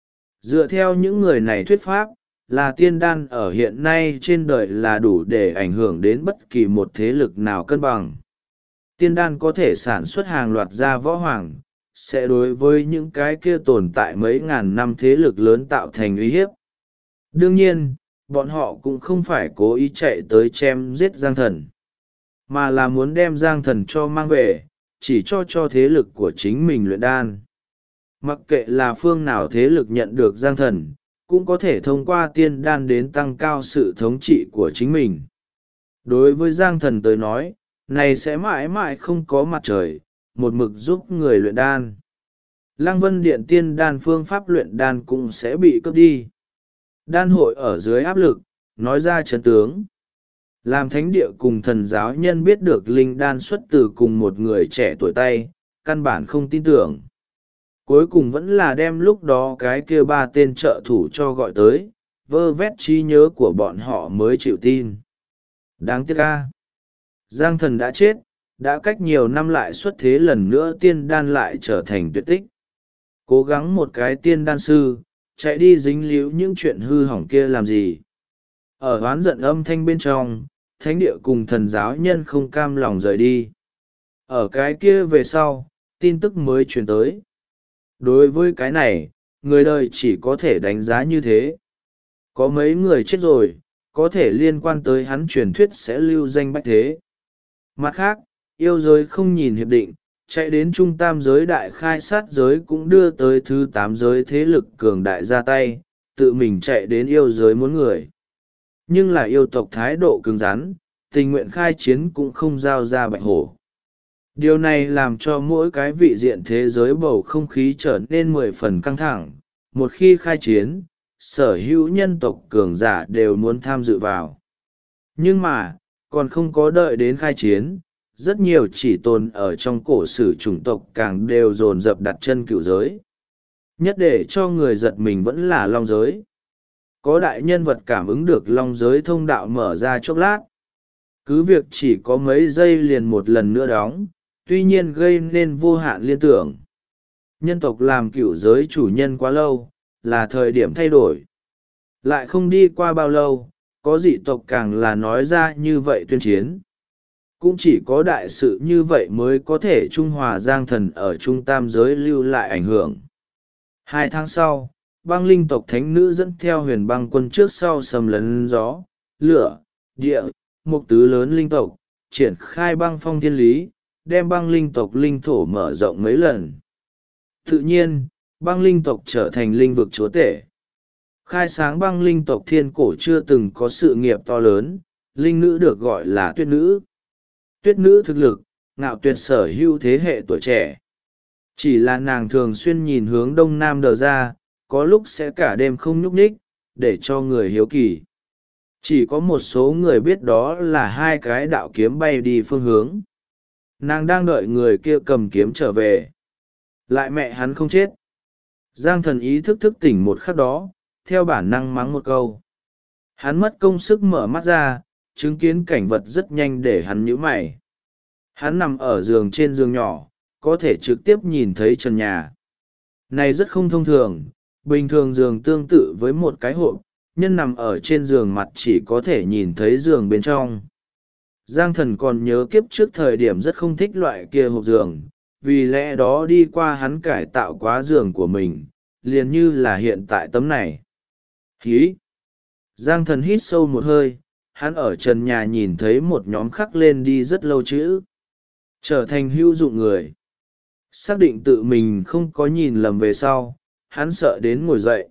Dựa theo những người này thuyết pháp, là tiên đan ở hiện nay trên đời là đủ để ảnh hưởng đến bất kỳ một thế lực nào cân bằng. Tiên đan có thể sản xuất hàng loạt gia võ hoàng, sẽ đối với những cái kia tồn tại mấy ngàn năm thế lực lớn tạo thành uy hiếp. Đương nhiên, bọn họ cũng không phải cố ý chạy tới chém giết Giang Thần, mà là muốn đem Giang Thần cho mang về, chỉ cho thế lực của chính mình luyện đan. Mặc kệ là phương nào thế lực nhận được Giang Thần, cũng có thể thông qua tiên đan đến tăng cao sự thống trị của chính mình. Đối với Giang Thần tới nói, này sẽ mãi mãi không có mặt trời, một mực giúp người luyện đan. Lăng Vân Điện tiên đan phương pháp luyện đan cũng sẽ bị cướp đi. Đan hội ở dưới áp lực, nói ra chấn tướng. Làm thánh địa cùng thần giáo nhân biết được linh đan xuất từ cùng một người trẻ tuổi tay, căn bản không tin tưởng. Cuối cùng vẫn là đem lúc đó cái kia ba tên trợ thủ cho gọi tới, vơ vét trí nhớ của bọn họ mới chịu tin. Đáng tiếc a, Giang Thần đã chết, đã cách nhiều năm lại xuất thế lần nữa tiên đan lại trở thành tuyệt tích. Cố gắng một cái tiên đan sư, chạy đi dính líu những chuyện hư hỏng kia làm gì. Ở oán giận âm thanh bên trong, thánh địa cùng thần giáo nhân không cam lòng rời đi. Ở cái kia về sau, tin tức mới truyền tới. Đối với cái này, người đời chỉ có thể đánh giá như thế. Có mấy người chết rồi, có thể liên quan tới hắn truyền thuyết sẽ lưu danh bách thế. Mặt khác, yêu giới không nhìn hiệp định, chạy đến trung tam giới đại khai sát giới cũng đưa tới thứ 8 giới thế lực cường đại ra tay, tự mình chạy đến yêu giới muốn người. Nhưng là yêu tộc thái độ cứng rắn, tình nguyện khai chiến cũng không giao ra bạch hổ. Điều này làm cho mỗi cái vị diện thế giới bầu không khí trở nên 10 phần căng thẳng. Một khi khai chiến, sở hữu nhân tộc cường giả đều muốn tham dự vào. Nhưng mà, còn không có đợi đến khai chiến, rất nhiều chỉ tồn ở trong cổ sử chủng tộc càng đều dồn dập đặt chân cựu giới. Nhất để cho người giật mình vẫn là long giới. Có đại nhân vật cảm ứng được long giới thông đạo mở ra chốc lát. Cứ việc chỉ có mấy giây liền một lần nữa đóng, tuy nhiên gây nên vô hạn liên tưởng. Nhân tộc làm cựu giới chủ nhân quá lâu, là thời điểm thay đổi. Lại không đi qua bao lâu, có dị tộc càng là nói ra như vậy tuyên chiến. Cũng chỉ có đại sự như vậy mới có thể trung hòa Giang Thần ở trung tam giới lưu lại ảnh hưởng. 2 tháng sau, băng linh tộc thánh nữ dẫn theo huyền băng quân trước sau sầm lấn gió, lửa, địa, mục tứ lớn linh tộc, triển khai băng phong thiên lý, đem băng linh tộc linh thổ mở rộng mấy lần. Tự nhiên, băng linh tộc trở thành linh vực chúa tể. Khai sáng băng linh tộc thiên cổ chưa từng có sự nghiệp to lớn, linh nữ được gọi là tuyết nữ. Tuyết nữ thực lực, ngạo tuyệt sở hữu thế hệ tuổi trẻ. Chỉ là nàng thường xuyên nhìn hướng đông nam đờ ra, có lúc sẽ cả đêm không nhúc nhích, để cho người hiếu kỳ. Chỉ có một số người biết đó là hai cái đạo kiếm bay đi phương hướng. Nàng đang đợi người kia cầm kiếm trở về. Lại mẹ hắn không chết. Giang Thần ý thức thức tỉnh một khắc đó, theo bản năng mắng một câu. Hắn mất công sức mở mắt ra, chứng kiến cảnh vật rất nhanh để hắn nhíu mày. Hắn nằm ở giường trên giường nhỏ, có thể trực tiếp nhìn thấy trần nhà. Này rất không thông thường, bình thường giường tương tự với một cái hộp, nhân nằm ở trên giường mặt chỉ có thể nhìn thấy giường bên trong. Giang Thần còn nhớ kiếp trước thời điểm rất không thích loại kia hộp giường, vì lẽ đó đi qua hắn cải tạo quá giường của mình, liền như là hiện tại tấm này. Hí! Giang Thần hít sâu một hơi, hắn ở trần nhà nhìn thấy một nhóm khắc lên đi rất lâu chữ. Trở thành hữu dụng người. Xác định tự mình không có nhìn lầm về sau, hắn sợ đến ngồi dậy.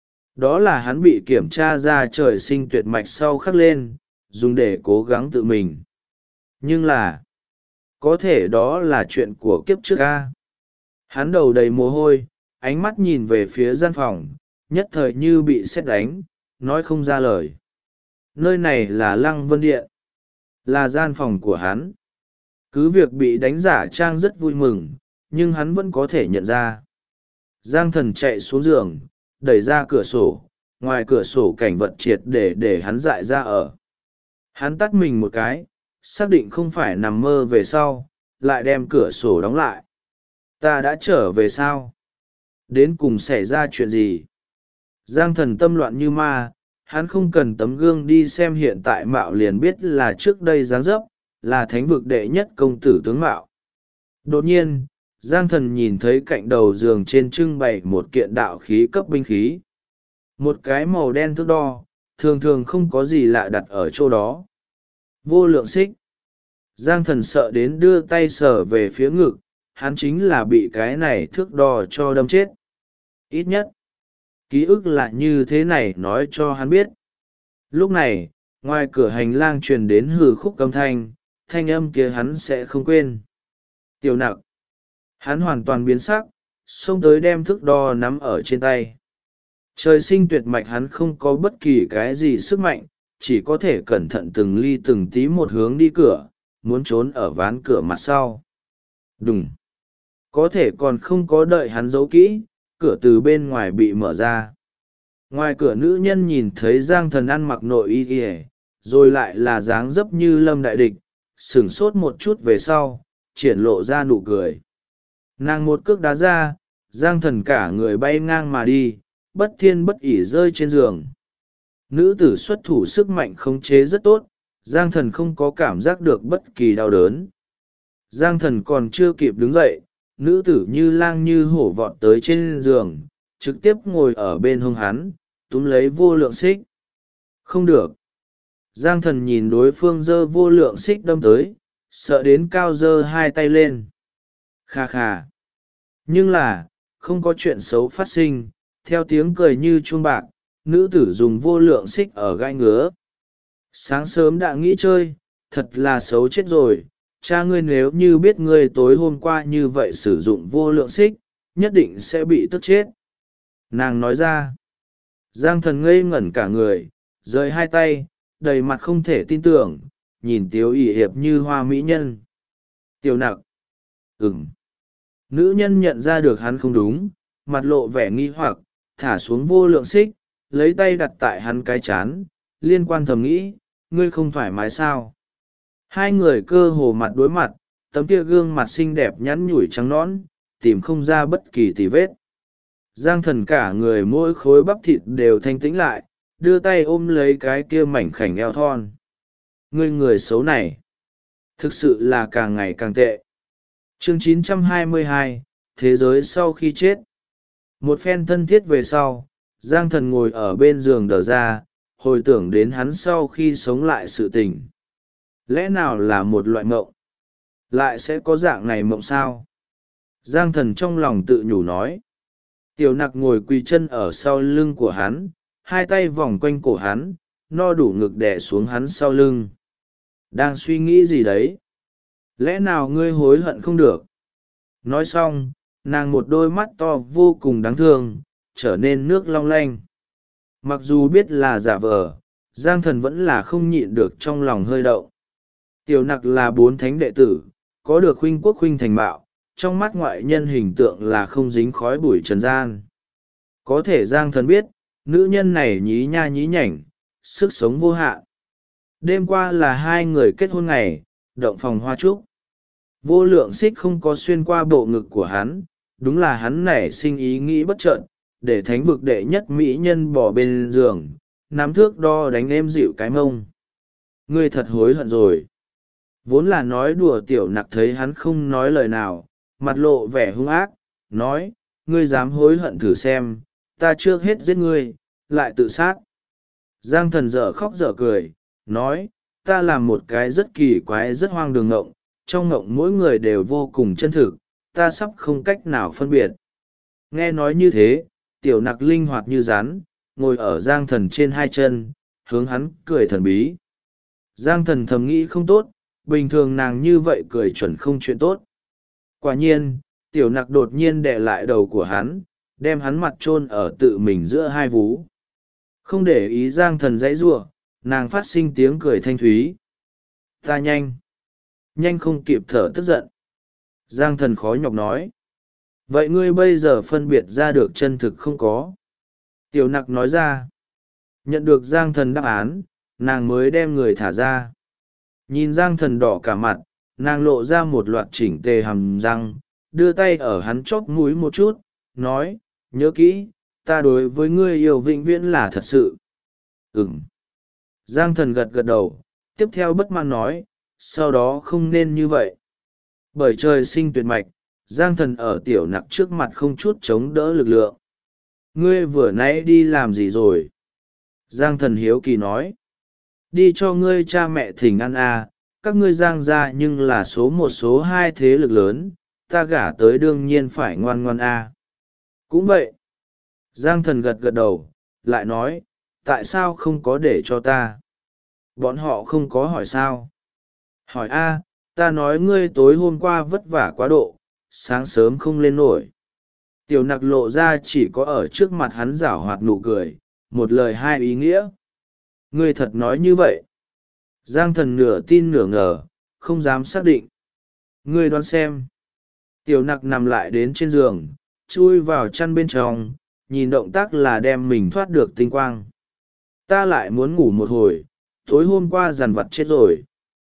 Đó là hắn bị kiểm tra ra trời sinh tuyệt mạch sau khắc lên, dùng để cố gắng tự mình. Nhưng là, có thể đó là chuyện của kiếp trước ca. Hắn đầu đầy mồ hôi, ánh mắt nhìn về phía gian phòng, nhất thời như bị sét đánh, nói không ra lời. Nơi này là Lăng Vân Điện, là gian phòng của hắn. Cứ việc bị đánh giả trang rất vui mừng, nhưng hắn vẫn có thể nhận ra. Giang Thần chạy xuống giường, đẩy ra cửa sổ, ngoài cửa sổ cảnh vật triệt để hắn dại ra ở. Hắn tắt mình một cái, xác định không phải nằm mơ về sau, lại đem cửa sổ đóng lại. Ta đã trở về sao? Đến cùng xảy ra chuyện gì? Giang Thần tâm loạn như ma, hắn không cần tấm gương đi xem hiện tại mạo liền biết là trước đây dáng dấp, là thánh vực đệ nhất công tử tướng mạo. Đột nhiên, Giang Thần nhìn thấy cạnh đầu giường trên trưng bày một kiện đạo khí cấp binh khí. Một cái màu đen thước đo, thường thường không có gì lạ đặt ở chỗ đó. Vô lượng xích. Giang Thần sợ đến đưa tay sờ về phía ngực, hắn chính là bị cái này thước đo cho đâm chết. Ít nhất, ký ức là như thế này nói cho hắn biết. Lúc này, ngoài cửa hành lang truyền đến hừ khúc âm thanh, thanh âm kia hắn sẽ không quên. Tiểu Nặc. Hắn hoàn toàn biến sắc, xông tới đem thước đo nắm ở trên tay. Trời sinh tuyệt mạch hắn không có bất kỳ cái gì sức mạnh, chỉ có thể cẩn thận từng ly từng tí một hướng đi cửa, muốn trốn ở ván cửa mặt sau. Đùng! Có thể còn không có đợi hắn giấu kỹ, cửa từ bên ngoài bị mở ra. Ngoài cửa nữ nhân nhìn thấy Giang Thần ăn mặc nội y ỉa, rồi lại là dáng dấp như Lâm Đại Địch, sửng sốt một chút về sau, triển lộ ra nụ cười. Nàng một cước đá ra, Giang Thần cả người bay ngang mà đi, bất thiên bất ỉ rơi trên giường. Nữ tử xuất thủ sức mạnh khống chế rất tốt, Giang Thần không có cảm giác được bất kỳ đau đớn. Giang Thần còn chưa kịp đứng dậy, nữ tử như lang như hổ vọt tới trên giường, trực tiếp ngồi ở bên hông hắn, túm lấy vô lượng xích. Không được. Giang Thần nhìn đối phương giơ vô lượng xích đâm tới, sợ đến cao giơ hai tay lên. Kha kha. Nhưng là, không có chuyện xấu phát sinh, theo tiếng cười như chuông bạc, nữ tử dùng vô lượng xích ở gai ngứa. Sáng sớm đã nghĩ chơi, thật là xấu chết rồi, cha ngươi nếu như biết ngươi tối hôm qua như vậy sử dụng vô lượng xích, nhất định sẽ bị tức chết. Nàng nói ra. Giang Thần ngây ngẩn cả người, rời hai tay, đầy mặt không thể tin tưởng, nhìn Tiếu ỷ hiệp như hoa mỹ nhân. Tiểu Nặc. Ừm. Nữ nhân nhận ra được hắn không đúng, mặt lộ vẻ nghi hoặc, thả xuống vô lượng xích, lấy tay đặt tại hắn cái chán, liên quan thầm nghĩ, ngươi không thoải mái sao? Hai người cơ hồ mặt đối mặt, tấm kia gương mặt xinh đẹp nhắn nhủi trắng nõn, tìm không ra bất kỳ tì vết. Giang Thần cả người mỗi khối bắp thịt đều thanh tĩnh lại, đưa tay ôm lấy cái kia mảnh khảnh eo thon. Ngươi người xấu này, thực sự là càng ngày càng tệ. Chương 922, Thế giới sau khi chết. Một phen thân thiết về sau, Giang Thần ngồi ở bên giường đờ ra, hồi tưởng đến hắn sau khi sống lại sự tình. Lẽ nào là một loại mộng? Lại sẽ có dạng này mộng sao? Giang Thần trong lòng tự nhủ nói. Tiểu Nặc ngồi quỳ chân ở sau lưng của hắn, hai tay vòng quanh cổ hắn, no đủ ngực đè xuống hắn sau lưng. Đang suy nghĩ gì đấy? Lẽ nào ngươi hối hận không được? Nói xong, nàng một đôi mắt to vô cùng đáng thương, trở nên nước long lanh. Mặc dù biết là giả vờ, Giang Thần vẫn là không nhịn được trong lòng hơi động. Tiểu Nặc là 4 thánh đệ tử, có được huynh quốc huynh thành mạo, trong mắt ngoại nhân hình tượng là không dính khói bụi trần gian. Có thể Giang Thần biết, nữ nhân này nhí nha nhí nhảnh, sức sống vô hạn. Đêm qua là 2 người kết hôn ngày, động phòng hoa trúc. Vô lượng xích không có xuyên qua bộ ngực của hắn, đúng là hắn nảy sinh ý nghĩ bất chợt, để thánh vực đệ nhất mỹ nhân bỏ bên giường, nắm thước đo đánh êm dịu cái mông. Ngươi thật hối hận rồi. Vốn là nói đùa, Tiểu Nặc thấy hắn không nói lời nào, mặt lộ vẻ hung ác, nói, ngươi dám hối hận thử xem, ta trước hết giết ngươi, lại tự sát. Giang Thần dở khóc dở cười, nói, ta làm một cái rất kỳ quái rất hoang đường ngộng, trong ngộng mỗi người đều vô cùng chân thực, ta sắp không cách nào phân biệt. Nghe nói như thế, Tiểu Nặc linh hoạt như rắn, ngồi ở Giang Thần trên 2 chân, hướng hắn cười thần bí. Giang Thần thầm nghĩ không tốt, bình thường nàng như vậy cười chuẩn không chuyện tốt. Quả nhiên, Tiểu Nặc đột nhiên đè lại đầu của hắn, đem hắn mặt chôn ở tự mình giữa 2 vú. Không để ý Giang Thần dãy giụa, nàng phát sinh tiếng cười thanh thúy. Ta nhanh không kịp thở tức giận. Giang Thần khó nhọc nói. Vậy ngươi bây giờ phân biệt ra được chân thực không có? Tiểu Nặc nói ra. Nhận được Giang Thần đáp án, nàng mới đem người thả ra. Nhìn Giang Thần đỏ cả mặt, nàng lộ ra một loạt chỉnh tề hàm răng, đưa tay ở hắn chóp mũi một chút, nói, nhớ kỹ, ta đối với ngươi yêu vĩnh viễn là thật sự. Ừm. Giang Thần gật gật đầu, tiếp theo bất mãn nói, sau đó không nên như vậy. Bởi trời sinh tuyệt mạch, Giang Thần ở Tiểu Nặc trước mặt không chút chống đỡ lực lượng. Ngươi vừa nãy đi làm gì rồi? Giang Thần hiếu kỳ nói. Đi cho ngươi cha mẹ thỉnh ăn à, các ngươi Giang gia nhưng là số 1 số 2 thế lực lớn, ta gả tới đương nhiên phải ngoan ngoan à. Cũng vậy. Giang Thần gật gật đầu, lại nói, tại sao không có để cho ta? Bọn họ không có hỏi sao? Hỏi a, ta nói ngươi tối hôm qua vất vả quá độ, sáng sớm không lên nổi. Tiểu Nặc lộ ra chỉ có ở trước mặt hắn giảo hoạt nụ cười, một lời 2 ý nghĩa. Ngươi thật nói như vậy? Giang Thần nửa tin nửa ngờ, không dám xác định. Ngươi đoán xem. Tiểu Nặc nằm lại đến trên giường, chui vào chăn bên trong, nhìn động tác là đem mình thoát được tinh quang. Ta lại muốn ngủ một hồi, tối hôm qua dằn vặt chết rồi.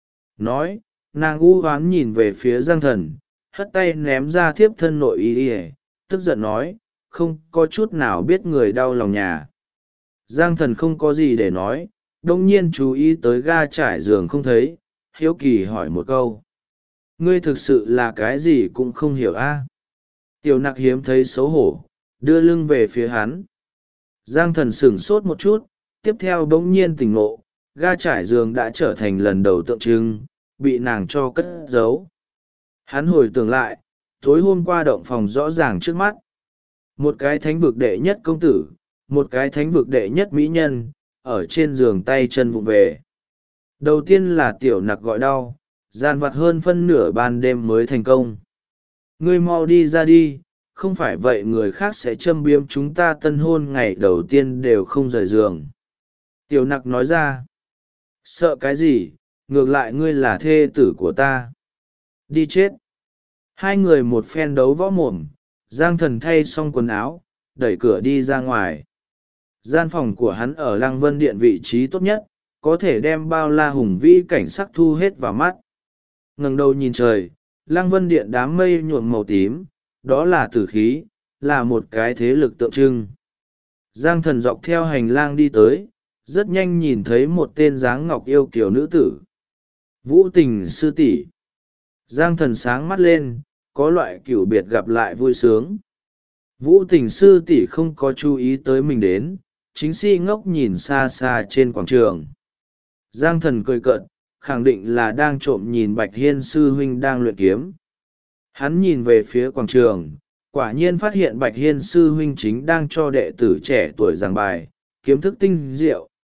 Nói, nàng u hoán nhìn về phía Giang Thần, hất tay ném ra thiếp thân nội y ỉa, tức giận nói, không có chút nào biết người đau lòng nhà. Giang Thần không có gì để nói, đông nhiên chú ý tới ga trải giường không thấy, hiếu kỳ hỏi một câu. Ngươi thực sự là cái gì cũng không hiểu a? Tiểu Nặc hiếm thấy xấu hổ, đưa lưng về phía hắn. Giang Thần sửng sốt một chút, tiếp theo bỗng nhiên tỉnh ngộ, ga trải giường đã trở thành lần đầu tượng trưng, bị nàng cho cất giấu. Hắn hồi tưởng lại, tối hôm qua động phòng rõ ràng trước mắt. Một cái thánh vực đệ nhất công tử, một cái thánh vực đệ nhất mỹ nhân, ở trên giường tay chân vụng về. Đầu tiên là Tiểu Nặc gọi đau, gian vặt hơn phân nửa ban đêm mới thành công. Ngươi mau đi ra đi, không phải vậy người khác sẽ châm biếm chúng ta tân hôn ngày đầu tiên đều không rời giường. Tiểu Nặc nói ra. Sợ cái gì, ngược lại ngươi là thê tử của ta. Đi chết. 2 người một phen đấu võ mồm, Giang Thần thay xong quần áo, đẩy cửa đi ra ngoài. Gian phòng của hắn ở Lăng Vân Điện vị trí tốt nhất, có thể đem bao la hùng vĩ cảnh sắc thu hết vào mắt. Ngẩng đầu nhìn trời, Lăng Vân Điện đám mây nhuộm màu tím, đó là tử khí, là một cái thế lực tượng trưng. Giang Thần dọc theo hành lang đi tới, rất nhanh nhìn thấy một tên dáng ngọc yêu kiều nữ tử. Vũ Tình sư tỷ. Giang Thần sáng mắt lên, có loại cửu biệt gặp lại vui sướng. Vũ Tình sư tỷ không có chú ý tới mình đến, chính si ngốc nhìn xa xa trên quảng trường. Giang Thần cười cợt, khẳng định là đang trộm nhìn Bạch Hiên sư huynh đang luyện kiếm. Hắn nhìn về phía quảng trường, quả nhiên phát hiện Bạch Hiên sư huynh chính đang cho đệ tử trẻ tuổi giảng bài, kiếm thức tinh diệu,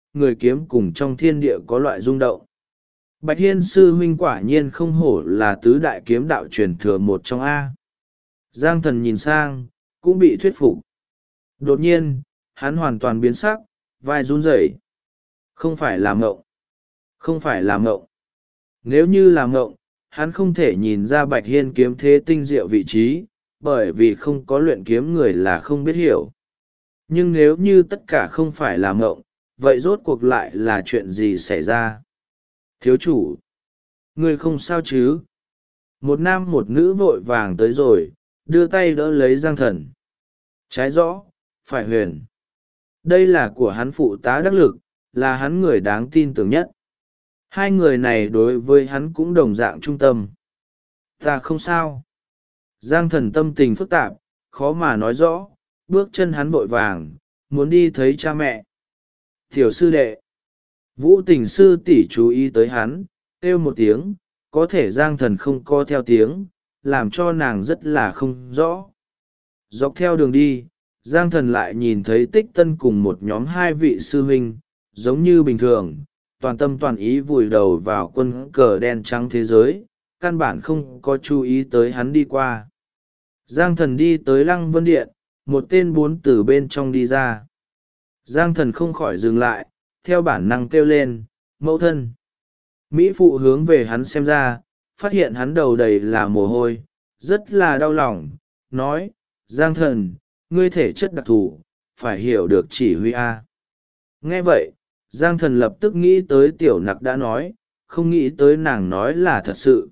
người kiếm cùng trong thiên địa có loại rung động. Bạch Hiên sư huynh quả nhiên không hổ là tứ đại kiếm đạo truyền thừa một trong A. Giang Thần nhìn sang, cũng bị thuyết phục. Đột nhiên, hắn hoàn toàn biến sắc, vai run rẩy. Không phải là mộng. Không phải là mộng. Nếu như là mộng, hắn không thể nhìn ra Bạch Hiên kiếm thế tinh diệu vị trí, bởi vì không có luyện kiếm người là không biết hiểu. Nhưng nếu như tất cả không phải là mộng, vậy rốt cuộc lại là chuyện gì xảy ra? Thiếu chủ, ngươi không sao chứ? Một nam một nữ vội vàng tới rồi, đưa tay đỡ lấy Giang Thần. Trái rõ, phải huyền. Đây là của hắn phụ tá đắc lực, là hắn người đáng tin tưởng nhất. Hai người này đối với hắn cũng đồng dạng trung tâm. Ta không sao. Giang Thần tâm tình phức tạp, khó mà nói rõ, bước chân hắn vội vàng, muốn đi thấy cha mẹ. Tiểu sư đệ. Vũ Tình sư tỷ chú ý tới hắn, kêu một tiếng, có thể Giang Thần không co theo tiếng, làm cho nàng rất là không rõ. Dọc theo đường đi, Giang Thần lại nhìn thấy Tích Tân cùng một nhóm hai vị sư huynh, giống như bình thường, toàn tâm toàn ý vùi đầu vào quân cờ đen trắng thế giới, căn bản không có chú ý tới hắn đi qua. Giang Thần đi tới Lăng Vân Điện, một tên bốn từ bên trong đi ra. Giang Thần không khỏi dừng lại, theo bản năng kêu lên, mẫu thân. Mỹ phụ hướng về hắn xem ra, phát hiện hắn đầu đầy là mồ hôi, rất là đau lòng, nói, Giang Thần, ngươi thể chất đặc thù, phải hiểu được chỉ huy A. Nghe vậy, Giang Thần lập tức nghĩ tới tiểu nặc đã nói, không nghĩ tới nàng nói là thật sự.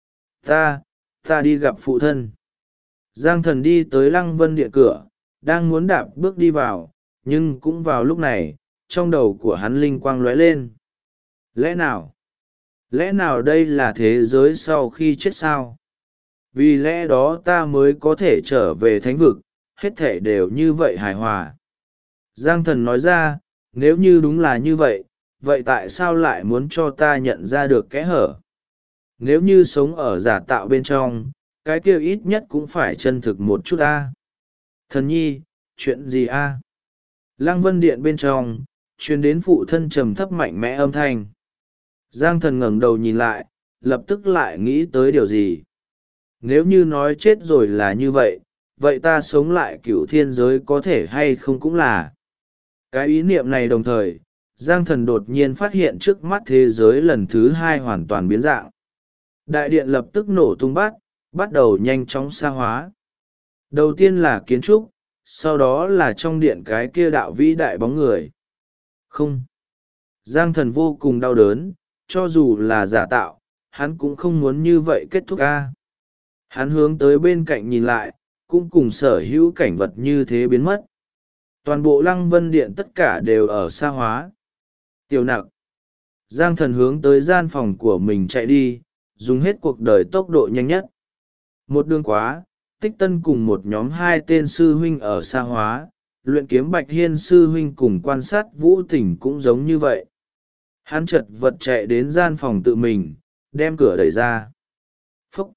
Ta đi gặp phụ thân. Giang Thần đi tới Lăng Vân Điện cửa, đang muốn đạp bước đi vào, nhưng cũng vào lúc này, trong đầu của hắn linh quang lóe lên. Lẽ nào đây là thế giới sau khi chết sao? Vì lẽ đó ta mới có thể trở về thánh vực, hết thể đều như vậy hài hòa. Giang Thần nói ra, nếu như đúng là như vậy, vậy tại sao lại muốn cho ta nhận ra được kẽ hở? Nếu như sống ở giả tạo bên trong, cái kia ít nhất cũng phải chân thực một chút a. Thần nhi, chuyện gì a? Lăng Vân Điện bên trong, truyền đến phụ thân trầm thấp mạnh mẽ âm thanh. Giang Thần ngẩng đầu nhìn lại, lập tức lại nghĩ tới điều gì. Nếu như nói chết rồi là như vậy, vậy ta sống lại cửu thiên giới có thể hay không cũng là. Cái ý niệm này đồng thời, Giang Thần đột nhiên phát hiện trước mắt thế giới lần thứ hai hoàn toàn biến dạng. Đại điện lập tức nổ tung bắt đầu nhanh chóng xa hóa. Đầu tiên là kiến trúc, sau đó là trong điện cái kia đạo vĩ đại bóng người. Không. Giang Thần vô cùng đau đớn, cho dù là giả tạo, hắn cũng không muốn như vậy kết thúc a. Hắn hướng tới bên cạnh nhìn lại, cũng cùng sở hữu cảnh vật như thế biến mất. Toàn bộ Lăng Vân Điện tất cả đều ở xa hóa. Tiểu nặc. Giang Thần hướng tới gian phòng của mình chạy đi, dùng hết cuộc đời tốc độ nhanh nhất. Một đường quá, Tích Tân cùng một nhóm hai tên sư huynh ở xa hóa, luyện kiếm Bạch Hiên sư huynh cùng quan sát Vũ Tình cũng giống như vậy. Hắn chật vật chạy đến gian phòng tự mình, đem cửa đẩy ra. Phúc!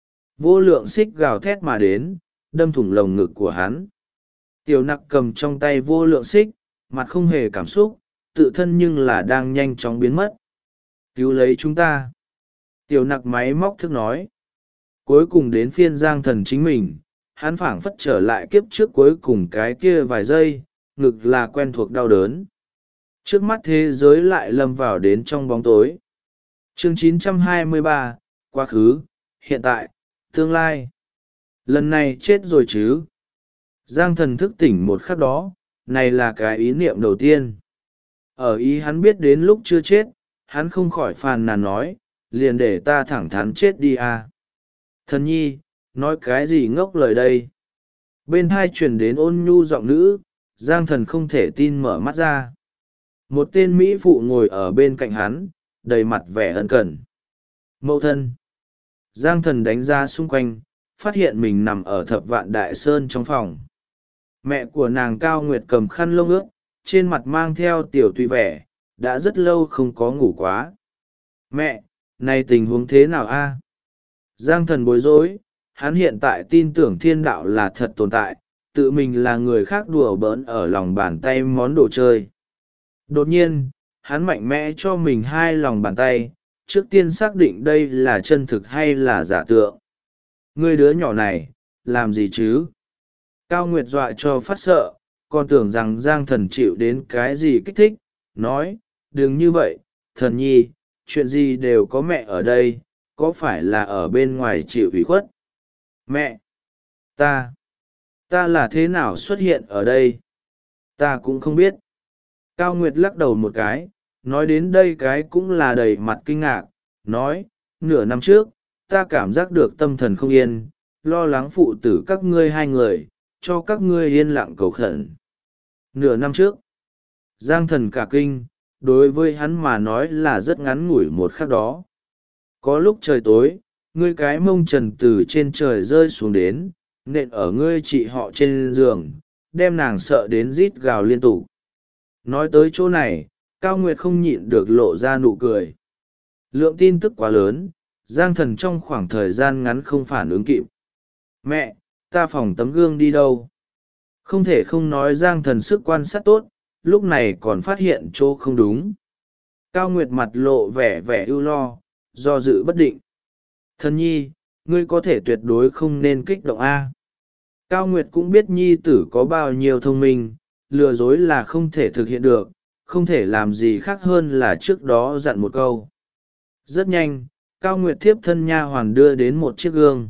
Vô lượng xích gào thét mà đến, đâm thủng lồng ngực của hắn. Tiểu nặc cầm trong tay vô lượng xích, mặt không hề cảm xúc, tự thân nhưng là đang nhanh chóng biến mất. Cứu lấy chúng ta. Tiểu nặc máy móc thức nói. Cuối cùng đến phiên Giang Thần chính mình, hắn phảng phất trở lại kiếp trước cuối cùng cái kia vài giây, ngực là quen thuộc đau đớn. Trước mắt thế giới lại lâm vào đến trong bóng tối. Chương 923, quá khứ, hiện tại, tương lai. Lần này chết rồi chứ. Giang Thần thức tỉnh một khắc đó, này là cái ý niệm đầu tiên. Ở ý hắn biết đến lúc chưa chết, hắn không khỏi phàn nàn nói, liền để ta thẳng thắn chết đi à. Thần nhi, nói cái gì ngốc lời đây? Bên hai truyền đến ôn nhu giọng nữ, Giang Thần không thể tin mở mắt ra. Một tên Mỹ phụ ngồi ở bên cạnh hắn, đầy mặt vẻ ân cần. Mẫu thân. Giang Thần đánh ra xung quanh, phát hiện mình nằm ở Thập Vạn Đại Sơn trong phòng. Mẹ của nàng Cao Nguyệt cầm khăn lông ướt, trên mặt mang theo tiểu tùy vẻ, đã rất lâu không có ngủ quá. Mẹ, này tình huống thế nào a? Giang Thần bối rối, hắn hiện tại tin tưởng thiên đạo là thật tồn tại, tự mình là người khác đùa bỡn ở lòng bàn tay món đồ chơi. Đột nhiên hắn mạnh mẽ cho mình hai lòng bàn tay, trước tiên xác định đây là chân thực hay là giả tượng. Ngươi đứa nhỏ này làm gì chứ? Cao Nguyệt dọa cho phát sợ, còn tưởng rằng Giang Thần chịu đến cái gì kích thích, nói, đừng như vậy, Thần nhi, chuyện gì đều có mẹ ở đây, có phải là ở bên ngoài chịu ủy khuất? Mẹ! Ta là thế nào xuất hiện ở đây? Ta cũng không biết. Cao Nguyệt lắc đầu một cái, nói đến đây cái cũng là đầy mặt kinh ngạc, nói, nửa năm trước, ta cảm giác được tâm thần không yên, lo lắng phụ tử các ngươi hai người, cho các ngươi yên lặng cầu khẩn. Nửa năm trước, Giang Thần cả kinh, đối với hắn mà nói là rất ngắn ngủi một khắc đó. Có lúc trời tối, ngươi cái mông trần từ trên trời rơi xuống đến, nện ở ngươi chị họ trên giường, đem nàng sợ đến rít gào liên tục. Nói tới chỗ này, Cao Nguyệt không nhịn được lộ ra nụ cười. Lượng tin tức quá lớn, Giang Thần trong khoảng thời gian ngắn không phản ứng kịp. Mẹ, ta phòng tấm gương đi đâu? Không thể không nói Giang Thần sức quan sát tốt, lúc này còn phát hiện chỗ không đúng. Cao Nguyệt mặt lộ vẻ ưu lo, do dự bất định. Thần nhi, ngươi có thể tuyệt đối không nên kích động A. Cao Nguyệt cũng biết nhi tử có bao nhiêu thông minh, lừa dối là không thể thực hiện được, không thể làm gì khác hơn là trước đó dặn một câu. Rất nhanh, Cao Nguyệt thiếp thân nha hoàn đưa đến một chiếc gương.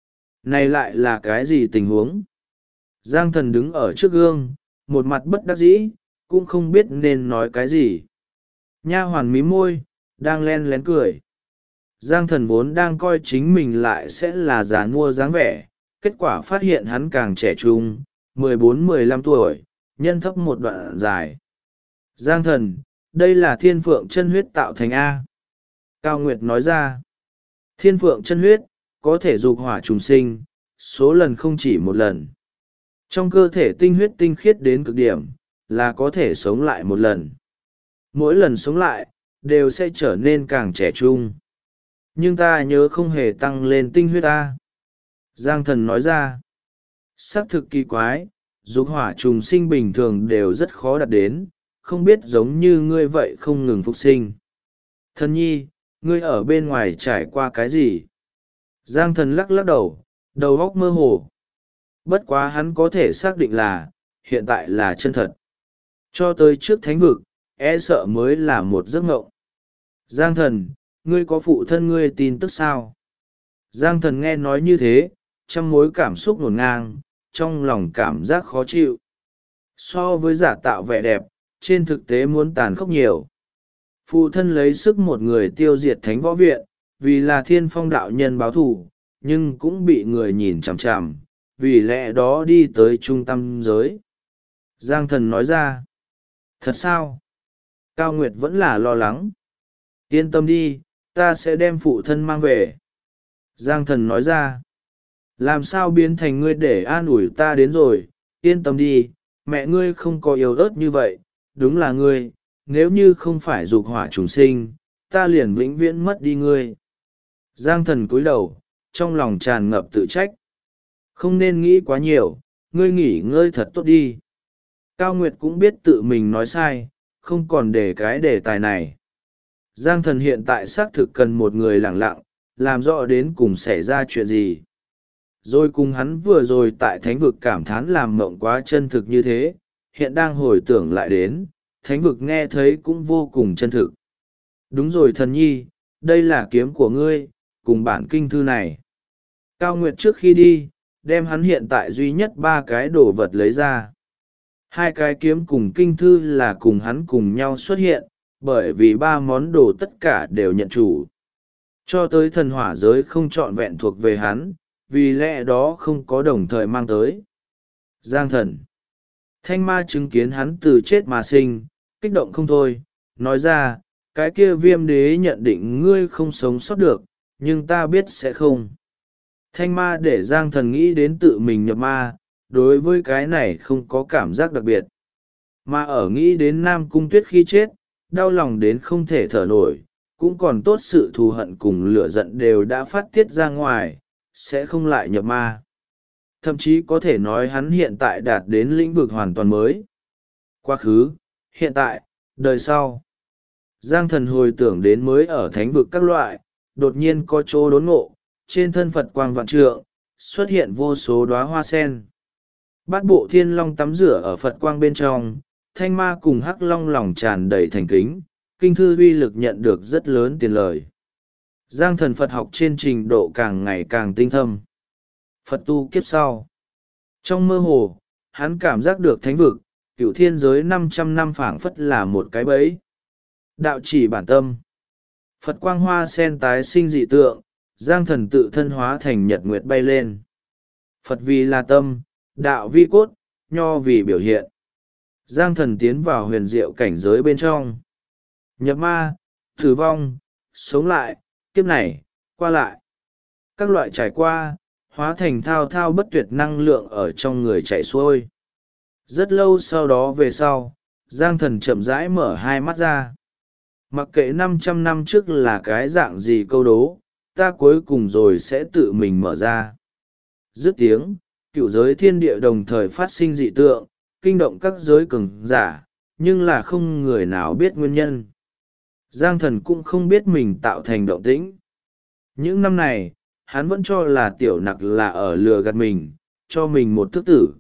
Này lại là cái gì tình huống? Giang Thần đứng ở trước gương, một mặt bất đắc dĩ, cũng không biết nên nói cái gì. Nha hoàn mí môi, đang len lén cười. Giang Thần vốn đang coi chính mình lại sẽ là già nua dáng vẻ, kết quả phát hiện hắn càng trẻ trung, 14-15 tuổi, nhân thấp một đoạn dài. Giang Thần, đây là thiên phượng chân huyết tạo thành A. Cao Nguyệt nói ra, thiên phượng chân huyết, có thể dục hỏa trùng sinh, số lần không chỉ một lần. Trong cơ thể tinh huyết tinh khiết đến cực điểm, là có thể sống lại một lần. Mỗi lần sống lại, đều sẽ trở nên càng trẻ trung. Nhưng ta nhớ không hề tăng lên tinh huyết ta. Giang Thần nói ra, xác thực kỳ quái, dục hỏa trùng sinh bình thường đều rất khó đạt đến, không biết giống như ngươi vậy không ngừng phục sinh. Thần nhi, ngươi ở bên ngoài trải qua cái gì? Giang Thần lắc lắc đầu, đầu óc mơ hồ. Bất quá hắn có thể xác định là, hiện tại là chân thật. Cho tới trước thánh vực, e sợ mới là một giấc mộng. Giang Thần, ngươi có phụ thân ngươi tin tức sao? Giang Thần nghe nói như thế, trăm mối cảm xúc ngổn ngang, trong lòng cảm giác khó chịu. So với giả tạo vẻ đẹp, trên thực tế muốn tàn khốc nhiều. Phụ thân lấy sức một người tiêu diệt thánh võ viện, vì là thiên phong đạo nhân báo thù, nhưng cũng bị người nhìn chằm chằm, vì lẽ đó đi tới trung tâm giới. Giang Thần nói ra, thật sao? Cao Nguyệt vẫn là lo lắng. Yên tâm đi, ta sẽ đem phụ thân mang về. Giang Thần nói ra, làm sao biến thành ngươi để an ủi ta đến rồi, yên tâm đi, mẹ ngươi không có yếu ớt như vậy, đúng là ngươi, nếu như không phải dục hỏa trùng sinh, ta liền vĩnh viễn mất đi ngươi. Giang Thần cúi đầu, trong lòng tràn ngập tự trách. Không nên nghĩ quá nhiều, ngươi nghỉ ngơi thật tốt đi. Cao Nguyệt cũng biết tự mình nói sai, không còn để cái đề tài này. Giang Thần hiện tại xác thực cần một người lặng lặng, làm rõ đến cùng xảy ra chuyện gì. Rồi cùng hắn vừa rồi tại thánh vực cảm thán làm mộng quá chân thực như thế, hiện đang hồi tưởng lại đến, thánh vực nghe thấy cũng vô cùng chân thực. Đúng rồi thần nhi, đây là kiếm của ngươi, cùng bản kinh thư này. Cao Nguyệt trước khi đi, đem hắn hiện tại duy nhất 3 cái đồ vật lấy ra. 2 cái kiếm cùng kinh thư là cùng hắn cùng nhau xuất hiện, bởi vì 3 món đồ tất cả đều nhận chủ. Cho tới thần hỏa giới không trọn vẹn thuộc về hắn, vì lẽ đó không có đồng thời mang tới. Giang Thần. Thanh ma chứng kiến hắn từ chết mà sinh, kích động không thôi, nói ra, cái kia Viêm đế nhận định ngươi không sống sót được, nhưng ta biết sẽ không. Thanh ma để Giang Thần nghĩ đến tự mình nhập ma, đối với cái này không có cảm giác đặc biệt. Mà ở nghĩ đến Nam Cung Tuyết khi chết, đau lòng đến không thể thở nổi, cũng còn tốt sự thù hận cùng lửa giận đều đã phát tiết ra ngoài, sẽ không lại nhập ma. Thậm chí có thể nói hắn hiện tại đạt đến lĩnh vực hoàn toàn mới. Quá khứ, hiện tại, Đời sau, Giang Thần hồi tưởng đến mới ở thánh vực các loại, đột nhiên có chỗ đốn ngộ, trên thân Phật quang vạn trượng, xuất hiện vô số đóa hoa sen. Bát bộ thiên long tắm rửa ở Phật quang bên trong, thanh ma cùng hắc long lòng tràn đầy thành kính, kinh thư uy lực nhận được rất lớn tiền lời. Giang Thần Phật học trên trình độ càng ngày càng tinh thâm. Phật tu kiếp sau. Trong mơ hồ, hắn cảm giác được thánh vực, cửu thiên giới 500 năm phảng phất là một cái bẫy. Đạo chỉ bản tâm. Phật quang hoa sen tái sinh dị tượng, Giang Thần tự thân hóa thành nhật nguyệt bay lên. Phật vì là tâm, đạo vi cốt, nho vì biểu hiện. Giang Thần tiến vào huyền diệu cảnh giới bên trong. Nhập ma, tử vong, sống lại, kiếp này, qua lại. Các loại trải qua, hóa thành thao thao bất tuyệt năng lượng ở trong người chạy xuôi. Rất lâu sau đó về sau, Giang Thần chậm rãi mở hai mắt ra. Mặc kệ 500 năm trước là cái dạng gì câu đố, ta cuối cùng rồi sẽ tự mình mở ra. Dứt tiếng, cựu giới thiên địa đồng thời phát sinh dị tượng, kinh động các giới cường giả, nhưng là không người nào biết nguyên nhân. Giang Thần cũng không biết mình tạo thành động tĩnh. Những năm này, hắn vẫn cho là tiểu nặc là ở lừa gạt mình, cho mình một thức tử.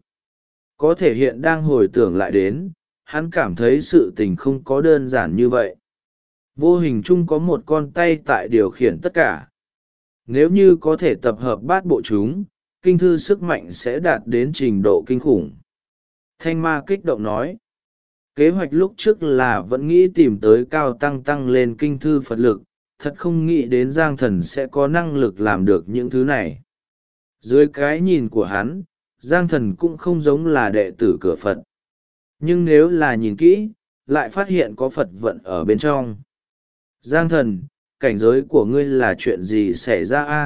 Có thể hiện đang hồi tưởng lại đến, hắn cảm thấy sự tình không có đơn giản như vậy. Vô hình chung có một con tay tại điều khiển tất cả. Nếu như có thể tập hợp bát bộ chúng, kinh thư sức mạnh sẽ đạt đến trình độ kinh khủng. Thanh ma kích động nói. Kế hoạch lúc trước là vẫn nghĩ tìm tới cao tăng lên kinh thư Phật lực, thật không nghĩ đến Giang Thần sẽ có năng lực làm được những thứ này. Dưới cái nhìn của hắn, Giang Thần cũng không giống là đệ tử cửa Phật. Nhưng nếu là nhìn kỹ, lại phát hiện có Phật vận ở bên trong. Giang Thần, cảnh giới của ngươi là chuyện gì xảy ra a?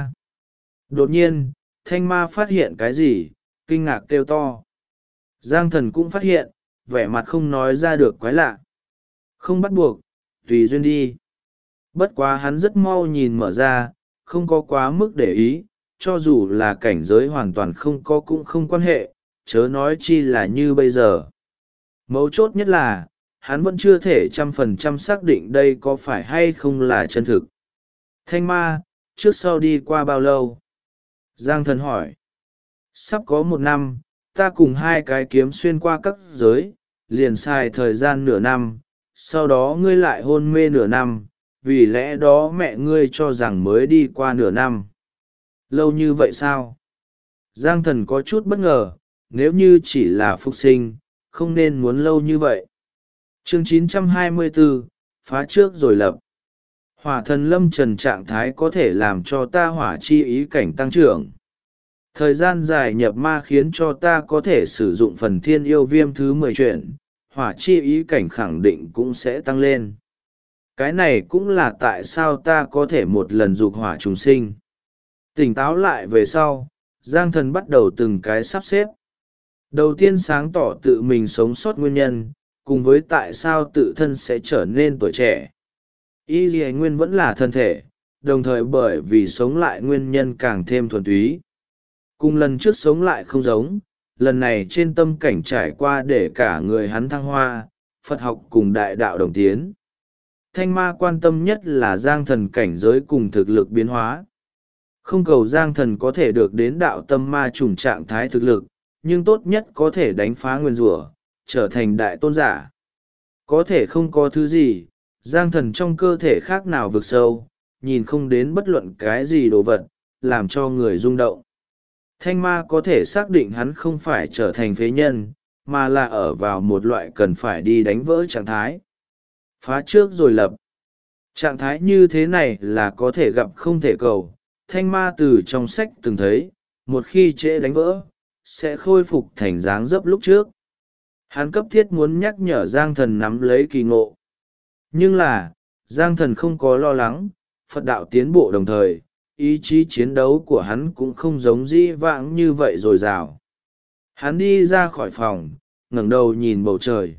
Đột nhiên, thanh ma phát hiện cái gì, kinh ngạc kêu to. Giang Thần cũng phát hiện, vẻ mặt không nói ra được quái lạ. Không bắt buộc, tùy duyên đi. Bất quá hắn rất mau nhìn mở ra, không có quá mức để ý, cho dù là cảnh giới hoàn toàn không có cũng không quan hệ, chớ nói chi là như bây giờ. Mấu chốt nhất là, hắn vẫn chưa thể 100% xác định đây có phải hay không là chân thực. Thanh ma, trước sau đi qua bao lâu? Giang Thần hỏi. Sắp có 1 năm, ta cùng 2 cái kiếm xuyên qua các giới, liền xài thời gian nửa năm, sau đó ngươi lại hôn mê nửa năm, vì lẽ đó mẹ ngươi cho rằng mới đi qua nửa năm. Lâu như vậy sao? Giang Thần có chút bất ngờ, nếu như chỉ là phục sinh, không nên muốn lâu như vậy. Chương 924, phá trước rồi lập. Hỏa thần lâm trần trạng thái có thể làm cho ta hỏa chi ý cảnh tăng trưởng. Thời gian dài nhập ma khiến cho ta có thể sử dụng phần thiên yêu viêm thứ 10 chuyển, hỏa chi ý cảnh khẳng định cũng sẽ tăng lên. Cái này cũng là tại sao ta có thể một lần dục hỏa trùng sinh. Tỉnh táo lại về sau, Giang Thần bắt đầu từng cái sắp xếp. Đầu tiên sáng tỏ tự mình sống sót nguyên nhân, cùng với tại sao tự thân sẽ trở nên tuổi trẻ. Y dì nguyên vẫn là thân thể, đồng thời bởi vì sống lại nguyên nhân càng thêm thuần túy. Cùng lần trước sống lại không giống, lần này trên tâm cảnh trải qua để cả người hắn thăng hoa, Phật học cùng đại đạo đồng tiến. Thanh ma quan tâm nhất là Giang Thần cảnh giới cùng thực lực biến hóa. Không cầu Giang Thần có thể được đến đạo tâm ma trùng trạng thái thực lực, nhưng tốt nhất có thể đánh phá nguyên rủa, trở thành đại tôn giả. Có thể không có thứ gì, Giang Thần trong cơ thể khác nào vực sâu, nhìn không đến bất luận cái gì đồ vật, làm cho người rung động. Thanh ma có thể xác định hắn không phải trở thành phế nhân, mà là ở vào một loại cần phải đi đánh vỡ trạng thái. Phá trước rồi lập. Trạng thái như thế này là có thể gặp không thể cầu. Thanh ma từ trong sách từng thấy, một khi trễ đánh vỡ, sẽ khôi phục thành dáng dấp lúc trước. Hắn cấp thiết muốn nhắc nhở Giang Thần nắm lấy kỳ ngộ. Nhưng là, Giang Thần không có lo lắng, Phật đạo tiến bộ đồng thời, ý chí chiến đấu của hắn cũng không giống dĩ vãng như vậy dồi dào. Hắn đi ra khỏi phòng, ngẩng đầu nhìn bầu trời.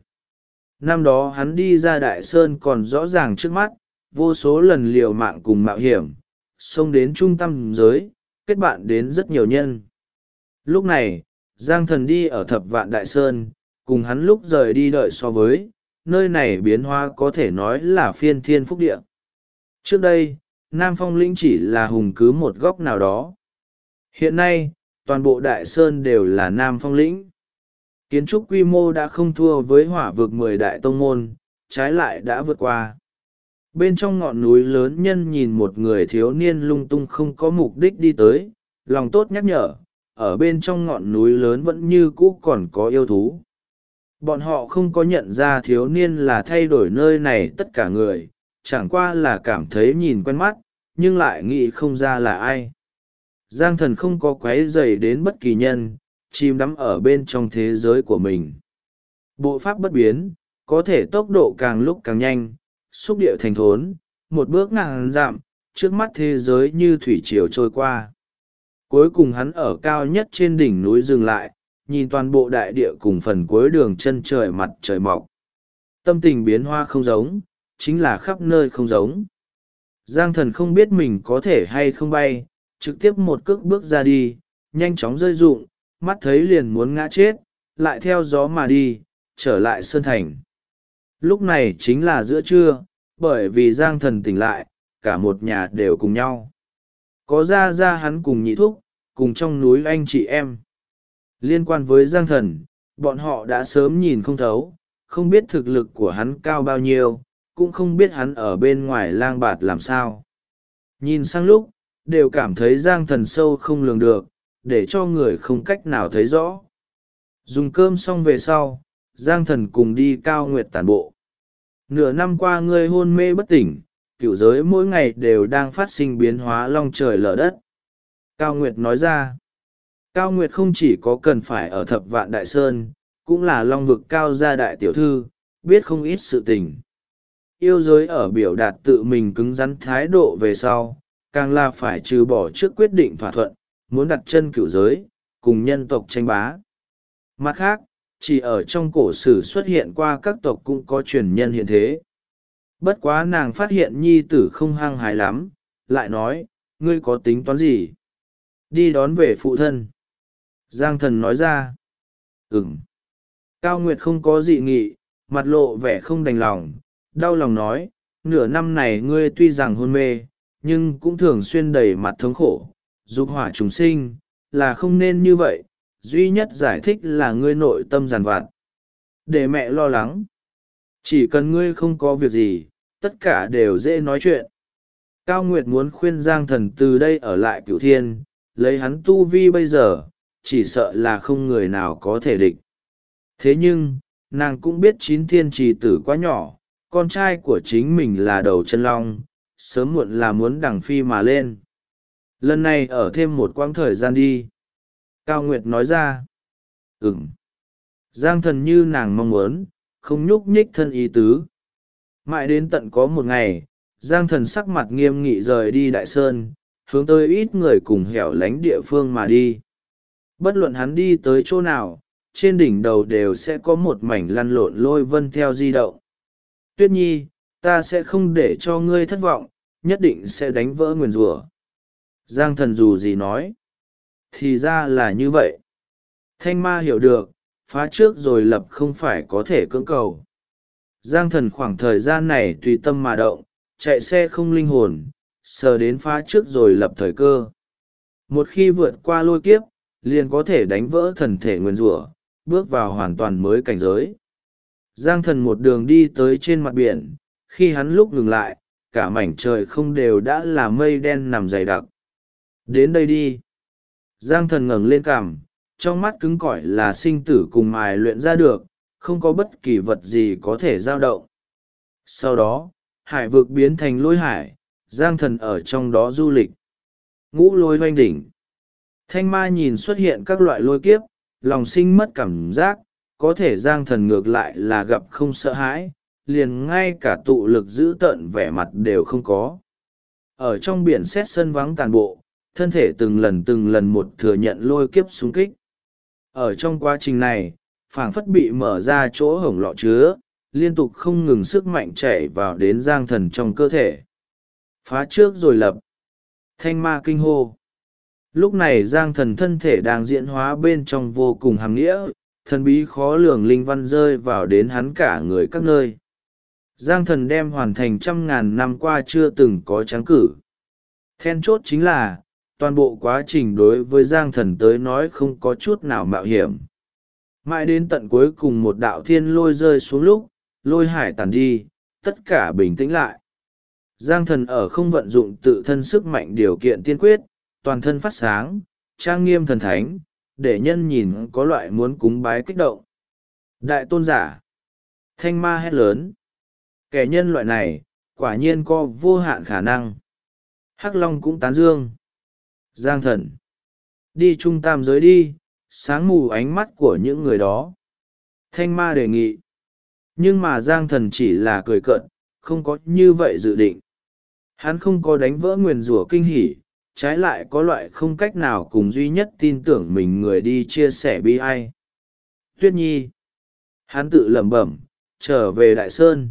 Năm đó hắn đi ra Đại Sơn còn rõ ràng trước mắt, vô số lần liều mạng cùng mạo hiểm, xông đến trung tâm giới, kết bạn đến rất nhiều nhân. Lúc này, Giang Thần đi ở Thập Vạn Đại Sơn, cùng hắn lúc rời đi đợi so với, nơi này biến hóa có thể nói là phiên thiên phúc địa. Trước đây, Nam Phong lĩnh chỉ là hùng cứ một góc nào đó. Hiện nay, toàn bộ Đại Sơn đều là Nam Phong lĩnh. Kiến trúc quy mô đã không thua với Hỏa vực 10 đại tông môn, trái lại đã vượt qua. Bên trong ngọn núi lớn nhân nhìn một người thiếu niên lung tung không có mục đích đi tới, lòng tốt nhắc nhở, ở bên trong ngọn núi lớn vẫn như cũ còn có yêu thú. Bọn họ không có nhận ra thiếu niên là thay đổi nơi này tất cả người, chẳng qua là cảm thấy nhìn quen mắt, nhưng lại nghĩ không ra là ai. Giang Thần không có quấy rầy đến bất kỳ nhân, chìm đắm ở bên trong thế giới của mình. Bộ pháp bất biến, có thể tốc độ càng lúc càng nhanh, xúc địa thành thốn, một bước ngàn dặm, trước mắt thế giới như thủy triều trôi qua. Cuối cùng hắn ở cao nhất trên đỉnh núi dừng lại, nhìn toàn bộ đại địa cùng phần cuối đường chân trời mặt trời mọc. Tâm tình biến hoa không giống, chính là khắp nơi không giống. Giang Thần không biết mình có thể hay không bay, trực tiếp một cước bước ra đi, nhanh chóng rơi rụng, mắt thấy liền muốn ngã chết, lại theo gió mà đi, trở lại Sơn Thành. Lúc này chính là giữa trưa, bởi vì Giang Thần tỉnh lại, cả một nhà đều cùng nhau. Có ra hắn cùng nhị thúc, cùng trong núi anh chị em. Liên quan với Giang Thần, bọn họ đã sớm nhìn không thấu, không biết thực lực của hắn cao bao nhiêu, cũng không biết hắn ở bên ngoài lang bạt làm sao. Nhìn sang lúc, đều cảm thấy Giang Thần sâu không lường được, để cho người không cách nào thấy rõ. Dùng cơm xong về sau, Giang Thần cùng đi Cao Nguyệt tản bộ. Nửa năm qua ngươi hôn mê bất tỉnh, cửu giới mỗi ngày đều đang phát sinh biến hóa long trời lở đất. Cao Nguyệt nói ra, Cao Nguyệt không chỉ có cần phải ở Thập Vạn Đại Sơn, cũng là long vực cao gia đại tiểu thư, biết không ít sự tình. Yêu giới ở biểu đạt tự mình cứng rắn thái độ về sau, càng là phải trừ bỏ trước quyết định thỏa thuận, muốn đặt chân cửu giới, cùng nhân tộc tranh bá. Mặt khác, chỉ ở trong cổ sử xuất hiện qua các tộc cũng có truyền nhân hiện thế. Bất quá nàng phát hiện nhi tử không hăng hái lắm, lại nói, ngươi có tính toán gì? Đi đón về phụ thân. Giang Thần nói ra. Ừm. Cao Nguyệt không có dị nghị, mặt lộ vẻ không đành lòng, đau lòng nói, nửa năm này ngươi tuy rằng hôn mê, nhưng cũng thường xuyên đầy mặt thống khổ, dục hỏa chúng sinh, là không nên như vậy, duy nhất giải thích là ngươi nội tâm giàn vặt. Để mẹ lo lắng. Chỉ cần ngươi không có việc gì, tất cả đều dễ nói chuyện. Cao Nguyệt muốn khuyên Giang Thần từ đây ở lại Cửu Thiên, lấy hắn tu vi bây giờ, chỉ sợ là không người nào có thể địch. Thế nhưng, nàng cũng biết Chín Thiên Trì Tử quá nhỏ, con trai của chính mình là đầu chân long, sớm muộn là muốn đằng phi mà lên. Lần này ở thêm một quãng thời gian đi. Cao Nguyệt nói ra. Ừm. Giang Thần như nàng mong muốn, không nhúc nhích thân ý tứ. Mãi đến tận có một ngày, Giang Thần sắc mặt nghiêm nghị rời đi Đại Sơn, hướng tới ít người cùng hẻo lánh địa phương mà đi. Bất luận hắn đi tới chỗ nào, trên đỉnh đầu đều sẽ có một mảnh lăn lộn lôi vân theo di động. Tuyết Nhi, ta sẽ không để cho ngươi thất vọng, nhất định sẽ đánh vỡ nguyền rủa. Giang Thần dù gì nói. Thì ra là như vậy. Thanh ma hiểu được, phá trước rồi lập không phải có thể cưỡng cầu. Giang Thần khoảng thời gian này tùy tâm mà động, chạy xe không linh hồn, sờ đến phá trước rồi lập thời cơ. Một khi vượt qua lôi kiếp, liền có thể đánh vỡ thần thể nguyên rủa, bước vào hoàn toàn mới cảnh giới. Giang Thần một đường đi tới trên mặt biển, khi hắn lúc ngừng lại, cả mảnh trời không đều đã là mây đen nằm dày đặc. Đến đây đi. Giang Thần ngẩng lên cằm, trong mắt cứng cỏi là sinh tử cùng mài luyện ra được, không có bất kỳ vật gì có thể dao động. Sau đó, hải vực biến thành lôi hải, Giang Thần ở trong đó du lịch. Ngũ lôi hoanh đỉnh. Thanh ma nhìn xuất hiện các loại lôi kiếp, lòng sinh mất cảm giác, có thể Giang Thần ngược lại là gặp không sợ hãi, liền ngay cả tụ lực giữ tợn vẻ mặt đều không có. Ở trong biển xét sân vắng tàn bộ, thân thể từng lần một thừa nhận lôi kiếp xung kích. Ở trong quá trình này, phảng phất bị mở ra chỗ hổng lọ chứa, liên tục không ngừng sức mạnh chảy vào đến Giang Thần trong cơ thể. Phá trước rồi lập. Thanh ma kinh hô. Lúc này Giang Thần thân thể đang diễn hóa bên trong vô cùng hàm nghĩa, thần bí khó lường linh văn rơi vào đến hắn cả người các nơi. Giang thần đem hoàn thành 100.000 năm qua chưa từng có trắng cử. Then chốt chính là, toàn bộ quá trình đối với Giang thần tới nói không có chút nào mạo hiểm. Mãi đến tận cuối cùng một đạo thiên lôi rơi xuống lúc, lôi hải tàn đi, tất cả bình tĩnh lại. Giang thần ở không vận dụng tự thân sức mạnh điều kiện tiên quyết, toàn thân phát sáng, trang nghiêm thần thánh, để nhân nhìn có loại muốn cúng bái kích động. Đại tôn giả, thanh ma hét lớn. Kẻ nhân loại này, quả nhiên có vô hạn khả năng. Hắc Long cũng tán dương. Giang thần, đi trung tam giới đi, sáng mù ánh mắt của những người đó. Thanh ma đề nghị. Nhưng mà Giang thần chỉ là cười cợt, không có như vậy dự định. Hắn không có đánh vỡ nguyền rủa kinh hỉ, trái lại có loại không cách nào cùng duy nhất tin tưởng mình người đi chia sẻ bi ai. Tuyết Nhi. Hắn tự lẩm bẩm, trở về Đại Sơn.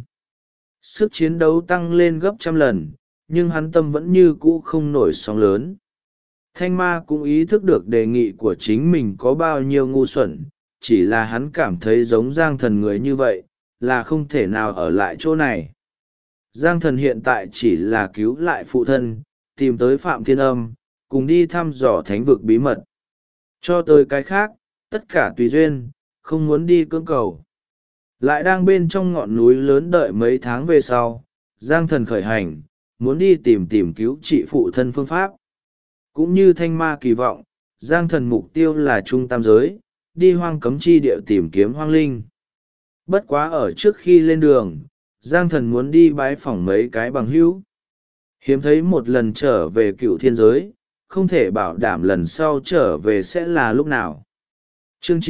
Sức chiến đấu tăng lên gấp 100 lần, nhưng hắn tâm vẫn như cũ không nổi sóng lớn. Thanh ma cũng ý thức được đề nghị của chính mình có bao nhiêu ngu xuẩn, chỉ là hắn cảm thấy giống Giang thần người như vậy, là không thể nào ở lại chỗ này. Giang thần hiện tại chỉ là cứu lại phụ thân, tìm tới Phạm Thiên Âm, cùng đi thăm dò thánh vực bí mật. Cho tới cái khác, tất cả tùy duyên, không muốn đi cưỡng cầu. Lại đang bên trong ngọn núi lớn đợi mấy tháng về sau, Giang thần khởi hành, muốn đi tìm cứu trị phụ thân phương pháp. Cũng như thanh ma kỳ vọng, Giang thần mục tiêu là trung tam giới, đi hoang cấm chi địa tìm kiếm hoang linh. Bất quá ở trước khi lên đường, Giang thần muốn đi bái phỏng mấy cái bằng hữu. Hiếm thấy một lần trở về cựu thiên giới, không thể bảo đảm lần sau trở về sẽ là lúc nào. Chương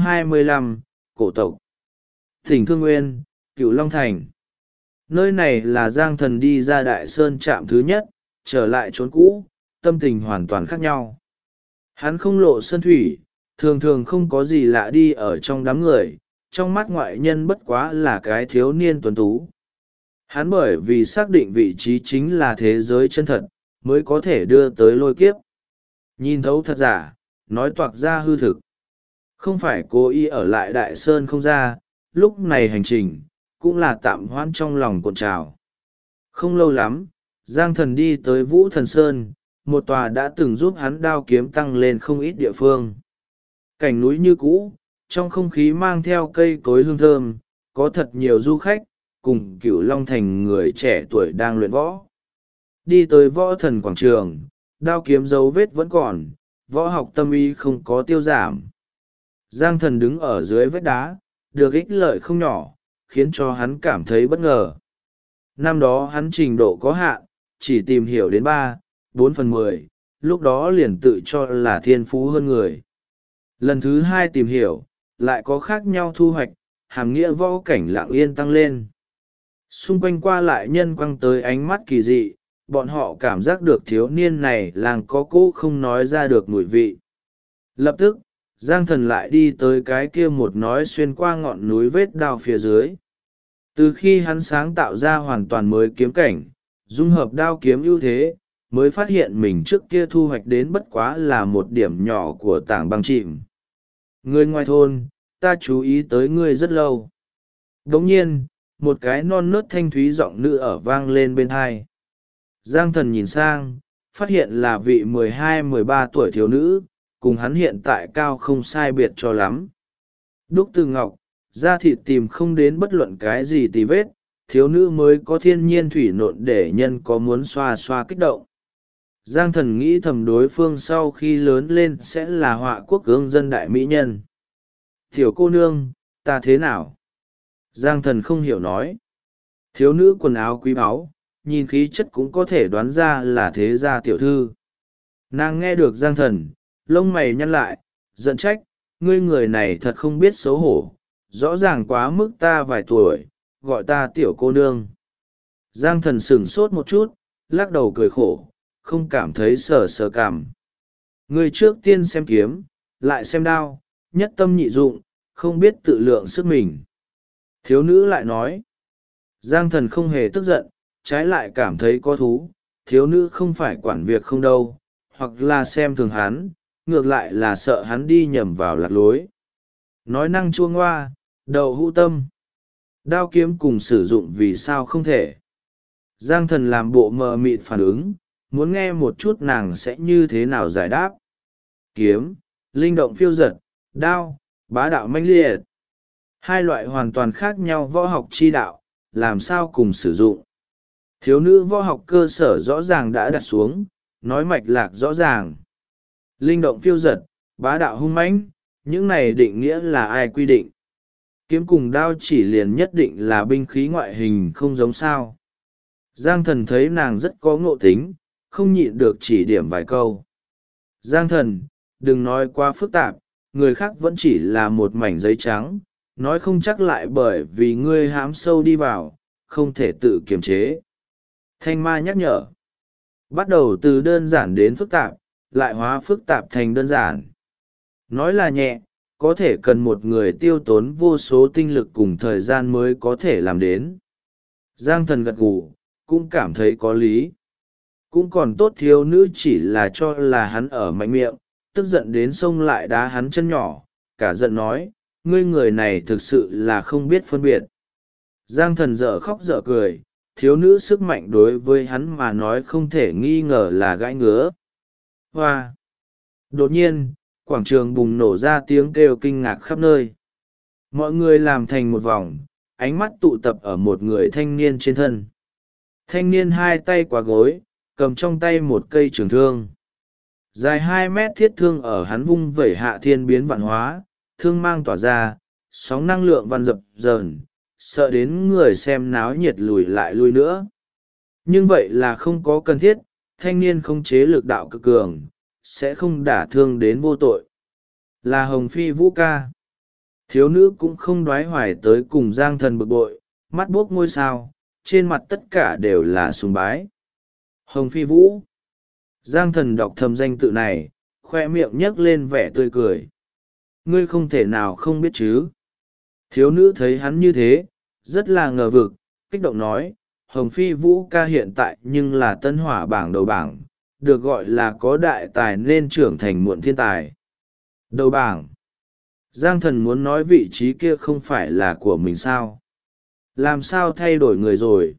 925, Cổ tộc. Tỉnh Thương Nguyên, Cửu Long Thành. Nơi này là Giang thần đi ra Đại Sơn trạm thứ nhất, trở lại chốn cũ, tâm tình hoàn toàn khác nhau. Hắn không lộ sơn thủy, thường thường không có gì lạ đi ở trong đám người, trong mắt ngoại nhân bất quá là cái thiếu niên tuấn tú. Hắn bởi vì xác định vị trí chính là thế giới chân thật, mới có thể đưa tới lôi kiếp. Nhìn thấu thật giả, nói toạc ra hư thực. Không phải cố ý ở lại Đại Sơn không ra, lúc này hành trình, cũng là tạm hoãn trong lòng cuộn trào. Không lâu lắm, Giang thần đi tới Vũ Thần Sơn, một tòa đã từng giúp hắn đao kiếm tăng lên không ít địa phương. Cảnh núi như cũ, trong không khí mang theo cây cối hương thơm, có thật nhiều du khách, cùng Cửu Long Thành người trẻ tuổi đang luyện võ. Đi tới võ thần quảng trường, đao kiếm dấu vết vẫn còn, võ học tâm ý không có tiêu giảm. Giang thần đứng ở dưới vách đá, được ích lợi không nhỏ, khiến cho hắn cảm thấy bất ngờ. Năm đó hắn trình độ có hạn, chỉ tìm hiểu đến 3-4/10, lúc đó liền tự cho là thiên phú hơn người. Lần thứ 2 tìm hiểu, lại có khác nhau thu hoạch, hàm nghĩa võ cảnh lặng yên tăng lên. Xung quanh qua lại nhân quăng tới ánh mắt kỳ dị, bọn họ cảm giác được thiếu niên này làng có cỗ không nói ra được mùi vị. Lập tức, Giang thần lại đi tới cái kia một nói xuyên qua ngọn núi vết đao phía dưới. Từ khi hắn sáng tạo ra hoàn toàn mới kiếm cảnh, dung hợp đao kiếm ưu thế, mới phát hiện mình trước kia thu hoạch đến bất quá là một điểm nhỏ của tảng băng chìm. Người ngoài thôn, ta chú ý tới ngươi rất lâu. Đồng nhiên, một cái non nớt thanh thúy giọng nữ ở vang lên bên tai. Giang thần nhìn sang, phát hiện là vị 12-13 tuổi thiếu nữ, cùng hắn hiện tại cao không sai biệt cho lắm. Đúc từ ngọc, da thịt tìm không đến bất luận cái gì tì vết, thiếu nữ mới có thiên nhiên thủy nộn để nhân có muốn xoa xoa kích động. Giang thần nghĩ thầm đối phương sau khi lớn lên sẽ là họa quốc ương dân đại mỹ nhân. Tiểu cô nương, ta thế nào? Giang thần không hiểu nói. Thiếu nữ quần áo quý báu, nhìn khí chất cũng có thể đoán ra là thế gia tiểu thư. Nàng nghe được Giang thần, lông mày nhăn lại, giận trách, ngươi người này thật không biết xấu hổ, rõ ràng quá mức ta vài tuổi, gọi ta tiểu cô nương. Giang thần sửng sốt một chút, lắc đầu cười khổ, không cảm thấy sờ cảm. Ngươi trước tiên xem kiếm, lại xem đao, nhất tâm nhị dụng, không biết tự lượng sức mình. Thiếu nữ lại nói. Giang thần không hề tức giận, trái lại cảm thấy có thú, thiếu nữ không phải quản việc không đâu, hoặc là xem thường hắn, ngược lại là sợ hắn đi nhầm vào lạc lối. nói năng chua ngoa, đậu hũ tâm. Đao kiếm cùng sử dụng vì sao không thể? Giang Thần làm bộ mờ mịt phản ứng, muốn nghe một chút nàng sẽ như thế nào giải đáp. Kiếm, linh động phiêu dật, đao, bá đạo mãnh liệt. Hai loại hoàn toàn khác nhau võ học chi đạo, làm sao cùng sử dụng? Thiếu nữ võ học cơ sở rõ ràng đã đặt xuống, nói mạch lạc rõ ràng. Linh động phiêu dật, bá đạo hung mãnh, những này định nghĩa là ai quy định? Kiếm cùng đao chỉ liền nhất định là binh khí ngoại hình không giống sao. Giang Thần thấy nàng rất có ngộ tính, không nhịn được chỉ điểm vài câu. Giang Thần, đừng nói quá phức tạp, người khác vẫn chỉ là một mảnh giấy trắng, nói không chắc lại bởi vì ngươi hám sâu đi vào, không thể tự kiềm chế. Thanh Ma nhắc nhở. Bắt đầu từ đơn giản đến phức tạp, lại hóa phức tạp thành đơn giản. Nói là nhẹ, có thể cần một người tiêu tốn vô số tinh lực cùng thời gian mới có thể làm đến. Giang Thần gật gù, cũng cảm thấy có lý. Cũng còn tốt thiếu nữ chỉ là cho là hắn ở mạnh miệng, tức giận đến xông lại đá hắn chân nhỏ, cả giận nói, ngươi người này thực sự là không biết phân biệt. Giang Thần dở khóc dở cười, thiếu nữ sức mạnh đối với hắn mà nói không thể nghi ngờ là gãi ngứa. Hoa! Đột nhiên, quảng trường bùng nổ ra tiếng kêu kinh ngạc khắp nơi. Mọi người làm thành một vòng, ánh mắt tụ tập ở một người thanh niên trên thân. Thanh niên hai tay quá gối, cầm trong tay một cây trường thương. Dài 2 mét thiết thương ở hắn vung vẩy hạ thiên biến vạn hóa, thương mang tỏa ra, sóng năng lượng văn dập dờn, sợ đến người xem náo nhiệt lùi lại lui nữa. Nhưng vậy là không có cần thiết, thanh niên không chế lực đạo cực cường, sẽ không đả thương đến vô tội. Là Hồng Phi Vũ ca. Thiếu nữ cũng không đoái hoài tới cùng Giang Thần bực bội, mắt buốc ngôi sao, trên mặt tất cả đều là sùng bái. Hồng Phi Vũ. Giang Thần đọc thầm danh tự này, khoe miệng nhấc lên vẻ tươi cười. Ngươi không thể nào không biết chứ. Thiếu nữ thấy hắn như thế, rất là ngờ vực, kích động nói, Hồng Phi Vũ ca hiện tại nhưng là tân hỏa bảng đầu bảng, được gọi là có đại tài nên trưởng thành muộn thiên tài. Đầu bảng. Giang Thần muốn nói vị trí kia không phải là của mình sao? Làm sao thay đổi người rồi?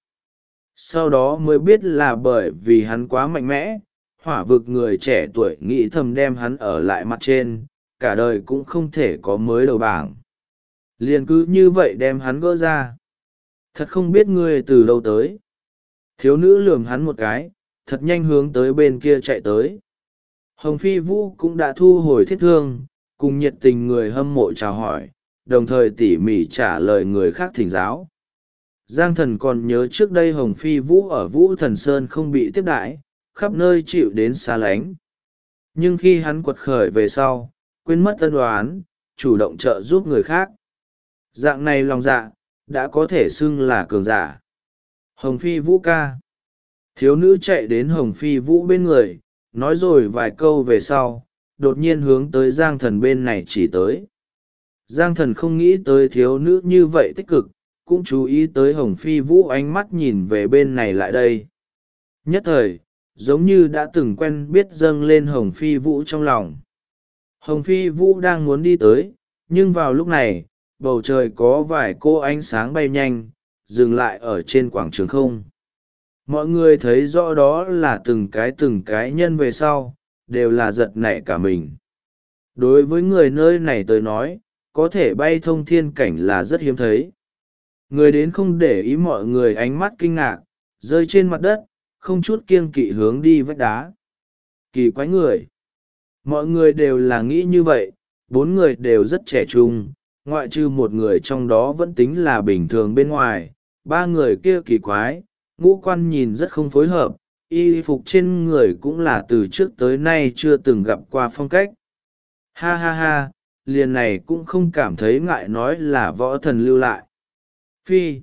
Sau đó mới biết là bởi vì hắn quá mạnh mẽ, hỏa vực người trẻ tuổi nghĩ thầm đem hắn ở lại mặt trên, cả đời cũng không thể có mới đầu bảng. Liền cứ như vậy đem hắn gỡ ra. Thật không biết ngươi từ đâu tới. Thiếu nữ lườm hắn một cái, thật nhanh hướng tới bên kia chạy tới. Hồng Phi Vũ cũng đã thu hồi thiết thương, cùng nhiệt tình người hâm mộ chào hỏi, đồng thời tỉ mỉ trả lời người khác thỉnh giáo. Giang Thần còn nhớ trước đây Hồng Phi Vũ ở Vũ Thần Sơn không bị tiếp đãi, khắp nơi chịu đến xa lánh. Nhưng khi hắn quật khởi về sau, quên mất ân oán, chủ động trợ giúp người khác. Dạng này lòng dạ, đã có thể xưng là cường giả. Hồng Phi Vũ ca. Thiếu nữ chạy đến Hồng Phi Vũ bên người, nói rồi vài câu về sau, đột nhiên hướng tới Giang Thần bên này chỉ tới. Giang Thần không nghĩ tới thiếu nữ như vậy tích cực, cũng chú ý tới Hồng Phi Vũ ánh mắt nhìn về bên này lại đây. Nhất thời, giống như đã từng quen biết dâng lên Hồng Phi Vũ trong lòng. Hồng Phi Vũ đang muốn đi tới, nhưng vào lúc này, bầu trời có vài cô ánh sáng bay nhanh, dừng lại ở trên quảng trường không. Mọi người thấy rõ đó là từng cái nhân về sau, đều là giật nảy cả mình. Đối với người nơi này tới nói, có thể bay thông thiên cảnh là rất hiếm thấy. Người đến không để ý mọi người ánh mắt kinh ngạc, rơi trên mặt đất, không chút kiêng kỵ hướng đi vách đá. Kỳ quái người. Mọi người đều là nghĩ như vậy, 4 người đều rất trẻ trung, ngoại trừ một người trong đó vẫn tính là bình thường bên ngoài, 3 người kia kỳ quái, ngũ quan nhìn rất không phối hợp, y phục trên người cũng là từ trước tới nay chưa từng gặp qua phong cách. Ha ha ha, liền này cũng không cảm thấy ngại nói là võ thần lưu lại. Phi,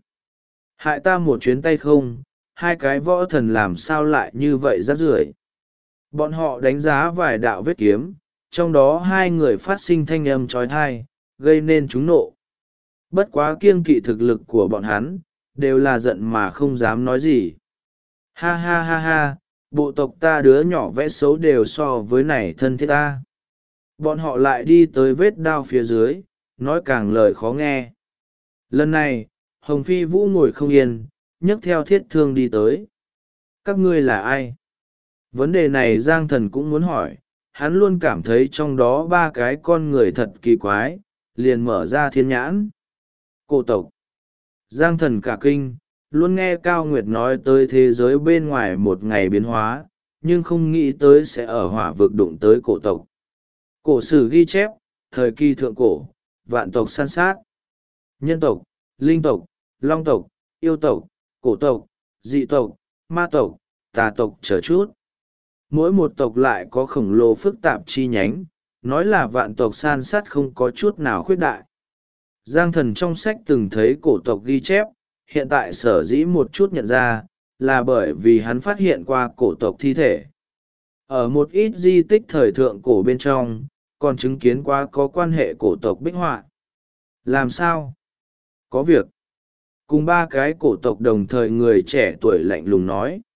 hại ta một chuyến tay không, 2 cái võ thần làm sao lại như vậy rác rưởi. Bọn họ đánh giá vài đạo vết kiếm, trong đó 2 người phát sinh thanh âm trói thai, gây nên chúng nộ. Bất quá kiêng kỵ thực lực của bọn hắn, đều là giận mà không dám nói gì. Ha ha ha ha, bộ tộc ta đứa nhỏ vẽ xấu đều so với này thân thiết ta. Bọn họ lại đi tới vết đao phía dưới, nói càng lời khó nghe. Lần này Hồng Phi Vũ ngồi không yên, nhấc theo thiết thương đi tới. Các ngươi là ai? Vấn đề này Giang Thần cũng muốn hỏi, hắn luôn cảm thấy trong đó ba cái con người thật kỳ quái, liền mở ra thiên nhãn. Cổ tộc. Giang Thần cả kinh, luôn nghe Cao Nguyệt nói tới thế giới bên ngoài một ngày biến hóa, nhưng không nghĩ tới sẽ ở hỏa vực đụng tới cổ tộc. Cổ sử ghi chép, thời kỳ thượng cổ, vạn tộc san sát. Nhân tộc, linh tộc, long tộc, yêu tộc, cổ tộc, dị tộc, ma tộc, tà tộc chờ chút. Mỗi một tộc lại có khổng lồ phức tạp chi nhánh, nói là vạn tộc san sát không có chút nào khuyết đại. Giang Thần trong sách từng thấy cổ tộc ghi chép, hiện tại sở dĩ một chút nhận ra, là bởi vì hắn phát hiện qua cổ tộc thi thể. Ở một ít di tích thời thượng cổ bên trong, còn chứng kiến qua có quan hệ cổ tộc bích họa. Làm sao? Có việc. Cùng ba cái cổ tộc đồng thời người trẻ tuổi lạnh lùng nói.